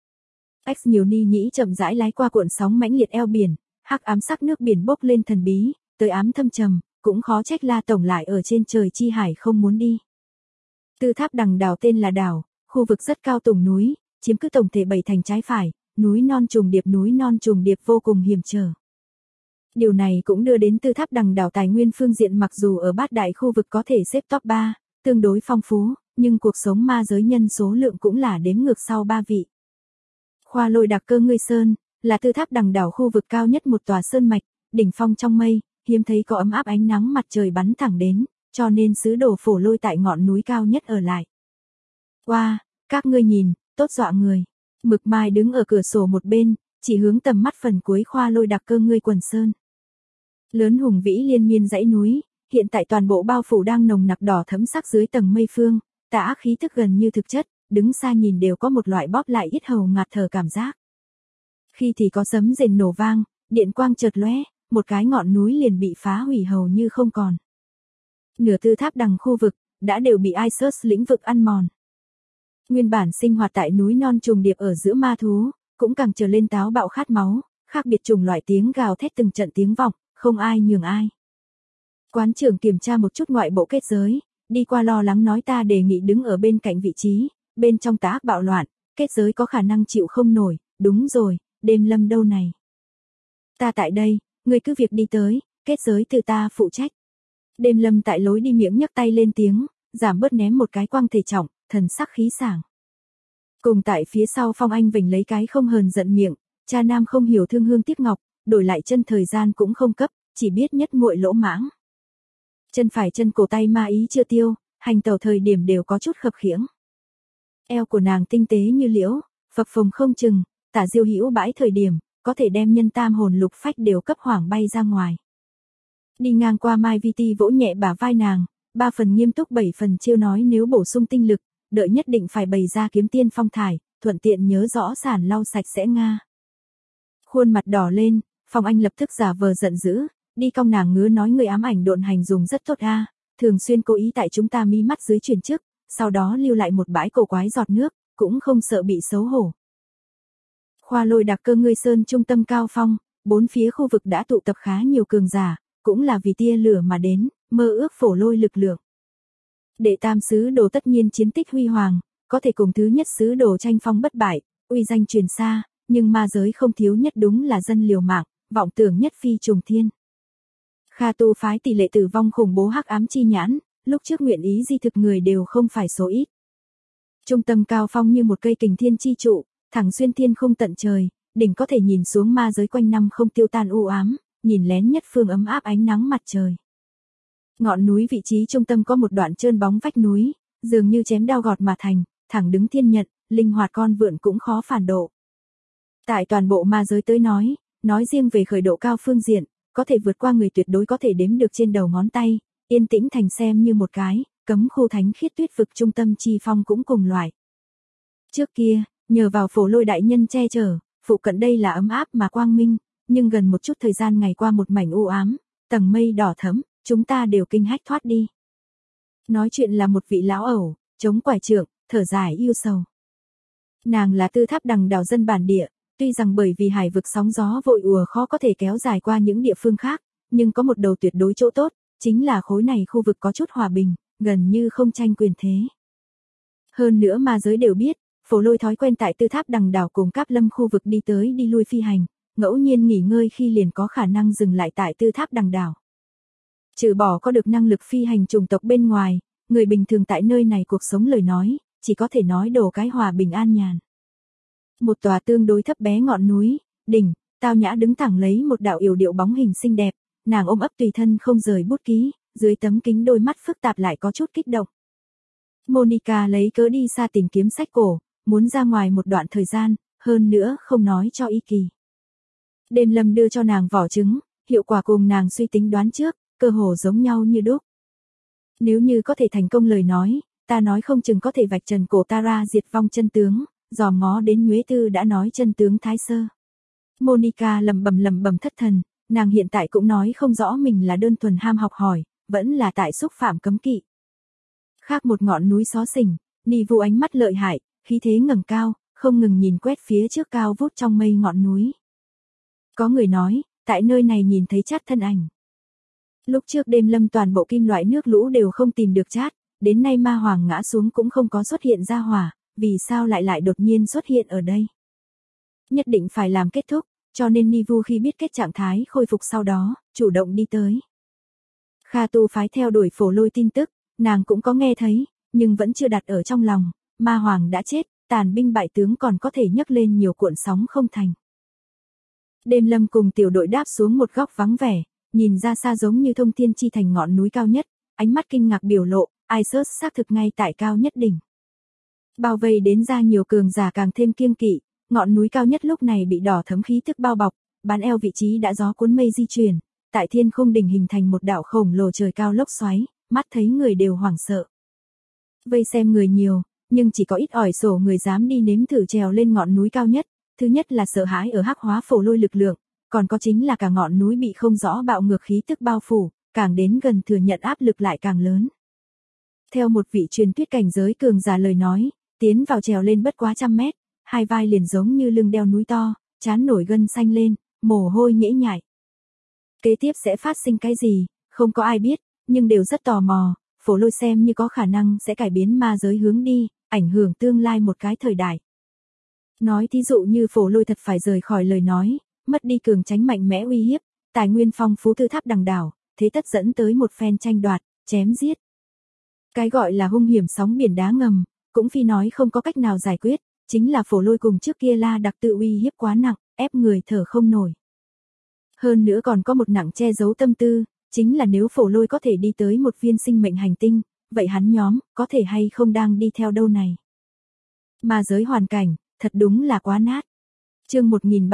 X nhiều ni nhĩ chậm rãi lái qua cuộn sóng mãnh liệt eo biển, hắc ám sắc nước biển bốc lên thần bí, tới ám thâm trầm, cũng khó trách La Tổng lại ở trên trời chi hải không muốn đi. Tư Tháp Đằng Đảo tên là đảo, khu vực rất cao tùng núi, chiếm cứ tổng thể 7 thành trái phải, núi non trùng điệp vô cùng hiểm trở. Điều này cũng đưa đến Tư Tháp Đằng Đảo tài nguyên phương diện mặc dù ở bát đại khu vực có thể xếp top 3, tương đối phong phú, nhưng cuộc sống ma giới nhân số lượng cũng là đếm ngược sau 3 vị. Khoa Lôi Đặc Cơ Ngươi Sơn, là Tư Tháp Đằng Đảo khu vực cao nhất một tòa sơn mạch, đỉnh phong trong mây, hiếm thấy có ấm áp ánh nắng mặt trời bắn thẳng đến, cho nên sứ đồ Phổ Lôi tại ngọn núi cao nhất ở lại. Wow, các ngươi nhìn, tốt dọa người. Mực Mai đứng ở cửa sổ một bên, chỉ hướng tầm mắt phần cuối Khoa Lôi Đặc Cơ Ngươi quần sơn. Lớn hùng vĩ liên miên dãy núi, hiện tại toàn bộ bao phủ đang nồng nặc đỏ thẫm sắc dưới tầng mây phương, tà ác khí tức gần như thực chất, đứng xa nhìn đều có một loại bóp lại yết hầu ngạt thở cảm giác. Khi thì có sấm rền nổ vang, điện quang chợt lóe, một cái ngọn núi liền bị phá hủy hầu như không còn. Nửa Tư Tháp Đằng khu vực đã đều bị Isus lĩnh vực ăn mòn. Nguyên bản sinh hoạt tại núi non trùng điệp ở giữa ma thú, cũng càng trở lên táo bạo khát máu, khác biệt chủng loại tiếng gào thét từng trận tiếng vọng, không ai nhường ai. Quán trưởng kiểm tra một chút ngoại bộ kết giới, đi qua lo lắng nói ta đề nghị đứng ở bên cạnh vị trí, bên trong tà ác bạo loạn, kết giới có khả năng chịu không nổi, đúng rồi, Đêm Lâm đâu này. Ta tại đây, ngươi cứ việc đi tới, kết giới từ ta phụ trách. Đêm Lâm tại lối đi miệng nhấc tay lên tiếng, giảm bớt ném một cái quang thể trọng, thần sắc khí sảng. Cùng tại phía sau Phong Anh Vành lấy cái không hờn giận miệng, cha nam không hiểu thương hương tiếc ngọc, đổi lại chân thời gian cũng không cấp, chỉ biết nhất muội lỗ mãng. Chân phải chân cổ tay ma ý chưa tiêu, hành tẩu thời điểm đều có chút khập khiễng. Eo của nàng tinh tế như liễu, phập phồng không chừng, tả diêu hữu bãi thời điểm, có thể đem nhân tam hồn lục phách đều cấp hoảng bay ra ngoài. Đi ngang qua Mai Vi Ti vỗ nhẹ bả vai nàng, 3 phần nghiêm túc 7 phần trêu nói nếu bổ sung tinh lực, đợi nhất định phải bày ra kiếm tiên phong thải, thuận tiện nhớ rõ sàn lau sạch sẽ nga. Khuôn mặt đỏ lên, Phong Anh lập tức giả vờ giận dữ, đi cong nàng ngứa nói người ám ảnh độn hành dùng rất tốt a, thường xuyên cố ý tại chúng ta mí mắt dưới chuyển chức, sau đó lưu lại một bãi cổ quái giọt nước, cũng không sợ bị xấu hổ. Khoa Lôi Đặc Cơ Ngươi Sơn trung tâm cao phong, bốn phía khu vực đã tụ tập khá nhiều cường giả, cũng là vì tia lửa mà đến, mơ ước Phổ Lôi lực lượng. Đệ tam sứ đồ tất nhiên chiến tích huy hoàng, có thể cùng thứ nhất sứ đồ tranh phong bất bại, uy danh truyền xa, nhưng ma giới không thiếu nhất đúng là dân liều mạng, vọng tưởng nhất phi trùng thiên. Kha tu phái tỷ lệ tử vong khủng bố hắc ám chi nhãn, lúc trước nguyện ý di thực người đều không phải số ít. Trung tâm cao phong như một cây kình thiên chi trụ, thẳng xuyên thiên không tận trời, đỉnh có thể nhìn xuống ma giới quanh năm không tiêu tan u ám, nhìn lén nhất phương ấm áp ánh nắng mặt trời. Ngọn núi vị trí trung tâm có một đoạn trơn bóng vách núi, dường như chém đao gọt mà thành, thẳng đứng thiên nhật, linh hoạt con vượn cũng khó phản độ. Tại toàn bộ ma giới tới nói riêng về khởi độ cao phương diện, có thể vượt qua người tuyệt đối có thể đếm được trên đầu ngón tay, Yên Tĩnh Thành xem như một cái, cấm khu thánh khiết tuyết vực trung tâm chi phong cũng cùng loại. Trước kia, nhờ vào Phổ Lôi đại nhân che chở, phụ cận đây là ấm áp mà quang minh, nhưng gần một chút thời gian ngày qua một mảnh u ám, tầng mây đỏ thẫm, chúng ta đều kinh hách thoát đi. Nói chuyện là một vị lão ẩu, chống quải trượng, thở dài yêu sầu. Nàng là Tư Tháp Đằng Đảo dân bản địa, tuy rằng bởi vì hải vực sóng gió vội ùa khó có thể kéo dài qua những địa phương khác, nhưng có một đầu tuyệt đối chỗ tốt, chính là khối này khu vực có chút hòa bình, gần như không tranh quyền thế. Hơn nữa ma giới đều biết, Phổ Lôi thói quen tại Tư Tháp Đằng Đảo cùng Cáp Lâm khu vực đi tới đi lui phi hành, ngẫu nhiên nghỉ ngơi khi liền có khả năng dừng lại tại Tư Tháp Đằng Đảo. Trừ bỏ có được năng lực phi hành chủng tộc bên ngoài, người bình thường tại nơi này cuộc sống lời nói, chỉ có thể nói đồ cái hòa bình an nhàn. Một tòa tương đối thấp bé ngọn núi, đỉnh, Tao Nhã đứng thẳng lấy một đạo yểu điệu bóng hình xinh đẹp, nàng ôm ấp tùy thân không rời bút ký, dưới tấm kính đôi mắt phức tạp lại có chút kích động. Monica lấy cớ đi xa tìm kiếm sách cổ, muốn ra ngoài một đoạn thời gian, hơn nữa không nói cho Y Kỳ. Đêm Lâm đưa cho nàng vỏ trứng, hiệu quả cùng nàng suy tính đoán trước, cơ hồ giống nhau như đúc. Nếu như có thể thành công lời nói, ta nói không chừng có thể vạch trần cổ ta ra diệt vong chân tướng, dòm ngó đến Nhuế Tư đã nói chân tướng thái sơ. Monica lẩm bẩm thất thần, nàng hiện tại cũng nói không rõ mình là đơn thuần ham học hỏi, vẫn là tại xúc phạm cấm kỵ. Khác một ngọn núi xó xỉnh, Ni Vu ánh mắt lợi hại, khí thế ngẩng cao, không ngừng nhìn quét phía trước cao vút trong mây ngọn núi. Có người nói, tại nơi này nhìn thấy Chát thân ảnh. Lúc trước Đêm Lâm toàn bộ kim loại nước lũ đều không tìm được Chát, đến nay ma hoàng ngã xuống cũng không có xuất hiện ra hỏa, vì sao lại đột nhiên xuất hiện ở đây? Nhất định phải làm kết thúc, cho nên Ni Vu khi biết kết trạng thái khôi phục sau đó, chủ động đi tới. Kha Tu phái theo đuổi Phổ Lôi tin tức, nàng cũng có nghe thấy, nhưng vẫn chưa đặt ở trong lòng, ma hoàng đã chết, tàn binh bại tướng còn có thể nhấc lên nhiều cuộn sóng không thành. Đêm Lâm cùng tiểu đội đáp xuống một góc vắng vẻ, nhìn ra xa giống như thông thiên chi thành ngọn núi cao nhất, ánh mắt kinh ngạc biểu lộ, Isus xác thực ngay tại cao nhất đỉnh. Bao vây đến ra nhiều cường giả càng thêm kiêng kỵ, ngọn núi cao nhất lúc này bị đỏ thấm khí tức bao bọc, bán eo vị trí đã gió cuốn mây di chuyển, tại thiên khung đỉnh hình thành một đạo khổng lồ trời cao lốc xoáy, mắt thấy người đều hoảng sợ. Vây xem người nhiều, nhưng chỉ có ít ỏi sổ người dám đi nếm thử trèo lên ngọn núi cao nhất, thứ nhất là sợ hãi ở hắc hóa Phổ Lôi lực lượng, còn có chính là cả ngọn núi bị không rõ bạo ngược khí tức bao phủ, càng đến gần thừa nhận áp lực lại càng lớn. Theo một vị truyền thuyết cảnh giới cường giả lời nói, tiến vào trèo lên bất quá 100 mét, hai vai liền giống như lưng đeo núi to, trán nổi gân xanh lên, mồ hôi nhễ nhại. Kế tiếp sẽ phát sinh cái gì, không có ai biết, nhưng đều rất tò mò, Phổ Lôi xem như có khả năng sẽ cải biến ma giới hướng đi, ảnh hưởng tương lai một cái thời đại. Nói thí dụ như Phổ Lôi thật phải rời khỏi lời nói, mất đi cường tránh mạnh mẽ uy hiếp, tài nguyên phong phú Tư Tháp Đằng Đảo, thế tất dẫn tới một phen tranh đoạt, chém giết. Cái gọi là hung hiểm sóng biển đá ngầm, cũng phi nói không có cách nào giải quyết, chính là Phổ Lôi cùng trước kia La Đặc tự uy hiếp quá nặng, ép người thở không nổi. Hơn nữa còn có một nặng che giấu tâm tư, chính là nếu Phổ Lôi có thể đi tới một viên sinh mệnh hành tinh, vậy hắn nhóm có thể hay không đang đi theo đâu này. Ma giới hoàn cảnh, thật đúng là quá nát. Chương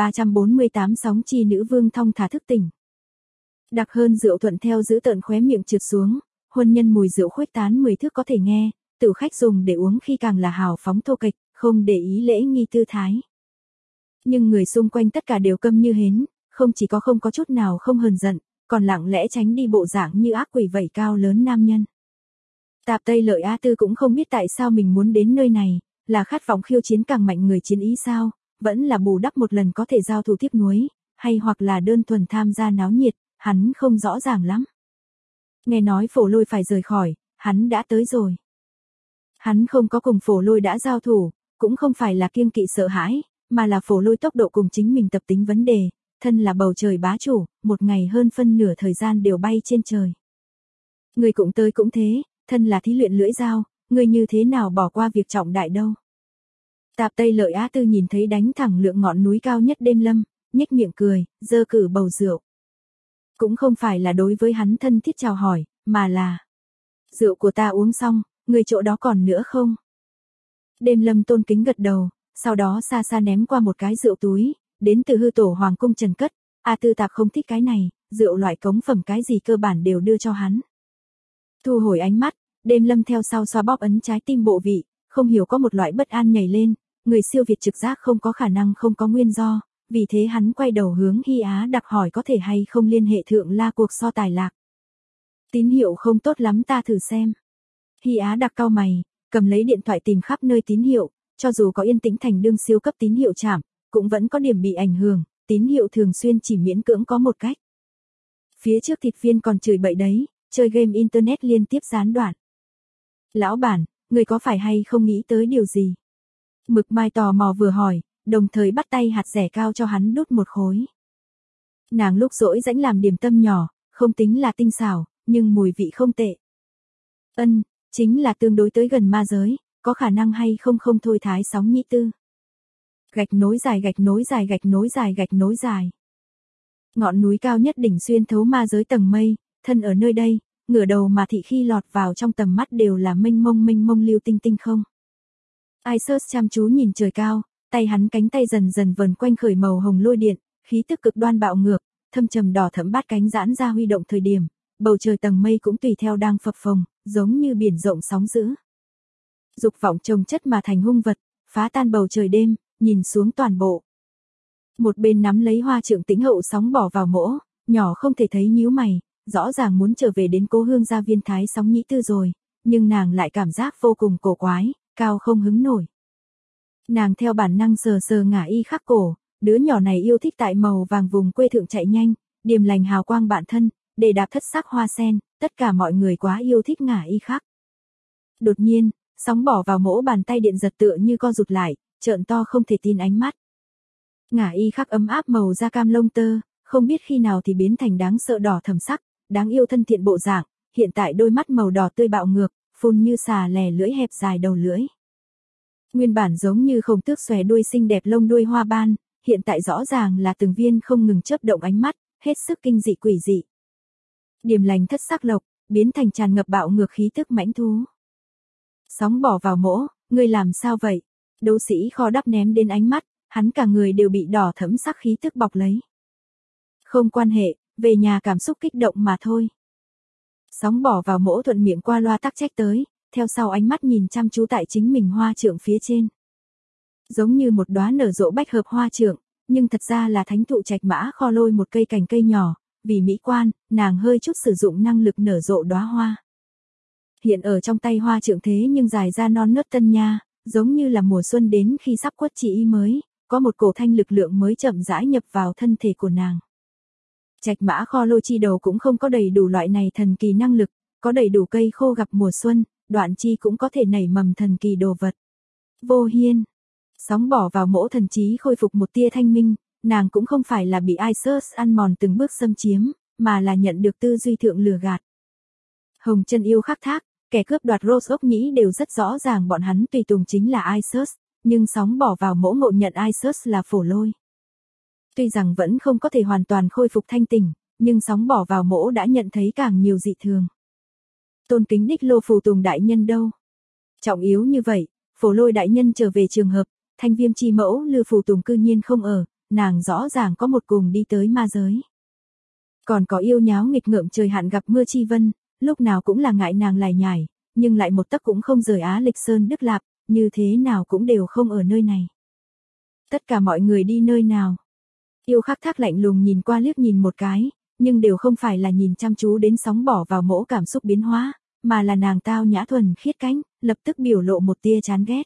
1348 sóng chi nữ vương thong thả thức tỉnh. Đặc hơn rượu thuận theo giữ tợn khóe miệng trượt xuống, huân nhân mùi rượu khuếch tán 10 thước có thể nghe, tử khách dùng để uống khi càng là hào phóng thô kệch, không để ý lễ nghi tư thái. Nhưng người xung quanh tất cả đều câm như hến, không chỉ có không có chút nào không hờn giận, còn lặng lẽ tránh đi bộ dạng như ác quỷ vẩy cao lớn nam nhân. Tạp Tây Lợi Á Tư cũng không biết tại sao mình muốn đến nơi này, là khát vọng khiêu chiến càng mạnh người chiến ý sao, vẫn là bù đắp một lần có thể giao thủ tiếp núi, hay hoặc là đơn thuần tham gia náo nhiệt, hắn không rõ ràng lắm. Nghe nói Phổ Lôi phải rời khỏi, hắn đã tới rồi. Hắn không có cùng Phổ Lôi đã giao thủ, cũng không phải là kiêng kỵ sợ hãi, mà là Phổ Lôi tốc độ cùng chính mình tập tính vấn đề, thân là bầu trời bá chủ, một ngày hơn phân nửa thời gian đều bay trên trời. Người cũng tới cũng thế, thân là thí luyện lưỡi dao, người như thế nào bỏ qua việc trọng đại đâu. Tạp Tây Lợi Á Tư nhìn thấy đánh thẳng lượng ngọn núi cao nhất Đêm Lâm, nhếch miệng cười, giơ cử bầu rượu. Cũng không phải là đối với hắn thân thiết chào hỏi, mà là rượu của ta uống xong, người chỗ đó còn nữa không? Đêm Lâm tôn kính gật đầu, sau đó xa xa ném qua một cái rượu túi, đến từ hư tổ hoàng cung Trần Cất, A Tư Tạp không thích cái này, rượu loại cống phẩm cái gì cơ bản đều đưa cho hắn. Thu hồi ánh mắt, Đêm Lâm theo sau xoa bóp ấn trái tim bộ vị, không hiểu có một loại bất an nhảy lên, người siêu việt trực giác không có khả năng không có nguyên do, vì thế hắn quay đầu hướng Hy Á Đặc hỏi có thể hay không liên hệ thượng La cuộc so tài lạc. Tín hiệu không tốt lắm ta thử xem. Hy Á Đặc cau mày, cầm lấy điện thoại tìm khắp nơi tín hiệu, cho dù có yên tĩnh thành đương siêu cấp tín hiệu chạm, cũng vẫn có điểm bị ảnh hưởng, tín hiệu thường xuyên chỉ miễn cưỡng có một cách. Phía trước thịt viên còn chửi bậy đấy, chơi game internet liên tiếp gián đoạn. Lão bản, người có phải hay không nghĩ tới điều gì? Mực Mai tò mò vừa hỏi, đồng thời bắt tay hạt dẻ cao cho hắn đút một khối. Nàng lúc rỗi rãnh làm điểm tâm nhỏ, không tính là tinh xảo, nhưng mùi vị không tệ. Chính là tương đối tới gần ma giới, có khả năng hay không không thôi Thái Sóng Nhĩ Tư. Gạch nối dài gạch nối dài gạch nối dài gạch nối dài. Ngọn núi cao nhất đỉnh xuyên thấu ma giới tầng mây, thân ở nơi đây, ngửa đầu mà thị khi lọt vào trong tầm mắt đều là mênh mông lưu tinh tinh không. Isus chăm chú nhìn trời cao, tay hắn cánh tay dần dần vần quanh khởi màu hồng lôi điện, khí tức cực đoan bạo ngược, thâm trầm đỏ thẫm bát cánh giãn ra huy động thời điểm, bầu trời tầng mây cũng tùy theo đang phập phồng, giống như biển rộng sóng dữ. Dục vọng chồng chất mà thành hung vật, phá tan bầu trời đêm, nhìn xuống toàn bộ. Một bên nắm lấy hoa trượng Tĩnh Hậu sóng bỏ vào mỗ, nhỏ không thể thấy nhíu mày, rõ ràng muốn trở về đến cố hương gia viên Thái Sóng Nhĩ Tư rồi, nhưng nàng lại cảm giác vô cùng cổ quái, cao không hứng nổi. Nàng theo bản năng sờ sờ ngả y khắc cổ, đứa nhỏ này yêu thích tại màu vàng vùng quê thượng chạy nhanh, điềm lành hào quang bạn thân, để đạp thất sắc hoa sen, tất cả mọi người quá yêu thích ngả y khắc. Đột nhiên, sóng bỏ vào mỗ bàn tay điện giật tựa như co rụt lại, trợn to không thể tin ánh mắt. Ngả y khắc ấm áp màu da cam lông tơ, không biết khi nào thì biến thành đáng sợ đỏ thẫm sắc, đáng yêu thân thiện bộ dạng, hiện tại đôi mắt màu đỏ tươi bạo ngược, phun như xà lè lưỡi hẹp dài đầu lưỡi. Nguyên bản giống như khổng tước xòe đuôi xinh đẹp lông đuôi hoa ban, hiện tại rõ ràng là từng viên không ngừng chớp động ánh mắt, hết sức kinh dị quỷ dị. Điềm lành thất sắc lộc, biến thành tràn ngập bạo ngược khí tức mãnh thú. Sóng bỏ vào mỗ, ngươi làm sao vậy? Đấu sĩ kho đắp ném đến ánh mắt, hắn cả người đều bị đỏ thẫm sắc khí tức bọc lấy. Không quan hệ, về nhà cảm xúc kích động mà thôi. Sóng bỏ vào mỗ thuận miệng qua loa tắc trách tới, theo sau ánh mắt nhìn chăm chú tại chính mình hoa trượng phía trên. Giống như một đóa nở rộ bách hợp hoa trượng, nhưng thật ra là thánh thụ trạch mã kho lôi một cây cành cây nhỏ, vì mỹ quan, nàng hơi chút sử dụng năng lực nở rộ đóa hoa. Hiện ở trong tay hoa trượng thế nhưng dài ra non nớt tân nha, giống như là mùa xuân đến khi sắp quất chỉ y mới, có một cổ thanh lực lượng mới chậm rãi nhập vào thân thể của nàng. Trạch mã kho lôi chi đầu cũng không có đầy đủ loại này thần kỳ năng lực, có đầy đủ cây khô gặp mùa xuân, đoạn chi cũng có thể nảy mầm thần kỳ đồ vật. Vô Hiên, sóng bỏ vào mỗ thần trí khôi phục một tia thanh minh, nàng cũng không phải là bị Isus ăn mòn từng bước xâm chiếm, mà là nhận được tư duy thượng lừa gạt. Hồng Chân Yêu khắc thác, kẻ cướp đoạt Rose ốc nhĩ đều rất rõ ràng bọn hắn tùy tùng chính là Isus, nhưng sóng bỏ vào mỗ ngộ nhận Isus là phổ lôi. Tuy rằng vẫn không có thể hoàn toàn khôi phục thanh tỉnh, nhưng sóng bỏ vào mỗ đã nhận thấy càng nhiều dị thường. Tôn kính đích lô phù tùng đại nhân đâu? Trọng yếu như vậy, phổ lôi đại nhân trở về trường hợp, thanh viêm chi mẫu lư phù tùng cư nhiên không ở, nàng rõ ràng có một cùng đi tới ma giới. Còn có yêu nháo nghịch ngợm trời hạn gặp mưa chi vân, lúc nào cũng là ngại nàng lải nhải, nhưng lại một tấc cũng không rời Á Lịch Sơn Đức Lạp, như thế nào cũng đều không ở nơi này. Tất cả mọi người đi nơi nào? Yêu khắc thác lạnh lùng nhìn qua liếc nhìn một cái, nhưng đều không phải là nhìn chăm chú đến sóng bỏ vào mỗ cảm xúc biến hóa, mà là nàng tao nhã thuần khiết cánh, lập tức biểu lộ một tia chán ghét.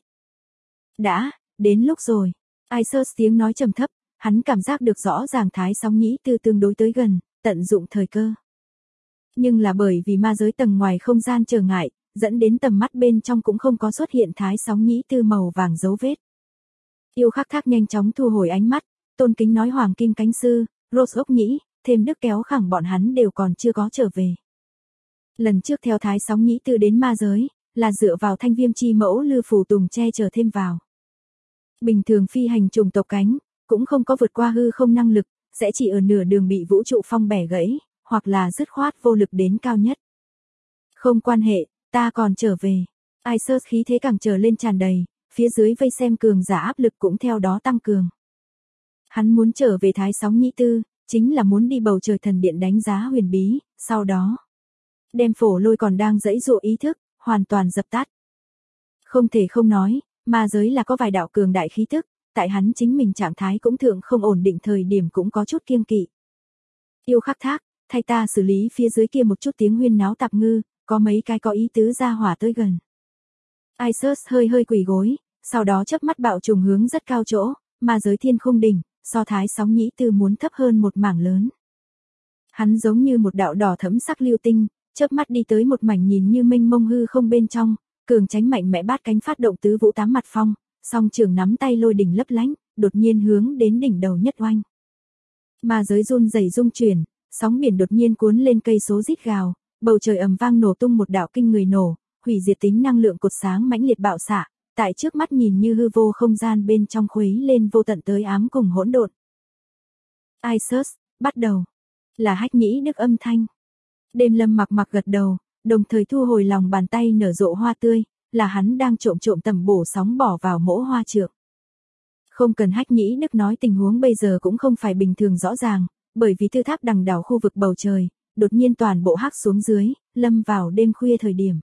Đã, đến lúc rồi. Isus tiếng nói trầm thấp, hắn cảm giác được rõ ràng Thái Sóng Nhĩ Tư tương đối tới gần, tận dụng thời cơ. Nhưng là bởi vì ma giới tầng ngoài không gian trở ngại, dẫn đến tầm mắt bên trong cũng không có xuất hiện Thái Sóng Nhĩ Tư màu vàng dấu vết. Yêu khắc thác nhanh chóng thu hồi ánh mắt, tôn kính nói Hoàng Kim Cánh Sư, Rose ốc nhĩ, thêm đức kéo khẳng bọn hắn đều còn chưa có trở về. Lần trước theo Thái Sóng Nhĩ Tư đến ma giới, là dựa vào thanh viêm chi mẫu lư phù tùng che chở thêm vào. Bình thường phi hành trùng tộc cánh, cũng không có vượt qua hư không năng lực, sẽ chỉ ở nửa đường bị vũ trụ phong bẻ gãy, hoặc là dứt khoát vô lực đến cao nhất. Không quan hệ, ta còn trở về. Isus khí thế càng trở lên tràn đầy, phía dưới vây xem cường giả áp lực cũng theo đó tăng cường. Hắn muốn trở về Thái Sóng Nhĩ Tư, chính là muốn đi bầu trời thần điện đánh giá huyền bí, sau đó đem phổ lôi còn đang giãy giụa ý thức, hoàn toàn dập tắt. Không thể không nói, ma giới là có vài đạo cường đại khí tức, tại hắn chính mình trạng thái cũng thượng không ổn định thời điểm cũng có chút kiêng kỵ. Yêu khắc thác, thay ta xử lý phía dưới kia một chút tiếng huyên náo tạp ngư, có mấy cái có ý tứ ra hỏa tới gần. Isus hơi quỳ gối, sau đó chớp mắt bạo trùng hướng rất cao chỗ, ma giới thiên khung đỉnh, so Thái Sóng Nhĩ Tư muốn thấp hơn một mảng lớn. Hắn giống như một đạo đỏ thẫm sắc lưu tinh, chớp mắt đi tới một mảnh nhìn như mênh mông hư không bên trong, cường tránh mạnh mẽ bát cánh phát động tứ vũ tám mặt phong, song trường nắm tay lôi đỉnh lấp lánh, đột nhiên hướng đến đỉnh đầu nhất oanh. Ma giới run rẩy rung chuyển, sóng biển đột nhiên cuốn lên cây số rít gào, bầu trời ầm vang nổ tung một đạo kinh người nổ, hủy diệt tính năng lượng cột sáng mãnh liệt bạo xạ, tại trước mắt nhìn như hư vô không gian bên trong khuấy lên vô tận tới ám cùng hỗn độn. Isus, bắt đầu. Là Hách Nhĩ Đức âm thanh. Đêm Lâm mặc gật đầu, đồng thời thu hồi lòng bàn tay nở rộ hoa tươi, là hắn đang trộm tầm bổ sóng bỏ vào mỗ hoa trượng. Không cần Hách Nhĩ Đức nói tình huống bây giờ cũng không phải bình thường rõ ràng, bởi vì Tư Tháp Đằng đảo khu vực bầu trời, đột nhiên toàn bộ hắc xuống dưới, lâm vào đêm khuya thời điểm.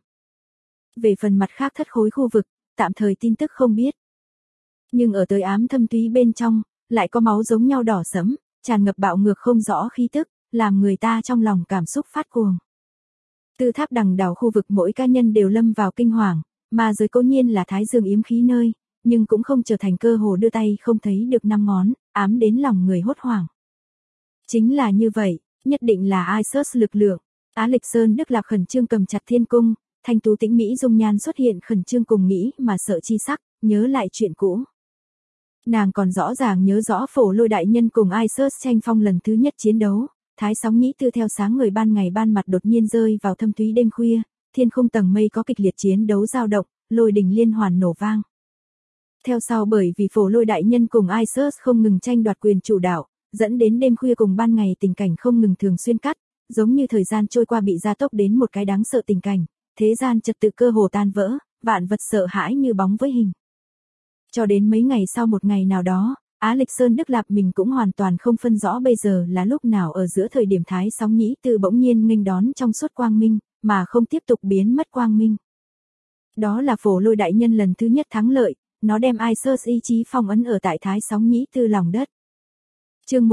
Về phần mặt khác thất khối khu vực, tạm thời tin tức không biết. Nhưng ở tới ám thâm túy bên trong, lại có máu giống nhau đỏ sẫm, tràn ngập bạo ngược không rõ khí tức, làm người ta trong lòng cảm xúc phát cuồng. Tư Tháp Đằng đảo khu vực mỗi cá nhân đều lâm vào kinh hoàng, mà giới cố nhiên là Thái Dương yếm khí nơi, nhưng cũng không trở thành cơ hồ đưa tay không thấy được năm ngón, ám đến lòng người hốt hoảng. Chính là như vậy, nhất định là Isus lực lượng. Á Lịch Sơn Đức Lạp khẩn trương cầm chặt thiên cung, thanh tú tĩnh mỹ dung nhan xuất hiện khẩn trương cùng nghĩ mà sợ chi sắc, nhớ lại chuyện cũ. Nàng còn rõ ràng nhớ rõ Phổ Lôi đại nhân cùng Isus tranh phong lần thứ nhất chiến đấu, Thái Sóng Nhĩ Tư theo sáng người ban ngày ban mặt đột nhiên rơi vào thâm thúy đêm khuya, thiên khung tầng mây có kịch liệt chiến đấu dao động, lôi đình liên hoàn nổ vang. Theo sau bởi vì Phổ Lôi đại nhân cùng Isus không ngừng tranh đoạt quyền chủ đạo, dẫn đến đêm khuya cùng ban ngày tình cảnh không ngừng thường xuyên cắt, giống như thời gian trôi qua bị gia tốc đến một cái đáng sợ tình cảnh, thế gian trật tự cơ hồ tan vỡ, vạn vật sợ hãi như bóng với hình. Cho đến mấy ngày sau một ngày nào đó, Á Lịch Sơn Đức Lạp mình cũng hoàn toàn không phân rõ bây giờ là lúc nào ở giữa thời điểm Thái Sóng Nhĩ Tư bỗng nhiên nghênh đón trong suốt quang minh, mà không tiếp tục biến mất quang minh. Đó là Phổ Lôi đại nhân lần thứ nhất thắng lợi, nó đem Isus ý chí phong ấn ở tại Thái Sóng Nhĩ Tư lòng đất. Chương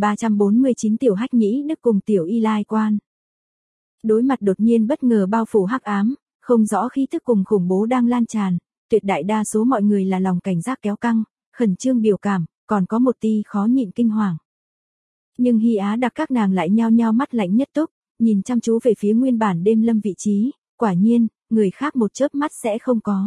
1349 Tiểu Hách Nhĩ Đức cùng Tiểu Y Lai Quan. Đối mặt đột nhiên bất ngờ bao phủ hắc ám, không rõ khí thức cùng khủng bố đang lan tràn, tuyệt đại đa số mọi người là lòng cảnh giác kéo căng, khẩn trương biểu cảm, còn có một tia khó nhịn kinh hoàng. Nhưng Hy Á Đặc các nàng lại nhao nhao mắt lạnh nhất túc, nhìn chăm chú về phía nguyên bản Đêm Lâm vị trí, quả nhiên, người khác một chớp mắt sẽ không có.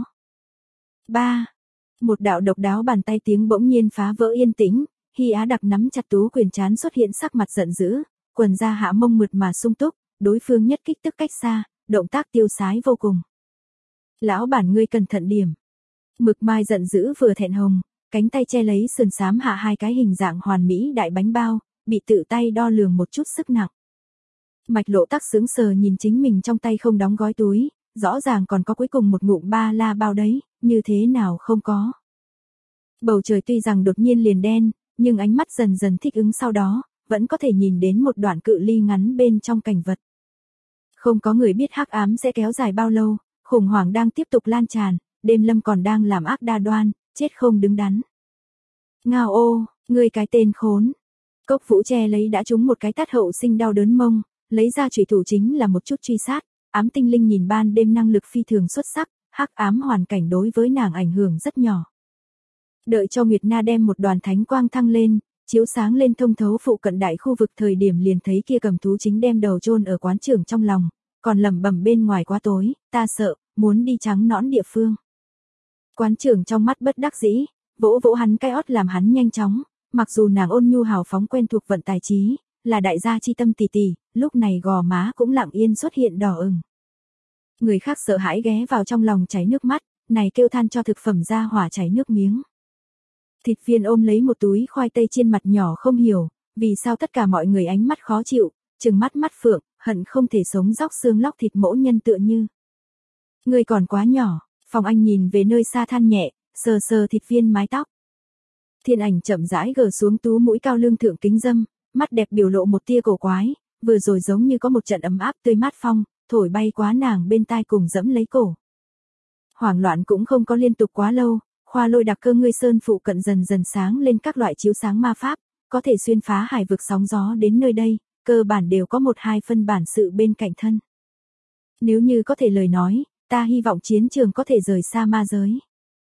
3. Một đạo độc đáo bàn tay tiếng bỗng nhiên phá vỡ yên tĩnh, Hy Á Đặc nắm chặt tú quyền trán xuất hiện sắc mặt giận dữ, quần da hạ mông mượt mà sung túc, đối phương nhất kích tức cách xa, động tác tiêu sái vô cùng. Lão bản ngươi cẩn thận điểm. Mực Mai giận dữ vừa thẹn hồng, cánh tay che lấy sườn xám hạ hai cái hình dạng hoàn mỹ đại bánh bao, bị tự tay đo lường một chút sức nặng. Mạch Lộ Tắc sững sờ nhìn chính mình trong tay không đóng gói túi, rõ ràng còn có cuối cùng một ngụm ba la bao đấy, như thế nào không có. Bầu trời tuy rằng đột nhiên liền đen, nhưng ánh mắt dần dần thích ứng sau đó, vẫn có thể nhìn đến một đoạn cự ly ngắn bên trong cảnh vật. Không có người biết hắc ám sẽ kéo dài bao lâu, khủng hoảng đang tiếp tục lan tràn, Đêm Lâm còn đang làm ác đa đoan, chết không đứng đắn. Ngao ô, ngươi cái tên khốn. Cốc Vũ che lấy đã trúng một cái tát hậu sinh đau đớn mông, lấy ra chủy thủ chính là một chút truy sát, ám tinh linh nhìn ban đêm năng lực phi thường xuất sắc, hắc ám hoàn cảnh đối với nàng ảnh hưởng rất nhỏ. Đợi cho Nguyệt Na đem một đoàn thánh quang thăng lên, chiếu sáng lên thông thấu phụ cận đại khu vực thời điểm liền thấy kia cầm thú chính đem đầu chôn ở quán trưởng trong lòng, còn lẩm bẩm bên ngoài quá tối, ta sợ, muốn đi trắng nõn địa phương. Quán trưởng trong mắt bất đắc dĩ, vỗ vỗ hắn cái ót làm hắn nhanh chóng, mặc dù nàng ôn nhu hào phóng quen thuộc vận tài trí, là đại gia chi tâm tỷ tỷ, lúc này gò má cũng lặng yên xuất hiện đỏ ửng. Người khác sợ hãi ghé vào trong lòng chảy nước mắt, này kêu than cho thực phẩm ra hỏa chảy nước miếng. Thịt viên ôm lấy một túi khoai tây chiên mặt nhỏ không hiểu, vì sao tất cả mọi người ánh mắt khó chịu, trừng mắt mắt phượng, hận không thể sống róc xương lóc thịt mỗ nhân tựa như. Người còn quá nhỏ, Phong Anh nhìn về nơi xa than nhẹ, sờ sờ thịt viên mái tóc. Thiên Ảnh chậm rãi gờ xuống tú mũi cao lương thượng kính dâm, mắt đẹp biểu lộ một tia cổ quái, vừa rồi giống như có một trận ấm áp tươi mát phong, thổi bay quá nàng bên tai cùng dẫm lấy cổ. Hoảng loạn cũng không có liên tục quá lâu, Khoa Lôi đặc cơ ngươi sơn phụ cận dần dần sáng lên các loại chiếu sáng ma pháp, có thể xuyên phá hải vực sóng gió đến nơi đây, cơ bản đều có 1-2 phân bản sự bên cạnh thân. Nếu như có thể lời nói, ta hy vọng chiến trường có thể rời xa ma giới.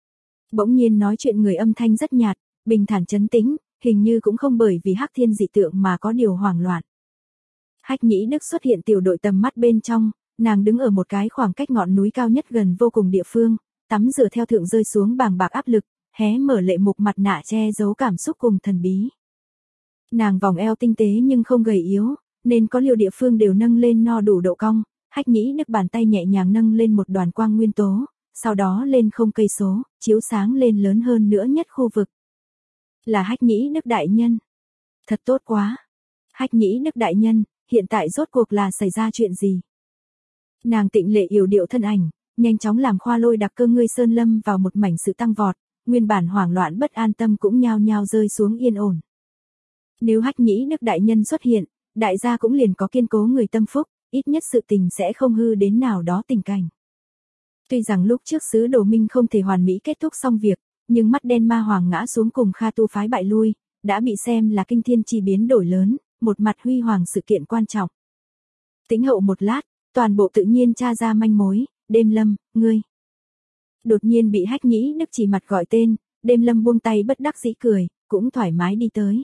Bỗng nhiên nói chuyện người âm thanh rất nhạt, bình thản trấn tĩnh, hình như cũng không bởi vì Hắc Thiên dị tượng mà có điều hoảng loạn. Hách Nhĩ Đức xuất hiện tiểu đội tầm mắt bên trong, nàng đứng ở một cái khoảng cách ngọn núi cao nhất gần vô cùng địa phương, tắm rửa theo thượng rơi xuống bàng bạc áp lực, hé mở lệ mục mặt nạ che giấu cảm xúc cùng thần bí. Nàng vòng eo tinh tế nhưng không gầy yếu, nên có nhiều địa phương đều nâng lên no đủ độ cong. Hách Nhĩ Đức bàn tay nhẹ nhàng nâng lên một đoàn quang nguyên tố, sau đó lên không cây số, chiếu sáng lên lớn hơn nữa nhất khu vực. Là Hách Nhĩ Đức đại nhân. Thật tốt quá. Hách Nhĩ Đức đại nhân, hiện tại rốt cuộc là xảy ra chuyện gì? Nàng tịnh lệ yểu điệu thân ảnh, nhanh chóng làm khoa lôi đặc cơ ngươi sơn lâm vào một mảnh sự tăng vọt, nguyên bản hoảng loạn bất an tâm cũng nhao nhao rơi xuống yên ổn. Nếu Hách Nhĩ Đức đại nhân xuất hiện, đại gia cũng liền có kiên cố người tâm phúc, ít nhất sự tình sẽ không hư đến nào đó tình cảnh. Tuy rằng lúc trước sứ đồ Minh không thể hoàn mỹ kết thúc xong việc, nhưng mắt đen ma hoàng ngã xuống cùng Kha Tu phái bại lui, đã bị xem là kinh thiên chi biến đổi lớn, một mặt huy hoàng sự kiện quan trọng. Tĩnh hậu một lát, toàn bộ tự nhiên tra ra manh mối. Đêm Lâm, ngươi. Đột nhiên bị Hách Nhĩ Đức chỉ mặt gọi tên, Đêm Lâm buông tay bất đắc dĩ cười, cũng thoải mái đi tới.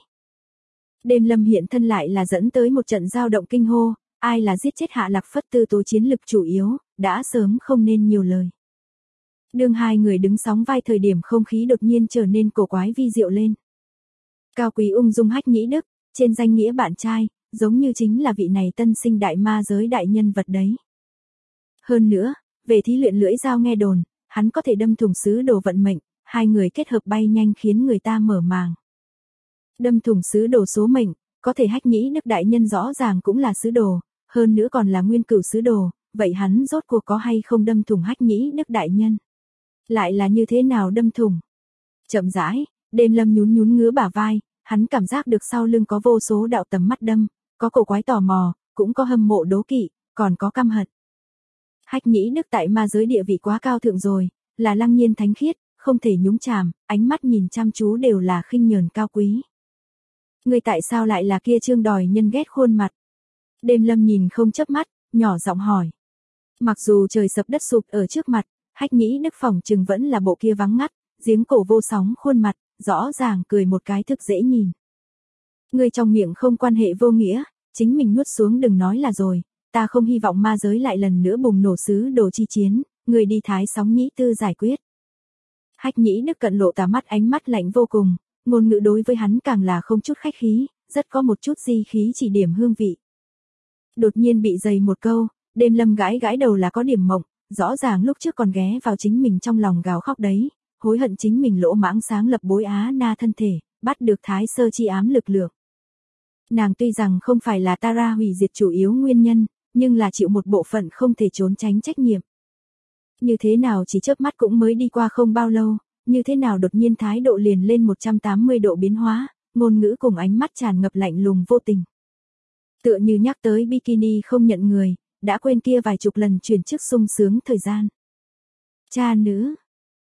Đêm Lâm hiện thân lại là dẫn tới một trận giao động kinh hô, ai là giết chết Hạ Lạc Phất Tư tố chiến lực chủ yếu, đã sớm không nên nhiều lời. Đương hai người đứng sóng vai thời điểm không khí đột nhiên trở nên cổ quái vi diệu lên. Cao quý ung dung Hách Nhĩ Đức, trên danh nghĩa bạn trai, giống như chính là vị này tân sinh đại ma giới đại nhân vật đấy. Hơn nữa, về thí luyện lưỡi dao nghe đồn, hắn có thể đâm thủng sứ đồ vận mệnh, hai người kết hợp bay nhanh khiến người ta mở màng. Đâm thủng sứ đồ số mệnh, có thể Hách Nhĩ Đức đại nhân rõ ràng cũng là sứ đồ, hơn nữa còn là nguyên cửu sứ đồ, vậy hắn rốt cuộc có hay không đâm thủng Hách Nhĩ Đức đại nhân? Lại là như thế nào đâm thủng? Chậm rãi, Đêm Lâm nhún nhún ngứa bả vai, hắn cảm giác được sau lưng có vô số đạo tầm mắt đâm, có cổ quái tò mò, cũng có hâm mộ đố kỵ, còn có căm hận. Hách Nhĩ Đức tại ma giới địa vị quá cao thượng rồi, là lăng nhiên thánh khiết, không thể nhúng chàm, ánh mắt nhìn chăm chú đều là khinh nhờn cao quý. Người tại sao lại là kia trương đòi nhân ghét khuôn mặt? Đêm Lâm nhìn không chớp mắt, nhỏ giọng hỏi. Mặc dù trời sập đất sụp ở trước mặt, Hách Nhĩ Đức phỏng chừng vẫn là bộ kia vắng ngắt, giếng cổ vô sóng khuôn mặt, rõ ràng cười một cái thức dễ nhìn. Người trong miệng không quan hệ vô nghĩa, chính mình nuốt xuống đừng nói là rồi, ta không hy vọng ma giới lại lần nữa bùng nổ sứ đồ chi chiến, người đi thái sóng nhĩ tư giải quyết. Hách Nhĩ Đức cận lộ tà mắt ánh mắt lạnh vô cùng, ngôn ngữ đối với hắn càng là không chút khách khí, rất có một chút di khí chỉ điểm hương vị. Đột nhiên bị dày một câu, Đêm Lâm gãi gãi đầu là có điểm mộng, rõ ràng lúc trước còn ghé vào chính mình trong lòng gào khóc đấy, hối hận chính mình lỗ mãng sáng lập bối á na thân thể, bắt được thái sơ chi ám lực lượng. Nàng tuy rằng không phải là Tara hủy diệt chủ yếu nguyên nhân, nhưng là chịu một bộ phận không thể trốn tránh trách nhiệm. Như thế nào chỉ chớp mắt cũng mới đi qua không bao lâu, như thế nào đột nhiên thái độ liền lên 180 độ biến hóa, ngôn ngữ cùng ánh mắt tràn ngập lạnh lùng vô tình. Tựa như nhắc tới bikini không nhận người, đã quên kia vài chục lần chuyển chức sung sướng thời gian. Cha nữ,